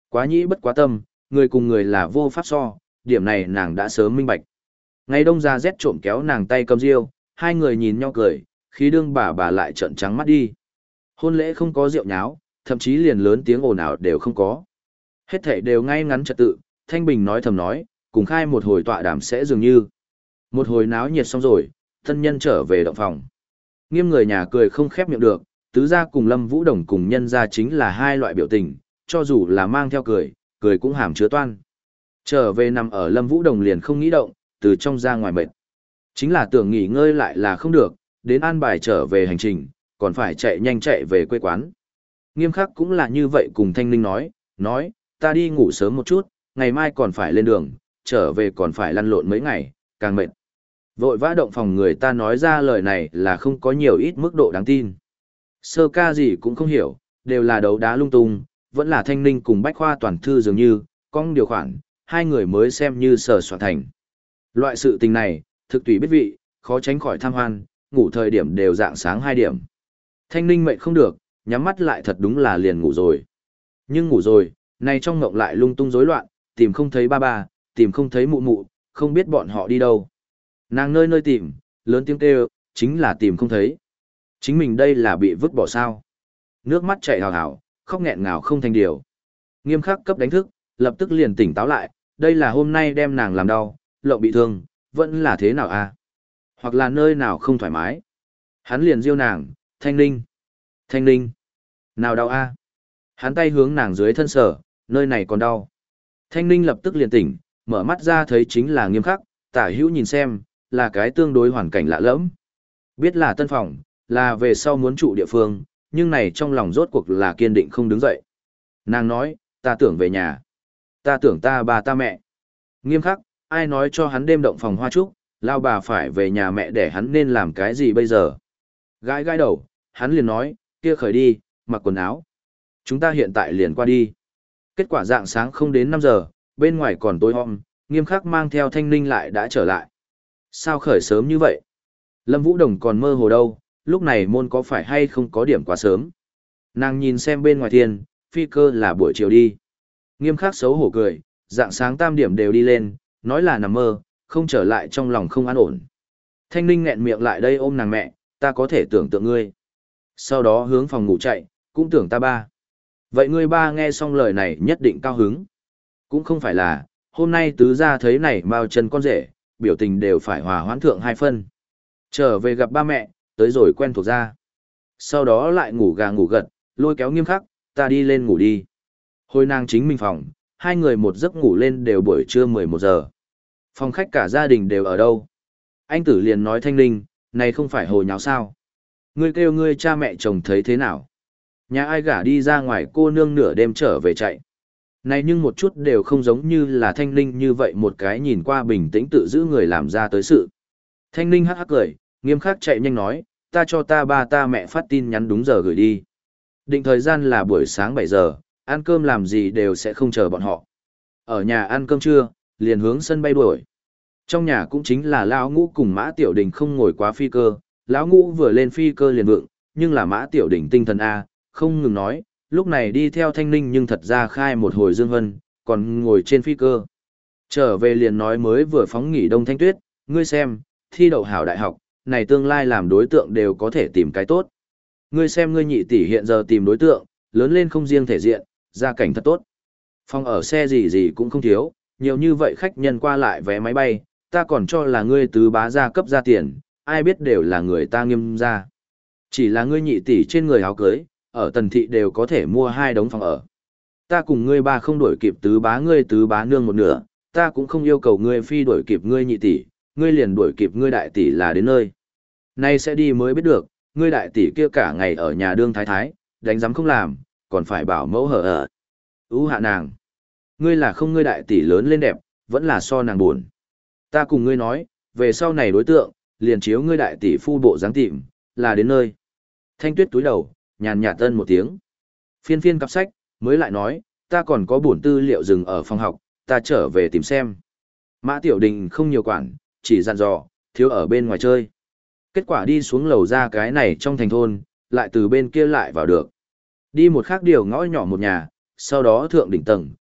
Quá nhĩ bất quá tâm, người cùng người là vô pháp so, điểm này nàng đã sớm minh bạch. Ngày đông ra rét trộm kéo nàng tay cầm riêu, hai người nhìn nhau cười, khi đương bà bà lại trợn trắng mắt đi. Hôn lễ không có rượu nháo, thậm chí liền lớn tiếng ồn ào đều không có. Hết thảy đều ngay ngắn trật tự, Thanh Bình nói thầm nói, cùng khai một hồi tọa đàm sẽ dường như. Một hồi náo nhiệt xong rồi, thân nhân trở về động phòng. Nghiêm người nhà cười không khép miệng được, tứ gia cùng Lâm Vũ Đồng cùng nhân gia chính là hai loại biểu tình, cho dù là mang theo cười, cười cũng hàm chứa toan. Trở về nằm ở Lâm Vũ Đồng liền không nghĩ động, từ trong ra ngoài mệt. Chính là tưởng nghỉ ngơi lại là không được, đến an bài trở về hành trình, còn phải chạy nhanh chạy về quê quán. Nghiêm khắc cũng là như vậy cùng Thanh Ninh nói, nói, ta đi ngủ sớm một chút, ngày mai còn phải lên đường, trở về còn phải lăn lộn mấy ngày, càng mệt. Vội vã động phòng người ta nói ra lời này là không có nhiều ít mức độ đáng tin. Sơ ca gì cũng không hiểu, đều là đấu đá lung tung, vẫn là Thanh Ninh cùng Bách Khoa toàn thư dường như, con điều khoản, hai người mới xem như sở soạn thành. Loại sự tình này, thực tùy biết vị, khó tránh khỏi tham hoan, ngủ thời điểm đều dạng sáng hai điểm. Thanh Ninh mệt không được, nhắm mắt lại thật đúng là liền ngủ rồi. Nhưng ngủ rồi, nay trong ngộng lại lung tung rối loạn, tìm không thấy ba ba, tìm không thấy mụ mụ, không biết bọn họ đi đâu. Nàng nơi nơi tìm, lớn tiếng kêu, chính là tìm không thấy. Chính mình đây là bị vứt bỏ sao. Nước mắt chảy hào hào, khóc nghẹn ngào không thành điều. Nghiêm khắc cấp đánh thức, lập tức liền tỉnh táo lại, đây là hôm nay đem nàng làm đau, lộng bị thương, vẫn là thế nào à? Hoặc là nơi nào không thoải mái. Hắn liền diêu nàng, Thanh Ninh. Thanh Ninh. Nào đau a? Hắn tay hướng nàng dưới thân sở, nơi này còn đau. Thanh Ninh lập tức liền tỉnh, mở mắt ra thấy chính là Nghiêm khắc, tả hữu nhìn xem, là cái tương đối hoàn cảnh lạ lẫm. Biết là tân phòng, là về sau muốn trụ địa phương, nhưng này trong lòng rốt cuộc là kiên định không đứng dậy. Nàng nói, ta tưởng về nhà. Ta tưởng ta bà ta mẹ. Nghiêm khắc, ai nói cho hắn đêm động phòng hoa trúc, lao bà phải về nhà mẹ để hắn nên làm cái gì bây giờ. Gãi gãi đầu, hắn liền nói, kia khởi đi, mặc quần áo. Chúng ta hiện tại liền qua đi. Kết quả dạng sáng không đến năm giờ, bên ngoài còn tối om, Nghiêm khắc mang theo Thanh Ninh lại đã trở lại. Sao khởi sớm như vậy? Lâm Vũ Đồng còn mơ hồ đâu, lúc này môn có phải hay không có điểm quá sớm. Nàng nhìn xem bên ngoài thiên, phi cơ là buổi chiều đi. Nghiêm khắc xấu hổ cười, dạng sáng tam điểm đều đi lên, nói là nằm mơ, không trở lại trong lòng không an ổn. Thanh Ninh nghẹn miệng lại đây ôm nàng mẹ, ta có thể tưởng tượng ngươi. Sau đó hướng phòng ngủ chạy, cũng tưởng ta ba. Vậy ngươi ba nghe xong lời này nhất định cao hứng. Cũng không phải là, hôm nay tứ gia thấy này mao chân con rể, biểu tình đều phải hòa hoãn thượng hai phân. Trở về gặp ba mẹ, tới rồi quen thuộc ra. Sau đó lại ngủ gà ngủ gật, lôi kéo Nghiêm khắc, ta đi lên ngủ đi. Hồi nàng chính mình phòng, hai người một giấc ngủ lên đều buổi trưa mười một giờ. Phòng khách cả gia đình đều ở đâu? Anh tử liền nói Thanh Ninh, này không phải hồ nháo sao? Ngươi kêu ngươi cha mẹ chồng thấy thế nào? Nhà ai gả đi ra ngoài cô nương nửa đêm trở về chạy. Này nhưng một chút đều không giống như là Thanh Ninh như vậy một cái nhìn qua bình tĩnh tự giữ người làm ra tới sự. Thanh Ninh hắc hắc cười, Nghiêm khắc chạy nhanh nói, ta cho ta ba ta mẹ phát tin nhắn đúng giờ gửi đi. Định thời gian là buổi sáng bảy giờ, ăn cơm làm gì đều sẽ không chờ bọn họ. Ở nhà ăn cơm trưa, liền hướng sân bay đuổi. Trong nhà cũng chính là Lão Ngũ cùng Mã Tiểu Đình không ngồi quá phi cơ, Lão Ngũ vừa lên phi cơ liền vượng, nhưng là Mã Tiểu Đình tinh thần A, không ngừng nói, lúc này đi theo Thanh Ninh nhưng thật ra khai một hồi dương hân, còn ngồi trên phi cơ. Trở về liền nói mới vừa phóng nghỉ Đông Thanh Tuyết, ngươi xem, thi đậu hảo đại học, này tương lai làm đối tượng đều có thể tìm cái tốt. Ngươi xem ngươi nhị tỷ hiện giờ tìm đối tượng, lớn lên không riêng thể diện, gia cảnh thật tốt. Phòng ở xe gì gì cũng không thiếu, nhiều như vậy khách nhân qua lại vé máy bay, ta còn cho là ngươi tứ bá gia cấp ra tiền, ai biết đều là người ta Nghiêm gia. Chỉ là ngươi nhị tỷ trên người áo cưới, ở tần thị đều có thể mua hai đống phòng ở. Ta cùng ngươi ba không đuổi kịp tứ bá ngươi tứ bá nương một nửa, ta cũng không yêu cầu ngươi phi đuổi kịp ngươi nhị tỷ, ngươi liền đuổi kịp ngươi đại tỷ là đến nơi. Nay sẽ đi mới biết được, ngươi đại tỷ kia cả ngày ở nhà đương thái thái, đánh giám không làm, còn phải bảo mẫu hở ở. Ú hạ nàng. Ngươi là không ngươi đại tỷ lớn lên đẹp, vẫn là so nàng buồn. Ta cùng ngươi nói, về sau này đối tượng, liền chiếu ngươi đại tỷ phu bộ dáng tìm, là đến nơi. Thanh Tuyết túi đầu, nhàn nhạt tân một tiếng. Phiên phiên cặp sách, mới lại nói, ta còn có bổn tư liệu dừng ở phòng học, ta trở về tìm xem. Mã Tiểu Đình không nhiều quản, chỉ dặn dò, thiếu ở bên ngoài chơi. Kết quả đi xuống lầu ra cái này trong thành thôn, lại từ bên kia lại vào được. Đi một khác điều ngõ nhỏ một nhà, sau đó thượng đỉnh tầng,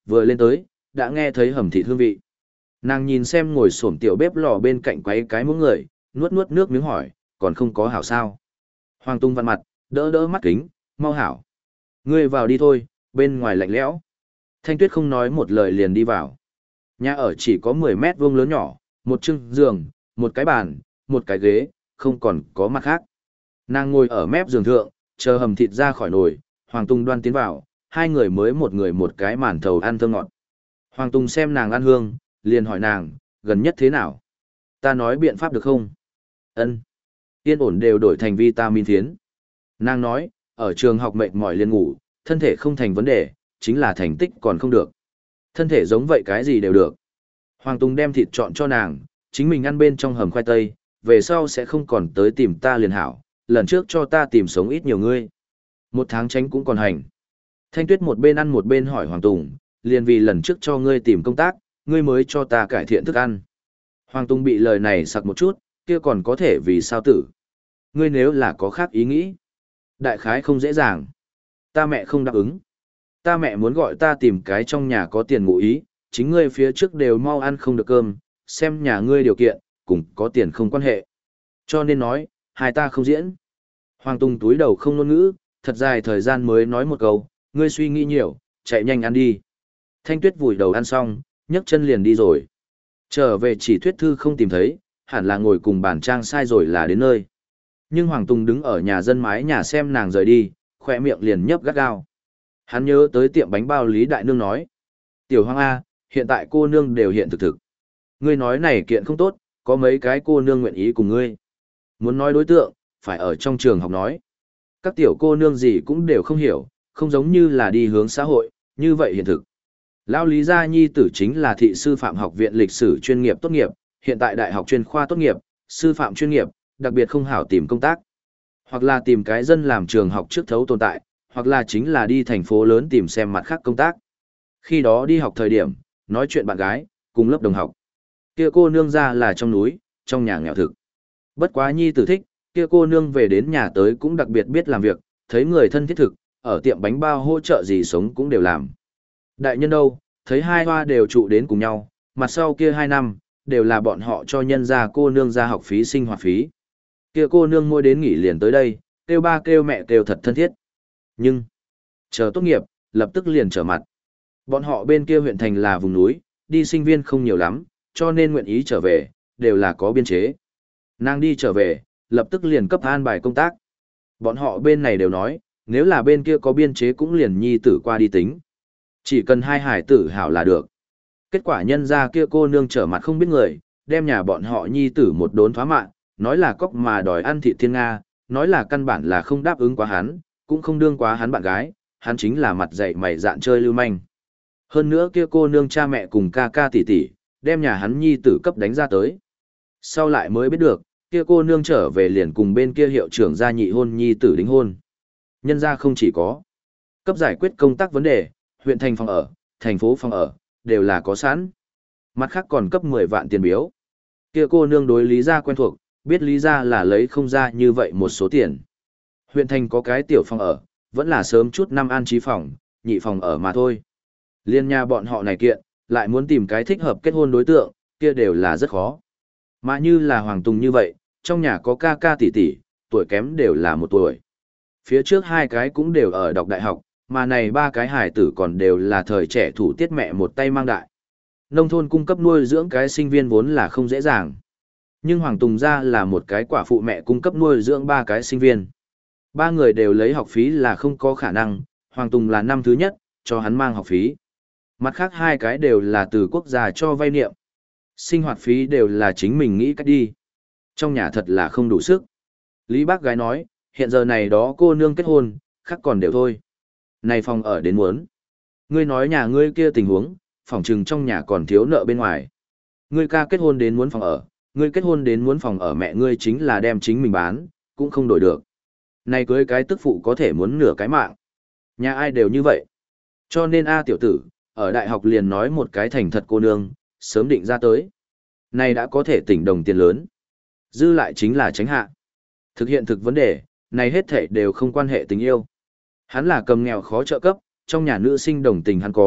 vừa lên tới, đã nghe thấy hầm thịt hương vị. Nàng nhìn xem ngồi xổm tiểu bếp lò bên cạnh quấy cái muỗng người, nuốt nuốt nước miếng hỏi, còn không có hảo sao. Hoàng Tung vặn mặt, đỡ đỡ mắt kính, mau hảo. Ngươi vào đi thôi, bên ngoài lạnh lẽo. Thanh Tuyết không nói một lời liền đi vào. Nhà ở chỉ có mười mét vuông lớn nhỏ, một chưng giường, một cái bàn, một cái ghế, không còn có mặt khác. Nàng ngồi ở mép giường thượng, chờ hầm thịt ra khỏi nồi, Hoàng Tung đoan tiến vào, hai người mới một người một cái màn thầu ăn thơm ngọt. Hoàng Tung xem nàng ăn hương, liền hỏi nàng, gần nhất thế nào? Ta nói biện pháp được không? Ân. Yên ổn đều đổi thành vitamin phiến. Nàng nói, ở trường học mệt mỏi liền ngủ, thân thể không thành vấn đề, chính là thành tích còn không được. Thân thể giống vậy cái gì đều được. Hoàng Tùng đem thịt chọn cho nàng, chính mình ăn bên trong hầm khoai tây, về sau sẽ không còn tới tìm ta liền hảo, lần trước cho ta tìm sống ít nhiều ngươi. Một tháng tránh cũng còn hành. Thanh Tuyết một bên ăn một bên hỏi Hoàng Tùng, liền vì lần trước cho ngươi tìm công tác, ngươi mới cho ta cải thiện thức ăn. Hoàng Tùng bị lời này sặc một chút, kia còn có thể vì sao tử. Ngươi nếu là có khác ý nghĩ. Đại khái không dễ dàng. Ta mẹ không đáp ứng. Ta mẹ muốn gọi ta tìm cái trong nhà có tiền ngụ ý, chính ngươi phía trước đều mau ăn không được cơm, xem nhà ngươi điều kiện, cùng có tiền không quan hệ. Cho nên nói, hai ta không diễn. Hoàng Tùng túi đầu không ngôn ngữ, thật dài thời gian mới nói một câu, ngươi suy nghĩ nhiều, chạy nhanh ăn đi. Thanh Tuyết vùi đầu ăn xong, nhấc chân liền đi rồi. Trở về chỉ thuyết thư không tìm thấy, hẳn là ngồi cùng bàn trang sai rồi là đến nơi. Nhưng Hoàng Tùng đứng ở nhà dân mái nhà xem nàng rời đi, khỏe miệng liền nhấp gắt gao. Hắn nhớ tới tiệm bánh bao Lý Đại Nương nói. Tiểu Hoàng A, hiện tại cô nương đều hiện thực thực. Ngươi nói này kiện không tốt, có mấy cái cô nương nguyện ý cùng ngươi. Muốn nói đối tượng, phải ở trong trường học nói. Các tiểu cô nương gì cũng đều không hiểu, không giống như là đi hướng xã hội, như vậy hiện thực. Lão Lý Gia Nhi tử chính là thị sư phạm học viện lịch sử chuyên nghiệp tốt nghiệp, hiện tại đại học chuyên khoa tốt nghiệp, sư phạm chuyên nghiệp, đặc biệt không hảo tìm công tác. Hoặc là tìm cái dân làm trường học trước thấu tồn tại, hoặc là chính là đi thành phố lớn tìm xem mặt khác công tác. Khi đó đi học thời điểm, nói chuyện bạn gái, cùng lớp đồng học. Kia cô nương ra là trong núi, trong nhà nghèo thực. Bất quá Nhi tử thích, kia cô nương về đến nhà tới cũng đặc biệt biết làm việc, thấy người thân thiết thực, ở tiệm bánh bao hỗ trợ gì sống cũng đều làm. Đại nhân đâu, thấy hai hoa đều trụ đến cùng nhau, mặt sau kia hai năm, đều là bọn họ cho nhân ra cô nương ra học phí sinh hoạt phí. Kia cô nương mua đến nghỉ liền tới đây, kêu ba kêu mẹ kêu thật thân thiết. Nhưng, chờ tốt nghiệp, lập tức liền trở mặt. Bọn họ bên kia huyện thành là vùng núi, đi sinh viên không nhiều lắm, cho nên nguyện ý trở về, đều là có biên chế. Nàng đi trở về, lập tức liền cấp an bài công tác. Bọn họ bên này đều nói, nếu là bên kia có biên chế cũng liền nhi tử qua đi tính. Chỉ cần hai hải tử hảo là được. Kết quả nhân ra kia cô nương trở mặt không biết người, đem nhà bọn họ nhi tử một đốn thoá mạng, nói là cóc mà đòi ăn thịt thiên Nga, nói là căn bản là không đáp ứng quá hắn, cũng không đương quá hắn bạn gái, hắn chính là mặt dạy mày dạn chơi lưu manh. Hơn nữa kia cô nương cha mẹ cùng ca ca tỷ tỷ, đem nhà hắn nhi tử cấp đánh ra tới. Sau lại mới biết được, kia cô nương trở về liền cùng bên kia hiệu trưởng gia nhị hôn nhi tử đính hôn. Nhân ra không chỉ có cấp giải quyết công tác vấn đề, huyện thành phòng ở, thành phố phòng ở, đều là có sẵn. Mặt khác còn cấp mười vạn tiền biếu. Kia cô nương đối Lý Gia quen thuộc, biết Lý Gia là lấy không ra như vậy một số tiền. Huyện thành có cái tiểu phòng ở, vẫn là sớm chút năm an trí phòng, nhị phòng ở mà thôi. Liên nhà bọn họ này kiện, lại muốn tìm cái thích hợp kết hôn đối tượng, kia đều là rất khó. Mà như là Hoàng Tùng như vậy, trong nhà có ca ca tỷ tỷ, tuổi kém đều là một tuổi. Phía trước hai cái cũng đều ở đọc đại học, mà này ba cái hải tử còn đều là thời trẻ thủ tiết mẹ một tay mang đại. Nông thôn cung cấp nuôi dưỡng cái sinh viên vốn là không dễ dàng. Nhưng Hoàng Tùng gia là một cái quả phụ mẹ cung cấp nuôi dưỡng ba cái sinh viên. Ba người đều lấy học phí là không có khả năng, Hoàng Tùng là năm thứ nhất, cho hắn mang học phí. Mặt khác hai cái đều là từ quốc gia cho vay niệm. Sinh hoạt phí đều là chính mình nghĩ cách đi. Trong nhà thật là không đủ sức. Lý bác gái nói, hiện giờ này đó cô nương kết hôn, khác còn đều thôi. Này phòng ở đến muốn. Ngươi nói nhà ngươi kia tình huống, phòng trừng trong nhà còn thiếu nợ bên ngoài. Ngươi ca kết hôn đến muốn phòng ở, ngươi kết hôn đến muốn phòng ở mẹ ngươi chính là đem chính mình bán, cũng không đổi được. Này cưới cái tức phụ có thể muốn nửa cái mạng. Nhà ai đều như vậy. Cho nên A tiểu tử, ở đại học liền nói một cái thành thật cô nương, sớm định ra tới. Này đã có thể tỉnh đồng tiền lớn. Dư lại chính là tránh hạ. Thực hiện thực vấn đề, này hết thể đều không quan hệ tình yêu. Hắn là cầm nghèo khó trợ cấp, trong nhà nữ sinh đồng tình hắn có,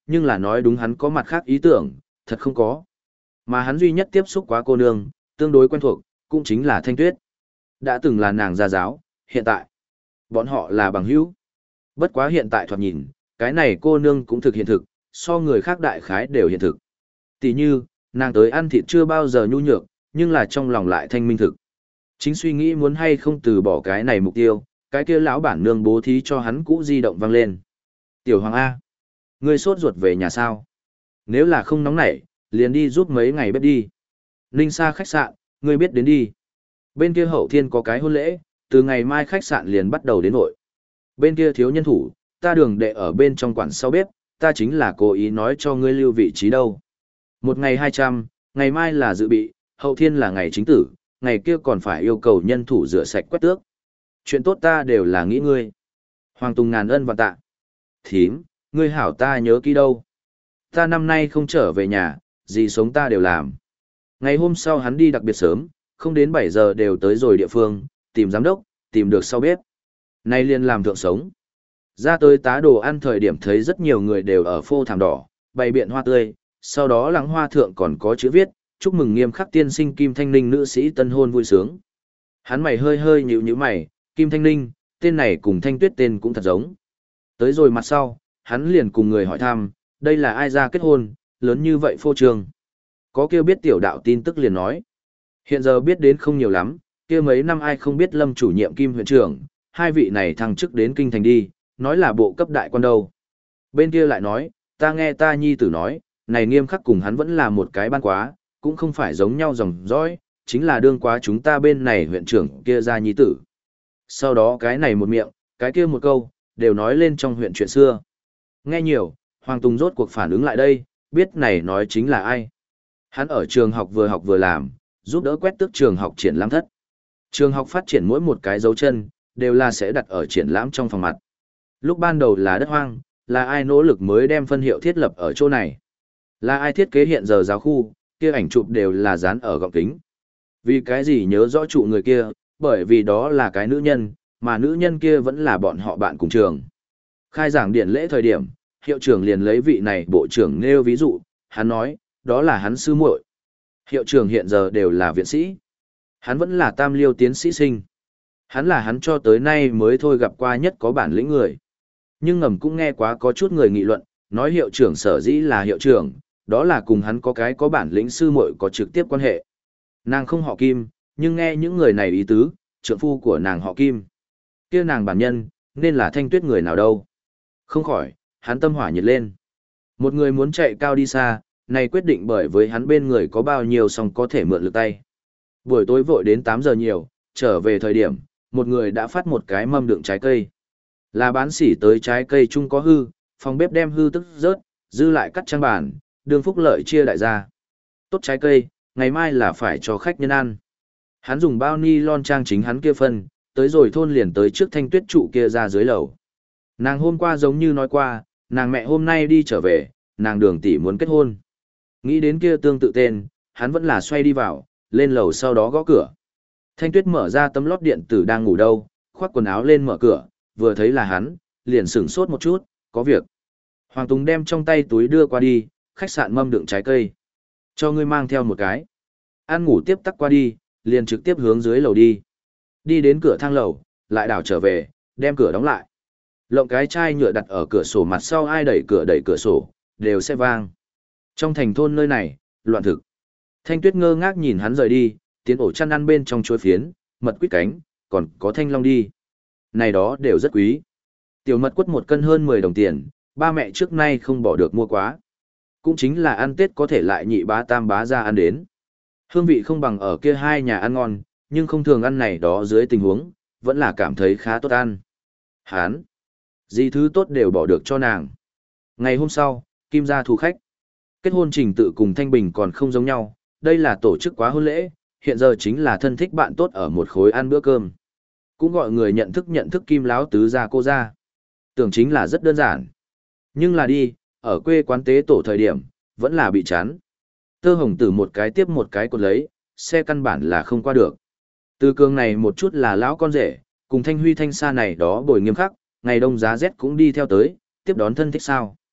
nhưng là nói đúng hắn có mặt khác ý tưởng, thật không có. Mà hắn duy nhất tiếp xúc quá cô nương, tương đối quen thuộc, cũng chính là Thanh Tuyết. Đã từng là nàng gia giáo, hiện tại, bọn họ là bằng hữu. Bất quá hiện tại thoạt nhìn, cái này cô nương cũng thực hiện thực, so người khác đại khái đều hiện thực. Tỷ như, nàng tới ăn thịt chưa bao giờ nhu nhược, nhưng là trong lòng lại thanh minh thực. Chính suy nghĩ muốn hay không từ bỏ cái này mục tiêu, cái kia lão bản nương bố thí cho hắn cũ di động vang lên. Tiểu Hoàng A, ngươi sốt ruột về nhà sao? Nếu là không nóng nảy, liền đi giúp mấy ngày bếp đi. Ninh Sa khách sạn, ngươi biết đến đi. Bên kia hậu thiên có cái hôn lễ, từ ngày mai khách sạn liền bắt đầu đến nội. Bên kia thiếu nhân thủ, ta đường đệ ở bên trong quản sau bếp, ta chính là cố ý nói cho ngươi lưu vị trí đâu. Một ngày hai trăm, ngày mai là dự bị, hậu thiên là ngày chính tử, ngày kia còn phải yêu cầu nhân thủ rửa sạch quét tước. Chuyện tốt ta đều là nghĩ ngươi. Hoàng Tùng ngàn ân và tạ. Thím, ngươi hảo ta nhớ kỹ đâu. Ta năm nay không trở về nhà, gì sống ta đều làm. Ngày hôm sau hắn đi đặc biệt sớm, không đến bảy giờ đều tới rồi địa phương, tìm giám đốc, tìm được sau bếp. Nay liền làm thượng sống. Ra tới tá đồ ăn thời điểm thấy rất nhiều người đều ở phô thảm đỏ, bày biện hoa tươi, sau đó lắng hoa thượng còn có chữ viết, chúc mừng nghiêm khắc tiên sinh Kim Thanh Ninh nữ sĩ tân hôn vui sướng. Hắn mày hơi hơi nhíu nhíu mày, Kim Thanh Ninh, tên này cùng Thanh Tuyết tên cũng thật giống. Tới rồi mặt sau, hắn liền cùng người hỏi thăm, đây là ai ra kết hôn, lớn như vậy phô trương. Có kêu biết tiểu đạo tin tức liền nói. Hiện giờ biết đến không nhiều lắm, kia mấy năm ai không biết Lâm chủ nhiệm Kim huyện trưởng, hai vị này thăng chức đến kinh thành đi, nói là bộ cấp đại quan đâu. Bên kia lại nói, ta nghe ta nhi tử nói, này nghiêm khắc cùng hắn vẫn là một cái ban quá, cũng không phải giống nhau dòng dõi, chính là đương quá chúng ta bên này huyện trưởng kia ra nhi tử. Sau đó cái này một miệng, cái kia một câu, đều nói lên trong huyện chuyện xưa. Nghe nhiều, Hoàng Tùng rốt cuộc phản ứng lại đây, biết này nói chính là ai. Hắn ở trường học vừa học vừa làm, giúp đỡ quét tước trường học triển lãm thất. Trường học phát triển mỗi một cái dấu chân, đều là sẽ đặt ở triển lãm trong phòng mặt. Lúc ban đầu là đất hoang, là ai nỗ lực mới đem phân hiệu thiết lập ở chỗ này. Là ai thiết kế hiện giờ giáo khu, kia ảnh chụp đều là dán ở gọng kính. Vì cái gì nhớ rõ trụ người kia, bởi vì đó là cái nữ nhân, mà nữ nhân kia vẫn là bọn họ bạn cùng trường. Khai giảng điện lễ thời điểm, hiệu trưởng liền lấy vị này bộ trưởng nêu ví dụ, hắn nói, đó là hắn sư muội. Hiệu trưởng hiện giờ đều là viện sĩ. Hắn vẫn là tam liêu tiến sĩ sinh. Hắn là hắn cho tới nay mới thôi gặp qua nhất có bản lĩnh người. Nhưng ngầm cũng nghe quá có chút người nghị luận, nói hiệu trưởng sở dĩ là hiệu trưởng, đó là cùng hắn có cái có bản lĩnh sư muội có trực tiếp quan hệ. Nàng không họ Kim, nhưng nghe những người này ý tứ, trượng phu của nàng họ Kim. Kia nàng bản nhân, nên là Thanh Tuyết người nào đâu. Không khỏi, hắn tâm hỏa nhiệt lên. Một người muốn chạy cao đi xa, này quyết định bởi với hắn bên người có bao nhiêu song có thể mượn lực tay. Buổi tối vội đến tám giờ nhiều, trở về thời điểm, một người đã phát một cái mâm đựng trái cây. Là bán sỉ tới trái cây chung có hư, phòng bếp đem hư tức rớt, dư lại cắt trang bản, đường phúc lợi chia đại gia. Tốt trái cây, ngày mai là phải cho khách nhân ăn. Hắn dùng bao ni lon trang chính hắn kia phân, tới rồi thôn liền tới trước Thanh Tuyết trụ kia ra dưới lầu. Nàng hôm qua giống như nói qua, nàng mẹ hôm nay đi trở về, nàng đường tỷ muốn kết hôn. Nghĩ đến kia tương tự tên, hắn vẫn là xoay đi vào, lên lầu sau đó gõ cửa. Thanh Tuyết mở ra tấm lót điện tử đang ngủ đâu, khoác quần áo lên mở cửa, vừa thấy là hắn, liền sửng sốt một chút, có việc. Hoàng Tùng đem trong tay túi đưa qua đi, khách sạn mâm đựng trái cây. Cho ngươi mang theo một cái. Ăn ngủ tiếp tắc qua đi, liền trực tiếp hướng dưới lầu đi. Đi đến cửa thang lầu, lại đảo trở về, đem cửa đóng lại. Lộng cái chai nhựa đặt ở cửa sổ mặt sau ai đẩy cửa đẩy cửa sổ, đều sẽ vang. Trong thành thôn nơi này, loạn thực. Thanh Tuyết ngơ ngác nhìn hắn rời đi, tiến ổ chăn ăn bên trong chuối phiến, mật quýt cánh, còn có thanh long đi. Này đó đều rất quý. Tiểu mật quất một cân hơn mười đồng tiền, ba mẹ trước nay không bỏ được mua quá. Cũng chính là ăn Tết có thể lại nhị bá tam bá ra ăn đến. Hương vị không bằng ở kia hai nhà ăn ngon, nhưng không thường ăn này đó dưới tình huống, vẫn là cảm thấy khá tốt ăn. Hán, gì thứ tốt đều bỏ được cho nàng. Ngày hôm sau, Kim gia thu khách. Kết hôn trình tự cùng Thanh Bình còn không giống nhau, đây là tổ chức quá hôn lễ, hiện giờ chính là thân thích bạn tốt ở một khối ăn bữa cơm. Cũng gọi người nhận thức nhận thức Kim láo tứ gia cô gia. Tưởng chính là rất đơn giản. Nhưng là đi, ở quê quán tế tổ thời điểm, vẫn là bị chán. Tơ hồng tử một cái tiếp một cái cột lấy, xe căn bản là không qua được. Từ cường này một chút là lão con rể, cùng Thanh Huy Thanh Sa này đó bồi nghiêm khắc, ngày đông giá rét cũng đi theo tới, tiếp đón thân thích sao.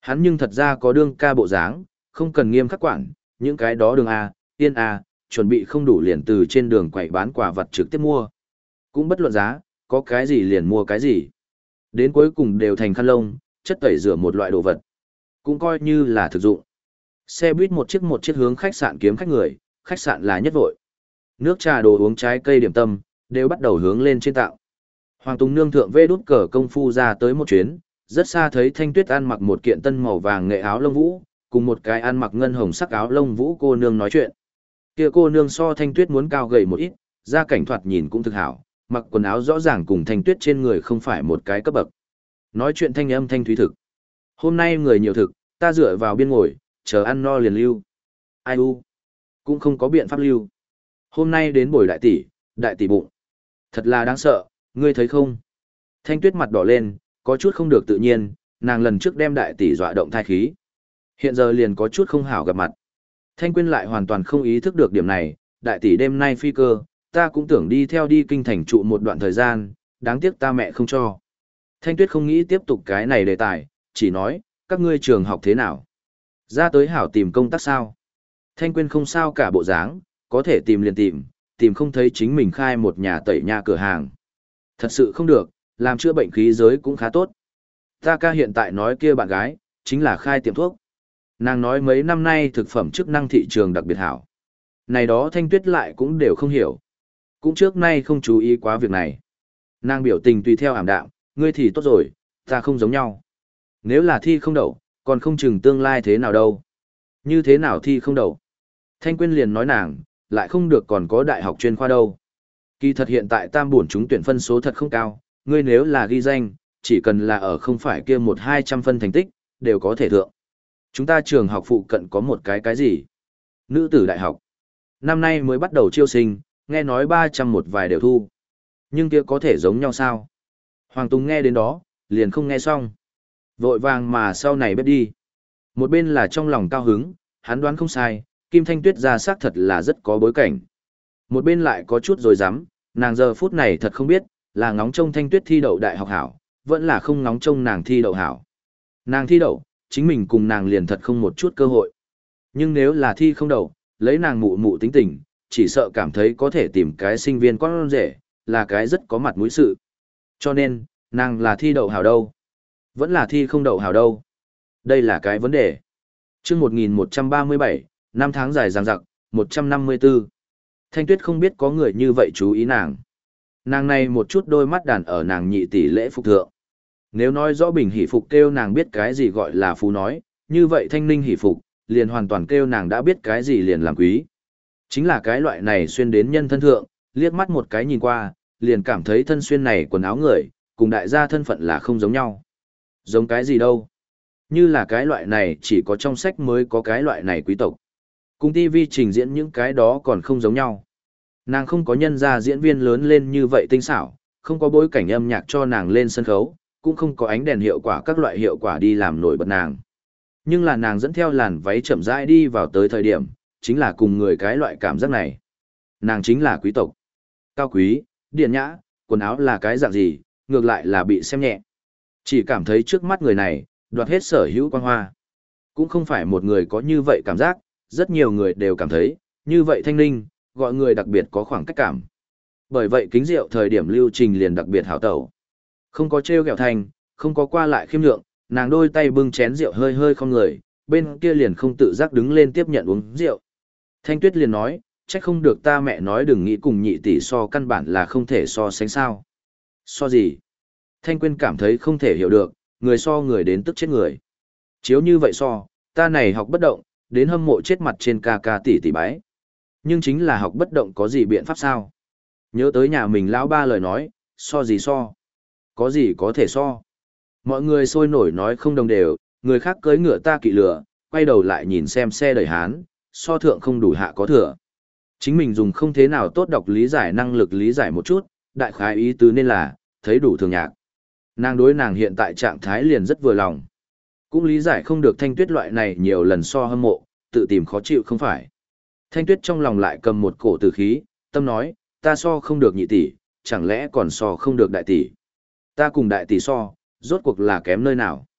Hắn nhưng thật ra có đương ca bộ dáng, không cần nghiêm khắc quản, những cái đó đường A, tiên A, chuẩn bị không đủ liền từ trên đường quậy bán quả vật trực tiếp mua. Cũng bất luận giá, có cái gì liền mua cái gì. Đến cuối cùng đều thành khăn lông, chất tẩy rửa một loại đồ vật. Cũng coi như là thực dụng. Xe buýt một chiếc một chiếc hướng khách sạn kiếm khách người, khách sạn là nhất vội. Nước trà đồ uống trái cây điểm tâm, đều bắt đầu hướng lên trên tạo. Hoàng Tùng Nương thượng vê đút cờ công phu ra tới một chuyến, rất xa thấy Thanh Tuyết ăn mặc một kiện tân màu vàng nghệ áo lông vũ, cùng một cái ăn mặc ngân hồng sắc áo lông vũ cô nương nói chuyện. Kia cô nương so Thanh Tuyết muốn cao gầy một ít, da cảnh thoạt nhìn cũng thực hảo, mặc quần áo rõ ràng cùng Thanh Tuyết trên người không phải một cái cấp bậc. Nói chuyện thanh âm thanh thúy thực. Hôm nay người nhiều thực, ta dựa vào biên ngồi, chờ ăn no liền lưu. Ai u? Cũng không có biện pháp lưu. Hôm nay đến buổi đại tỷ, đại tỷ bụng. Thật là đáng sợ, ngươi thấy không? Thanh Tuyết mặt đỏ lên, có chút không được tự nhiên, nàng lần trước đem đại tỷ dọa động thai khí. Hiện giờ liền có chút không hảo gặp mặt. Thanh Quyên lại hoàn toàn không ý thức được điểm này, đại tỷ đêm nay phi cơ, ta cũng tưởng đi theo đi kinh thành trụ một đoạn thời gian, đáng tiếc ta mẹ không cho. Thanh Tuyết không nghĩ tiếp tục cái này đề tài, chỉ nói, các ngươi trường học thế nào? Ra tới hảo tìm công tác sao? Thanh Quyên không sao cả bộ dáng, có thể tìm liền tìm, tìm không thấy chính mình khai một nhà tẩy nha cửa hàng. Thật sự không được, làm chữa bệnh khí giới cũng khá tốt. Ta ca hiện tại nói kia bạn gái, chính là khai tiệm thuốc. Nàng nói mấy năm nay thực phẩm chức năng thị trường đặc biệt hảo. Này đó Thanh Tuyết lại cũng đều không hiểu. Cũng trước nay không chú ý quá việc này. Nàng biểu tình tùy theo ảm đạm, ngươi thì tốt rồi, ta không giống nhau. Nếu là thi không đậu, còn không chừng tương lai thế nào đâu. Như thế nào thi không đậu? Thanh Quyên liền nói nàng, lại không được còn có đại học chuyên khoa đâu. Kỳ thật hiện tại tam bổn chúng tuyển phân số thật không cao, ngươi nếu là ghi danh, chỉ cần là ở không phải kia một hai trăm phân thành tích, đều có thể thượng. Chúng ta trường học phụ cận có một cái cái gì? Nữ tử đại học. Năm nay mới bắt đầu chiêu sinh, nghe nói ba trăm một vài đều thu. Nhưng kia có thể giống nhau sao? Hoàng Tùng nghe đến đó, liền không nghe xong. Vội vàng mà sau này bếp đi. Một bên là trong lòng cao hứng, hắn đoán không sai, Kim Thanh Tuyết ra xác thật là rất có bối cảnh. Một bên lại có chút rồi dám, nàng giờ phút này thật không biết, là ngóng trông Thanh Tuyết thi đậu đại học hảo, vẫn là không ngóng trông nàng thi đậu hảo. Nàng thi đậu, chính mình cùng nàng liền thật không một chút cơ hội. Nhưng nếu là thi không đậu, lấy nàng mụ mụ tính tình, chỉ sợ cảm thấy có thể tìm cái sinh viên con rể, là cái rất có mặt mũi sự. Cho nên, nàng là thi đậu hảo đâu? Vẫn là thi không đậu hảo đâu? Đây là cái vấn đề. Trước một nghìn một trăm ba mươi bảy, năm tháng dài dằng dặc, một trăm năm mươi tư. Thanh Tuyết không biết có người như vậy chú ý nàng. Nàng này một chút đôi mắt đàn ở nàng nhị tỷ lễ phục thượng. Nếu nói rõ Bình Hỷ Phục kêu nàng biết cái gì gọi là phú nói, như vậy Thanh Ninh Hỷ Phục, liền hoàn toàn kêu nàng đã biết cái gì liền làm quý. Chính là cái loại này xuyên đến nhân thân thượng, liếc mắt một cái nhìn qua, liền cảm thấy thân xuyên này quần áo người, cùng đại gia thân phận là không giống nhau. Giống cái gì đâu? Như là cái loại này chỉ có trong sách mới có cái loại này quý tộc. Cùng ti vi trình diễn những cái đó còn không giống nhau. Nàng không có nhân gia diễn viên lớn lên như vậy tinh xảo, không có bối cảnh âm nhạc cho nàng lên sân khấu, cũng không có ánh đèn hiệu quả các loại hiệu quả đi làm nổi bật nàng. Nhưng là nàng dẫn theo làn váy chậm rãi đi vào tới thời điểm, chính là cùng người cái loại cảm giác này. Nàng chính là quý tộc. Cao quý, điện nhã, quần áo là cái dạng gì, ngược lại là bị xem nhẹ. Chỉ cảm thấy trước mắt người này, đoạt hết sở hữu quan hoa. Cũng không phải một người có như vậy cảm giác, rất nhiều người đều cảm thấy, như vậy Thanh Ninh, gọi người đặc biệt có khoảng cách cảm. Bởi vậy kính rượu thời điểm lưu trình liền đặc biệt hảo tẩu. Không có trêu ghẹo thành, không có qua lại khiêm lượng, nàng đôi tay bưng chén rượu hơi hơi không người, bên kia liền không tự giác đứng lên tiếp nhận uống rượu. Thanh Tuyết liền nói, trách không được ta mẹ nói đừng nghĩ cùng nhị tỷ so căn bản là không thể so sánh sao. So gì? Thanh Quyên cảm thấy không thể hiểu được, người so người đến tức chết người. Chiếu như vậy so, ta này học bất động, đến hâm mộ chết mặt trên ca ca tỷ tỷ bái. Nhưng chính là học bất động có gì biện pháp sao? Nhớ tới nhà mình lão ba lời nói, so gì so? Có gì có thể so? Mọi người sôi nổi nói không đồng đều, người khác cưỡi ngựa ta kỵ lửa, quay đầu lại nhìn xem xe đẩy hán, so thượng không đủ hạ có thừa. Chính mình dùng không thế nào tốt đọc lý giải năng lực lý giải một chút, đại khái ý tứ nên là, thấy đủ thường nhạc. Nàng đối nàng hiện tại trạng thái liền rất vừa lòng. Cũng lý giải không được Thanh Tuyết loại này nhiều lần so hâm mộ, tự tìm khó chịu không phải. Thanh Tuyết trong lòng lại cầm một cổ tử khí, tâm nói, ta so không được nhị tỷ, chẳng lẽ còn so không được đại tỷ. Ta cùng đại tỷ so, rốt cuộc là kém nơi nào.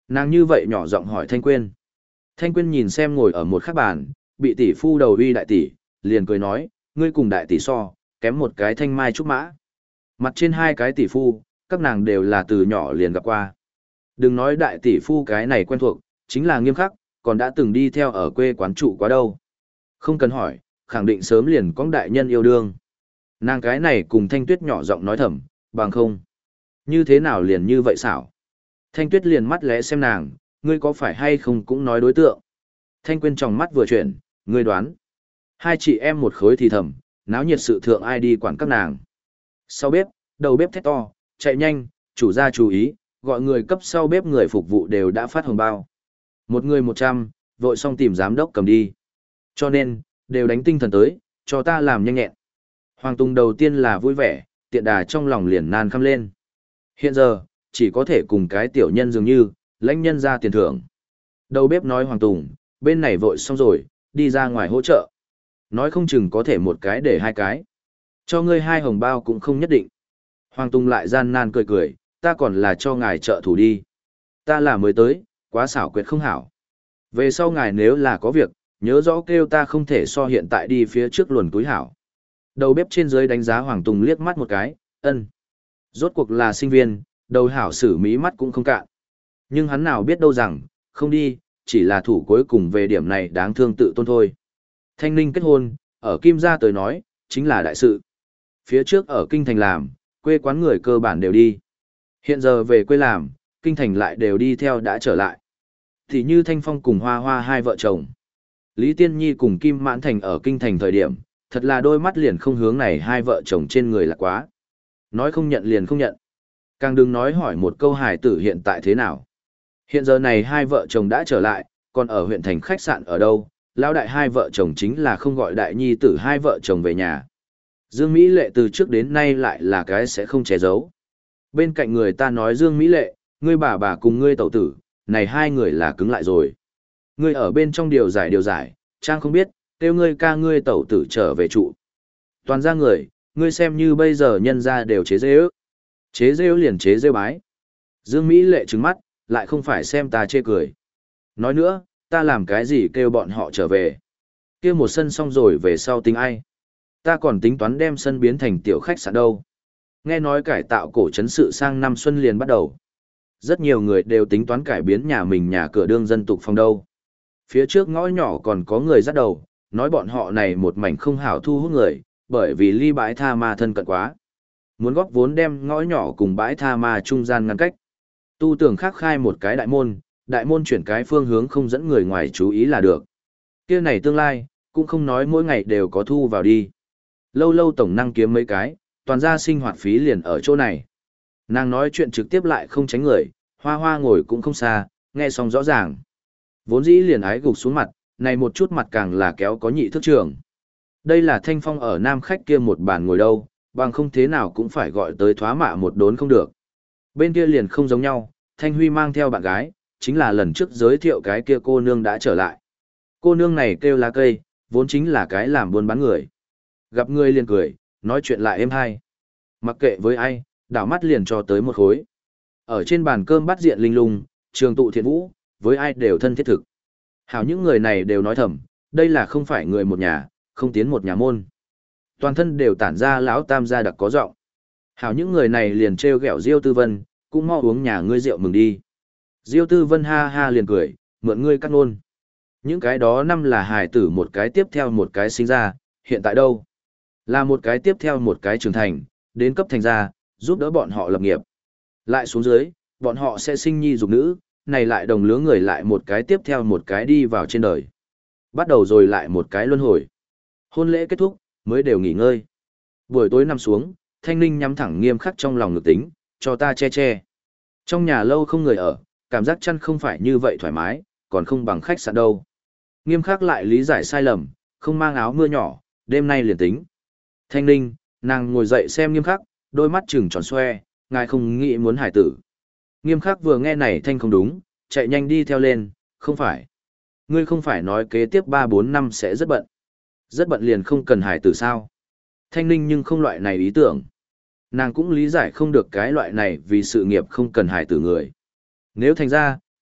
Nàng như vậy nhỏ giọng hỏi Thanh Quyên. Thanh Quyên nhìn xem ngồi ở một khắc bàn, bị tỷ phu đầu uy đại tỷ, liền cười nói, ngươi cùng đại tỷ so, kém một cái thanh mai trúc mã. Mặt trên hai cái tỷ phu, các nàng đều là từ nhỏ liền gặp qua. Đừng nói đại tỷ phu cái này quen thuộc, chính là Nghiêm Khắc, còn đã từng đi theo ở quê quán trụ quá đâu. Không cần hỏi, khẳng định sớm liền có đại nhân yêu đương. Nàng cái này cùng Thanh Tuyết nhỏ giọng nói thầm, bằng không. Như thế nào liền như vậy xảo. Thanh Tuyết liền mắt lẽ xem nàng, ngươi có phải hay không cũng nói đối tượng. Thanh Quyên trong mắt vừa chuyển, ngươi đoán. Hai chị em một khối thì thầm, náo nhiệt sự thượng ai đi quản các nàng. Sau bếp, đầu bếp thét to, chạy nhanh, chủ gia chú ý, gọi người cấp sau bếp người phục vụ đều đã phát hồng bao. Một người một trăm, vội xong tìm giám đốc cầm đi. Cho nên, đều đánh tinh thần tới, cho ta làm nhanh nhẹn. Hoàng Tùng đầu tiên là vui vẻ, tiện đà trong lòng liền nan khăm lên. Hiện giờ, chỉ có thể cùng cái tiểu nhân dường như, lãnh nhân ra tiền thưởng. Đầu bếp nói Hoàng Tùng, bên này vội xong rồi, đi ra ngoài hỗ trợ. Nói không chừng có thể một cái để hai cái. Cho ngươi hai hồng bao cũng không nhất định. Hoàng Tùng lại gian nan cười cười, ta còn là cho ngài trợ thủ đi. Ta là mới tới, quá xảo quyệt không hảo. Về sau ngài nếu là có việc, nhớ rõ kêu ta không thể so hiện tại đi phía trước luồn túi hảo. Đầu bếp trên dưới đánh giá Hoàng Tùng liếc mắt một cái, ân. Rốt cuộc là sinh viên, đầu hảo xử mí mắt cũng không cạn. Nhưng hắn nào biết đâu rằng, không đi, chỉ là thủ cuối cùng về điểm này đáng thương tự tôn thôi. Thanh Ninh kết hôn, ở Kim Gia tới nói, chính là đại sự. Phía trước ở Kinh Thành làm, quê quán người cơ bản đều đi. Hiện giờ về quê làm, Kinh Thành lại đều đi theo đã trở lại. Thì như Thanh Phong cùng Hoa Hoa hai vợ chồng. Lý Tiên Nhi cùng Kim Mãn Thành ở Kinh Thành thời điểm, thật là đôi mắt liền không hướng này hai vợ chồng trên người là quá. Nói không nhận liền không nhận. Càng đừng nói hỏi một câu hài tử hiện tại thế nào. Hiện giờ này hai vợ chồng đã trở lại, còn ở huyện thành khách sạn ở đâu, lão đại hai vợ chồng chính là không gọi đại nhi tử hai vợ chồng về nhà. Dương Mỹ Lệ từ trước đến nay lại là cái sẽ không che giấu. Bên cạnh người ta nói Dương Mỹ Lệ, ngươi bà bà cùng ngươi tẩu tử, này hai người là cứng lại rồi. Ngươi ở bên trong điều giải điều giải, Trang không biết, kêu ngươi ca ngươi tẩu tử trở về trụ. Toàn ra người, ngươi xem như bây giờ nhân ra đều chế dê ước. Chế rêu liền chế rêu bái. Dương Mỹ Lệ trừng mắt, lại không phải xem ta chê cười. Nói nữa, ta làm cái gì kêu bọn họ trở về. Kêu một sân xong rồi về sau tính ai. Ta còn tính toán đem sân biến thành tiểu khách sạn đâu. Nghe nói cải tạo cổ trấn sự sang năm xuân liền bắt đầu. Rất nhiều người đều tính toán cải biến nhà mình nhà cửa đương dân tục phòng đâu. Phía trước ngõ nhỏ còn có người dắt đầu, nói bọn họ này một mảnh không hảo thu hút người, bởi vì ly bãi tha ma thân cận quá. Muốn góp vốn đem ngõ nhỏ cùng bãi tha ma trung gian ngăn cách. Tu tưởng khắc khai một cái đại môn, đại môn chuyển cái phương hướng không dẫn người ngoài chú ý là được. Kia này tương lai, cũng không nói mỗi ngày đều có thu vào đi. Lâu lâu tổng năng kiếm mấy cái, toàn ra sinh hoạt phí liền ở chỗ này. Nàng nói chuyện trực tiếp lại không tránh người, hoa hoa ngồi cũng không xa, nghe xong rõ ràng. Vốn dĩ liền ái gục xuống mặt, này một chút mặt càng là kéo có nhị thức trưởng. Đây là Thanh Phong ở Nam khách kia một bàn ngồi đâu, bằng không thế nào cũng phải gọi tới thoá mạ một đốn không được. Bên kia liền không giống nhau, Thanh Huy mang theo bạn gái, chính là lần trước giới thiệu cái kia cô nương đã trở lại. Cô nương này kêu lá cây, vốn chính là cái làm buôn bán người. Gặp người liền cười, nói chuyện lại êm hay. Mặc kệ với ai, đảo mắt liền cho tới một khối. Ở trên bàn cơm bắt diện linh lung, trường tụ thiện vũ, với ai đều thân thiết thực. Hảo những người này đều nói thầm, đây là không phải người một nhà, không tiến một nhà môn. Toàn thân đều tản ra lão tam gia đặc có giọng. Hảo những người này liền trêu ghẹo Diêu Tư Vân, cũng mau uống nhà ngươi rượu mừng đi. Diêu Tư Vân ha ha liền cười, mượn ngươi cắt nôn. Những cái đó năm là hài tử một cái tiếp theo một cái sinh ra, hiện tại đâu? Là một cái tiếp theo một cái trưởng thành, đến cấp thành ra, giúp đỡ bọn họ lập nghiệp. Lại xuống dưới, bọn họ sẽ sinh nhi dục nữ, này lại đồng lứa người lại một cái tiếp theo một cái đi vào trên đời. Bắt đầu rồi lại một cái luân hồi. Hôn lễ kết thúc, mới đều nghỉ ngơi. Buổi tối nằm xuống, Thanh Ninh nhắm thẳng Nghiêm Khắc trong lòng ngực tính, cho ta che che. Trong nhà lâu không người ở, cảm giác chăn không phải như vậy thoải mái, còn không bằng khách sạn đâu. Nghiêm Khắc lại lý giải sai lầm, không mang áo mưa nhỏ, đêm nay liền tính. Thanh Ninh, nàng ngồi dậy xem Nghiêm Khắc, đôi mắt trừng tròn xoe, ngài không nghĩ muốn hải tử. Nghiêm Khắc vừa nghe này thanh không đúng, chạy nhanh đi theo lên, không phải. Ngươi không phải nói kế tiếp ba bốn năm sẽ rất bận. Rất bận liền không cần hải tử sao. Thanh Ninh nhưng không loại này ý tưởng. Nàng cũng lý giải không được cái loại này vì sự nghiệp không cần hải tử người. Nếu thành ra,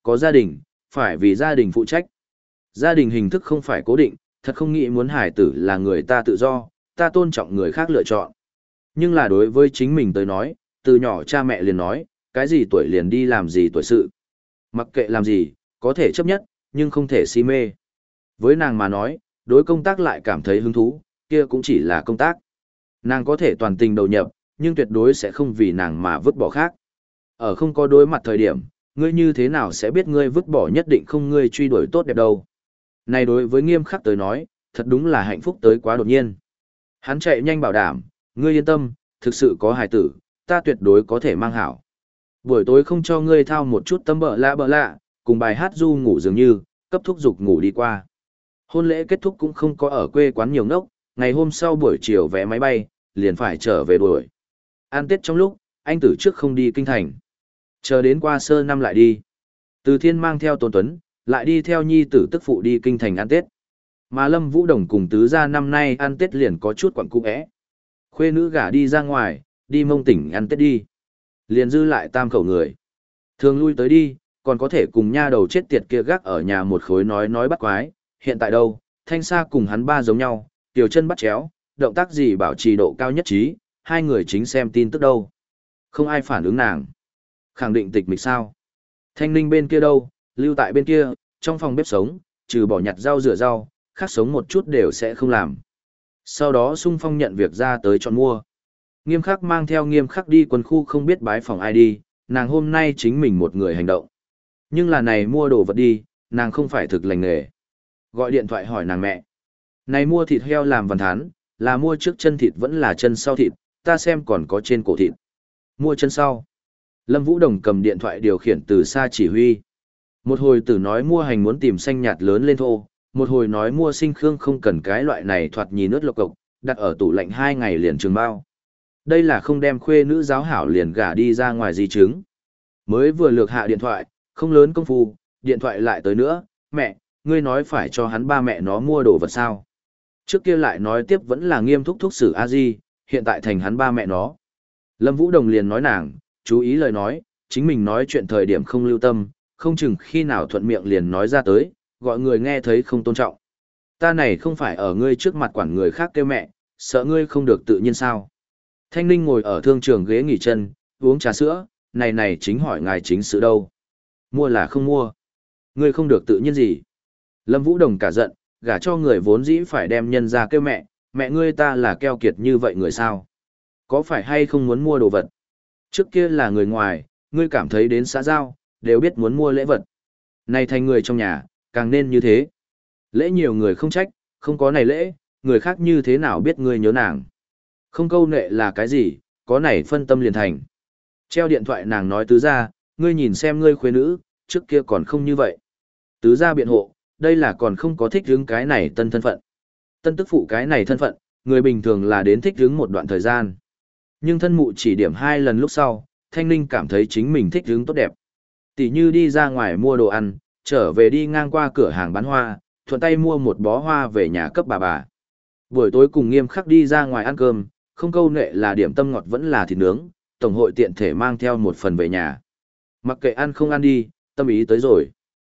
có gia đình, phải vì gia đình phụ trách. Gia đình hình thức không phải cố định, thật không nghĩ muốn hải tử là người ta tự do, ta tôn trọng người khác lựa chọn. Nhưng là đối với chính mình tới nói, từ nhỏ cha mẹ liền nói, cái gì tuổi liền đi làm gì tuổi sự. Mặc kệ làm gì, có thể chấp nhất, nhưng không thể si mê. Với nàng mà nói, đối công tác lại cảm thấy hứng thú, kia cũng chỉ là công tác. Nàng có thể toàn tình đầu nhập, nhưng tuyệt đối sẽ không vì nàng mà vứt bỏ khác. Ở không có đối mặt thời điểm, ngươi như thế nào sẽ biết ngươi vứt bỏ nhất định không ngươi truy đuổi tốt đẹp đâu. Này đối với Nghiêm Khắc tới nói, thật đúng là hạnh phúc tới quá đột nhiên. Hắn chạy nhanh bảo đảm, ngươi yên tâm, thực sự có hài tử, ta tuyệt đối có thể mang hảo. Buổi tối không cho ngươi thao một chút tâm bợ lạ bợ lạ, cùng bài hát du ngủ dường như, cấp thúc dục ngủ đi qua. Hôn lễ kết thúc cũng không có ở quê quán nhiều ngốc, ngày hôm sau buổi chiều vé máy bay, liền phải trở về đuổi. Ăn Tết trong lúc, anh tử trước không đi kinh thành. Chờ đến qua sơ năm lại đi. Từ Thiên mang theo Tôn Tuấn, lại đi theo nhi tử tức phụ đi kinh thành ăn Tết. Mà Lâm Vũ Đồng cùng tứ gia năm nay ăn Tết liền có chút quặn cung ẽ. Khuê nữ gả đi ra ngoài, đi Mông Tỉnh ăn Tết đi. Liền dư lại tam khẩu người. Thường lui tới đi, còn có thể cùng nha đầu chết tiệt kia gác ở nhà một khối nói nói bắt quái. Hiện tại đâu, Thanh Sa cùng hắn ba giống nhau, tiểu chân bắt chéo, động tác gì bảo trì độ cao nhất trí, hai người chính xem tin tức đâu. Không ai phản ứng nàng. Khẳng định tịch mịch sao. Thanh Ninh bên kia đâu, lưu tại bên kia, trong phòng bếp sống, trừ bỏ nhặt rau rửa rau, khác sống một chút đều sẽ không làm. Sau đó Sung Phong nhận việc ra tới chọn mua. Nghiêm Khắc mang theo Nghiêm Khắc đi quân khu không biết bái phòng ai đi, nàng hôm nay chính mình một người hành động. Nhưng là này mua đồ vật đi, nàng không phải thực lành nghề. Gọi điện thoại hỏi nàng mẹ. Này mua thịt heo làm văn thán, là mua trước chân thịt vẫn là chân sau thịt, ta xem còn có trên cổ thịt. Mua chân sau. Lâm Vũ Đồng cầm điện thoại điều khiển từ xa chỉ huy. Một hồi tử nói mua hành muốn tìm xanh nhạt lớn lên thô, một hồi nói mua sinh khương không cần cái loại này thoạt nhìn ướt lộc cộc, đặt ở tủ lạnh hai ngày liền trường bao. Đây là không đem khuê nữ giáo hảo liền gả đi ra ngoài di chứng. Mới vừa lược hạ điện thoại, không lớn công phu, điện thoại lại tới nữa, mẹ, ngươi nói phải cho hắn ba mẹ nó mua đồ vật sao. Trước kia lại nói tiếp vẫn là Nghiêm thúc thúc xử a di, hiện tại thành hắn ba mẹ nó. Lâm Vũ Đồng liền nói nàng, chú ý lời nói, chính mình nói chuyện thời điểm không lưu tâm, không chừng khi nào thuận miệng liền nói ra tới, gọi người nghe thấy không tôn trọng. Ta này không phải ở ngươi trước mặt quản người khác kêu mẹ, sợ ngươi không được tự nhiên sao. Thanh Ninh ngồi ở thương trường ghế nghỉ chân, uống trà sữa, này này chính hỏi ngài chính sự đâu. Mua là không mua. Ngươi không được tự nhiên gì. Lâm Vũ Đồng cả giận, gả cho người vốn dĩ phải đem nhân ra kêu mẹ, mẹ ngươi ta là keo kiệt như vậy người sao. Có phải hay không muốn mua đồ vật? Trước kia là người ngoài, ngươi cảm thấy đến xã giao, đều biết muốn mua lễ vật. Này thành người trong nhà, càng nên như thế. Lễ nhiều người không trách, không có này lễ, người khác như thế nào biết ngươi nhớ nàng. Không câu nệ là cái gì, có này phân tâm liền thành. Treo điện thoại nàng nói tứ gia, ngươi nhìn xem ngươi khuê nữ, trước kia còn không như vậy. Tứ gia biện hộ, đây là còn không có thích hứng cái này tân thân phận. Tân tức phụ cái này thân phận, người bình thường là đến thích hứng một đoạn thời gian. Nhưng thân mụ chỉ điểm hai lần lúc sau, Thanh Ninh cảm thấy chính mình thích hứng tốt đẹp. Tỷ như đi ra ngoài mua đồ ăn, trở về đi ngang qua cửa hàng bán hoa, thuận tay mua một bó hoa về nhà cấp bà bà. Buổi tối cùng Nghiêm Khắc đi ra ngoài ăn cơm, không câu nệ là điểm tâm ngọt vẫn là thịt nướng, tổng hội tiện thể mang theo một phần về nhà. Mặc kệ ăn không ăn đi, tâm ý tới rồi.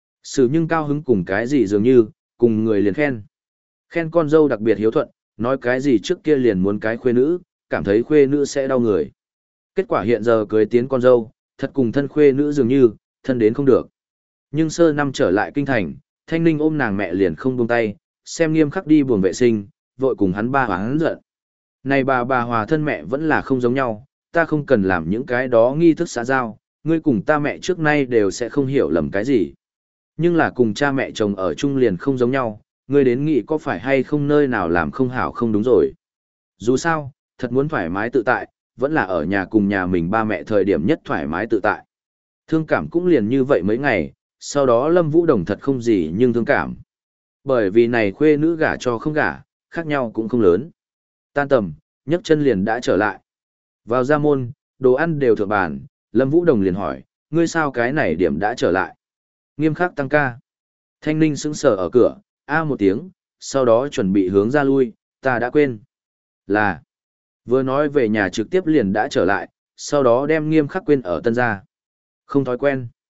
Sử nhưng cao hứng cùng cái gì dường như, cùng người liền khen. Khen con dâu đặc biệt hiếu thuận, nói cái gì trước kia liền muốn cái khuê nữ, cảm thấy khuê nữ sẽ đau người. Kết quả hiện giờ cưới tiến con dâu, thật cùng thân khuê nữ dường như, thân đến không được. Nhưng sơ năm trở lại kinh thành, Thanh Ninh ôm nàng mẹ liền không buông tay, xem Nghiêm Khắc đi buồng vệ sinh, vội cùng hắn ba hoáng giận. Này bà bà hòa thân mẹ vẫn là không giống nhau, ta không cần làm những cái đó nghi thức xã giao, ngươi cùng ta mẹ trước nay đều sẽ không hiểu lầm cái gì. Nhưng là cùng cha mẹ chồng ở chung liền không giống nhau, ngươi đến nghĩ có phải hay không nơi nào làm không hảo không đúng rồi. Dù sao, thật muốn thoải mái tự tại, vẫn là ở nhà cùng nhà mình ba mẹ thời điểm nhất thoải mái tự tại. Thương cảm cũng liền như vậy mấy ngày, sau đó Lâm Vũ Đồng thật không gì nhưng thương cảm. Bởi vì này khuê nữ gả cho không gả, khác nhau cũng không lớn. Tan tầm, nhấc chân liền đã trở lại. Vào ra môn, đồ ăn đều thượng bàn, Lâm Vũ Đồng liền hỏi, ngươi sao cái này điểm đã trở lại. Nghiêm Khắc tăng ca. Thanh Ninh sững sờ ở cửa, a một tiếng, sau đó chuẩn bị hướng ra lui, ta đã quên. Là, vừa nói về nhà trực tiếp liền đã trở lại, sau đó đem Nghiêm Khắc quên ở tân gia. Không thói quen.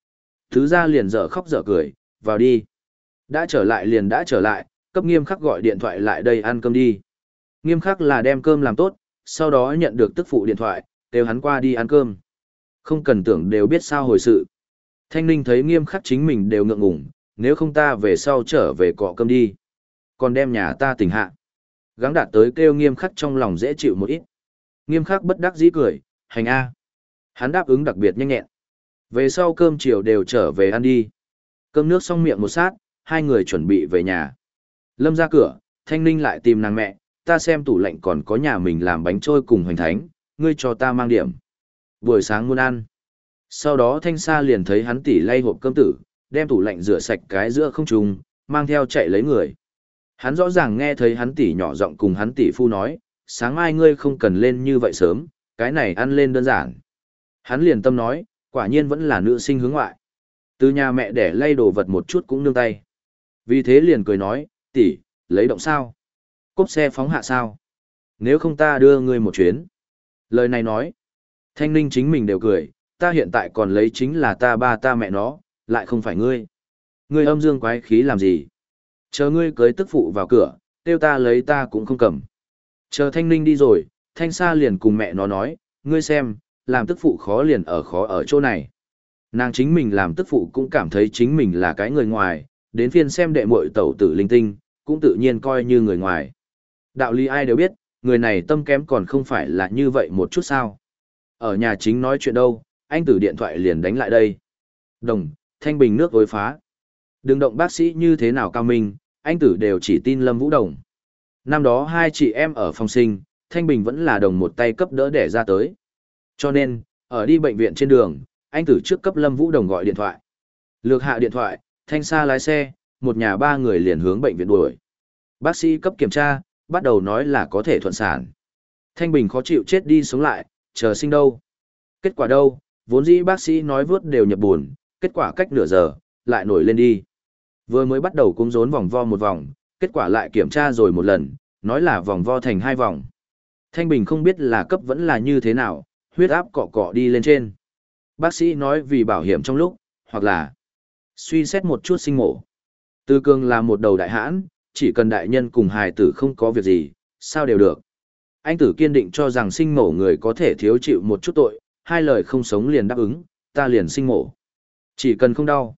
Thứ ra liền dở khóc dở cười, vào đi. Đã trở lại liền đã trở lại, cấp nghiêm khắc gọi điện thoại lại đây ăn cơm đi. Nghiêm khắc là đem cơm làm tốt, sau đó nhận được tức phụ điện thoại, kêu hắn qua đi ăn cơm. Không cần tưởng đều biết sao hồi sự. Thanh Ninh thấy nghiêm khắc chính mình đều ngượng ngùng, nếu không ta về sau trở về cọ cơm đi. Còn đem nhà ta tỉnh hạ. Gắng đạt tới kêu nghiêm khắc trong lòng dễ chịu một ít. Nghiêm khắc bất đắc dĩ cười, hành A. Hắn đáp ứng đặc biệt nhanh nhẹn. Về sau cơm chiều đều trở về ăn đi. Cơm nước xong miệng một sát, hai người chuẩn bị về nhà. Lâm ra cửa, Thanh Ninh lại tìm nàng mẹ, ta xem tủ lạnh còn có nhà mình làm bánh trôi cùng hoành thánh, ngươi cho ta mang điểm. Buổi sáng muốn ăn. Sau đó Thanh Sa liền thấy hắn tỉ lay hộp cơm tử, đem tủ lạnh rửa sạch cái giữa không trùng, mang theo chạy lấy người. Hắn rõ ràng nghe thấy hắn tỉ nhỏ giọng cùng hắn tỉ phu nói, sáng mai ngươi không cần lên như vậy sớm, cái này ăn lên đơn giản. Hắn liền tâm nói, quả nhiên vẫn là nữ sinh hướng ngoại. Từ nhà mẹ để lay đồ vật một chút cũng nương tay. Vì thế liền cười nói, tỷ, lấy động sao? Cốp xe phóng hạ sao? Nếu không ta đưa ngươi một chuyến. Lời này nói, Thanh Ninh chính mình đều cười, ta hiện tại còn lấy chính là ta ba ta mẹ nó, lại không phải ngươi. Ngươi âm dương quái khí làm gì? Chờ ngươi cưới tức phụ vào cửa, tiêu ta lấy ta cũng không cầm. Chờ Thanh Ninh đi rồi, Thanh Sa liền cùng mẹ nó nói, ngươi xem, làm tức phụ khó liền ở khó ở chỗ này. Nàng chính mình làm tức phụ cũng cảm thấy chính mình là cái người ngoài, đến phiên xem đệ muội tẩu tử linh tinh, cũng tự nhiên coi như người ngoài. Đạo lý ai đều biết, người này tâm kém còn không phải là như vậy một chút sao. Ở nhà chính nói chuyện đâu, anh tử điện thoại liền đánh lại đây. Đồng, thanh bình nước ối phá. Đừng động bác sĩ như thế nào cao minh, anh tử đều chỉ tin Lâm Vũ Đồng. Năm đó hai chị em ở phòng sinh, Thanh Bình vẫn là đồng một tay cấp đỡ đẻ ra tới. Cho nên, ở đi bệnh viện trên đường, anh tử trước cấp Lâm Vũ Đồng gọi điện thoại. Lược hạ điện thoại, Thanh Sa lái xe, một nhà ba người liền hướng bệnh viện đuổi. Bác sĩ cấp kiểm tra, bắt đầu nói là có thể thuận sản. Thanh Bình khó chịu chết đi sống lại, chờ sinh đâu. Kết quả đâu, vốn dĩ bác sĩ nói vớt đều nhập buồn, kết quả cách nửa giờ, lại nổi lên đi. Vừa mới bắt đầu cũng rốn vòng vo một vòng, kết quả lại kiểm tra rồi một lần, nói là vòng vo thành hai vòng. Thanh Bình không biết là cấp vẫn là như thế nào, huyết áp cọ cọ đi lên trên. Bác sĩ nói vì bảo hiểm trong lúc, hoặc là suy xét một chút sinh mổ. Tư Cương là một đầu đại hãn, chỉ cần đại nhân cùng hài tử không có việc gì, sao đều được. Anh tử kiên định cho rằng sinh mổ người có thể thiếu chịu một chút tội, hai lời không sống liền đáp ứng, ta liền sinh mổ. Chỉ cần không đau.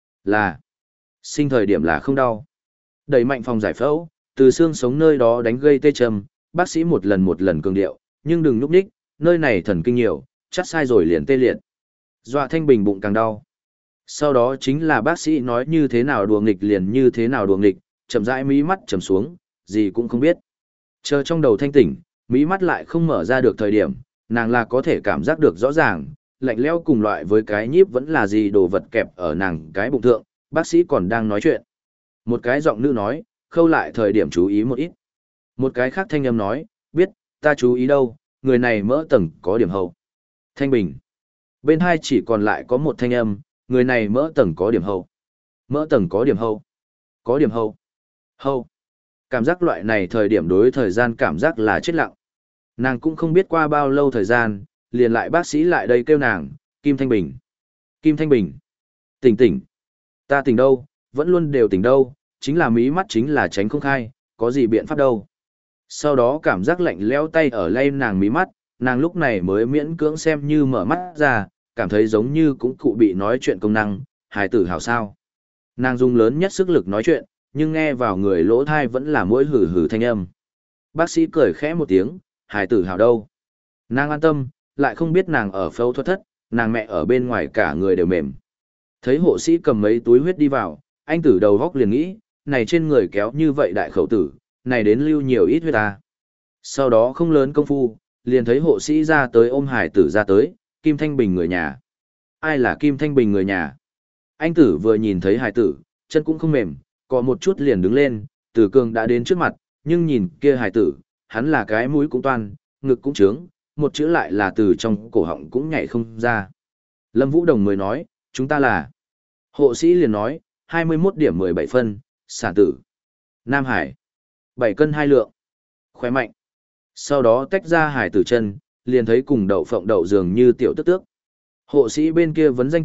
Là sinh thời điểm là không đau. Đẩy mạnh phòng giải phẫu, từ xương sống nơi đó đánh gây tê trầm, bác sĩ một lần một lần cường điệu, nhưng đừng nhúc nhích, nơi này thần kinh nhiều, chắc sai rồi liền tê liệt. Dọa Thanh Bình bụng càng đau. Sau đó chính là bác sĩ nói như thế nào đùa nghịch liền như thế nào đùa nghịch, chậm rãi mí mắt trầm xuống, gì cũng không biết. Chờ trong đầu thanh tỉnh, mí mắt lại không mở ra được thời điểm, nàng là có thể cảm giác được rõ ràng, lạnh lẽo cùng loại với cái nhíp vẫn là gì đồ vật kẹp ở nàng cái bụng thượng, bác sĩ còn đang nói chuyện. Một cái giọng nữ nói, khâu lại thời điểm chú ý một ít. Một cái khác thanh âm nói, biết, ta chú ý đâu, người này mỡ tầng có điểm hậu. Thanh Bình. Bên hai chỉ còn lại có một thanh âm, người này mỡ tầng có điểm hậu. Mỡ tầng có điểm hậu. Có điểm hậu. Hậu. Cảm giác loại này thời điểm đối thời gian cảm giác là chết lặng. Nàng cũng không biết qua bao lâu thời gian, liền lại bác sĩ lại đây kêu nàng, Kim Thanh Bình. Kim Thanh Bình. Tỉnh tỉnh. Ta tỉnh đâu, vẫn luôn đều tỉnh đâu, chính là mí mắt chính là tránh không khai, có gì biện pháp đâu. Sau đó cảm giác lạnh lẽo tay ở lay nàng mí mắt, nàng lúc này mới miễn cưỡng xem như mở mắt ra, cảm thấy giống như cũng cụ bị nói chuyện công năng, hài tử hào sao. Nàng dùng lớn nhất sức lực nói chuyện, nhưng nghe vào người lỗ thai vẫn là mỗi hử hử thanh âm. Bác sĩ cười khẽ một tiếng, hài tử hào đâu. Nàng an tâm, lại không biết nàng ở phẫu thuật thất, nàng mẹ ở bên ngoài cả người đều mềm. Thấy hộ sĩ cầm mấy túi huyết đi vào, anh tử đầu góc liền nghĩ, này trên người kéo như vậy đại khẩu tử, này đến lưu nhiều ít huyết ta. Sau đó không lớn công phu, liền thấy hộ sĩ ra tới ôm hải tử ra tới, Kim Thanh Bình người nhà. Ai là Kim Thanh Bình người nhà? Anh tử vừa nhìn thấy hải tử, chân cũng không mềm, có một chút liền đứng lên, Từ Cường đã đến trước mặt, nhưng nhìn kia hải tử, hắn là cái mũi cũng toan, ngực cũng trướng, một chữ lại là từ trong cổ họng cũng nhảy không ra. Lâm Vũ Đồng mới nói, chúng ta là. Hộ sĩ liền nói, hai mươi mốt điểm mười bảy phân, sản tử. Nam Hải. bảy cân hai lượng. Khỏe mạnh. Sau đó tách ra hải tử chân, liền thấy cùng đậu phộng đậu dường như tiểu tức tước. Hộ sĩ bên kia vấn danh tự,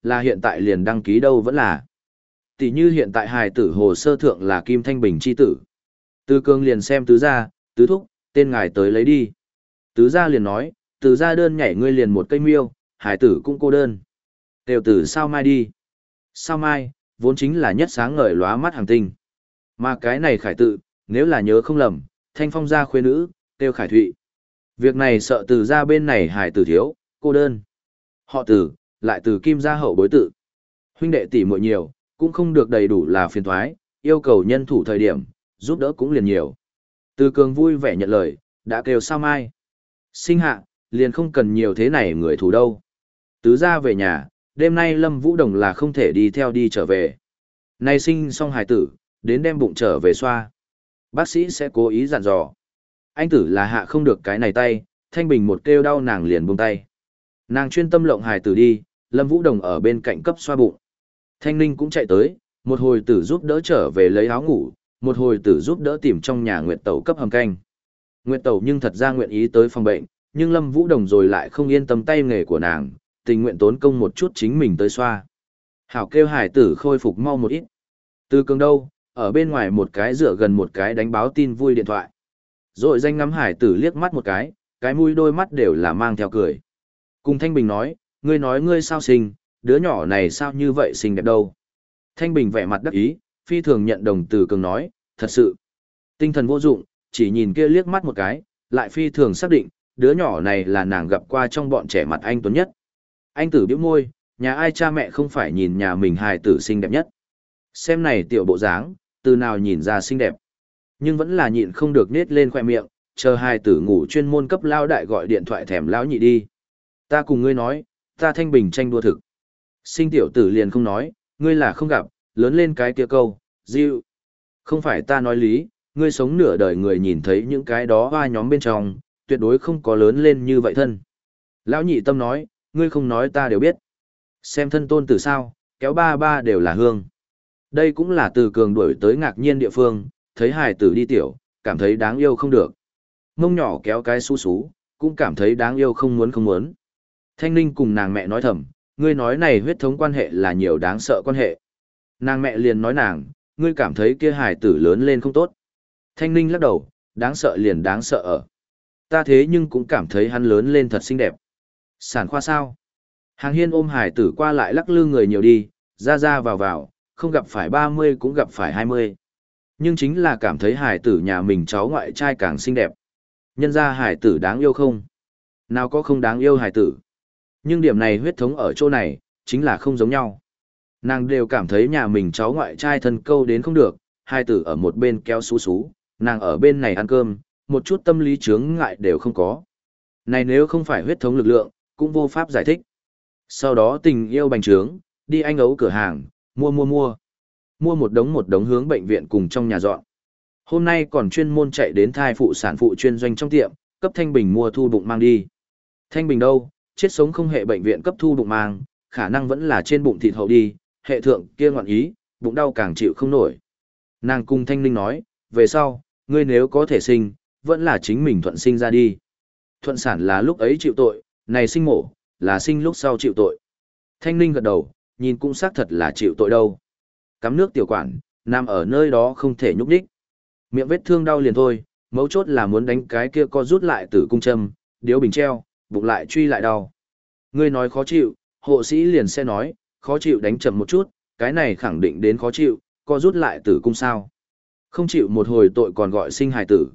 Là hiện tại liền đăng ký đâu vẫn là. Tỷ như hiện tại hài tử hồ sơ thượng là Kim Thanh Bình chi tử. Từ Cường liền xem tứ gia, tứ thúc, tên ngài tới lấy đi. Tứ gia liền nói, từ gia đơn nhảy ngươi liền một cây miêu, hài tử cũng cô đơn. Đều từ sao mai đi. Sao mai, vốn chính là nhất sáng ngời lóa mắt hàng tinh. Mà cái này khải tự, nếu là nhớ không lầm, thanh phong gia khuê nữ, tiêu khải thụy. Việc này sợ từ gia bên này hài tử thiếu, cô đơn. Họ tử, lại từ kim gia hậu bối tự. Huynh đệ tỷ muội nhiều, cũng không được đầy đủ là phiền thoái, yêu cầu nhân thủ thời điểm, giúp đỡ cũng liền nhiều. Từ Cường vui vẻ nhận lời, đã kêu sao mai. Sinh hạ, liền không cần nhiều thế này người thủ đâu. Tứ gia về nhà, đêm nay Lâm Vũ Đồng là không thể đi theo đi trở về. Nay sinh xong hài tử, đến đem bụng trở về xoa. Bác sĩ sẽ cố ý dặn dò. Anh tử là hạ không được cái này tay, Thanh Bình một kêu đau nàng liền buông tay. Nàng chuyên tâm lộng hài tử đi, Lâm Vũ Đồng ở bên cạnh cấp xoa bụng. Thanh Ninh cũng chạy tới, một hồi tử giúp đỡ trở về lấy áo ngủ, một hồi tử giúp đỡ tìm trong nhà Nguyệt Tẩu cấp hầm canh. Nguyệt Tẩu nhưng thật ra nguyện ý tới phòng bệnh, nhưng Lâm Vũ Đồng rồi lại không yên tâm tay nghề của nàng, tình nguyện tốn công một chút chính mình tới xoa. Hảo kêu hải tử khôi phục mau một ít. Từ Cường đâu, ở bên ngoài một cái dựa gần một cái đánh báo tin vui điện thoại. Rồi danh ngắm hải tử liếc mắt một cái, cái mũi đôi mắt đều là mang theo cười. Cùng Thanh Bình nói, ngươi nói ngươi sao sinh, đứa nhỏ này sao như vậy xinh đẹp đâu. Thanh Bình vẻ mặt đắc ý, phi thường nhận đồng Từ Cường nói, thật sự. Tinh thần vô dụng, chỉ nhìn kia liếc mắt một cái, lại phi thường xác định, đứa nhỏ này là nàng gặp qua trong bọn trẻ mặt anh tuấn nhất. Anh tử bĩu môi, nhà ai cha mẹ không phải nhìn nhà mình hài tử xinh đẹp nhất. Xem này tiểu bộ dáng, từ nào nhìn ra xinh đẹp. Nhưng vẫn là nhịn không được nết lên khoe miệng, chờ hài tử ngủ chuyên môn cấp lao đại gọi điện thoại thèm lão nhị đi. Ta cùng ngươi nói, ta Thanh Bình tranh đua thực. Sinh tiểu tử liền không nói, ngươi là không gặp, lớn lên cái kia câu, dịu. Không phải ta nói lý, ngươi sống nửa đời người nhìn thấy những cái đó hoa nhóm bên trong, tuyệt đối không có lớn lên như vậy thân. Lão nhị tâm nói, ngươi không nói ta đều biết. Xem thân tôn tử sao, kéo ba ba đều là hương. Đây cũng là Từ Cường đuổi tới ngạc nhiên địa phương, thấy hài tử đi tiểu, cảm thấy đáng yêu không được. Mông nhỏ kéo cái xú xú, cũng cảm thấy đáng yêu không muốn không muốn. Thanh Ninh cùng nàng mẹ nói thầm, ngươi nói này huyết thống quan hệ là nhiều đáng sợ quan hệ. Nàng mẹ liền nói nàng, ngươi cảm thấy kia hài tử lớn lên không tốt. Thanh Ninh lắc đầu, đáng sợ liền đáng sợ ở. Ta thế nhưng cũng cảm thấy hắn lớn lên thật xinh đẹp. Sản khoa sao? Hàng Hiên ôm hài tử qua lại lắc lư người nhiều đi, ra ra vào vào, không gặp phải ba mươi cũng gặp phải hai mươi. Nhưng chính là cảm thấy hài tử nhà mình cháu ngoại trai càng xinh đẹp. Nhân ra hài tử đáng yêu không? Nào có không đáng yêu hài tử? Nhưng điểm này huyết thống ở chỗ này, chính là không giống nhau. Nàng đều cảm thấy nhà mình cháu ngoại trai thân câu đến không được, hai tử ở một bên kéo xú xú, nàng ở bên này ăn cơm, một chút tâm lý chướng ngại đều không có. Này nếu không phải huyết thống lực lượng, cũng vô pháp giải thích. Sau đó tình yêu bành trướng, đi anh ấu cửa hàng, mua mua mua. Mua một đống một đống hướng bệnh viện cùng trong nhà dọn. Hôm nay còn chuyên môn chạy đến thai phụ sản phụ chuyên doanh trong tiệm, cấp Thanh Bình mua thu bụng mang đi. Thanh Bình đâu, chết sống không hệ bệnh viện cấp thu bụng mang, khả năng vẫn là trên bụng thịt hậu đi, hệ thượng kia ngoạn ý, bụng đau càng chịu không nổi. Nàng cùng Thanh Ninh nói, về sau, ngươi nếu có thể sinh, vẫn là chính mình thuận sinh ra đi. Thuận sản là lúc ấy chịu tội, này sinh mổ, là sinh lúc sau chịu tội. Thanh Ninh gật đầu, nhìn cũng xác thật là chịu tội đâu. Cắm nước tiểu quản, nằm ở nơi đó không thể nhúc đích. Miệng vết thương đau liền thôi, mấu chốt là muốn đánh cái kia co rút lại tử cung châm, điếu bình treo, bụng lại truy lại đau. Ngươi nói khó chịu, hộ sĩ liền sẽ nói, khó chịu đánh chậm một chút, cái này khẳng định đến khó chịu, co rút lại tử cung sao. Không chịu một hồi tội còn gọi sinh hài tử.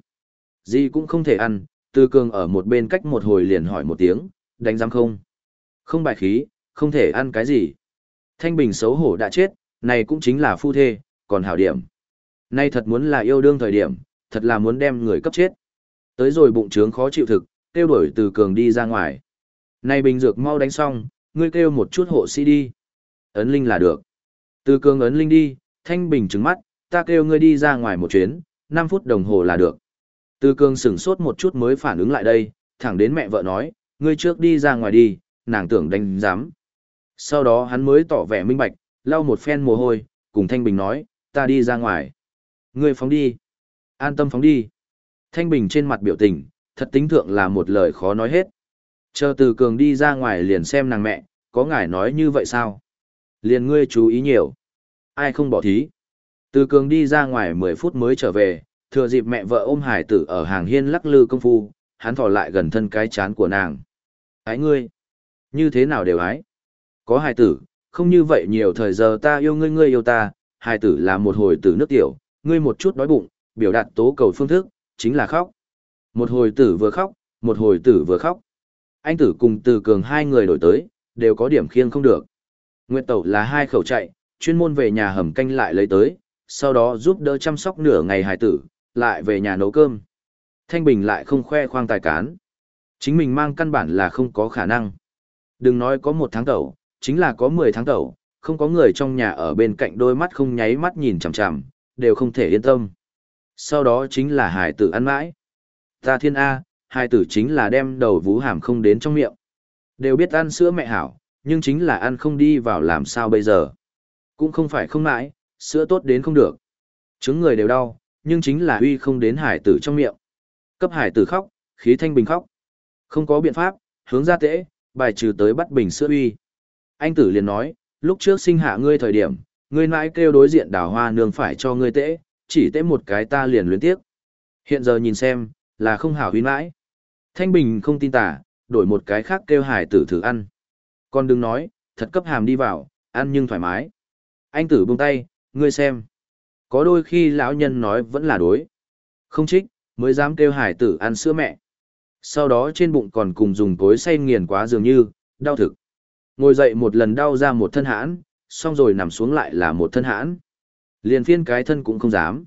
Gì cũng không thể ăn, Từ Cường ở một bên cách một hồi liền hỏi một tiếng, đánh giám không? Không bài khí, không thể ăn cái gì. Thanh Bình xấu hổ đã chết, này cũng chính là phu thê, còn hảo điểm. Nay thật muốn là yêu đương thời điểm, thật là muốn đem người cấp chết. Tới rồi bụng trướng khó chịu thực, kêu đuổi Từ Cường đi ra ngoài. Này bình dược mau đánh xong, ngươi kêu một chút hộ sĩ đi. Ấn linh là được. Từ Cường ấn linh đi, Thanh Bình trừng mắt, ta kêu ngươi đi ra ngoài một chuyến, năm phút đồng hồ là được. Từ Cường sửng sốt một chút mới phản ứng lại đây, thẳng đến mẹ vợ nói, ngươi trước đi ra ngoài đi, nàng tưởng đánh giám. Sau đó hắn mới tỏ vẻ minh bạch, lau một phen mồ hôi, cùng Thanh Bình nói, ta đi ra ngoài. Ngươi phóng đi. An tâm phóng đi. Thanh Bình trên mặt biểu tình, thật tính thượng là một lời khó nói hết. Chờ Từ Cường đi ra ngoài liền xem nàng mẹ, có ngài nói như vậy sao? Liền ngươi chú ý nhiều. Ai không bỏ thí. Từ cường đi ra ngoài mười phút mới trở về, thừa dịp mẹ vợ ôm hải tử ở hàng hiên lắc lư công phu, hắn thò lại gần thân cái chán của nàng. Ái ngươi. Như thế nào đều ái. Có hải tử, không như vậy nhiều thời giờ ta yêu ngươi ngươi yêu ta, hải tử là một hồi tử nước tiểu, ngươi một chút đói bụng, biểu đạt tố cầu phương thức, chính là khóc. Một hồi tử vừa khóc, một hồi tử vừa khóc. Anh tử cùng từ cường hai người đổi tới, đều có điểm khiêng không được. Nguyệt Tẩu là hai khẩu chạy, chuyên môn về nhà hầm canh lại lấy tới, sau đó giúp đỡ chăm sóc nửa ngày hài tử, lại về nhà nấu cơm. Thanh Bình lại không khoe khoang tài cán. Chính mình mang căn bản là không có khả năng. Đừng nói có một tháng tẩu, chính là có mười tháng tẩu, không có người trong nhà ở bên cạnh đôi mắt không nháy mắt nhìn chằm chằm, đều không thể yên tâm. Sau đó chính là hài tử ăn mãi. Ta thiên A, hài tử chính là đem đầu vú hàm không đến trong miệng. Đều biết ăn sữa mẹ hảo, nhưng chính là ăn không đi vào làm sao bây giờ. Cũng không phải không mãi, sữa tốt đến không được. Trứng người đều đau, nhưng chính là uy không đến hải tử trong miệng. Cấp hải tử khóc, khí Thanh Bình khóc. Không có biện pháp, hướng ra tễ, bài trừ tới bắt bình sữa uy. Anh tử liền nói, lúc trước sinh hạ ngươi thời điểm, ngươi mãi kêu đối diện đào hoa nương phải cho ngươi tễ, chỉ tễ một cái ta liền luyến tiếc. Hiện giờ nhìn xem, là không hảo huy mãi. Thanh Bình không tin tả, đổi một cái khác kêu hải tử thử ăn. Còn đừng nói, thật cấp hàm đi vào, ăn nhưng thoải mái. Anh tử buông tay, ngươi xem. Có đôi khi lão nhân nói vẫn là đối. Không trích, mới dám kêu hải tử ăn sữa mẹ. Sau đó trên bụng còn cùng dùng cối xay nghiền quá dường như, đau thực. Ngồi dậy một lần đau ra một thân hãn, xong rồi nằm xuống lại là một thân hãn. Liền phiên cái thân cũng không dám.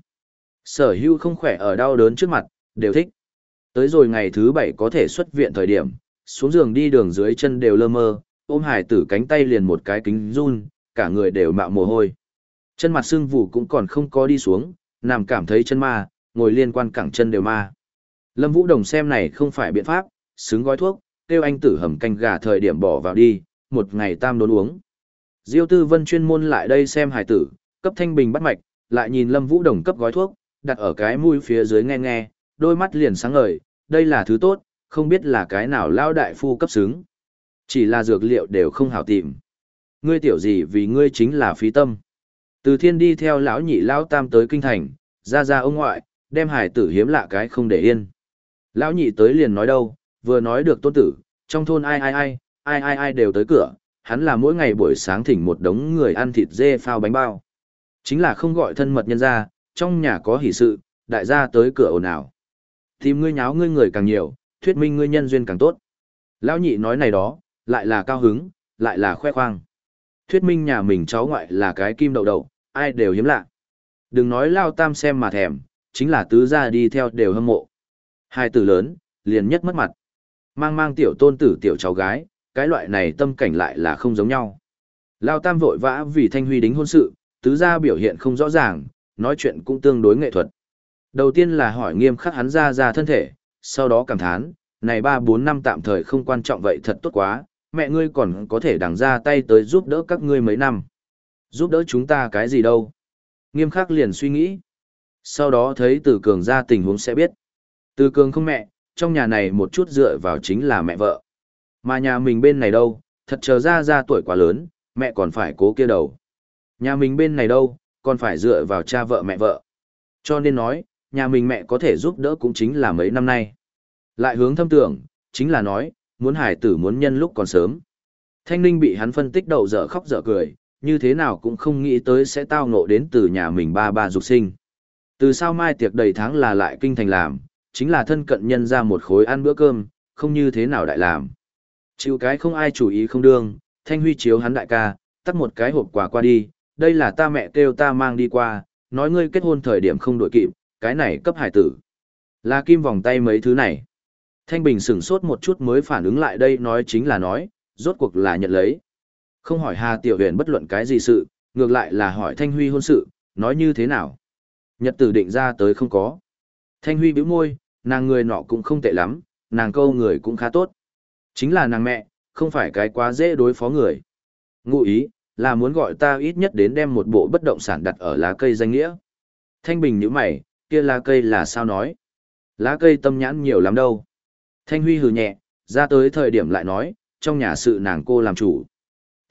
Sở hữu không khỏe ở đau đớn trước mặt, đều thích. Tới rồi ngày thứ bảy có thể xuất viện thời điểm, xuống giường đi đường dưới chân đều lơ mơ, ôm hải tử cánh tay liền một cái kính run, cả người đều mạo mồ hôi. Chân mặt sưng vụ cũng còn không có đi xuống, nằm cảm thấy chân ma, ngồi liên quan cẳng chân đều ma. Lâm Vũ Đồng xem này không phải biện pháp, xứng gói thuốc, kêu anh tử hầm canh gà thời điểm bỏ vào đi, một ngày tam đốn uống. Diêu Tư Vân chuyên môn lại đây xem hải tử, cấp Thanh Bình bắt mạch, lại nhìn Lâm Vũ Đồng cấp gói thuốc, đặt ở cái mũi phía dưới nghe nghe, đôi mắt liền sáng ngời, đây là thứ tốt, không biết là cái nào lao đại phu cấp xứng. Chỉ là dược liệu đều không hảo tìm. Ngươi tiểu gì vì ngươi chính là phí tâm. Từ Thiên đi theo lão nhị lão tam tới kinh thành, ra ra ông ngoại, đem hải tử hiếm lạ cái không để yên. Lão nhị tới liền nói đâu, vừa nói được tôn tử, trong thôn ai ai ai, ai ai ai đều tới cửa, hắn là mỗi ngày buổi sáng thỉnh một đống người ăn thịt dê phao bánh bao. Chính là không gọi thân mật nhân ra, trong nhà có hỷ sự, đại gia tới cửa ồn ào. Tìm ngươi nháo ngươi người càng nhiều, thuyết minh ngươi nhân duyên càng tốt. Lão nhị nói này đó, lại là cao hứng, lại là khoe khoang. Thuyết minh nhà mình cháu ngoại là cái kim đậu đậu, ai đều hiếm lạ. Đừng nói lao tam xem mà thèm, chính là tứ gia đi theo đều hâm mộ. Hai tử lớn, liền nhất mất mặt. Mang mang tiểu tôn tử tiểu cháu gái, cái loại này tâm cảnh lại là không giống nhau. Lao tam vội vã vì Thanh Huy đính hôn sự, tứ gia biểu hiện không rõ ràng, nói chuyện cũng tương đối nghệ thuật. Đầu tiên là hỏi nghiêm khắc hắn ra ra thân thể, sau đó cảm thán, này ba bốn năm tạm thời không quan trọng vậy thật tốt quá, mẹ ngươi còn có thể đằng ra tay tới giúp đỡ các ngươi mấy năm. Giúp đỡ chúng ta cái gì đâu? Nghiêm khắc liền suy nghĩ. Sau đó thấy Từ Cường ra tình huống sẽ biết. Từ Cường không mẹ, trong nhà này một chút dựa vào chính là mẹ vợ. Mà nhà mình bên này đâu, thật chờ ra ra tuổi quá lớn, mẹ còn phải cố kia đầu. Nhà mình bên này đâu, còn phải dựa vào cha vợ mẹ vợ. Cho nên nói, nhà mình mẹ có thể giúp đỡ cũng chính là mấy năm nay. Lại hướng thâm tưởng, chính là nói, muốn hải tử muốn nhân lúc còn sớm. Thanh Ninh bị hắn phân tích đầu dở khóc dở cười, như thế nào cũng không nghĩ tới sẽ tao ngộ đến từ nhà mình ba ba dục sinh. Từ sau mai tiệc đầy tháng là lại kinh thành làm, chính là thân cận nhân ra một khối ăn bữa cơm, không như thế nào đại làm. Chịu cái không ai chủ ý không đương, Thanh Huy chiếu hắn đại ca, tắt một cái hộp quà qua đi, đây là ta mẹ kêu ta mang đi qua, nói ngươi kết hôn thời điểm không đổi kịp, cái này cấp hải tử. Là kim vòng tay mấy thứ này. Thanh Bình sửng sốt một chút mới phản ứng lại đây nói chính là nói, rốt cuộc là nhận lấy. Không hỏi Hà Tiểu Huyền bất luận cái gì sự, ngược lại là hỏi Thanh Huy hôn sự, nói như thế nào. Nhật tử định ra tới không có. Thanh Huy bĩu môi, nàng người nọ cũng không tệ lắm, nàng câu người cũng khá tốt. Chính là nàng mẹ, không phải cái quá dễ đối phó người. Ngụ ý, là muốn gọi ta ít nhất đến đem một bộ bất động sản đặt ở lá cây danh nghĩa. Thanh Bình nhíu mày, kia lá cây là sao nói? Lá cây tâm nhãn nhiều lắm đâu. Thanh Huy hừ nhẹ, ra tới thời điểm lại nói, trong nhà sự nàng cô làm chủ.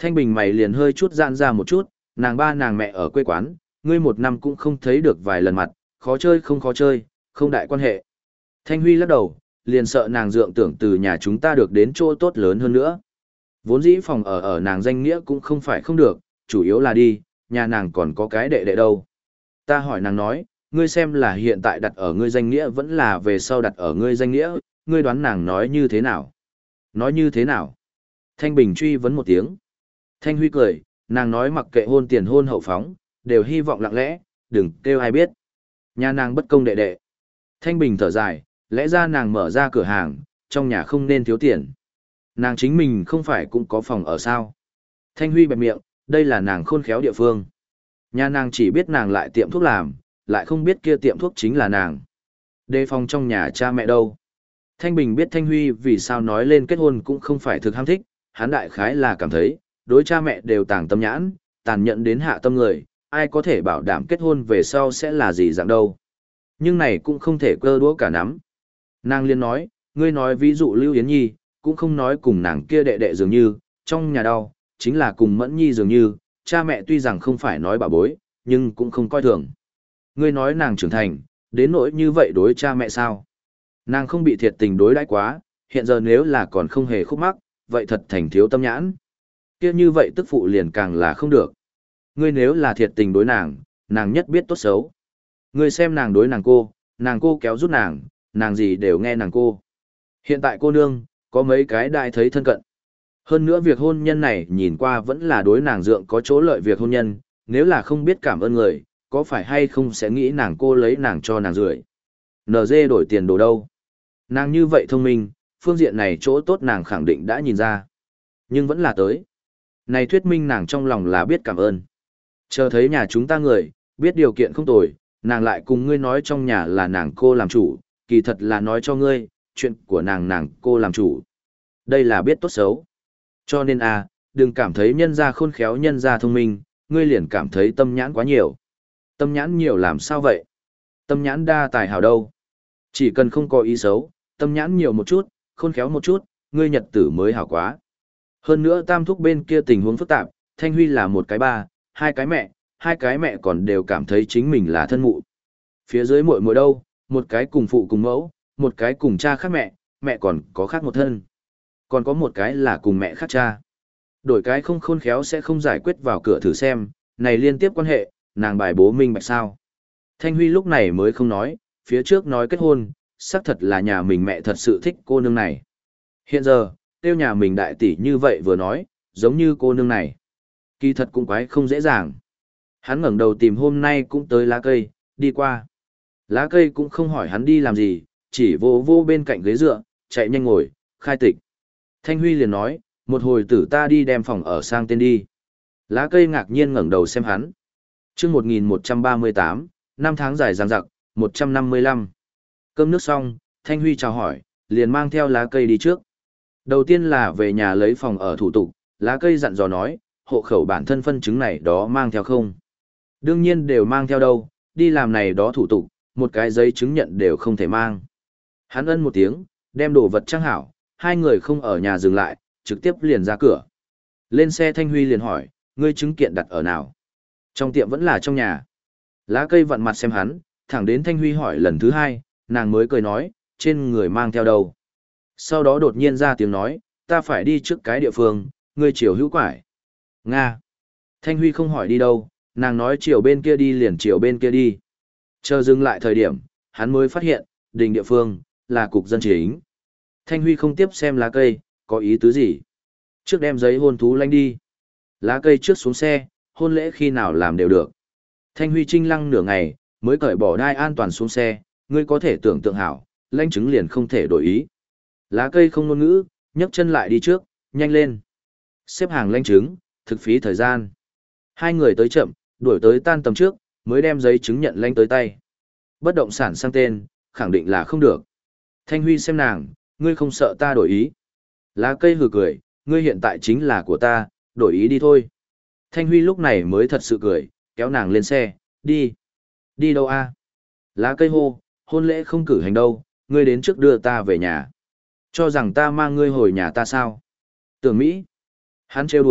Thanh Bình mày liền hơi chút giãn ra một chút, nàng ba nàng mẹ ở quê quán, ngươi một năm cũng không thấy được vài lần mặt, khó chơi không khó chơi, không đại quan hệ. Thanh Huy lắc đầu, liền sợ nàng dượng tưởng từ nhà chúng ta được đến chỗ tốt lớn hơn nữa. Vốn dĩ phòng ở ở nàng danh nghĩa cũng không phải không được, chủ yếu là đi, nhà nàng còn có cái đệ đệ đâu. Ta hỏi nàng nói, ngươi xem là hiện tại đặt ở ngươi danh nghĩa vẫn là về sau đặt ở ngươi danh nghĩa, ngươi đoán nàng nói như thế nào? Nói như thế nào? Thanh Bình truy vấn một tiếng. Thanh Huy cười, nàng nói mặc kệ hôn tiền hôn hậu phóng, đều hy vọng lặng lẽ, đừng kêu ai biết. Nhà nàng bất công đệ đệ. Thanh Bình thở dài, lẽ ra nàng mở ra cửa hàng, trong nhà không nên thiếu tiền. Nàng chính mình không phải cũng có phòng ở sao. Thanh Huy bẹp miệng, đây là nàng khôn khéo địa phương. Nhà nàng chỉ biết nàng lại tiệm thuốc làm, lại không biết kia tiệm thuốc chính là nàng. Đề phòng trong nhà cha mẹ đâu. Thanh Bình biết Thanh Huy vì sao nói lên kết hôn cũng không phải thực ham thích, hắn đại khái là cảm thấy, đối cha mẹ đều tàng tâm nhãn, tàn nhẫn đến hạ tâm người, ai có thể bảo đảm kết hôn về sau sẽ là gì dạng đâu. Nhưng này cũng không thể cơ đũa cả nắm. Nàng liên nói, ngươi nói ví dụ Lưu Yến Nhi, cũng không nói cùng nàng kia đệ đệ dường như, trong nhà đau, chính là cùng Mẫn Nhi dường như, cha mẹ tuy rằng không phải nói bà bối, nhưng cũng không coi thường. Ngươi nói nàng trưởng thành, đến nỗi như vậy đối cha mẹ sao? Nàng không bị thiệt tình đối đãi quá, hiện giờ nếu là còn không hề khúc mắc, vậy thật thành thiếu tâm nhãn. Kia như vậy tức phụ liền càng là không được. Ngươi nếu là thiệt tình đối nàng, nàng nhất biết tốt xấu. Ngươi xem nàng đối nàng cô, nàng cô kéo rút nàng, nàng gì đều nghe nàng cô. Hiện tại cô nương, có mấy cái đại thấy thân cận. Hơn nữa việc hôn nhân này nhìn qua vẫn là đối nàng dượng có chỗ lợi việc hôn nhân, nếu là không biết cảm ơn người, có phải hay không sẽ nghĩ nàng cô lấy nàng cho nàng rưỡi. en giê đổi tiền đồ đâu. Nàng như vậy thông minh, phương diện này chỗ tốt nàng khẳng định đã nhìn ra. Nhưng vẫn là tới. Này thuyết minh nàng trong lòng là biết cảm ơn. Chờ thấy nhà chúng ta người, biết điều kiện không tồi, nàng lại cùng ngươi nói trong nhà là nàng cô làm chủ, kỳ thật là nói cho ngươi, chuyện của nàng nàng cô làm chủ. Đây là biết tốt xấu. Cho nên a, đừng cảm thấy nhân gia khôn khéo nhân gia thông minh, ngươi liền cảm thấy tâm nhãn quá nhiều. Tâm nhãn nhiều làm sao vậy? Tâm nhãn đa tài hào đâu? Chỉ cần không có ý xấu, tâm nhãn nhiều một chút, khôn khéo một chút, ngươi nhật tử mới hảo quá. Hơn nữa tam thúc bên kia tình huống phức tạp, Thanh Huy là một cái ba, hai cái mẹ, hai cái mẹ còn đều cảm thấy chính mình là thân mụ. Phía dưới muội muội đâu, một cái cùng phụ cùng mẫu, một cái cùng cha khác mẹ, mẹ còn có khác một thân. Còn có một cái là cùng mẹ khác cha. Đổi cái không khôn khéo sẽ không giải quyết vào cửa thử xem, này liên tiếp quan hệ, nàng bài bố minh bạch sao. Thanh Huy lúc này mới không nói, phía trước nói kết hôn, xác thật là nhà mình mẹ thật sự thích cô nương này. Hiện giờ, tiêu nhà mình đại tỷ như vậy vừa nói, giống như cô nương này. Kỳ thật cũng quái không dễ dàng. Hắn ngẩng đầu tìm hôm nay cũng tới lá cây, đi qua. Lá cây cũng không hỏi hắn đi làm gì, chỉ vô vô bên cạnh ghế dựa, chạy nhanh ngồi, khai tịch. Thanh Huy liền nói, một hồi tử ta đi đem phòng ở sang tên đi. Lá cây ngạc nhiên ngẩng đầu xem hắn. chương một nghìn một trăm ba mươi tám, năm tháng dài dằng dặc, một trăm năm mươi lăm. Cơm nước xong, Thanh Huy chào hỏi, liền mang theo lá cây đi trước. Đầu tiên là về nhà lấy phòng ở thủ tục, lá cây dặn dò nói, hộ khẩu bản thân phân chứng này đó mang theo không? Đương nhiên đều mang theo đâu, đi làm này đó thủ tục, một cái giấy chứng nhận đều không thể mang. Hắn ân một tiếng, đem đồ vật trang hảo, hai người không ở nhà dừng lại, trực tiếp liền ra cửa. Lên xe Thanh Huy liền hỏi, ngươi chứng kiện đặt ở nào? Trong tiệm vẫn là trong nhà. Lá cây vặn mặt xem hắn, thẳng đến Thanh Huy hỏi lần thứ hai, nàng mới cười nói, trên người mang theo đâu? Sau đó đột nhiên ra tiếng nói, ta phải đi trước cái địa phương, ngươi chiều hữu quải. Nga. Thanh Huy không hỏi đi đâu, nàng nói chiều bên kia đi liền chiều bên kia đi. Chờ dừng lại thời điểm, hắn mới phát hiện, đình địa phương, là cục dân chính. Thanh Huy không tiếp xem lá cây, có ý tứ gì? Trước đem giấy hôn thú lanh đi. Lá cây trước xuống xe, hôn lễ khi nào làm đều được. Thanh Huy trinh lăng nửa ngày, mới cởi bỏ đai an toàn xuống xe, ngươi có thể tưởng tượng hảo, lãnh chứng liền không thể đổi ý. Lá cây không ngôn ngữ, nhấc chân lại đi trước, nhanh lên. Xếp hàng lãnh chứng, thực phí thời gian. Hai người tới chậm, đuổi tới tan tầm trước, mới đem giấy chứng nhận lãnh tới tay. Bất động sản sang tên, khẳng định là không được. Thanh Huy xem nàng, ngươi không sợ ta đổi ý. Lá cây hừ cười, ngươi hiện tại chính là của ta, đổi ý đi thôi. Thanh Huy lúc này mới thật sự cười, kéo nàng lên xe, đi. Đi đâu a? Lá cây hô, hôn lễ không cử hành đâu, ngươi đến trước đưa ta về nhà. Cho rằng ta mang ngươi hồi nhà ta sao? Tưởng Mỹ. Hắn trêu đùa,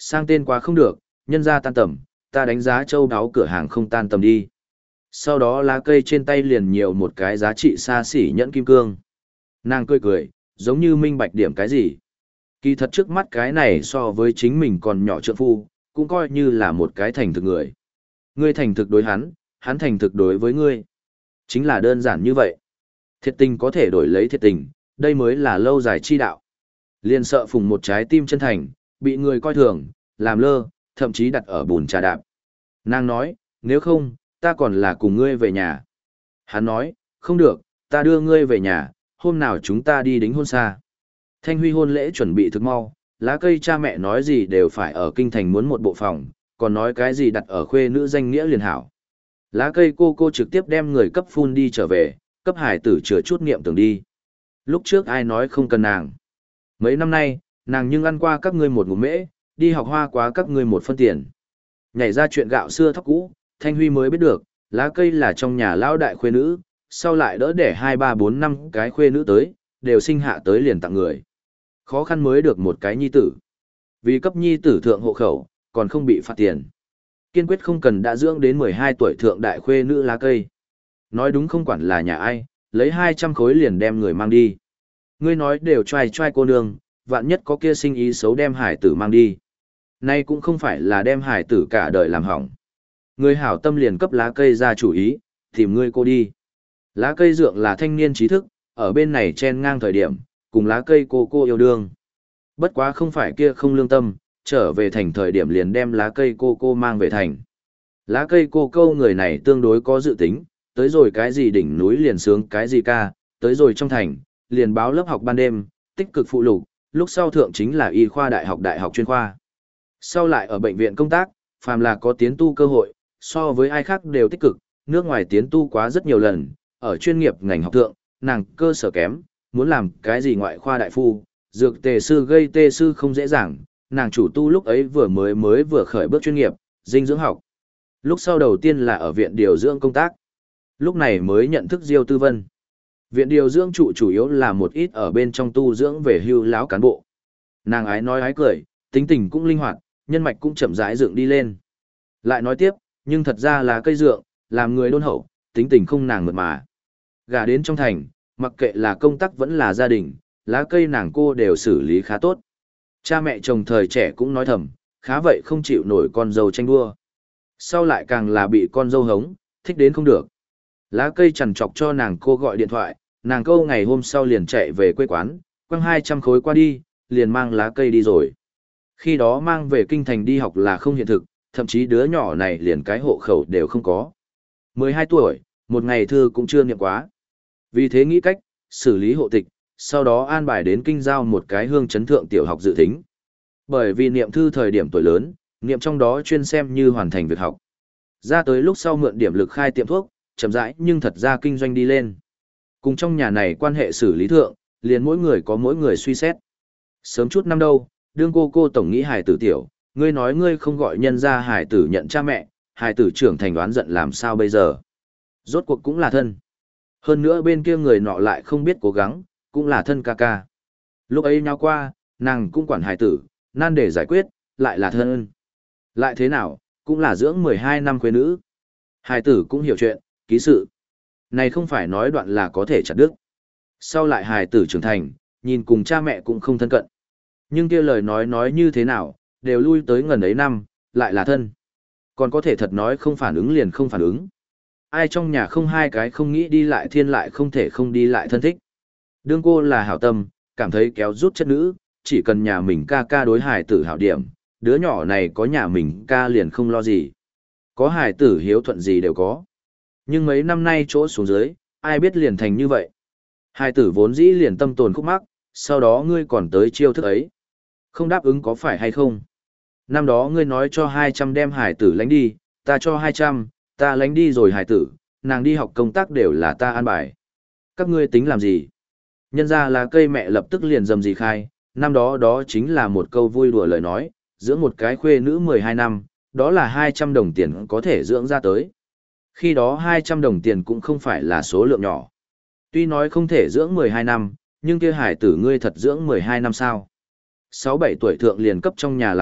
sang tên quá không được, nhân ra tan tầm, ta đánh giá châu đáo cửa hàng không tan tầm đi. Sau đó lá cây trên tay liền nhiều một cái giá trị xa xỉ nhẫn kim cương. Nàng cười cười, giống như minh bạch điểm cái gì. Kỳ thật trước mắt cái này so với chính mình còn nhỏ trượng phu, cũng coi như là một cái thành thực người. Ngươi thành thực đối hắn, hắn thành thực đối với ngươi. Chính là đơn giản như vậy. Thiệt tình có thể đổi lấy thiệt tình, đây mới là lâu dài chi đạo. Liền sợ phùng một trái tim chân thành, bị người coi thường, làm lơ, thậm chí đặt ở bùn trà đạp. Nàng nói, nếu không, ta còn là cùng ngươi về nhà. Hắn nói, không được, ta đưa ngươi về nhà, hôm nào chúng ta đi đính hôn xa. Thanh Huy hôn lễ chuẩn bị thực mau, lá cây cha mẹ nói gì đều phải ở kinh thành muốn một bộ phòng, còn nói cái gì đặt ở khuê nữ danh nghĩa liền hảo. Lá cây cô cô trực tiếp đem người cấp phun đi trở về, cấp hải tử chừa chút niệm tưởng đi. Lúc trước ai nói không cần nàng. Mấy năm nay, nàng nhưng ăn qua các ngươi một ngụm mễ, đi học hoa quá các ngươi một phân tiền. Nhảy ra chuyện gạo xưa thóc cũ, Thanh Huy mới biết được, lá cây là trong nhà lão đại khuê nữ, sau lại đỡ để hai ba bốn năm cái khuê nữ tới, đều sinh hạ tới liền tặng người. Khó khăn mới được một cái nhi tử. Vì cấp nhi tử thượng hộ khẩu, còn không bị phạt tiền. Kiên quyết không cần đã dưỡng đến mười hai tuổi thượng đại khuê nữ lá cây. Nói đúng không quản là nhà ai, lấy hai trăm khối liền đem người mang đi. Ngươi nói đều trai trai cô nương, vạn nhất có kia sinh ý xấu đem hải tử mang đi. Nay cũng không phải là đem hải tử cả đời làm hỏng. Người hảo tâm liền cấp lá cây ra chủ ý, tìm ngươi cô đi. Lá cây dượng là thanh niên trí thức, ở bên này chen ngang thời điểm, cùng lá cây cô cô yêu đương. Bất quá không phải kia không lương tâm, trở về thành thời điểm liền đem lá cây cô cô mang về thành. Lá cây cô câu người này tương đối có dự tính, tới rồi cái gì đỉnh núi liền sướng cái gì ca, tới rồi trong thành, liền báo lớp học ban đêm, tích cực phụ lục, lúc sau thượng chính là y khoa đại học đại học chuyên khoa. Sau lại ở bệnh viện công tác, phàm là có tiến tu cơ hội, so với ai khác đều tích cực, nước ngoài tiến tu quá rất nhiều lần, ở chuyên nghiệp ngành học thượng, nàng cơ sở kém, muốn làm cái gì ngoại khoa đại phu, dược tề sư gây tê sư không dễ dàng, nàng chủ tu lúc ấy vừa mới mới vừa khởi bước chuyên nghiệp, dinh dưỡng học. Lúc sau đầu tiên là ở viện điều dưỡng công tác. Lúc này mới nhận thức Diêu Tư Vân. Viện điều dưỡng trụ chủ yếu là một ít ở bên trong tu dưỡng về hưu lão cán bộ. Nàng ái nói ái cười, tính tình cũng linh hoạt, nhân mạch cũng chậm rãi dựng đi lên. Lại nói tiếp, nhưng thật ra là cây dượng, làm người đôn hậu, tính tình không nàng mượt mà. Gả đến trong thành, mặc kệ là công tác vẫn là gia đình, lá cây nàng cô đều xử lý khá tốt. Cha mẹ chồng thời trẻ cũng nói thầm, khá vậy không chịu nổi con dâu tranh đua. Sau lại càng là bị con dâu hống, thích đến không được. Lá cây chằn chọc cho nàng cô gọi điện thoại, nàng câu ngày hôm sau liền chạy về quê quán, quăng hai trăm khối qua đi, liền mang lá cây đi rồi. Khi đó mang về kinh thành đi học là không hiện thực, thậm chí đứa nhỏ này liền cái hộ khẩu đều không có. mười hai tuổi, một ngày thư cũng chưa niệm quá. Vì thế nghĩ cách, xử lý hộ tịch, sau đó an bài đến kinh giao một cái hương chấn thượng tiểu học dự thính. Bởi vì niệm thư thời điểm tuổi lớn, niệm trong đó chuyên xem như hoàn thành việc học. Ra tới lúc sau mượn điểm lực khai tiệm thuốc, chậm rãi nhưng thật ra kinh doanh đi lên. Cùng trong nhà này quan hệ xử lý thượng, liền mỗi người có mỗi người suy xét. Sớm chút năm đâu, đương cô cô tổng nghĩ hài tử tiểu, ngươi nói ngươi không gọi nhân ra hài tử nhận cha mẹ, hài tử trưởng thành đoán giận làm sao bây giờ. Rốt cuộc cũng là thân. Hơn nữa bên kia người nọ lại không biết cố gắng, cũng là thân ca ca. Lúc ấy nhau qua, nàng cũng quản hài tử, nan để giải quyết, lại là thân. Lại thế nào, cũng là dưỡng mười hai năm quê nữ. Hài tử cũng hiểu chuyện, ký sự. Này không phải nói đoạn là có thể chặt đứt. Sau lại hài tử trưởng thành, nhìn cùng cha mẹ cũng không thân cận. Nhưng kia lời nói nói như thế nào, đều lui tới ngần ấy năm, lại là thân. Còn có thể thật nói không phản ứng liền không phản ứng. Ai trong nhà không hai cái không nghĩ đi lại thiên lại không thể không đi lại thân thích. Đương cô là hảo tâm, cảm thấy kéo rút chất nữ, chỉ cần nhà mình ca ca đối hài tử hảo điểm, đứa nhỏ này có nhà mình ca liền không lo gì. Có hài tử hiếu thuận gì đều có. Nhưng mấy năm nay chỗ xuống dưới, ai biết liền thành như vậy. Hài tử vốn dĩ liền tâm tồn khúc mắc, sau đó ngươi còn tới chiêu thức ấy. Không đáp ứng có phải hay không? Năm đó ngươi nói cho hai trăm đem hài tử lánh đi, ta cho hai trăm, ta lánh đi rồi hài tử, nàng đi học công tác đều là ta an bài. Các ngươi tính làm gì? Nhân ra là cây mẹ lập tức liền dầm gì khai, năm đó đó chính là một câu vui đùa lời nói, dưỡng một cái khuê nữ mười hai năm, đó là hai trăm đồng tiền có thể dưỡng ra tới. Khi đó hai trăm đồng tiền cũng không phải là số lượng nhỏ. Tuy nói không thể dưỡng mười hai năm, nhưng kia hải tử ngươi thật dưỡng mười hai năm sao. sáu bảy tuổi thượng liền cấp trong nhà làm việc,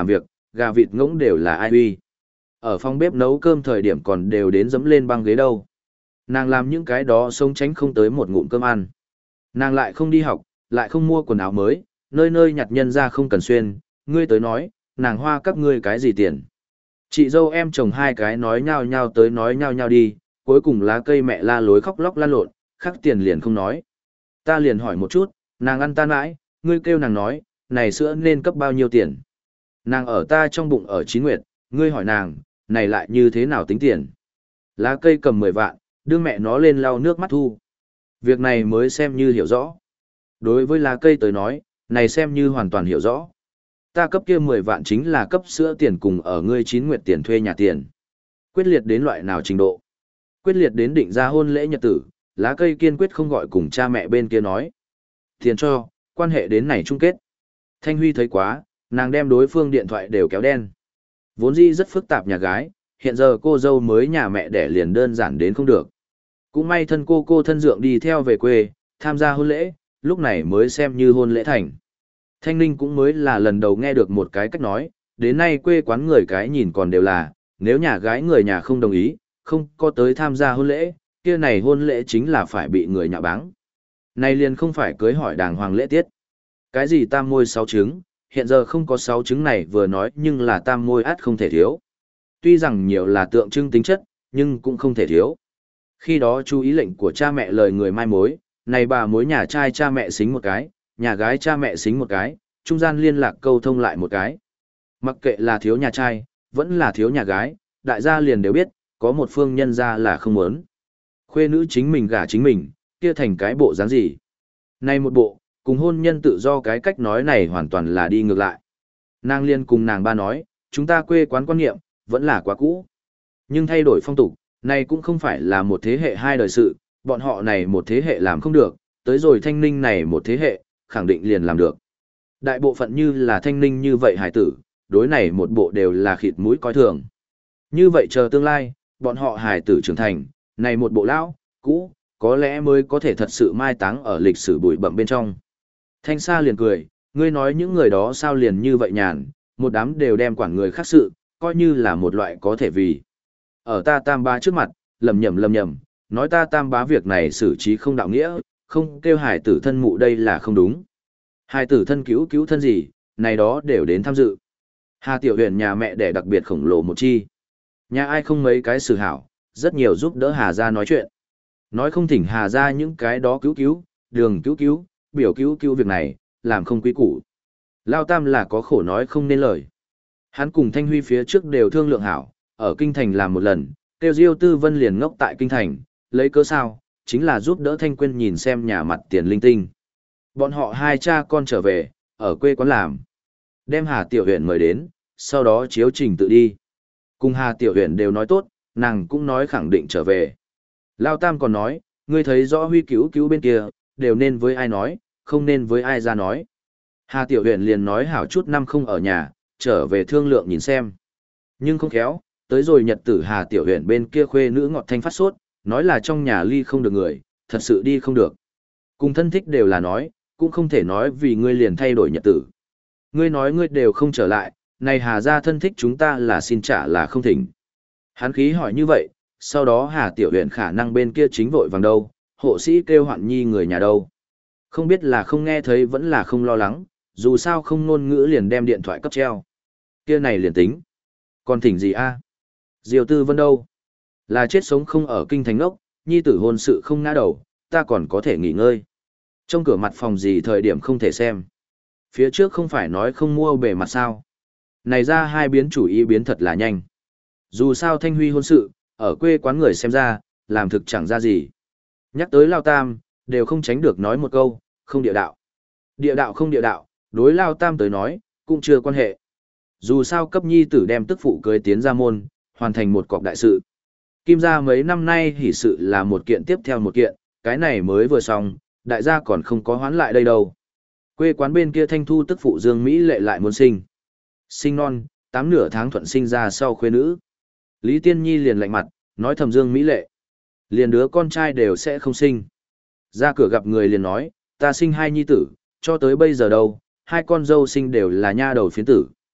gà vịt ngỗng đều là ai uy. Ở phòng bếp nấu cơm thời điểm còn đều đến dẫm lên băng ghế đâu. Nàng làm những cái đó sống tránh không tới một ngụm cơm ăn. Nàng lại không đi học, lại không mua quần áo mới, nơi nơi nhặt nhân ra không cần xuyên, ngươi tới nói, nàng hoa các ngươi cái gì tiền. Chị dâu em chồng hai cái nói nhau nhau tới nói nhau nhau đi, cuối cùng lá cây mẹ la lối khóc lóc lan lộn, khắc tiền liền không nói. Ta liền hỏi một chút, nàng ăn ta mãi, ngươi kêu nàng nói, này sữa nên cấp bao nhiêu tiền. Nàng ở ta trong bụng ở chín nguyệt, ngươi hỏi nàng, này lại như thế nào tính tiền. Lá cây cầm mười vạn, đưa mẹ nó lên lau nước mắt thu. Việc này mới xem như hiểu rõ. Đối với lá cây tới nói, này xem như hoàn toàn hiểu rõ. Ta cấp kia mười vạn chính là cấp sữa tiền cùng ở ngươi chín nguyệt tiền thuê nhà tiền. Quyết liệt đến loại nào trình độ? Quyết liệt đến định ra hôn lễ nhật tử, lá cây kiên quyết không gọi cùng cha mẹ bên kia nói. Tiền cho, quan hệ đến này chung kết. Thanh Huy thấy quá, nàng đem đối phương điện thoại đều kéo đen. Vốn dĩ rất phức tạp nhà gái, hiện giờ cô dâu mới nhà mẹ đẻ liền đơn giản đến không được. Cũng may thân cô cô thân dượng đi theo về quê, tham gia hôn lễ, lúc này mới xem như hôn lễ thành. Thanh Ninh cũng mới là lần đầu nghe được một cái cách nói, đến nay quê quán người cái nhìn còn đều là, nếu nhà gái người nhà không đồng ý, không có tới tham gia hôn lễ, kia này hôn lễ chính là phải bị người nhạ báng. Này liền không phải cưới hỏi đàng hoàng lễ tiết. Cái gì tam môi sáu trứng, hiện giờ không có sáu trứng này vừa nói nhưng là tam môi át không thể thiếu. Tuy rằng nhiều là tượng trưng tính chất, nhưng cũng không thể thiếu. Khi đó chú ý lệnh của cha mẹ lời người mai mối, này bà mối nhà trai cha mẹ xính một cái, nhà gái cha mẹ xính một cái, trung gian liên lạc câu thông lại một cái. Mặc kệ là thiếu nhà trai, vẫn là thiếu nhà gái, đại gia liền đều biết, có một phương nhân gia là không muốn. Khuê nữ chính mình gả chính mình, kia thành cái bộ dáng gì. Này một bộ, cùng hôn nhân tự do cái cách nói này hoàn toàn là đi ngược lại. Nàng liên cùng nàng ba nói, chúng ta quê quán quan niệm, vẫn là quá cũ. Nhưng thay đổi phong tục, này cũng không phải là một thế hệ hai đời sự, bọn họ này một thế hệ làm không được, tới rồi Thanh Ninh này một thế hệ, khẳng định liền làm được. Đại bộ phận như là Thanh Ninh như vậy hải tử, đối này một bộ đều là khịt mũi coi thường. Như vậy chờ tương lai, bọn họ hải tử trưởng thành, này một bộ lão, cũ, có lẽ mới có thể thật sự mai táng ở lịch sử bụi bặm bên trong. Thanh Sa liền cười, ngươi nói những người đó sao liền như vậy nhàn, một đám đều đem quản người khác sự, coi như là một loại có thể vì. Ở ta tam bá trước mặt, lầm nhầm lầm nhầm, nói ta tam bá việc này xử trí không đạo nghĩa, không kêu hải tử thân mụ đây là không đúng. Hải tử thân cứu cứu thân gì, này đó đều đến tham dự. Hà Tiểu Huyền nhà mẹ đẻ đặc biệt khổng lồ một chi. Nhà ai không mấy cái xử hảo, rất nhiều giúp đỡ Hà gia nói chuyện. Nói không thỉnh Hà gia những cái đó cứu cứu, đường cứu cứu, biểu cứu cứu việc này, làm không quý củ. Lao Tam là có khổ nói không nên lời. Hắn cùng Thanh Huy phía trước đều thương lượng hảo, ở kinh thành làm một lần, tiêu Diêu Tư Vân liền ngốc tại kinh thành, lấy cớ sao, chính là giúp đỡ Thanh Quyên nhìn xem nhà mặt tiền linh tinh. Bọn họ hai cha con trở về, ở quê quán làm. Đem Hà Tiểu Huyền mời đến, sau đó chiếu trình tự đi. Cùng Hà Tiểu Huyền đều nói tốt, nàng cũng nói khẳng định trở về. Lao Tam còn nói, ngươi thấy rõ Huy cứu cứu bên kia, đều nên với ai nói, không nên với ai ra nói. Hà Tiểu Huyền liền nói hảo chút năm không ở nhà, trở về thương lượng nhìn xem. Nhưng không khéo, tới rồi nhật tử Hà Tiểu Huyền bên kia khuê nữ ngọt thanh phát sốt, nói là trong nhà ly không được người, thật sự đi không được. Cùng thân thích đều là nói, cũng không thể nói vì ngươi liền thay đổi nhật tử. Ngươi nói ngươi đều không trở lại, này Hà gia thân thích chúng ta là xin trả là không thỉnh. Hắn khí hỏi như vậy, sau đó Hà Tiểu Huyền khả năng bên kia chính vội vàng đâu, hộ sĩ kêu hoạn nhi người nhà đâu. Không biết là không nghe thấy vẫn là không lo lắng, dù sao không ngôn ngữ liền đem điện thoại cấp treo. Kia này liền tính. Còn thỉnh gì a? Diêu Tư Vân đâu? Là chết sống không ở kinh thành ốc, nhi tử hôn sự không ngã đầu, ta còn có thể nghỉ ngơi. Trong cửa mặt phòng gì thời điểm không thể xem. Phía trước không phải nói không mua bề mặt sao. Này ra hai biến chủ ý biến thật là nhanh. Dù sao Thanh Huy hôn sự, ở quê quán người xem ra, làm thực chẳng ra gì. Nhắc tới Lao Tam, đều không tránh được nói một câu, không địa đạo. Địa đạo không địa đạo, đối Lao Tam tới nói, cũng chưa quan hệ. Dù sao cấp nhi tử đem tức phụ cưới tiến ra môn, hoàn thành một cọc đại sự. Kim gia mấy năm nay hỷ sự là một kiện tiếp theo một kiện, cái này mới vừa xong, đại gia còn không có hoán lại đây đâu. Quê quán bên kia Thanh Thu tức phụ Dương Mỹ Lệ lại muốn sinh. Sinh non, tám nửa tháng thuận sinh ra sau khuê nữ. Lý Tiên Nhi liền lạnh mặt, nói thầm Dương Mỹ Lệ. Liền đứa con trai đều sẽ không sinh. Ra cửa gặp người liền nói, ta sinh hai nhi tử, cho tới bây giờ đâu, hai con dâu sinh đều là nha đầu phiến tử.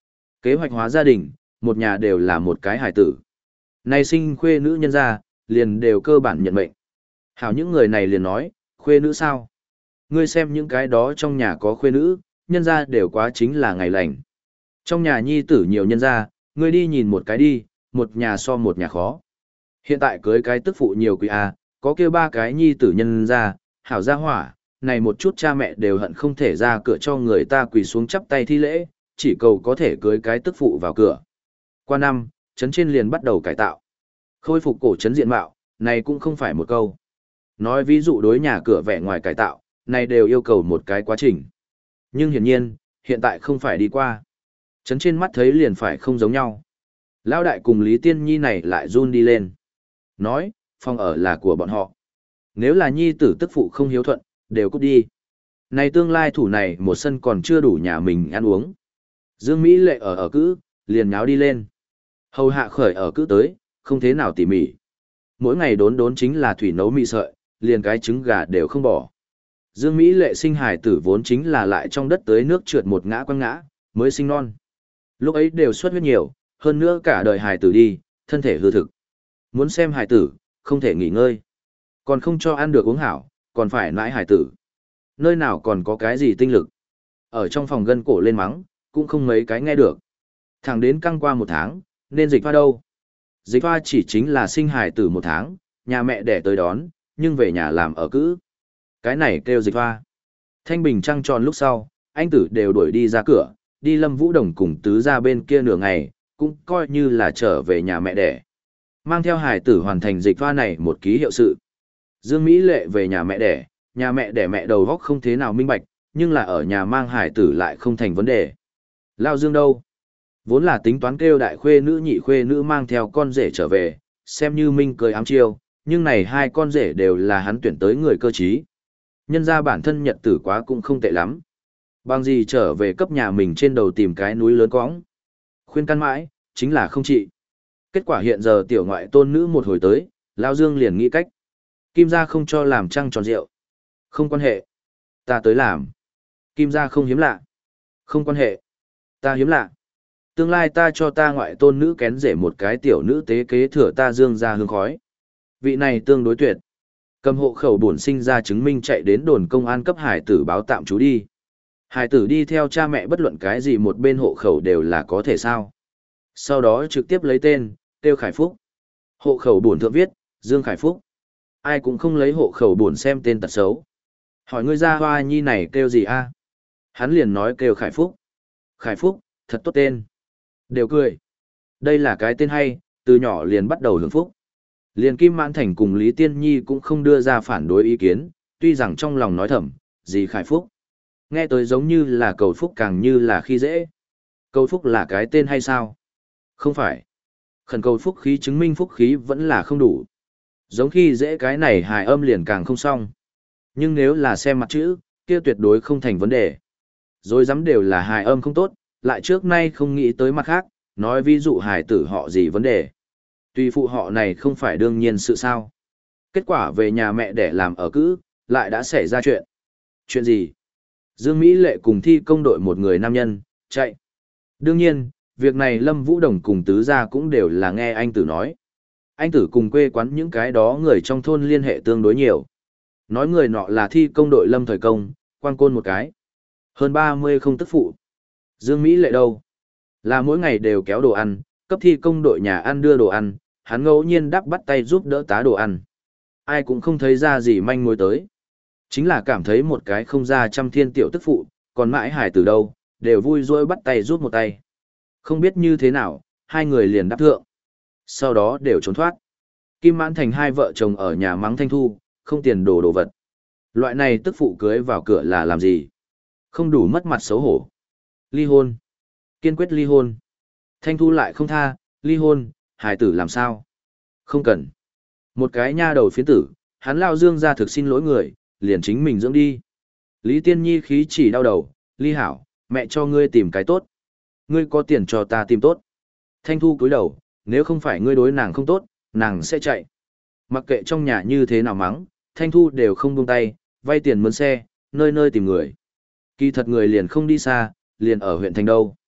Kế hoạch hóa gia đình, một nhà đều là một cái hài tử. Này sinh khuê nữ nhân ra, liền đều cơ bản nhận mệnh. Hảo những người này liền nói, khuê nữ sao? Ngươi xem những cái đó trong nhà có khuê nữ, nhân ra đều quá chính là ngày lành. Trong nhà nhi tử nhiều nhân ra, ngươi đi nhìn một cái đi, một nhà so một nhà khó. Hiện tại cưới cái tức phụ nhiều quý a, có kêu ba cái nhi tử nhân ra, hảo gia hỏa, này một chút cha mẹ đều hận không thể ra cửa cho người ta quỳ xuống chắp tay thi lễ, chỉ cầu có thể cưới cái tức phụ vào cửa. Qua năm, trấn trên liền bắt đầu cải tạo. Khôi phục cổ trấn diện mạo, này cũng không phải một câu. Nói ví dụ đối nhà cửa vẻ ngoài cải tạo, này đều yêu cầu một cái quá trình. Nhưng hiển nhiên, hiện tại không phải đi qua. Trấn trên mắt thấy liền phải không giống nhau. Lão đại cùng Lý Tiên Nhi này lại run đi lên. Nói, phòng ở là của bọn họ. Nếu là nhi tử tức phụ không hiếu thuận, đều cút đi. Này tương lai thủ này một sân còn chưa đủ nhà mình ăn uống. Dương Mỹ Lệ ở ở cữ, liền nháo đi lên. Hầu hạ khởi ở cữ tới, không thế nào tỉ mỉ. Mỗi ngày đốn đốn chính là thủy nấu mì sợi, liền cái trứng gà đều không bỏ. Dương Mỹ Lệ sinh hài tử vốn chính là lại trong đất tới nước trượt một ngã quăng ngã, mới sinh non. Lúc ấy đều xuất huyết nhiều, hơn nữa cả đời hài tử đi, thân thể hư thực. Muốn xem hài tử, không thể nghỉ ngơi. Còn không cho ăn được uống hảo, còn phải nãi hài tử. Nơi nào còn có cái gì tinh lực. Ở trong phòng gân cổ lên mắng, cũng không mấy cái nghe được. Thẳng đến căng qua một tháng, nên dịch hoa đâu. Dịch hoa chỉ chính là sinh hài tử một tháng, nhà mẹ đẻ tới đón, nhưng về nhà làm ở cữ. Cái này kêu dịch hoa. Thanh bình trăng tròn lúc sau, anh tử đều đuổi đi ra cửa, đi Lâm Vũ Đồng cùng tứ ra bên kia nửa ngày, cũng coi như là trở về nhà mẹ đẻ. Mang theo hài tử hoàn thành dịch hoa này một ký hiệu sự. Dương Mỹ Lệ về nhà mẹ đẻ, nhà mẹ đẻ mẹ đầu góc không thế nào minh bạch, nhưng là ở nhà mang hài tử lại không thành vấn đề. Lao Dương đâu? Vốn là tính toán kêu đại khuê nữ nhị khuê nữ mang theo con rể trở về, xem như Minh cười ám chiêu, nhưng này hai con rể đều là hắn tuyển tới người cơ trí. Nhân ra bản thân nhật tử quá cũng không tệ lắm. Bằng gì trở về cấp nhà mình trên đầu tìm cái núi lớn cõng. Khuyên căn mãi, chính là không trị. Kết quả hiện giờ tiểu ngoại tôn nữ một hồi tới, Lao Dương liền nghĩ cách. Kim gia không cho làm trăng tròn rượu. Không quan hệ. Ta tới làm. Kim gia không hiếm lạ. Không quan hệ. Ta hiếm lạ. Tương lai ta cho ta ngoại tôn nữ kén rể một cái tiểu nữ tế kế thừa ta Dương ra hương khói. Vị này tương đối tuyệt. Cầm hộ khẩu bổn sinh ra chứng minh chạy đến đồn công an cấp hải tử báo tạm trú đi. Hải tử đi theo cha mẹ bất luận cái gì một bên hộ khẩu đều là có thể sao. Sau đó trực tiếp lấy tên, Tiêu Khải Phúc. Hộ khẩu bổn thượng viết, Dương Khải Phúc. Ai cũng không lấy hộ khẩu bổn xem tên tật xấu. Hỏi ngươi ra hoa nhi này kêu gì a? Hắn liền nói kêu Khải Phúc. Khải Phúc, thật tốt tên. Đều cười. Đây là cái tên hay, từ nhỏ liền bắt đầu hưởng phúc. Liền Kim Mãn Thành cùng Lý Tiên Nhi cũng không đưa ra phản đối ý kiến, tuy rằng trong lòng nói thầm, gì Khải Phúc. Nghe tới giống như là cầu phúc càng như là khi dễ. Cầu phúc là cái tên hay sao? Không phải. Khẩn cầu phúc khí chứng minh phúc khí vẫn là không đủ. Giống khi dễ cái này hài âm liền càng không xong. Nhưng nếu là xem mặt chữ, kia tuyệt đối không thành vấn đề. Rồi dám đều là hài âm không tốt, lại trước nay không nghĩ tới mặt khác, nói ví dụ hài tử họ gì vấn đề. Tuy phụ họ này không phải đương nhiên sự sao. Kết quả về nhà mẹ để làm ở cữ, lại đã xảy ra chuyện. Chuyện gì? Dương Mỹ Lệ cùng thi công đội một người nam nhân, chạy. Đương nhiên, việc này Lâm Vũ Đồng cùng tứ gia cũng đều là nghe anh tử nói. Anh tử cùng quê quán những cái đó người trong thôn liên hệ tương đối nhiều. Nói người nọ là thi công đội Lâm Thời Công, quan côn một cái. Hơn ba mươi không tức phụ. Dương Mỹ Lệ đâu? Là mỗi ngày đều kéo đồ ăn, cấp thi công đội nhà ăn đưa đồ ăn, hắn ngẫu nhiên đắp bắt tay giúp đỡ tá đồ ăn. Ai cũng không thấy ra gì manh mối tới. Chính là cảm thấy một cái không ra trăm thiên tiểu tức phụ, còn mãi hải từ đâu, đều vui dỗi bắt tay giúp một tay. Không biết như thế nào, hai người liền đáp thượng. Sau đó đều trốn thoát. Kim Mãn Thành hai vợ chồng ở nhà mắng Thanh Thu, không tiền đồ đồ vật. Loại này tức phụ cưới vào cửa là làm gì? Không đủ mất mặt xấu hổ. Ly hôn. Kiên quyết ly hôn. Thanh Thu lại không tha, ly hôn, hài tử làm sao? Không cần. Một cái nha đầu phiến tử, hắn lao Dương ra thực xin lỗi người, liền chính mình dưỡng đi. Lý Tiên Nhi khí chỉ đau đầu, ly hảo, mẹ cho ngươi tìm cái tốt. Ngươi có tiền cho ta tìm tốt. Thanh Thu cúi đầu, nếu không phải ngươi đối nàng không tốt, nàng sẽ chạy. Mặc kệ trong nhà như thế nào mắng, Thanh Thu đều không buông tay, vay tiền mướn xe, nơi nơi tìm người. Kỳ thật người liền không đi xa, liền ở huyện thành đâu.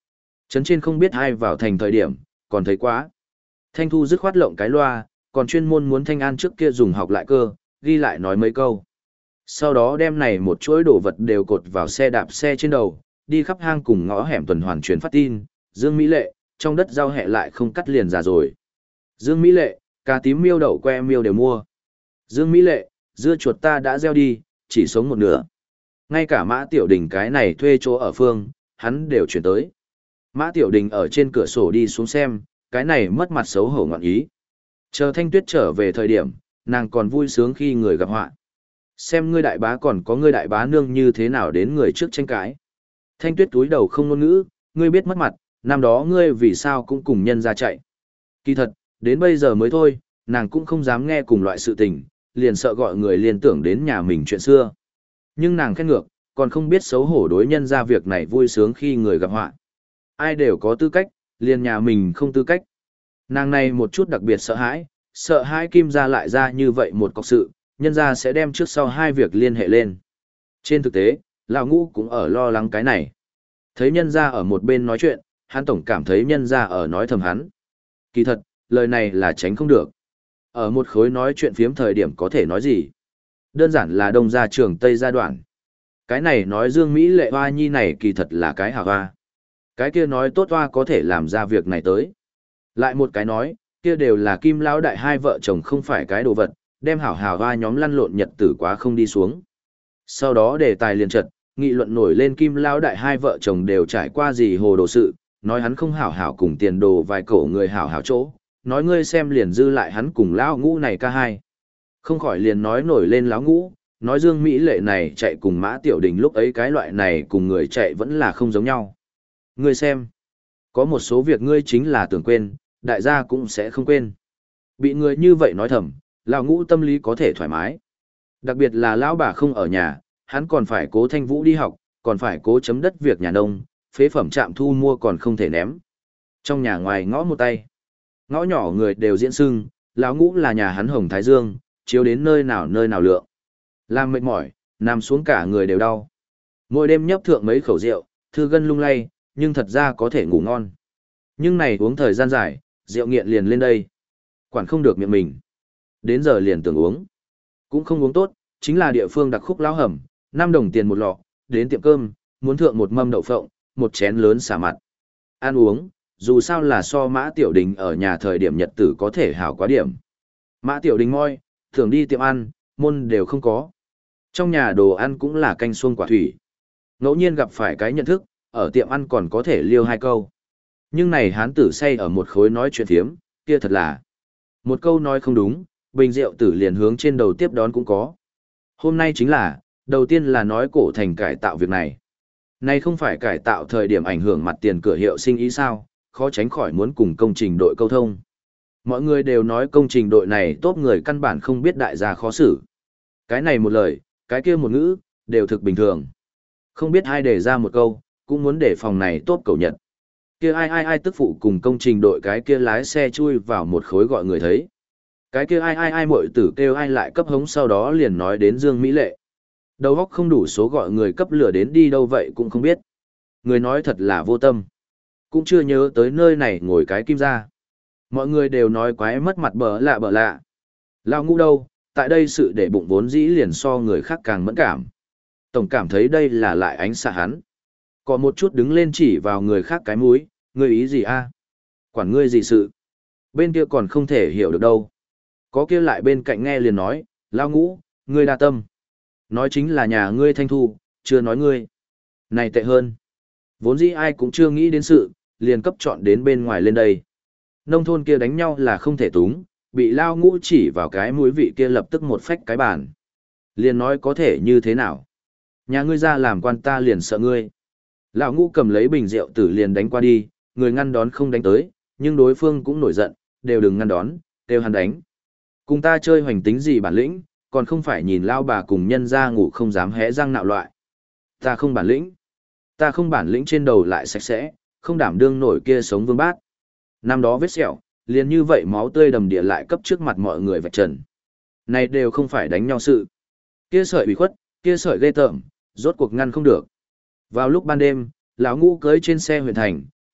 Trấn trên không biết ai vào thành thời điểm, còn thấy quá. Thanh Thu dứt khoát lộng cái loa, còn chuyên môn muốn Thanh An trước kia dùng học lại cơ, ghi lại nói mấy câu. Sau đó đem này một chuỗi đồ vật đều cột vào xe đạp xe trên đầu, đi khắp hang cùng ngõ hẻm tuần hoàn truyền phát tin, Dương Mỹ Lệ, trong đất rau hẹ lại không cắt liền già rồi. Dương Mỹ Lệ, cà tím miêu đậu que miêu đều mua. Dương Mỹ Lệ, dưa chuột ta đã gieo đi, chỉ sống một nửa. Ngay cả Mã Tiểu Đình cái này thuê chỗ ở phương, hắn đều chuyển tới. Mã Tiểu Đình ở trên cửa sổ đi xuống xem, cái này mất mặt xấu hổ ngọn ý. Chờ Thanh Tuyết trở về thời điểm, nàng còn vui sướng khi người gặp họa. Xem ngươi đại bá còn có ngươi đại bá nương như thế nào đến người trước tranh cãi. Thanh Tuyết túi đầu không ngôn ngữ, ngươi biết mất mặt, năm đó ngươi vì sao cũng cùng nhân ra chạy. Kỳ thật, đến bây giờ mới thôi, nàng cũng không dám nghe cùng loại sự tình, liền sợ gọi người liên tưởng đến nhà mình chuyện xưa. Nhưng nàng khét ngược, còn không biết xấu hổ đối nhân ra việc này vui sướng khi người gặp họa. Ai đều có tư cách, liền nhà mình không tư cách. Nàng này một chút đặc biệt sợ hãi, sợ hãi Kim gia lại ra như vậy một cọc sự, nhân ra sẽ đem trước sau hai việc liên hệ lên. Trên thực tế, lão Ngũ cũng ở lo lắng cái này. Thấy nhân ra ở một bên nói chuyện, hắn tổng cảm thấy nhân ra ở nói thầm hắn. Kỳ thật, lời này là tránh không được. Ở một khối nói chuyện phiếm thời điểm có thể nói gì? Đơn giản là đông gia trường Tây gia đoạn. Cái này nói Dương Mỹ Lệ hoa nhi này kỳ thật là cái hào hoa. Cái kia nói tốt hoa có thể làm ra việc này tới. Lại một cái nói, kia đều là Kim lão đại hai vợ chồng không phải cái đồ vật, đem hảo hào hoa nhóm lăn lộn nhật tử quá không đi xuống. Sau đó đề tài liền trật, nghị luận nổi lên Kim lão đại hai vợ chồng đều trải qua gì hồ đồ sự, nói hắn không hảo hảo cùng tiền đồ vài cổ người hảo hảo chỗ, nói ngươi xem liền dư lại hắn cùng lão Ngũ này ca hai. Không khỏi liền nói nổi lên lão Ngũ, nói Dương Mỹ Lệ này chạy cùng Mã Tiểu Đình lúc ấy cái loại này cùng người chạy vẫn là không giống nhau. Ngươi xem, có một số việc ngươi chính là tưởng quên, đại gia cũng sẽ không quên. Bị người như vậy nói thầm, lão Ngũ tâm lý có thể thoải mái. Đặc biệt là lão bà không ở nhà, hắn còn phải cố Thanh Vũ đi học, còn phải cố chấm đất việc nhà nông, phế phẩm trạm thu mua còn không thể ném. Trong nhà ngoài ngõ một tay, ngõ nhỏ người đều diễn sưng, lão Ngũ là nhà hắn Hồng Thái Dương, chiếu đến nơi nào nơi nào lượng. Làm mệt mỏi, nằm xuống cả người đều đau. Mỗi đêm nhấp thượng mấy khẩu rượu, thư gân lung lay, nhưng thật ra có thể ngủ ngon. Nhưng này uống thời gian dài, rượu nghiện liền lên đây. Quản không được miệng mình. Đến giờ liền tưởng uống. Cũng không uống tốt, chính là địa phương đặc khúc lão hầm, năm đồng tiền một lọ, đến tiệm cơm, muốn thượng một mâm đậu phộng, một chén lớn xả mặt. Ăn uống, dù sao là so Mã Tiểu Đình ở nhà thời điểm nhật tử có thể hảo quá điểm. Mã Tiểu Đình ngoi, thường đi tiệm ăn, môn đều không có. Trong nhà đồ ăn cũng là canh xuông quả thủy. Ngẫu nhiên gặp phải cái nhận thức, ở tiệm ăn còn có thể liêu hai câu. Nhưng này hán tử say ở một khối nói chuyện thiếm, kia thật là. Một câu nói không đúng, bình rượu tử liền hướng trên đầu tiếp đón cũng có. Hôm nay chính là, đầu tiên là nói cổ thành cải tạo việc này. Này không phải cải tạo thời điểm ảnh hưởng mặt tiền cửa hiệu sinh ý sao, khó tránh khỏi muốn cùng công trình đội câu thông. Mọi người đều nói công trình đội này tốt người căn bản không biết đại gia khó xử. Cái này một lời, cái kia một ngữ, đều thực bình thường. Không biết ai để ra một câu, cũng muốn để phòng này tốt cầu nhật. Kia ai ai ai tức phụ cùng công trình đội cái kia lái xe chui vào một khối gọi người thấy. Cái kia ai ai ai muội tử kêu ai lại cấp hống sau đó liền nói đến Dương Mỹ Lệ. Đầu óc không đủ số gọi người cấp lửa đến đi đâu vậy cũng không biết. Người nói thật là vô tâm. Cũng chưa nhớ tới nơi này ngồi cái Kim gia. Mọi người đều nói quái mất mặt bờ lạ bờ lạ. Lao Ngũ đâu, tại đây sự để bụng vốn dĩ liền so người khác càng mẫn cảm. Tổng cảm thấy đây là lại ánh xạ hắn. Có một chút đứng lên chỉ vào người khác cái mũi, ngươi ý gì a? Quản ngươi gì sự? Bên kia còn không thể hiểu được đâu. Có kia lại bên cạnh nghe liền nói, Lao Ngũ, ngươi đa tâm. Nói chính là nhà ngươi Thanh Thu, chưa nói ngươi. Này tệ hơn. Vốn dĩ ai cũng chưa nghĩ đến sự, liền cấp chọn đến bên ngoài lên đây. Nông thôn kia đánh nhau là không thể túng, bị Lao Ngũ chỉ vào cái mũi vị kia lập tức một phách cái bàn. Liền nói có thể như thế nào. Nhà ngươi ra làm quan ta liền sợ ngươi. Lão Ngũ cầm lấy bình rượu tử liền đánh qua đi, người ngăn đón không đánh tới, nhưng đối phương cũng nổi giận, đều đừng ngăn đón, đều hắn đánh. Cùng ta chơi hoành tính gì bản lĩnh, còn không phải nhìn lao bà cùng nhân ra ngủ không dám hé răng nạo loại. Ta không bản lĩnh. Ta không bản lĩnh trên đầu lại sạch sẽ, không đảm đương nổi kia sống vương bát. Năm đó vết sẹo, liền như vậy máu tươi đầm địa lại cấp trước mặt mọi người vạch trần. Này đều không phải đánh nhau sự. Kia sợi bị khuất, kia sợi ghê tởm, rốt cuộc ngăn không được. Vào lúc ban đêm, lão Ngũ cưới trên xe huyện thành,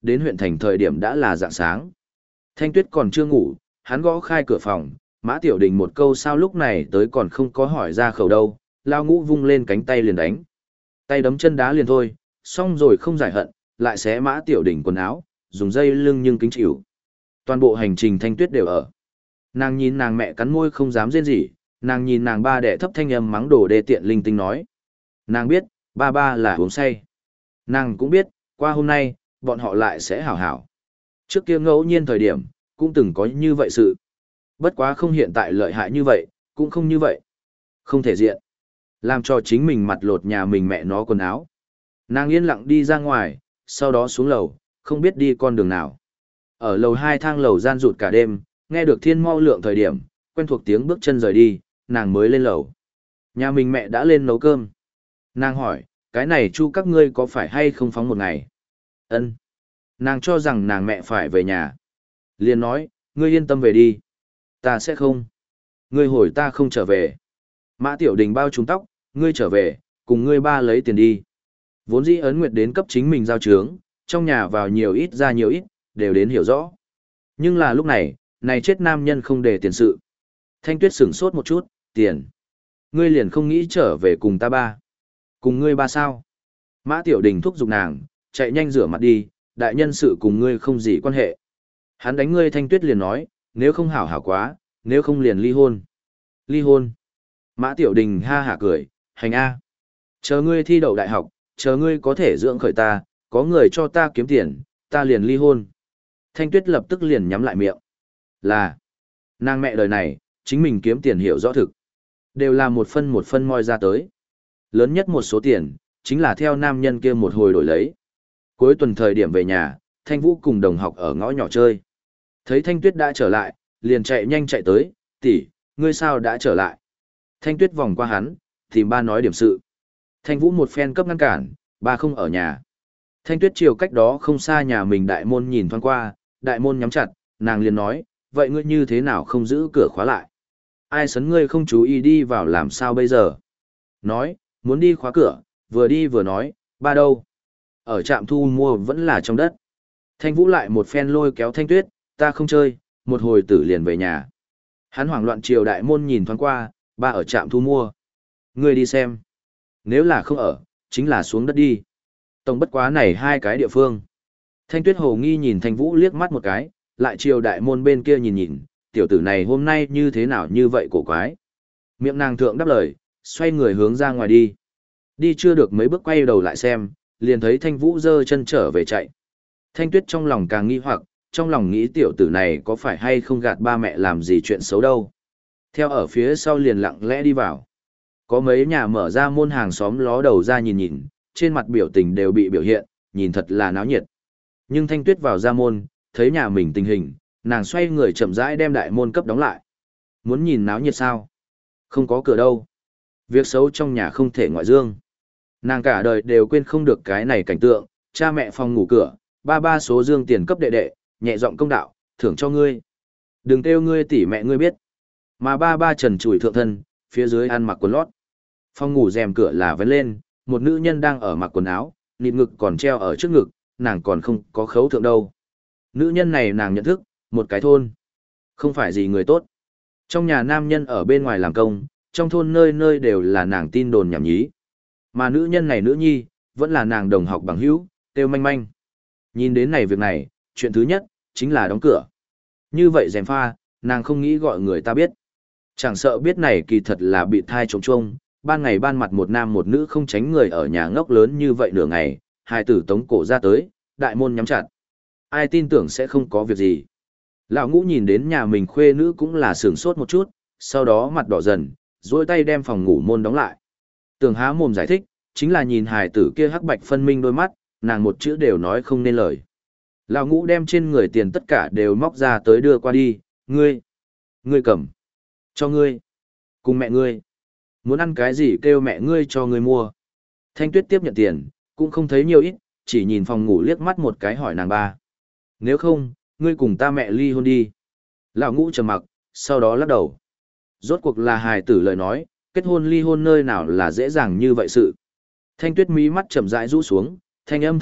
đến huyện thành thời điểm đã là rạng sáng. Thanh Tuyết còn chưa ngủ, hắn gõ khai cửa phòng, Mã Tiểu Đình một câu sao lúc này tới còn không có hỏi ra khẩu đâu, Lao Ngũ vung lên cánh tay liền đánh. Tay đấm chân đá liền thôi, xong rồi không giải hận, lại xé Mã Tiểu Đình quần áo, dùng dây lưng nhưng kính chịu. Toàn bộ hành trình Thanh Tuyết đều ở. Nàng nhìn nàng mẹ cắn môi không dám rên rỉ, nàng nhìn nàng ba đẻ thấp thanh âm mắng đồ đê tiện linh tinh nói. Nàng biết, ba ba là uống say. Nàng cũng biết, qua hôm nay, bọn họ lại sẽ hảo hảo. Trước kia ngẫu nhiên thời điểm, cũng từng có như vậy sự. Bất quá không hiện tại lợi hại như vậy, cũng không như vậy. Không thể diện. Làm cho chính mình mặt lột nhà mình mẹ nó quần áo. Nàng yên lặng đi ra ngoài, sau đó xuống lầu, không biết đi con đường nào. Ở lầu hai thang lầu gian rụt cả đêm, nghe được thiên mau lượng thời điểm, quen thuộc tiếng bước chân rời đi, nàng mới lên lầu. Nhà mình mẹ đã lên nấu cơm. Nàng hỏi, cái này chu các ngươi có phải hay không phóng một ngày? Ân. Nàng cho rằng nàng mẹ phải về nhà. Liền nói, ngươi yên tâm về đi. Ta sẽ không. Ngươi hồi ta không trở về. Mã Tiểu Đình bao trùm tóc, ngươi trở về, cùng ngươi ba lấy tiền đi. Vốn dĩ ấn nguyệt đến cấp chính mình giao trướng, trong nhà vào nhiều ít ra nhiều ít, đều đến hiểu rõ. Nhưng là lúc này, này chết nam nhân không để tiền sự. Thanh Tuyết sửng sốt một chút, tiền. Ngươi liền không nghĩ trở về cùng ta ba. Cùng ngươi ba sao? Mã Tiểu Đình thúc giục nàng, chạy nhanh rửa mặt đi, đại nhân sự cùng ngươi không gì quan hệ. Hắn đánh ngươi. Thanh Tuyết liền nói, nếu không hảo hảo quá, nếu không liền ly hôn. Ly hôn. Mã Tiểu Đình ha hả cười, hành a. Chờ ngươi thi đậu đại học, chờ ngươi có thể dưỡng khởi ta, có người cho ta kiếm tiền, ta liền ly hôn. Thanh Tuyết lập tức liền nhắm lại miệng. Là, nàng mẹ đời này, chính mình kiếm tiền hiểu rõ thực. Đều là một phân một phân moi ra tới. Lớn nhất một số tiền, chính là theo nam nhân kia một hồi đổi lấy. Cuối tuần thời điểm về nhà, Thanh Vũ cùng đồng học ở ngõ nhỏ chơi. Thấy Thanh Tuyết đã trở lại, liền chạy nhanh chạy tới, tỷ, ngươi sao đã trở lại? Thanh Tuyết vòng qua hắn, tìm ba nói điểm sự. Thanh Vũ một phen cấp ngăn cản, ba không ở nhà. Thanh Tuyết chiều cách đó không xa nhà mình đại môn nhìn thoáng qua, đại môn nhắm chặt, nàng liền nói, vậy ngươi như thế nào không giữ cửa khóa lại? Ai sấn ngươi không chú ý đi vào làm sao bây giờ? Nói, muốn đi khóa cửa, vừa đi vừa nói, ba đâu? Ở trạm thu mua vẫn là trong đất. Thanh Vũ lại một phen lôi kéo Thanh Tuyết, ta không chơi, một hồi tử liền về nhà. Hắn hoảng loạn chiều đại môn nhìn thoáng qua, ba ở trạm thu mua. Ngươi đi xem. Nếu là không ở, chính là xuống đất đi. Tổng bất quá này hai cái địa phương. Thanh Tuyết hồ nghi nhìn Thanh Vũ liếc mắt một cái, lại chiều đại môn bên kia nhìn nhìn, tiểu tử này hôm nay như thế nào như vậy cổ quái. Miệng nàng thượng đáp lời, xoay người hướng ra ngoài đi. Đi chưa được mấy bước quay đầu lại xem, liền thấy Thanh Vũ giơ chân trở về chạy. Thanh Tuyết trong lòng càng nghi hoặc, trong lòng nghĩ tiểu tử này có phải hay không gạt ba mẹ làm gì chuyện xấu đâu. Theo ở phía sau liền lặng lẽ đi vào. Có mấy nhà mở ra môn hàng xóm ló đầu ra nhìn nhìn, trên mặt biểu tình đều bị biểu hiện, nhìn thật là náo nhiệt. Nhưng Thanh Tuyết vào ra môn, thấy nhà mình tình hình, nàng xoay người chậm rãi đem đại môn cấp đóng lại. Muốn nhìn náo nhiệt sao? Không có cửa đâu. Việc xấu trong nhà không thể ngoại dương. Nàng cả đời đều quên không được cái này cảnh tượng, cha mẹ phòng ngủ cửa, ba ba số dương tiền cấp đệ đệ, nhẹ giọng công đạo, thưởng cho ngươi. Đừng kêu ngươi tỉ mẹ ngươi biết. Mà ba ba trần trụi thượng thân, phía dưới ăn mặc quần lót. Phòng ngủ rèm cửa là vén lên, một nữ nhân đang ở mặc quần áo, nịt ngực còn treo ở trước ngực, nàng còn không có khấu thượng đâu. Nữ nhân này nàng nhận thức, một cái thôn. Không phải gì người tốt. Trong nhà nam nhân ở bên ngoài làm công, trong thôn nơi nơi đều là nàng tin đồn nhảm nhí. Mà nữ nhân này nữ nhi, vẫn là nàng đồng học bằng hữu, Têu Manh Manh. Nhìn đến này việc này, chuyện thứ nhất, chính là đóng cửa. Như vậy rèm pha, nàng không nghĩ gọi người ta biết. Chẳng sợ biết này kỳ thật là bị thai trống trông, ban ngày ban mặt một nam một nữ không tránh người ở nhà ngốc lớn như vậy nửa ngày, hai tử tống cổ ra tới, đại môn nhắm chặt. Ai tin tưởng sẽ không có việc gì. Lão Ngũ nhìn đến nhà mình khuê nữ cũng là sửng sốt một chút, sau đó mặt đỏ dần, duỗi tay đem phòng ngủ môn đóng lại. Tường há mồm giải thích, chính là nhìn hài tử kia hắc bạch phân minh đôi mắt, nàng một chữ đều nói không nên lời. Lão Ngũ đem trên người tiền tất cả đều móc ra tới đưa qua đi, ngươi, ngươi cầm, cho ngươi, cùng mẹ ngươi. Muốn ăn cái gì kêu mẹ ngươi cho ngươi mua. Thanh Tuyết tiếp nhận tiền, cũng không thấy nhiều ít, chỉ nhìn phòng ngủ liếc mắt một cái hỏi nàng ba. Nếu không, ngươi cùng ta mẹ ly hôn đi. Lão Ngũ trầm mặc, sau đó lắc đầu. Rốt cuộc là hài tử lời nói, kết hôn ly hôn nơi nào là dễ dàng như vậy sự. Thanh Tuyết mí mắt chậm rãi rũ xuống, thanh âm thấp thấp,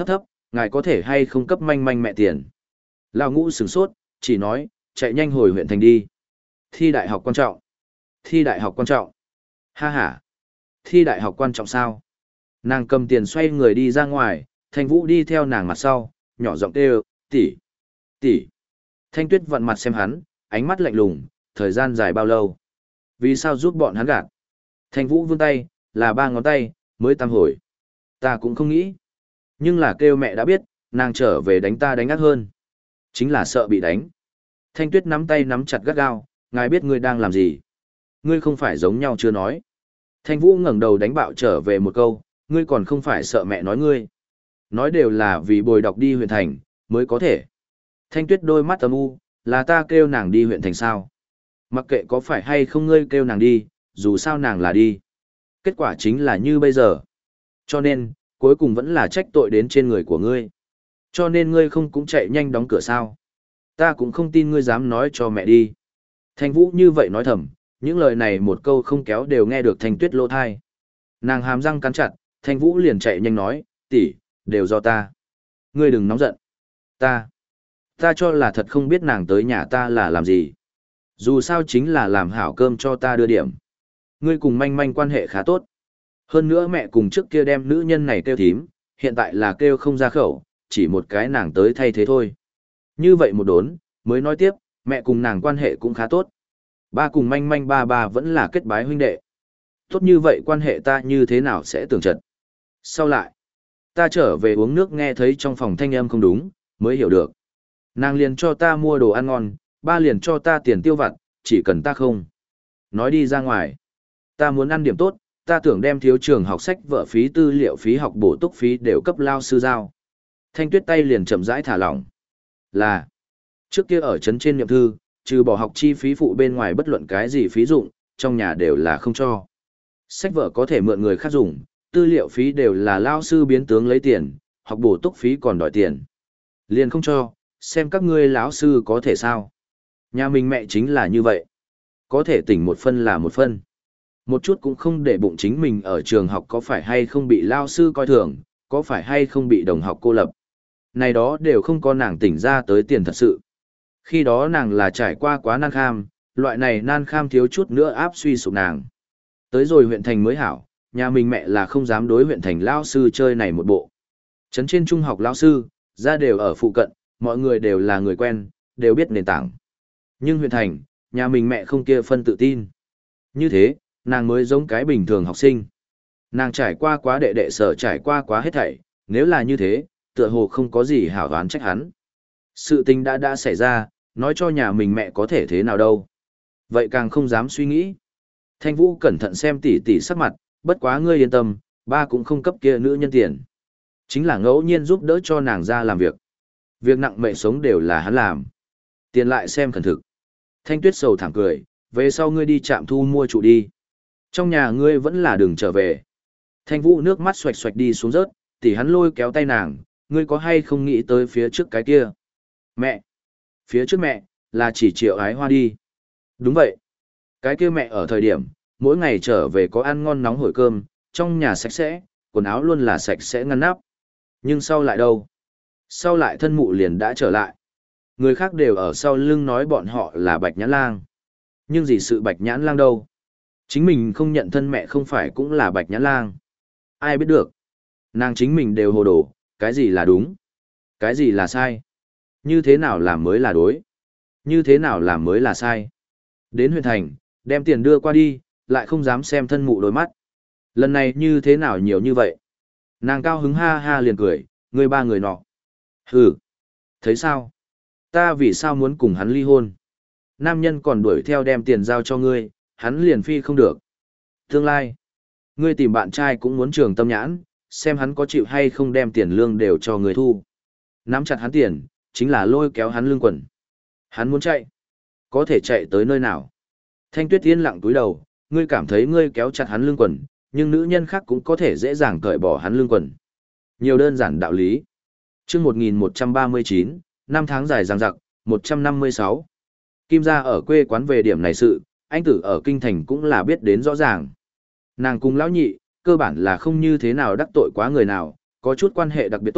ngài có thể hay không cấp manh manh mẹ tiền. Lão ngũ sửng sốt, chỉ nói, chạy nhanh hồi huyện thành đi. Thi đại học quan trọng. Thi đại học quan trọng. Ha ha. Thi đại học quan trọng sao? Nàng cầm tiền xoay người đi ra ngoài, Thanh Vũ đi theo nàng mặt sau, nhỏ giọng kêu, tỷ, tỷ. Thanh Tuyết vặn mặt xem hắn, ánh mắt lạnh lùng, thời gian dài bao lâu? Vì sao giúp bọn hắn gạt? Thanh Vũ vươn tay, là ba ngón tay, mới tam hồi. Ta cũng không nghĩ. Nhưng là kêu mẹ đã biết, nàng trở về đánh ta đánh ác hơn. Chính là sợ bị đánh. Thanh Tuyết nắm tay nắm chặt gắt gao, ngài biết ngươi đang làm gì? Ngươi không phải giống nhau chưa nói. Thanh Vũ ngẩng đầu đánh bạo trở về một câu, ngươi còn không phải sợ mẹ nói ngươi. Nói đều là vì bồi đọc đi huyện thành, mới có thể. Thanh Tuyết đôi mắt âm u, là ta kêu nàng đi huyện thành sao? Mặc kệ có phải hay không ngươi kêu nàng đi, dù sao nàng là đi. Kết quả chính là như bây giờ. Cho nên, cuối cùng vẫn là trách tội đến trên người của ngươi. Cho nên ngươi không cũng chạy nhanh đóng cửa sao? Ta cũng không tin ngươi dám nói cho mẹ đi. Thanh Vũ như vậy nói thầm, những lời này một câu không kéo đều nghe được Thanh Tuyết lỗ thai. Nàng hàm răng cắn chặt, Thanh Vũ liền chạy nhanh nói, tỷ, đều do ta. Ngươi đừng nóng giận. Ta, ta cho là thật không biết nàng tới nhà ta là làm gì. Dù sao chính là làm hảo cơm cho ta đưa điểm. Ngươi cùng manh manh quan hệ khá tốt. Hơn nữa mẹ cùng trước kia đem nữ nhân này kêu thím, hiện tại là kêu không ra khẩu, chỉ một cái nàng tới thay thế thôi. Như vậy một đốn, mới nói tiếp, mẹ cùng nàng quan hệ cũng khá tốt. Ba cùng manh manh ba ba vẫn là kết bái huynh đệ. Tốt như vậy quan hệ ta như thế nào sẽ tưởng trật. Sau lại, ta trở về uống nước nghe thấy trong phòng thanh âm không đúng, mới hiểu được. Nàng liền cho ta mua đồ ăn ngon, ba liền cho ta tiền tiêu vặt, chỉ cần ta không. Nói đi ra ngoài. Ta muốn ăn điểm tốt, ta tưởng đem thiếu trường học sách vở phí tư liệu phí học bổ túc phí đều cấp lao sư giao. Thanh Tuyết tay liền chậm rãi thả lỏng. Là, trước kia ở trấn trên niệm thư, trừ bỏ học chi phí phụ bên ngoài bất luận cái gì phí dụng, trong nhà đều là không cho. Sách vở có thể mượn người khác dùng, tư liệu phí đều là lao sư biến tướng lấy tiền, học bổ túc phí còn đòi tiền. Liền không cho, xem các ngươi lão sư có thể sao. Nhà mình mẹ chính là như vậy. Có thể tỉnh một phân là một phân. Một chút cũng không để bụng chính mình ở trường học có phải hay không bị lao sư coi thường, có phải hay không bị đồng học cô lập. Này đó đều không có nàng tỉnh ra tới tiền thật sự. Khi đó nàng là trải qua quá nan kham, loại này nan kham thiếu chút nữa áp suy sụp nàng. Tới rồi huyện thành mới hảo, nhà mình mẹ là không dám đối huyện thành lao sư chơi này một bộ. Trấn trên trung học lao sư, ra đều ở phụ cận, mọi người đều là người quen, đều biết nền tảng. Nhưng huyện thành, nhà mình mẹ không kia phân tự tin. Như thế, nàng mới giống cái bình thường học sinh. Nàng trải qua quá đệ đệ sở trải qua quá hết thảy, nếu là như thế, tựa hồ không có gì hảo đoán trách hắn. Sự tình đã đã xảy ra, nói cho nhà mình mẹ có thể thế nào đâu. Vậy càng không dám suy nghĩ. Thanh Vũ cẩn thận xem tỉ tỉ sắc mặt, bất quá ngươi yên tâm, ba cũng không cấp kia nữ nhân tiền. Chính là ngẫu nhiên giúp đỡ cho nàng ra làm việc. Việc nặng mệ sống đều là hắn làm. Tiền lại xem khẩn thực. Thanh Tuyết sầu thảm cười, về sau ngươi đi trạm thu mua trụ đi. Trong nhà ngươi vẫn là đừng trở về. Thanh Vũ nước mắt xoạch xoạch đi xuống rớt, tỉ hắn lôi kéo tay nàng, ngươi có hay không nghĩ tới phía trước cái kia? Mẹ! Phía trước mẹ, là chỉ Triệu Ái Hoa đi. Đúng vậy. Cái kia mẹ ở thời điểm, mỗi ngày trở về có ăn ngon nóng hổi cơm, trong nhà sạch sẽ, quần áo luôn là sạch sẽ ngăn nắp. Nhưng sau lại đâu? Sau lại thân mụ liền đã trở lại. Người khác đều ở sau lưng nói bọn họ là Bạch Nhãn Lang. Nhưng gì sự Bạch Nhãn Lang đâu? Chính mình không nhận thân mẹ không phải cũng là Bạch Nhãn Lang. Ai biết được? Nàng chính mình đều hồ đồ, cái gì là đúng? Cái gì là sai? Như thế nào làm mới là đối? Như thế nào làm mới là sai? Đến huyện thành, đem tiền đưa qua đi, lại không dám xem thân mụ đôi mắt. Lần này như thế nào nhiều như vậy? Nàng cao hứng ha ha liền cười, người ba người nọ. Hừ, thấy sao? Ta vì sao muốn cùng hắn ly hôn? Nam nhân còn đuổi theo đem tiền giao cho ngươi, hắn liền phi không được. Tương lai, ngươi tìm bạn trai cũng muốn trường tâm nhãn, xem hắn có chịu hay không đem tiền lương đều cho người thu. Nắm chặt hắn tiền, chính là lôi kéo hắn lương quần. Hắn muốn chạy, có thể chạy tới nơi nào? Thanh Tuyết yên lặng túi đầu, ngươi cảm thấy ngươi kéo chặt hắn lương quần, nhưng nữ nhân khác cũng có thể dễ dàng cởi bỏ hắn lương quần. Nhiều đơn giản đạo lý. Chương một nghìn một trăm ba mươi chín, năm tháng dài dằng dặc, một trăm năm mươi sáu. Kim gia ở quê quán về điểm này sự, anh tử ở kinh thành cũng là biết đến rõ ràng. Nàng cùng lão nhị, cơ bản là không như thế nào đắc tội quá người nào, có chút quan hệ đặc biệt tốt,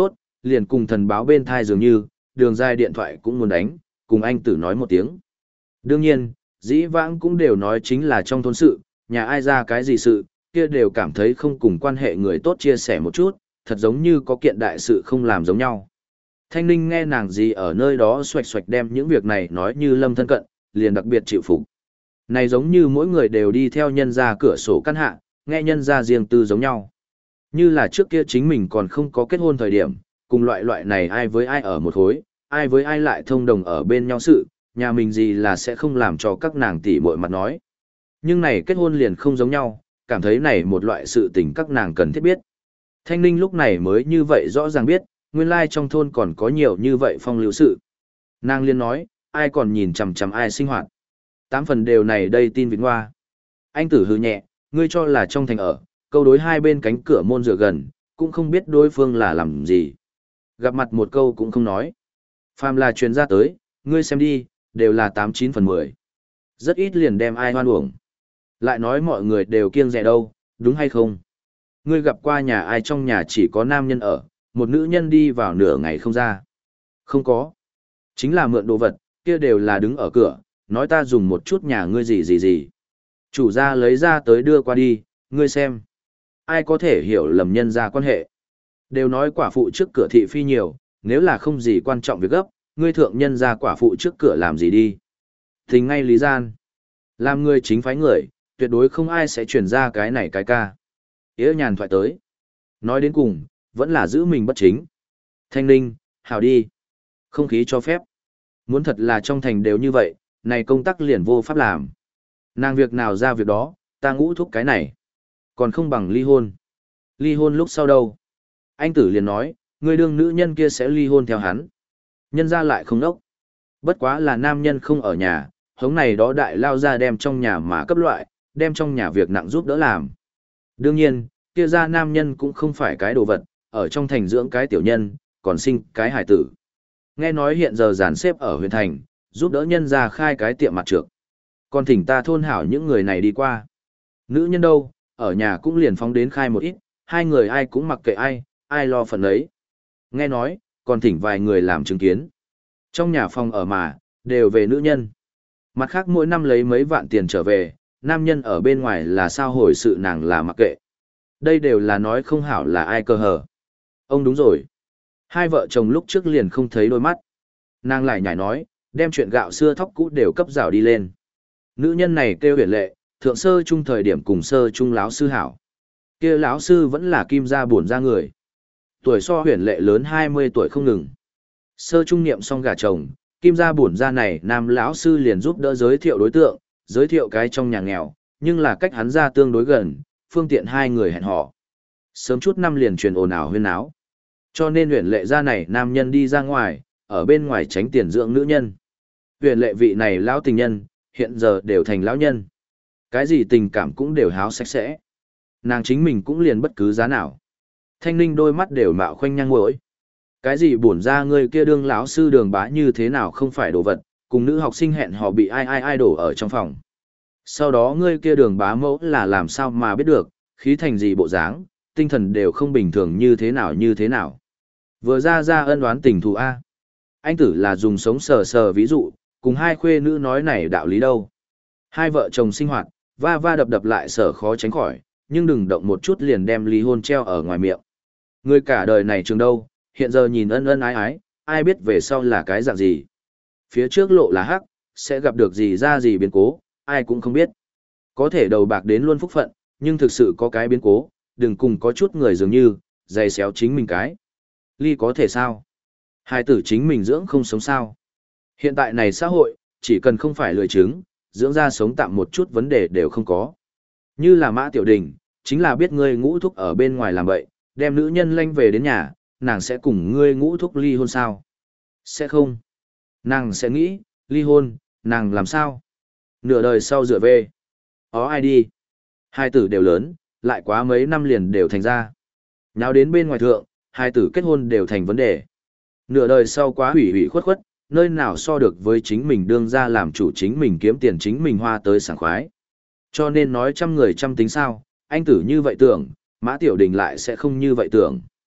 liền cùng thần báo bên thai dường như, đường dài điện thoại cũng muốn đánh, cùng anh tử nói một tiếng. Đương nhiên, dĩ vãng cũng đều nói chính là trong thôn sự, nhà ai ra cái gì sự, kia đều cảm thấy không cùng quan hệ người tốt chia sẻ một chút, thật giống như có kiện đại sự không làm giống nhau. Thanh Ninh nghe nàng gì ở nơi đó xoạch xoạch đem những việc này nói như lâm thân cận, liền đặc biệt chịu phục. Này giống như mỗi người đều đi theo nhân ra cửa sổ căn hạ, nghe nhân ra riêng tư giống nhau. Như là trước kia chính mình còn không có kết hôn thời điểm, cùng loại loại này ai với ai ở một hối, ai với ai lại thông đồng ở bên nhau sự, nhà mình gì là sẽ không làm cho các nàng tỷ muội mặt nói. Nhưng này kết hôn liền không giống nhau, cảm thấy này một loại sự tình các nàng cần thiết biết. Thanh Ninh lúc này mới như vậy rõ ràng biết, nguyên lai trong thôn còn có nhiều như vậy phong lưu sự. Nàng liên nói, ai còn nhìn chằm chằm ai sinh hoạt. Tám phần đều này đây tin vịt ngoa. Anh tử hừ nhẹ, ngươi cho là trong thành ở, câu đối hai bên cánh cửa môn dựa gần, cũng không biết đối phương là làm gì. Gặp mặt một câu cũng không nói. Phàm là truyền ra tới, ngươi xem đi, đều là tám chín phần mười. Rất ít liền đem ai hoan uổng. Lại nói mọi người đều kiêng dè đâu, đúng hay không? Ngươi gặp qua nhà ai trong nhà chỉ có nam nhân ở, một nữ nhân đi vào nửa ngày không ra. Không có. Chính là mượn đồ vật, kia đều là đứng ở cửa, nói ta dùng một chút nhà ngươi gì gì gì. Chủ gia lấy ra tới đưa qua đi, ngươi xem. Ai có thể hiểu lầm nhân ra quan hệ. Đều nói quả phụ trước cửa thị phi nhiều, nếu là không gì quan trọng việc gấp, ngươi thượng nhân ra quả phụ trước cửa làm gì đi. Tình ngay lý gian. Làm người chính phái người, tuyệt đối không ai sẽ chuyển ra cái này cái ca. Yế nhàn thoại tới. Nói đến cùng, vẫn là giữ mình bất chính. Thanh Ninh, hào đi. Không khí cho phép. Muốn thật là trong thành đều như vậy, này công tác liền vô pháp làm. Nàng việc nào ra việc đó, ta ngũ thúc cái này. Còn không bằng ly hôn. Ly hôn lúc sau đâu? Anh tử liền nói, người đương nữ nhân kia sẽ ly hôn theo hắn. Nhân ra lại không đốc. Bất quá là nam nhân không ở nhà, hống này đó đại lao ra đem trong nhà mà cấp loại, đem trong nhà việc nặng giúp đỡ làm. Đương nhiên, kia ra nam nhân cũng không phải cái đồ vật, ở trong thành dưỡng cái tiểu nhân, còn sinh cái hải tử. Nghe nói hiện giờ dàn xếp ở huyện thành, giúp đỡ nhân ra khai cái tiệm mặt trược. Còn thỉnh ta thôn hảo những người này đi qua. Nữ nhân đâu, ở nhà cũng liền phóng đến khai một ít, hai người ai cũng mặc kệ ai, ai lo phần ấy. Nghe nói, còn thỉnh vài người làm chứng kiến. Trong nhà phòng ở mà, đều về nữ nhân. Mặt khác mỗi năm lấy mấy vạn tiền trở về, nam nhân ở bên ngoài là sao hồi sự nàng là mặc kệ. Đây đều là nói không hảo là ai cơ hở. Ông đúng rồi. Hai vợ chồng lúc trước liền không thấy đôi mắt. Nàng lại nhảy nói, đem chuyện gạo xưa thóc cũ đều cấp rào đi lên. Nữ nhân này kêu huyền lệ, thượng sơ trung thời điểm cùng sơ trung lão sư hảo. Kia lão sư vẫn là kim gia buồn ra người. Tuổi so huyền lệ lớn hai mươi tuổi không ngừng. Sơ trung niệm xong gả chồng, kim gia buồn ra này nam lão sư liền giúp đỡ giới thiệu đối tượng, giới thiệu cái trong nhà nghèo, nhưng là cách hắn ra tương đối gần, phương tiện hai người hẹn hò. Sớm chút năm liền truyền ồn ào huyên áo. Cho nên huyền lệ ra này nam nhân đi ra ngoài, ở bên ngoài tránh tiền dưỡng nữ nhân. Huyền lệ vị này lão tình nhân, hiện giờ đều thành lão nhân. Cái gì tình cảm cũng đều háo sạch sẽ. Nàng chính mình cũng liền bất cứ giá nào. Thanh Ninh đôi mắt đều mạo khoanh nhang ngồi. Cái gì buồn ra ngươi kia đương lão sư đường bá như thế nào không phải đồ vật, cùng nữ học sinh hẹn họ bị ai ai ai đổ ở trong phòng. Sau đó ngươi kia đường bá mẫu là làm sao mà biết được, khí thành gì bộ dáng, tinh thần đều không bình thường như thế nào như thế nào. Vừa ra ra ân oán tình thù A. Anh tử là dùng sống sờ sờ ví dụ, cùng hai khuê nữ nói này đạo lý đâu. Hai vợ chồng sinh hoạt, va va đập đập lại sở khó tránh khỏi, nhưng đừng động một chút liền đem ly hôn treo ở ngoài miệng. Người cả đời này trường đâu, hiện giờ nhìn ân ân ái ái, ai biết về sau là cái dạng gì. Phía trước lộ là hắc, sẽ gặp được gì ra gì biến cố, ai cũng không biết. Có thể đầu bạc đến luôn phúc phận, nhưng thực sự có cái biến cố, đừng cùng có chút người dường như, dày xéo chính mình cái. Ly có thể sao? Hai tử chính mình dưỡng không sống sao? Hiện tại này xã hội, chỉ cần không phải lười chứng, dưỡng ra sống tạm một chút vấn đề đều không có. Như là Mã Tiểu Đình, chính là biết ngươi ngũ thúc ở bên ngoài làm bậy, đem nữ nhân lanh về đến nhà, nàng sẽ cùng ngươi ngũ thúc ly hôn sao? Sẽ không. Nàng sẽ nghĩ, ly hôn, nàng làm sao? Nửa đời sau dựa về. Ó ai đi? Hai tử đều lớn, lại quá mấy năm liền đều thành ra. Nháo đến bên ngoài thượng, hai tử kết hôn đều thành vấn đề. Nửa đời sau quá hủy hủy khuất khuất, nơi nào so được với chính mình đương ra làm chủ chính mình kiếm tiền chính mình hoa tới sảng khoái. Cho nên nói trăm người trăm tính sao, anh tử như vậy tưởng, Mã Tiểu Đình lại sẽ không như vậy tưởng.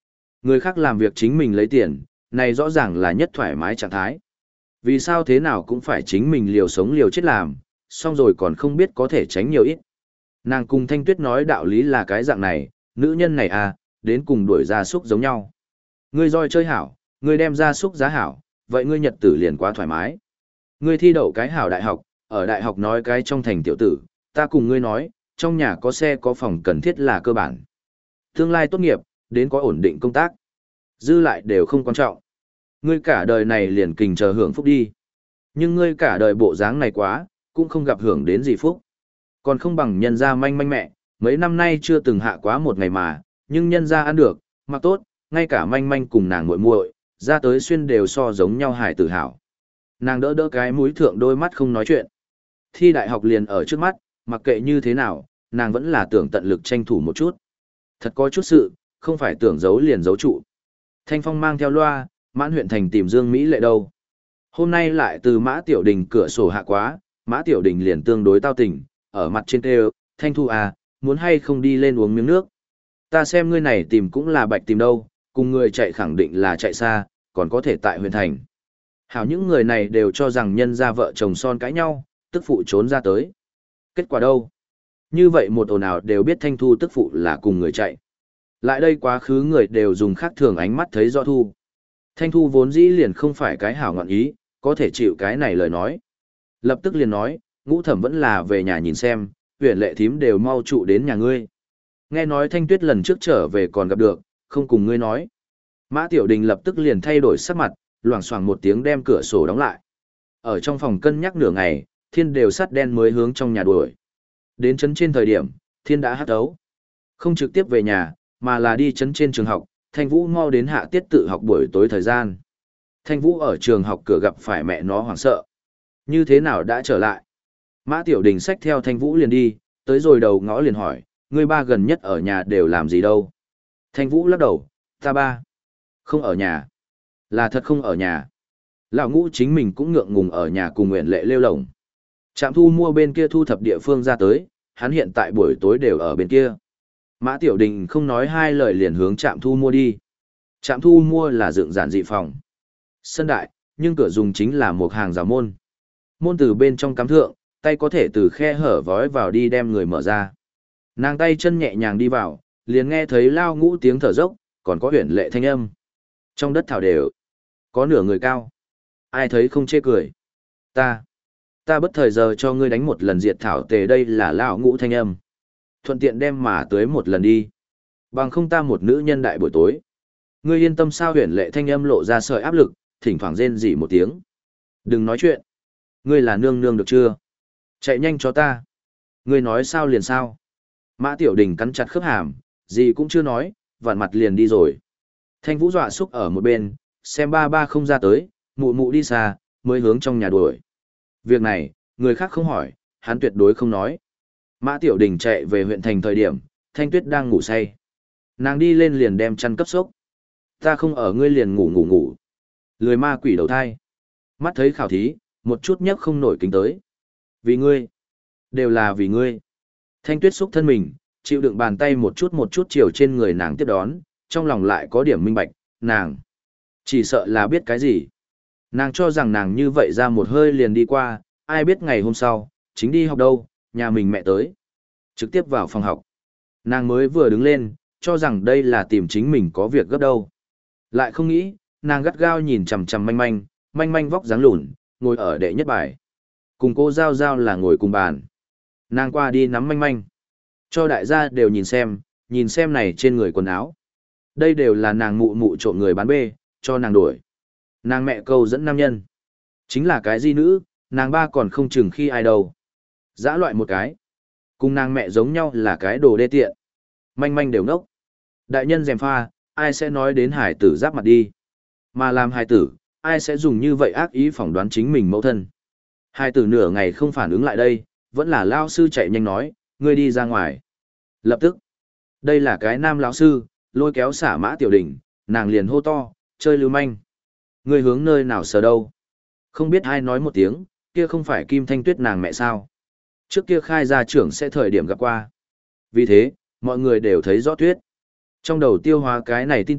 Người khác làm việc chính mình lấy tiền, này rõ ràng là nhất thoải mái trạng thái. Vì sao thế nào cũng phải chính mình liều sống liều chết làm, xong rồi còn không biết có thể tránh nhiều ít. Nàng cùng Thanh Tuyết nói đạo lý là cái dạng này, nữ nhân này à, đến cùng đuổi gia súc giống nhau. Ngươi roi chơi hảo, ngươi đem gia súc giá hảo, vậy ngươi nhật tử liền quá thoải mái. Ngươi thi đậu cái hảo đại học, ở đại học nói cái trong thành tiểu tử, ta cùng ngươi nói, trong nhà có xe có phòng cần thiết là cơ bản. Tương lai tốt nghiệp, đến có ổn định công tác. Dư lại đều không quan trọng. Ngươi cả đời này liền kình chờ hưởng phúc đi. Nhưng ngươi cả đời bộ dáng này quá, cũng không gặp hưởng đến gì phúc. Còn không bằng nhân gia manh manh mẹ, mấy năm nay chưa từng hạ quá một ngày mà, nhưng nhân gia ăn được, mặc tốt, ngay cả manh manh cùng nàng muội muội, ra tới xuyên đều so giống nhau hài tử hảo. Nàng đỡ đỡ cái mũi thượng đôi mắt không nói chuyện. Thi đại học liền ở trước mắt, mặc kệ như thế nào, nàng vẫn là tưởng tận lực tranh thủ một chút. Thật có chút sự, không phải tưởng giấu liền giấu trụ. Thanh Phong mang theo loa, mãn huyện thành tìm Dương Mỹ Lệ đâu. Hôm nay lại từ Mã Tiểu Đình cửa sổ hạ quá, Mã Tiểu Đình liền tương đối tao tình, ở mặt trên kêu, Thanh Thu à, muốn hay không đi lên uống miếng nước. Ta xem ngươi này tìm cũng là bạch tìm đâu, cùng người chạy khẳng định là chạy xa, còn có thể tại huyện thành. Hảo những người này đều cho rằng nhân gia vợ chồng son cãi nhau, tức phụ trốn ra tới. Kết quả đâu? Như vậy một ồn ào đều biết Thanh Thu tức phụ là cùng người chạy. Lại đây quá khứ người đều dùng khác thường ánh mắt thấy rõ Thu. Thanh Thu vốn dĩ liền không phải cái hảo ngọn ý, có thể chịu cái này lời nói. Lập tức liền nói, Ngũ Thẩm vẫn là về nhà nhìn xem, Huyền Lệ thím đều mau trụ đến nhà ngươi. Nghe nói Thanh Tuyết lần trước trở về còn gặp được, không cùng ngươi nói. Mã Tiểu Đình lập tức liền thay đổi sắc mặt, loảng xoảng một tiếng đem cửa sổ đóng lại. Ở trong phòng cân nhắc nửa ngày, thiên đều sắt đen mới hướng trong nhà đuổi. Đến trấn trên thời điểm, thiên đã hát ấu. Không trực tiếp về nhà, mà là đi trấn trên trường học, Thanh Vũ mau đến hạ tiết tự học buổi tối thời gian. Thanh Vũ ở trường học cửa gặp phải mẹ nó hoảng sợ. Như thế nào đã trở lại? Mã Tiểu Đình xách theo Thanh Vũ liền đi, tới rồi đầu ngõ liền hỏi, ngươi ba gần nhất ở nhà đều làm gì đâu? Thanh Vũ lắc đầu, ta ba. Không ở nhà. Là thật không ở nhà. Lão Ngũ chính mình cũng ngượng ngùng ở nhà cùng Nguyện Lệ lêu lổng. Trạm thu mua bên kia thu thập địa phương ra tới, hắn hiện tại buổi tối đều ở bên kia. Mã Tiểu Đình không nói hai lời liền hướng trạm thu mua đi. Trạm thu mua là dựng giản dị phòng. Sân đại, nhưng cửa dùng chính là một hàng rào môn. Môn từ bên trong cắm thượng, tay có thể từ khe hở vói vào đi đem người mở ra. Nàng tay chân nhẹ nhàng đi vào, liền nghe thấy Lao Ngũ tiếng thở dốc, còn có Huyền Lệ thanh âm. Trong đất thảo đều, có nửa người cao. Ai thấy không chê cười. Ta, ta bất thời giờ cho ngươi đánh một lần diệt thảo tề, đây là Lao Ngũ thanh âm. Thuận tiện đem mà tới một lần đi. Bằng không ta một nữ nhân đại buổi tối. Ngươi yên tâm sao? Huyền Lệ thanh âm lộ ra sợi áp lực, thỉnh thoảng rên rỉ một tiếng. Đừng nói chuyện. Ngươi là nương nương được chưa? Chạy nhanh cho ta. Ngươi nói sao liền sao? Mã Tiểu Đình cắn chặt khớp hàm, gì cũng chưa nói, vặn mặt liền đi rồi. Thanh Vũ dọa xúc ở một bên, xem ba ba không ra tới, mụ mụ đi xa, mới hướng trong nhà đuổi. Việc này, người khác không hỏi, hắn tuyệt đối không nói. Mã Tiểu Đình chạy về huyện thành thời điểm, Thanh Tuyết đang ngủ say. Nàng đi lên liền đem chăn cấp sốc. Ta không ở ngươi liền ngủ ngủ ngủ. Lười ma quỷ đầu thai. Mắt thấy khảo thí, một chút nhấc không nổi kính tới. Vì ngươi. Đều là vì ngươi. Thanh Tuyết xúc thân mình, chịu đựng bàn tay một chút một chút chiều trên người nàng tiếp đón, trong lòng lại có điểm minh bạch, nàng. Chỉ sợ là biết cái gì. Nàng cho rằng nàng như vậy ra một hơi liền đi qua, ai biết ngày hôm sau, chính đi học đâu, nhà mình mẹ tới. Trực tiếp vào phòng học. Nàng mới vừa đứng lên, cho rằng đây là tìm chính mình có việc gấp đâu. Lại không nghĩ, nàng gắt gao nhìn chằm chằm manh manh, manh manh vóc dáng lùn, ngồi ở đệ nhất bài. Cùng cô Giao Giao là ngồi cùng bàn. Nàng qua đi nắm manh manh. Cho đại gia đều nhìn xem, nhìn xem này trên người quần áo. Đây đều là nàng mụ mụ trộm người bán bê, cho nàng đổi. Nàng mẹ câu dẫn nam nhân. Chính là cái di nữ, nàng ba còn không chừng khi ai đâu. Dã loại một cái. Cùng nàng mẹ giống nhau là cái đồ đê tiện. Manh manh đều ngốc. Đại nhân dèm pha, ai sẽ nói đến hải tử giáp mặt đi. Mà làm hải tử, ai sẽ dùng như vậy ác ý phỏng đoán chính mình mẫu thân. Hải tử nửa ngày không phản ứng lại đây, vẫn là lao sư chạy nhanh nói, ngươi đi ra ngoài. Lập tức, đây là cái nam lão sư, lôi kéo xả Mã Tiểu Đình, nàng liền hô to, chơi lưu manh. Ngươi hướng nơi nào sờ đâu? Không biết ai nói một tiếng, kia không phải Kim Thanh Tuyết nàng mẹ sao? Trước kia khai gia trưởng sẽ thời điểm gặp qua. Vì thế, mọi người đều thấy rõ tuyết. Trong đầu tiêu hóa cái này tin tức,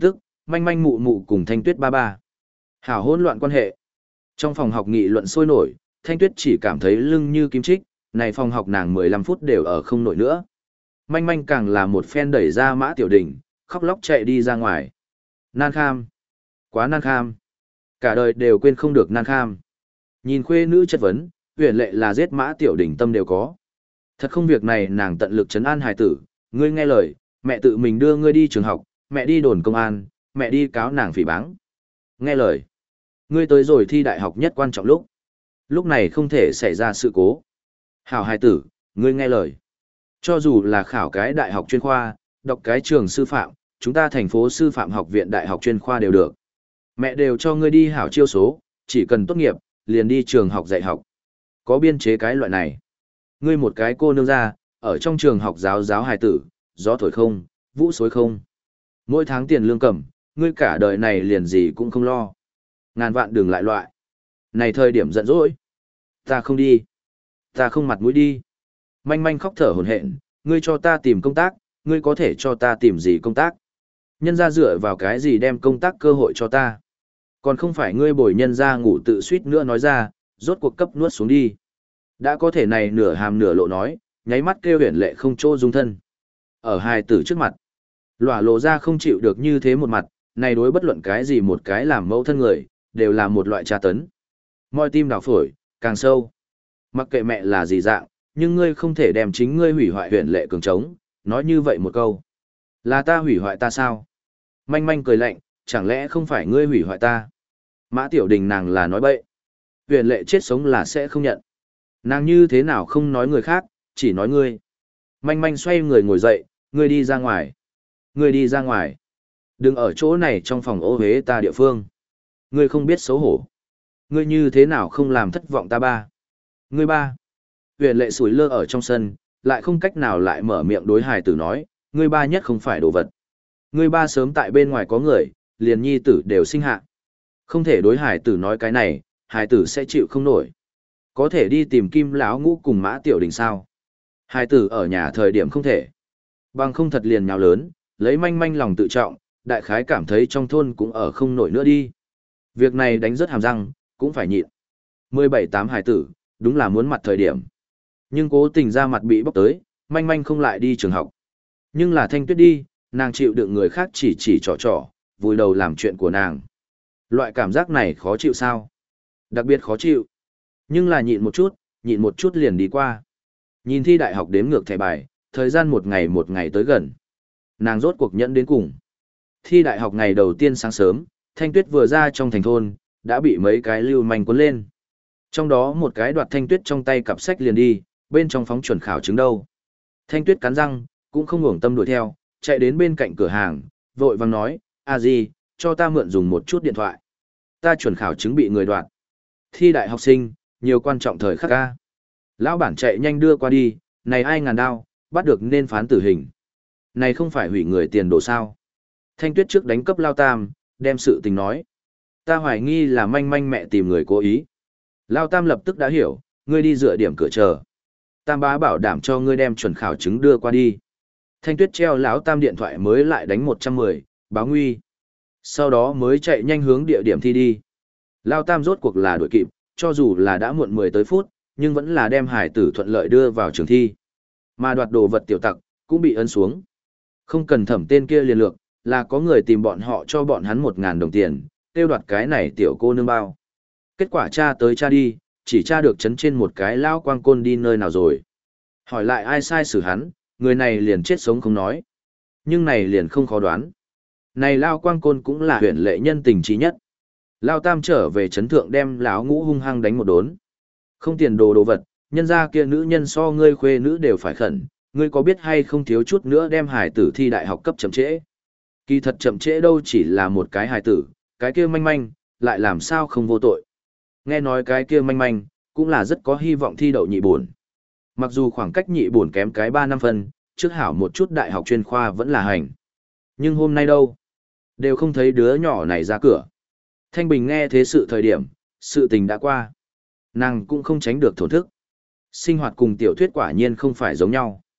Manh manh mụ mụ cùng Thanh Tuyết ba ba. Hảo hỗn loạn quan hệ. Trong phòng học nghị luận sôi nổi, Thanh Tuyết chỉ cảm thấy lưng như kim chích, này phòng học nàng mười lăm phút đều ở không nổi nữa. Manh manh càng là một phen đẩy ra Mã Tiểu Đình, khóc lóc chạy đi ra ngoài. Nan kham. Quá nan kham. Cả đời đều quên không được nan kham. Nhìn khuê nữ chất vấn, huyền lệ là giết Mã Tiểu Đình tâm đều có. Thật không việc này nàng tận lực trấn an hài tử, ngươi nghe lời, mẹ tự mình đưa ngươi đi trường học, mẹ đi đồn công an, mẹ đi cáo nàng phỉ báng. Nghe lời. Ngươi tới rồi thi đại học nhất quan trọng lúc. Lúc này không thể xảy ra sự cố. Hảo hài tử, ngươi nghe lời. Cho dù là khảo cái đại học chuyên khoa, đọc cái trường sư phạm, chúng ta thành phố sư phạm học viện đại học chuyên khoa đều được. Mẹ đều cho ngươi đi hảo chiêu số, chỉ cần tốt nghiệp, liền đi trường học dạy học. Có biên chế cái loại này. Ngươi một cái cô nương ra, ở trong trường học giáo giáo hài tử, gió thổi không, vũ xối không. Mỗi tháng tiền lương cầm, ngươi cả đời này liền gì cũng không lo. Ngàn vạn đừng lại loại. Này thời điểm giận dỗi. Ta không đi. Ta không mặt mũi đi. Manh manh khóc thở hổn hển, ngươi cho ta tìm công tác, ngươi có thể cho ta tìm gì công tác? Nhân ra dựa vào cái gì đem công tác cơ hội cho ta? Còn không phải ngươi bồi nhân ra ngủ tự suýt nữa nói ra, rốt cuộc cấp nuốt xuống đi. Đã có thể này nửa hàm nửa lộ nói, nháy mắt kêu huyền lệ không chỗ dung thân. Ở hài tử trước mặt, lỏa lộ ra không chịu được như thế một mặt, này đối bất luận cái gì một cái làm mẫu thân người, đều là một loại tra tấn. Moi tim đào phổi, càng sâu. Mặc kệ mẹ là gì dạng, nhưng ngươi không thể đem chính ngươi hủy hoại huyền lệ cường trống, nói như vậy một câu. Là ta hủy hoại ta sao? Manh manh cười lạnh, chẳng lẽ không phải ngươi hủy hoại ta? Mã Tiểu Đình nàng là nói bậy. Huyền lệ chết sống là sẽ không nhận. Nàng như thế nào không nói người khác, chỉ nói ngươi. Manh manh xoay người ngồi dậy, ngươi đi ra ngoài. Ngươi đi ra ngoài. Đừng ở chỗ này trong phòng ô hế ta địa phương. Ngươi không biết xấu hổ. Ngươi như thế nào không làm thất vọng ta ba. Ngươi ba. Huyền lệ sủi lơ ở trong sân, lại không cách nào lại mở miệng đối hài tử nói, ngươi ba nhất không phải đồ vật. Ngươi ba sớm tại bên ngoài có người, liền nhi tử đều sinh hạ. Không thể đối hài tử nói cái này, hài tử sẽ chịu không nổi. Có thể đi tìm Kim lão ngũ cùng Mã Tiểu Đình sao? Hài tử ở nhà thời điểm không thể. Bằng không thật liền nhào lớn, lấy manh manh lòng tự trọng, đại khái cảm thấy trong thôn cũng ở không nổi nữa đi. Việc này đánh rất hàm răng, cũng phải nhịn. mười bảy tám hài tử, đúng là muốn mặt thời điểm. Nhưng cố tình ra mặt bị bóc tới, manh manh không lại đi trường học. Nhưng là Thanh Tuyết đi, nàng chịu đựng người khác chỉ chỉ trò trò, vùi đầu làm chuyện của nàng. Loại cảm giác này khó chịu sao? Đặc biệt khó chịu. Nhưng là nhịn một chút, nhịn một chút liền đi qua. Nhìn thi đại học đếm ngược thẻ bài, thời gian một ngày một ngày tới gần. Nàng rốt cuộc nhẫn đến cùng. Thi đại học ngày đầu tiên sáng sớm, Thanh Tuyết vừa ra trong thành thôn, đã bị mấy cái lưu manh cuốn lên. Trong đó một cái đoạt Thanh Tuyết trong tay cặp sách liền đi, bên trong phóng chuẩn khảo chứng đâu. Thanh Tuyết cắn răng, cũng không ngủng tâm đuổi theo, chạy đến bên cạnh cửa hàng, vội vàng nói, à gì, cho ta mượn dùng một chút điện thoại. Ta chuẩn khảo chứng bị người đoạt. Thi đại học sinh, nhiều quan trọng thời khắc ca. Lão bản chạy nhanh đưa qua đi, này ai ngàn đao, bắt được nên phán tử hình. Này không phải hủy người tiền đồ sao. Thanh Tuyết trước đánh cấp Lao Tam, đem sự tình nói. Ta hoài nghi là manh manh mẹ tìm người cố ý. Lao Tam lập tức đã hiểu, ngươi đi dựa điểm cửa chờ. Tam bá bảo đảm cho ngươi đem chuẩn khảo chứng đưa qua đi. Thanh Tuyết treo lão Tam điện thoại mới lại đánh một trăm mười, báo nguy. Sau đó mới chạy nhanh hướng địa điểm thi đi. Lao Tam rốt cuộc là đuổi kịp, cho dù là đã muộn mười tới phút, nhưng vẫn là đem hải tử thuận lợi đưa vào trường thi. Mà đoạt đồ vật tiểu tặc, cũng bị ấn xuống. Không cần thẩm tên kia liền lược, là có người tìm bọn họ cho bọn hắn một ngàn đồng tiền, tiêu đoạt cái này tiểu cô nương bao. Kết quả tra tới tra đi, chỉ tra được chấn trên một cái lao quang côn đi nơi nào rồi. Hỏi lại ai sai xử hắn, người này liền chết sống không nói. Nhưng này liền không khó đoán. Này lao quang côn cũng là huyện lệ nhân tình trí nhất. Lao Tam trở về chấn thượng đem lão ngũ hung hăng đánh một đốn. Không tiền đồ đồ vật, nhân ra kia nữ nhân so ngươi khuê nữ đều phải khẩn, ngươi có biết hay không thiếu chút nữa đem hải tử thi đại học cấp chậm trễ. Kỳ thật chậm trễ đâu chỉ là một cái hải tử, cái kia manh manh, lại làm sao không vô tội. Nghe nói cái kia manh manh, cũng là rất có hy vọng thi đậu nhị bổn. Mặc dù khoảng cách nhị bổn kém cái ba năm phân, trước hảo một chút đại học chuyên khoa vẫn là hành. Nhưng hôm nay đâu? Đều không thấy đứa nhỏ này ra cửa. Thanh Bình nghe thế sự thời điểm, sự tình đã qua. Nàng cũng không tránh được thổn thức. Sinh hoạt cùng tiểu thuyết quả nhiên không phải giống nhau.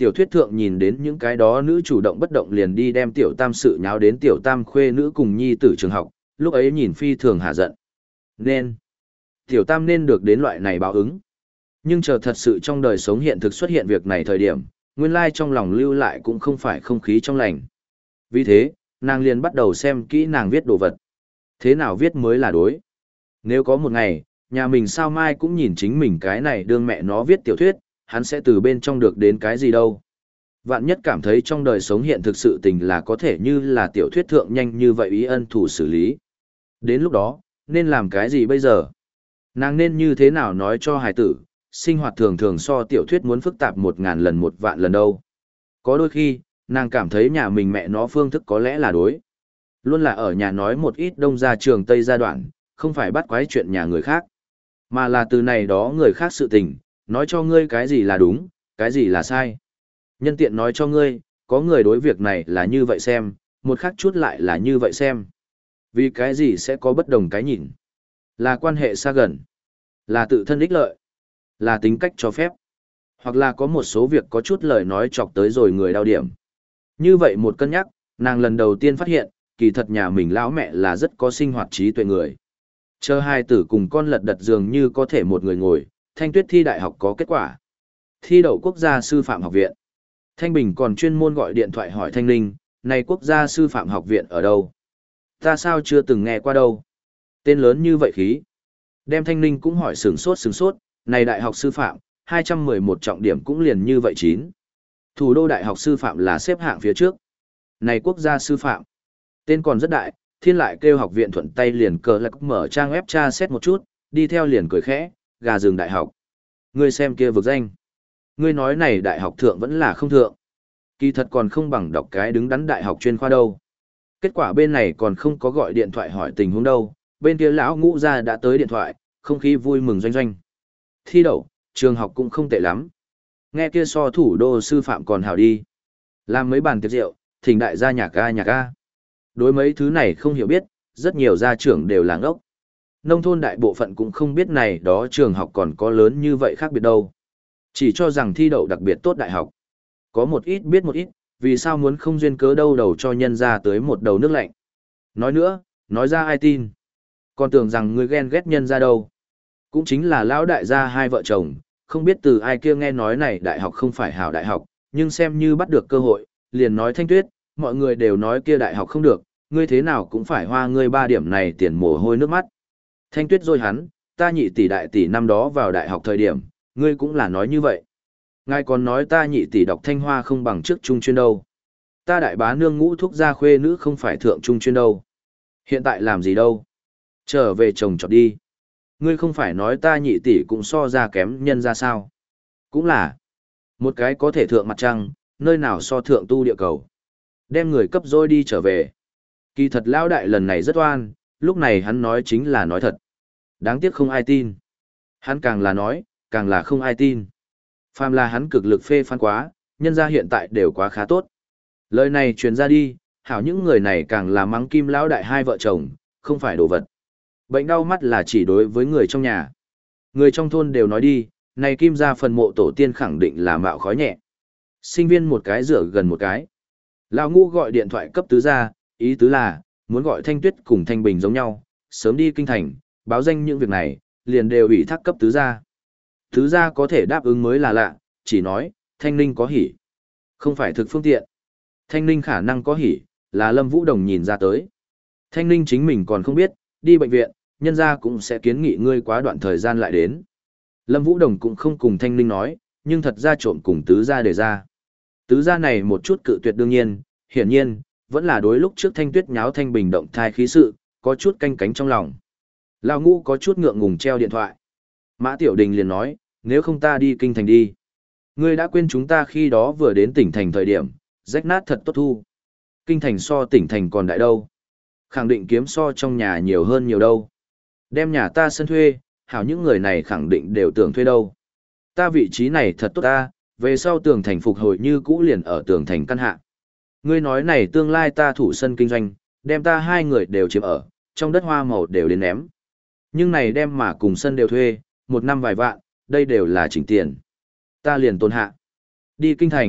Tiểu thuyết thượng nhìn đến những cái đó nữ chủ động bất động liền đi đem tiểu tam sự nháo đến tiểu tam khuê nữ cùng nhi tử trường học, lúc ấy nhìn phi thường hạ giận. Nên, tiểu tam nên được đến loại này báo ứng. Nhưng chờ thật sự trong đời sống hiện thực xuất hiện việc này thời điểm, nguyên lai trong lòng lưu lại cũng không phải không khí trong lành. Vì thế, nàng liền bắt đầu xem kỹ nàng viết đồ vật. Thế nào viết mới là đối. Nếu có một ngày, nhà mình sao mai cũng nhìn chính mình cái này đương mẹ nó viết tiểu thuyết, hắn sẽ từ bên trong được đến cái gì đâu. Vạn nhất cảm thấy trong đời sống hiện thực sự tình là có thể như là tiểu thuyết thượng nhanh như vậy ý ân thủ xử lý. Đến lúc đó, nên làm cái gì bây giờ? Nàng nên như thế nào nói cho hài tử, sinh hoạt thường thường so tiểu thuyết muốn phức tạp một ngàn lần một vạn lần đâu. Có đôi khi, nàng cảm thấy nhà mình mẹ nó phương thức có lẽ là đối. Luôn là ở nhà nói một ít đông ra trường tây gia đoạn, không phải bắt quái chuyện nhà người khác. Mà là từ này đó người khác sự tình, nói cho ngươi cái gì là đúng, cái gì là sai. Nhân tiện nói cho ngươi, có người đối việc này là như vậy xem, một khác chút lại là như vậy xem. Vì cái gì sẽ có bất đồng cái nhìn? Là quan hệ xa gần, là tự thân ích lợi, là tính cách cho phép, hoặc là có một số việc có chút lời nói chọc tới rồi người đau điểm. Như vậy một cân nhắc, nàng lần đầu tiên phát hiện, kỳ thật nhà mình lão mẹ là rất có sinh hoạt trí tuệ người. Chờ hai tử cùng con lật đật dường như có thể một người ngồi, Thanh Tuyết thi đại học có kết quả. Thi đậu quốc gia sư phạm học viện. Thanh Bình còn chuyên môn gọi điện thoại hỏi Thanh Linh, này quốc gia sư phạm học viện ở đâu? Ta sao chưa từng nghe qua đâu? Tên lớn như vậy khí. Đem Thanh Linh cũng hỏi sửng sốt sửng sốt, này đại học sư phạm, hai trăm mười một trọng điểm cũng liền như vậy chín. Thủ đô đại học sư phạm là xếp hạng phía trước. Này quốc gia sư phạm. Tên còn rất đại, thiên lại kêu học viện thuận tay liền cờ lạc mở trang web tra xét một chút, đi theo liền cười khẽ, gà rừng đại học. Ngươi xem kia vực danh. Ngươi nói này đại học thượng vẫn là không thượng. Kỳ thật còn không bằng đọc cái đứng đắn đại học chuyên khoa đâu. Kết quả bên này còn không có gọi điện thoại hỏi tình huống đâu, bên kia lão ngũ ra đã tới điện thoại, không khí vui mừng doanh doanh. Thi đậu, trường học cũng không tệ lắm. Nghe kia so thủ đô sư phạm còn hảo đi. Làm mấy bàn tiệc rượu, thỉnh đại gia nhạc ca nhạc ca. Đối mấy thứ này không hiểu biết, rất nhiều gia trưởng đều là ngốc. Nông thôn đại bộ phận cũng không biết này đó trường học còn có lớn như vậy khác biệt đâu. Chỉ cho rằng thi đậu đặc biệt tốt đại học. Có một ít biết một ít, vì sao muốn không duyên cớ đâu đầu cho nhân ra tới một đầu nước lạnh. Nói nữa, nói ra ai tin. Còn tưởng rằng người ghen ghét nhân ra đâu. Cũng chính là lão đại gia hai vợ chồng, không biết từ ai kia nghe nói này đại học không phải hảo đại học, nhưng xem như bắt được cơ hội, liền nói Thanh Tuyết, mọi người đều nói kia đại học không được, ngươi thế nào cũng phải hoa ngươi ba điểm này tiền mồ hôi nước mắt. Thanh Tuyết rồi hắn, ta nhị tỷ đại tỷ năm đó vào đại học thời điểm, ngươi cũng là nói như vậy. Ngài còn nói ta nhị tỷ đọc Thanh Hoa không bằng trước trung chuyên đâu. Ta đại bá nương ngũ thúc gia khuê nữ không phải thượng trung chuyên đâu. Hiện tại làm gì đâu? Trở về chồng chọn đi. Ngươi không phải nói ta nhị tỷ cũng so ra kém nhân ra sao? Cũng là. Một cái có thể thượng mặt trăng, nơi nào so thượng tu địa cầu. Đem người cấp dôi đi trở về. Kỳ thật lão đại lần này rất oan, lúc này hắn nói chính là nói thật. Đáng tiếc không ai tin. Hắn càng là nói, càng là không ai tin. Phàm là hắn cực lực phê phán quá, nhân ra hiện tại đều quá khá tốt. Lời này truyền ra đi, hảo những người này càng là mắng kim lão đại hai vợ chồng, không phải đồ vật. Bệnh đau mắt là chỉ đối với người trong nhà. Người trong thôn đều nói đi, này kim ra phần mộ tổ tiên khẳng định là mạo khói nhẹ. Sinh viên một cái rửa gần một cái. Lão ngũ gọi điện thoại cấp tứ ra, ý tứ là, muốn gọi Thanh Tuyết cùng Thanh Bình giống nhau, sớm đi kinh thành, báo danh những việc này, liền đều ủy thác cấp tứ ra. Tứ ra có thể đáp ứng mới là lạ, chỉ nói, Thanh Ninh có hỉ. Không phải thực phương tiện. Thanh Ninh khả năng có hỉ, là Lâm Vũ Đồng nhìn ra tới. Thanh Ninh chính mình còn không biết, đi bệnh viện, nhân gia cũng sẽ kiến nghị ngươi quá đoạn thời gian lại đến. Lâm Vũ Đồng cũng không cùng Thanh Ninh nói, nhưng thật ra trộm cùng tứ gia đề ra. Tứ gia này một chút cự tuyệt đương nhiên, hiển nhiên, vẫn là đối lúc trước Thanh Tuyết nháo Thanh Bình động thai khí sự, có chút canh cánh trong lòng. Lão Ngũ có chút ngượng ngùng treo điện thoại. Mã Tiểu Đình liền nói, nếu không ta đi kinh thành đi. Ngươi đã quên chúng ta khi đó vừa đến tỉnh thành thời điểm, rách nát thật tốt thu. Kinh thành so tỉnh thành còn đại đâu. Khẳng định kiếm so trong nhà nhiều hơn nhiều đâu. Đem nhà ta sân thuê, hảo những người này khẳng định đều tưởng thuê đâu. Ta vị trí này thật tốt ta, về sau tường thành phục hồi như cũ liền ở tường thành căn hạ. Ngươi nói này tương lai ta thủ sân kinh doanh, đem ta hai người đều chiếm ở, trong đất hoa màu đều đến ném. Nhưng này đem mà cùng sân đều thuê, một năm vài vạn, đây đều là chỉnh tiền. Ta liền tồn hạ. Đi kinh thành,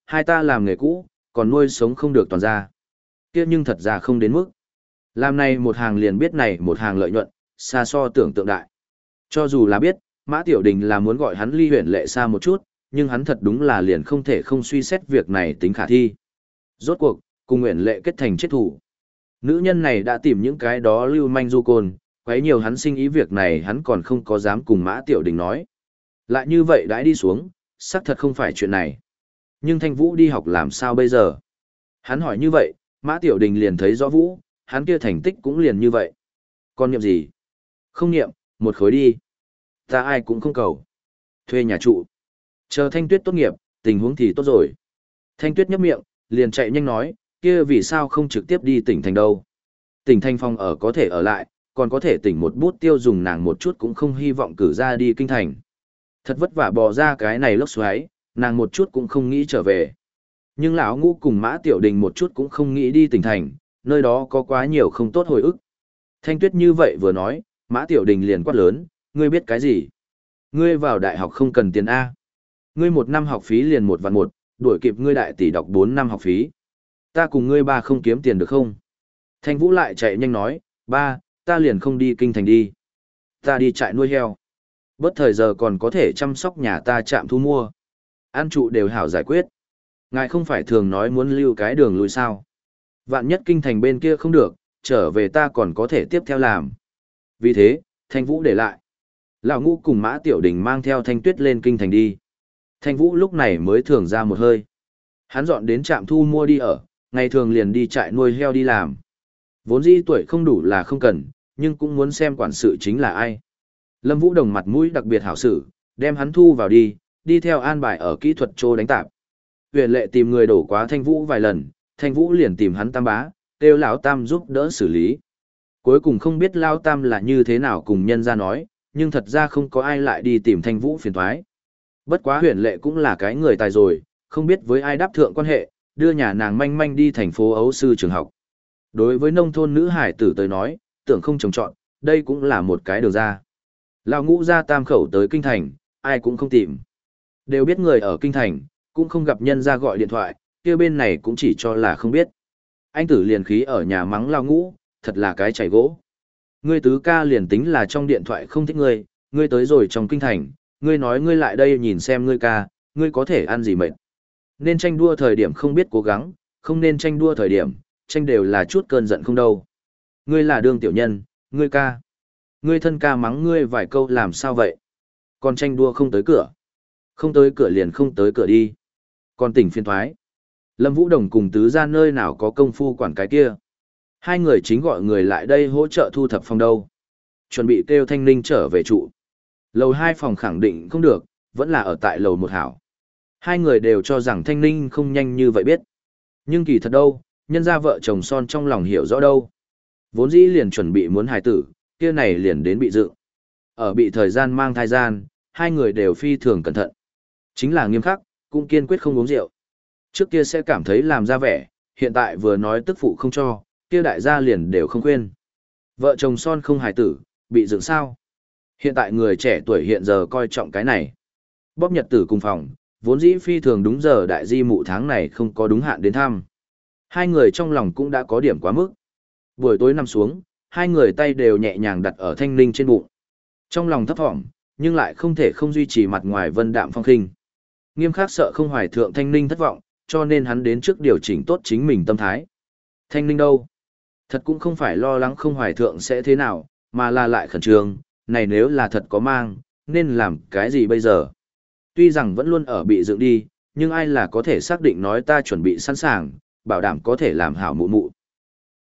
hai ta làm nghề cũ, còn nuôi sống không được toàn gia. Kia nhưng thật ra không đến mức. Làm này một hàng liền biết này một hàng lợi nhuận, xa so tưởng tượng đại. Cho dù là biết, Mã Tiểu Đình là muốn gọi hắn ly huyện lệ xa một chút, nhưng hắn thật đúng là liền không thể không suy xét việc này tính khả thi. Rốt cuộc, cùng nguyện lệ kết thành chết thủ. Nữ nhân này đã tìm những cái đó lưu manh du côn, quấy nhiều hắn sinh ý việc này hắn còn không có dám cùng Mã Tiểu Đình nói. Lại như vậy đãi đi xuống, xác thật không phải chuyện này. Nhưng Thanh Vũ đi học làm sao bây giờ? Hắn hỏi như vậy, Mã Tiểu Đình liền thấy rõ Vũ, hắn kia thành tích cũng liền như vậy. Con niệm gì? Không niệm, một khối đi. Ta ai cũng không cầu. Thuê nhà trụ. Chờ Thanh Tuyết tốt nghiệp, tình huống thì tốt rồi. Thanh Tuyết nhấp miệng, liền chạy nhanh nói, kia vì sao không trực tiếp đi tỉnh thành đâu. Tỉnh thành phòng ở có thể ở lại, còn có thể tỉnh một bút tiêu dùng nàng một chút cũng không hy vọng cử ra đi kinh thành. Thật vất vả bò ra cái này lốc xoáy, nàng một chút cũng không nghĩ trở về. Nhưng lão Ngũ cùng Mã Tiểu Đình một chút cũng không nghĩ đi tỉnh thành, nơi đó có quá nhiều không tốt hồi ức. Thanh Tuyết như vậy vừa nói, Mã Tiểu Đình liền quát lớn, ngươi biết cái gì? Ngươi vào đại học không cần tiền A. Ngươi một năm học phí liền một vạn một, đuổi kịp ngươi đại tỷ đọc bốn năm học phí. Ta cùng ngươi ba không kiếm tiền được không? Thanh Vũ lại chạy nhanh nói, ba, ta liền không đi kinh thành đi. Ta đi trại nuôi heo. Bớt thời giờ còn có thể chăm sóc nhà ta trạm thu mua. An trụ đều hảo giải quyết. Ngài không phải thường nói muốn lưu cái đường lùi sao. Vạn nhất kinh thành bên kia không được, trở về ta còn có thể tiếp theo làm. Vì thế, Thanh Vũ để lại. Lão Ngũ cùng Mã Tiểu Đình mang theo Thanh Tuyết lên kinh thành đi. Thanh Vũ lúc này mới thường ra một hơi. Hắn dọn đến trạm thu mua đi ở, ngày thường liền đi trại nuôi heo đi làm. Vốn dĩ tuổi không đủ là không cần, nhưng cũng muốn xem quản sự chính là ai. Lâm Vũ Đồng mặt mũi đặc biệt hảo xử, đem hắn thu vào đi, đi theo an bài ở kỹ thuật trô đánh tạp. Huyền Lệ tìm người đổ quá Thanh Vũ vài lần, Thanh Vũ liền tìm hắn Tam bá, kêu lão Tam giúp đỡ xử lý. Cuối cùng không biết lão Tam là như thế nào cùng nhân ra nói, nhưng thật ra không có ai lại đi tìm Thanh Vũ phiền toái. Bất quá Huyền Lệ cũng là cái người tài rồi, không biết với ai đáp thượng quan hệ, đưa nhà nàng manh manh đi thành phố Ấu Sư trường học. Đối với nông thôn nữ hải tử tới nói, tưởng không trồng trọt, đây cũng là một cái đường ra. Lão Ngũ ra Tam khẩu tới kinh thành, ai cũng không tìm. Đều biết người ở kinh thành, cũng không gặp nhân ra gọi điện thoại, kia bên này cũng chỉ cho là không biết. Anh tử liền khí ở nhà mắng Lão Ngũ, thật là cái chảy gỗ. Ngươi tứ ca liền tính là trong điện thoại không thích ngươi, ngươi tới rồi trong kinh thành, ngươi nói ngươi lại đây nhìn xem ngươi ca, ngươi có thể ăn gì mệt. Nên tranh đua thời điểm không biết cố gắng, không nên tranh đua thời điểm, tranh đều là chút cơn giận không đâu. Ngươi là đương tiểu nhân, ngươi ca. Ngươi thân ca mắng ngươi vài câu làm sao vậy? Còn tranh đua không tới cửa. Không tới cửa liền không tới cửa đi. Còn tỉnh phiên thoái. Lâm Vũ Đồng cùng tứ ra nơi nào có công phu quản cái kia. Hai người chính gọi người lại đây hỗ trợ thu thập phòng đâu. Chuẩn bị kêu Thanh Ninh trở về trụ. Lầu hai phòng khẳng định không được, vẫn là ở tại lầu một hảo. Hai người đều cho rằng Thanh Ninh không nhanh như vậy biết. Nhưng kỳ thật đâu, nhân ra vợ chồng son trong lòng hiểu rõ đâu. Vốn dĩ liền chuẩn bị muốn hài tử, kia này liền đến bị dự. Ở bị thời gian mang thai gian, hai người đều phi thường cẩn thận. Chính là nghiêm khắc, cũng kiên quyết không uống rượu. Trước kia sẽ cảm thấy làm ra vẻ, hiện tại vừa nói tức phụ không cho, kia đại gia liền đều không khuyên. Vợ chồng son không hài tử, bị dựng sao? Hiện tại người trẻ tuổi hiện giờ coi trọng cái này. Bóp nhật tử cùng phòng, vốn dĩ phi thường đúng giờ đại di mụ tháng này không có đúng hạn đến thăm. Hai người trong lòng cũng đã có điểm quá mức. Buổi tối nằm xuống, hai người tay đều nhẹ nhàng đặt ở Thanh Ninh trên bụng. Trong lòng thấp thỏm, nhưng lại không thể không duy trì mặt ngoài vân đạm phong khinh. Nghiêm khắc sợ không hoài thượng Thanh Ninh thất vọng, cho nên hắn đến trước điều chỉnh tốt chính mình tâm thái. Thanh Ninh đâu? Thật cũng không phải lo lắng không hoài thượng sẽ thế nào, mà là lại khẩn trương, này nếu là thật có mang, nên làm cái gì bây giờ? Tuy rằng vẫn luôn ở bị dựng đi, nhưng ai là có thể xác định nói ta chuẩn bị sẵn sàng, bảo đảm có thể làm hảo mụ mụ.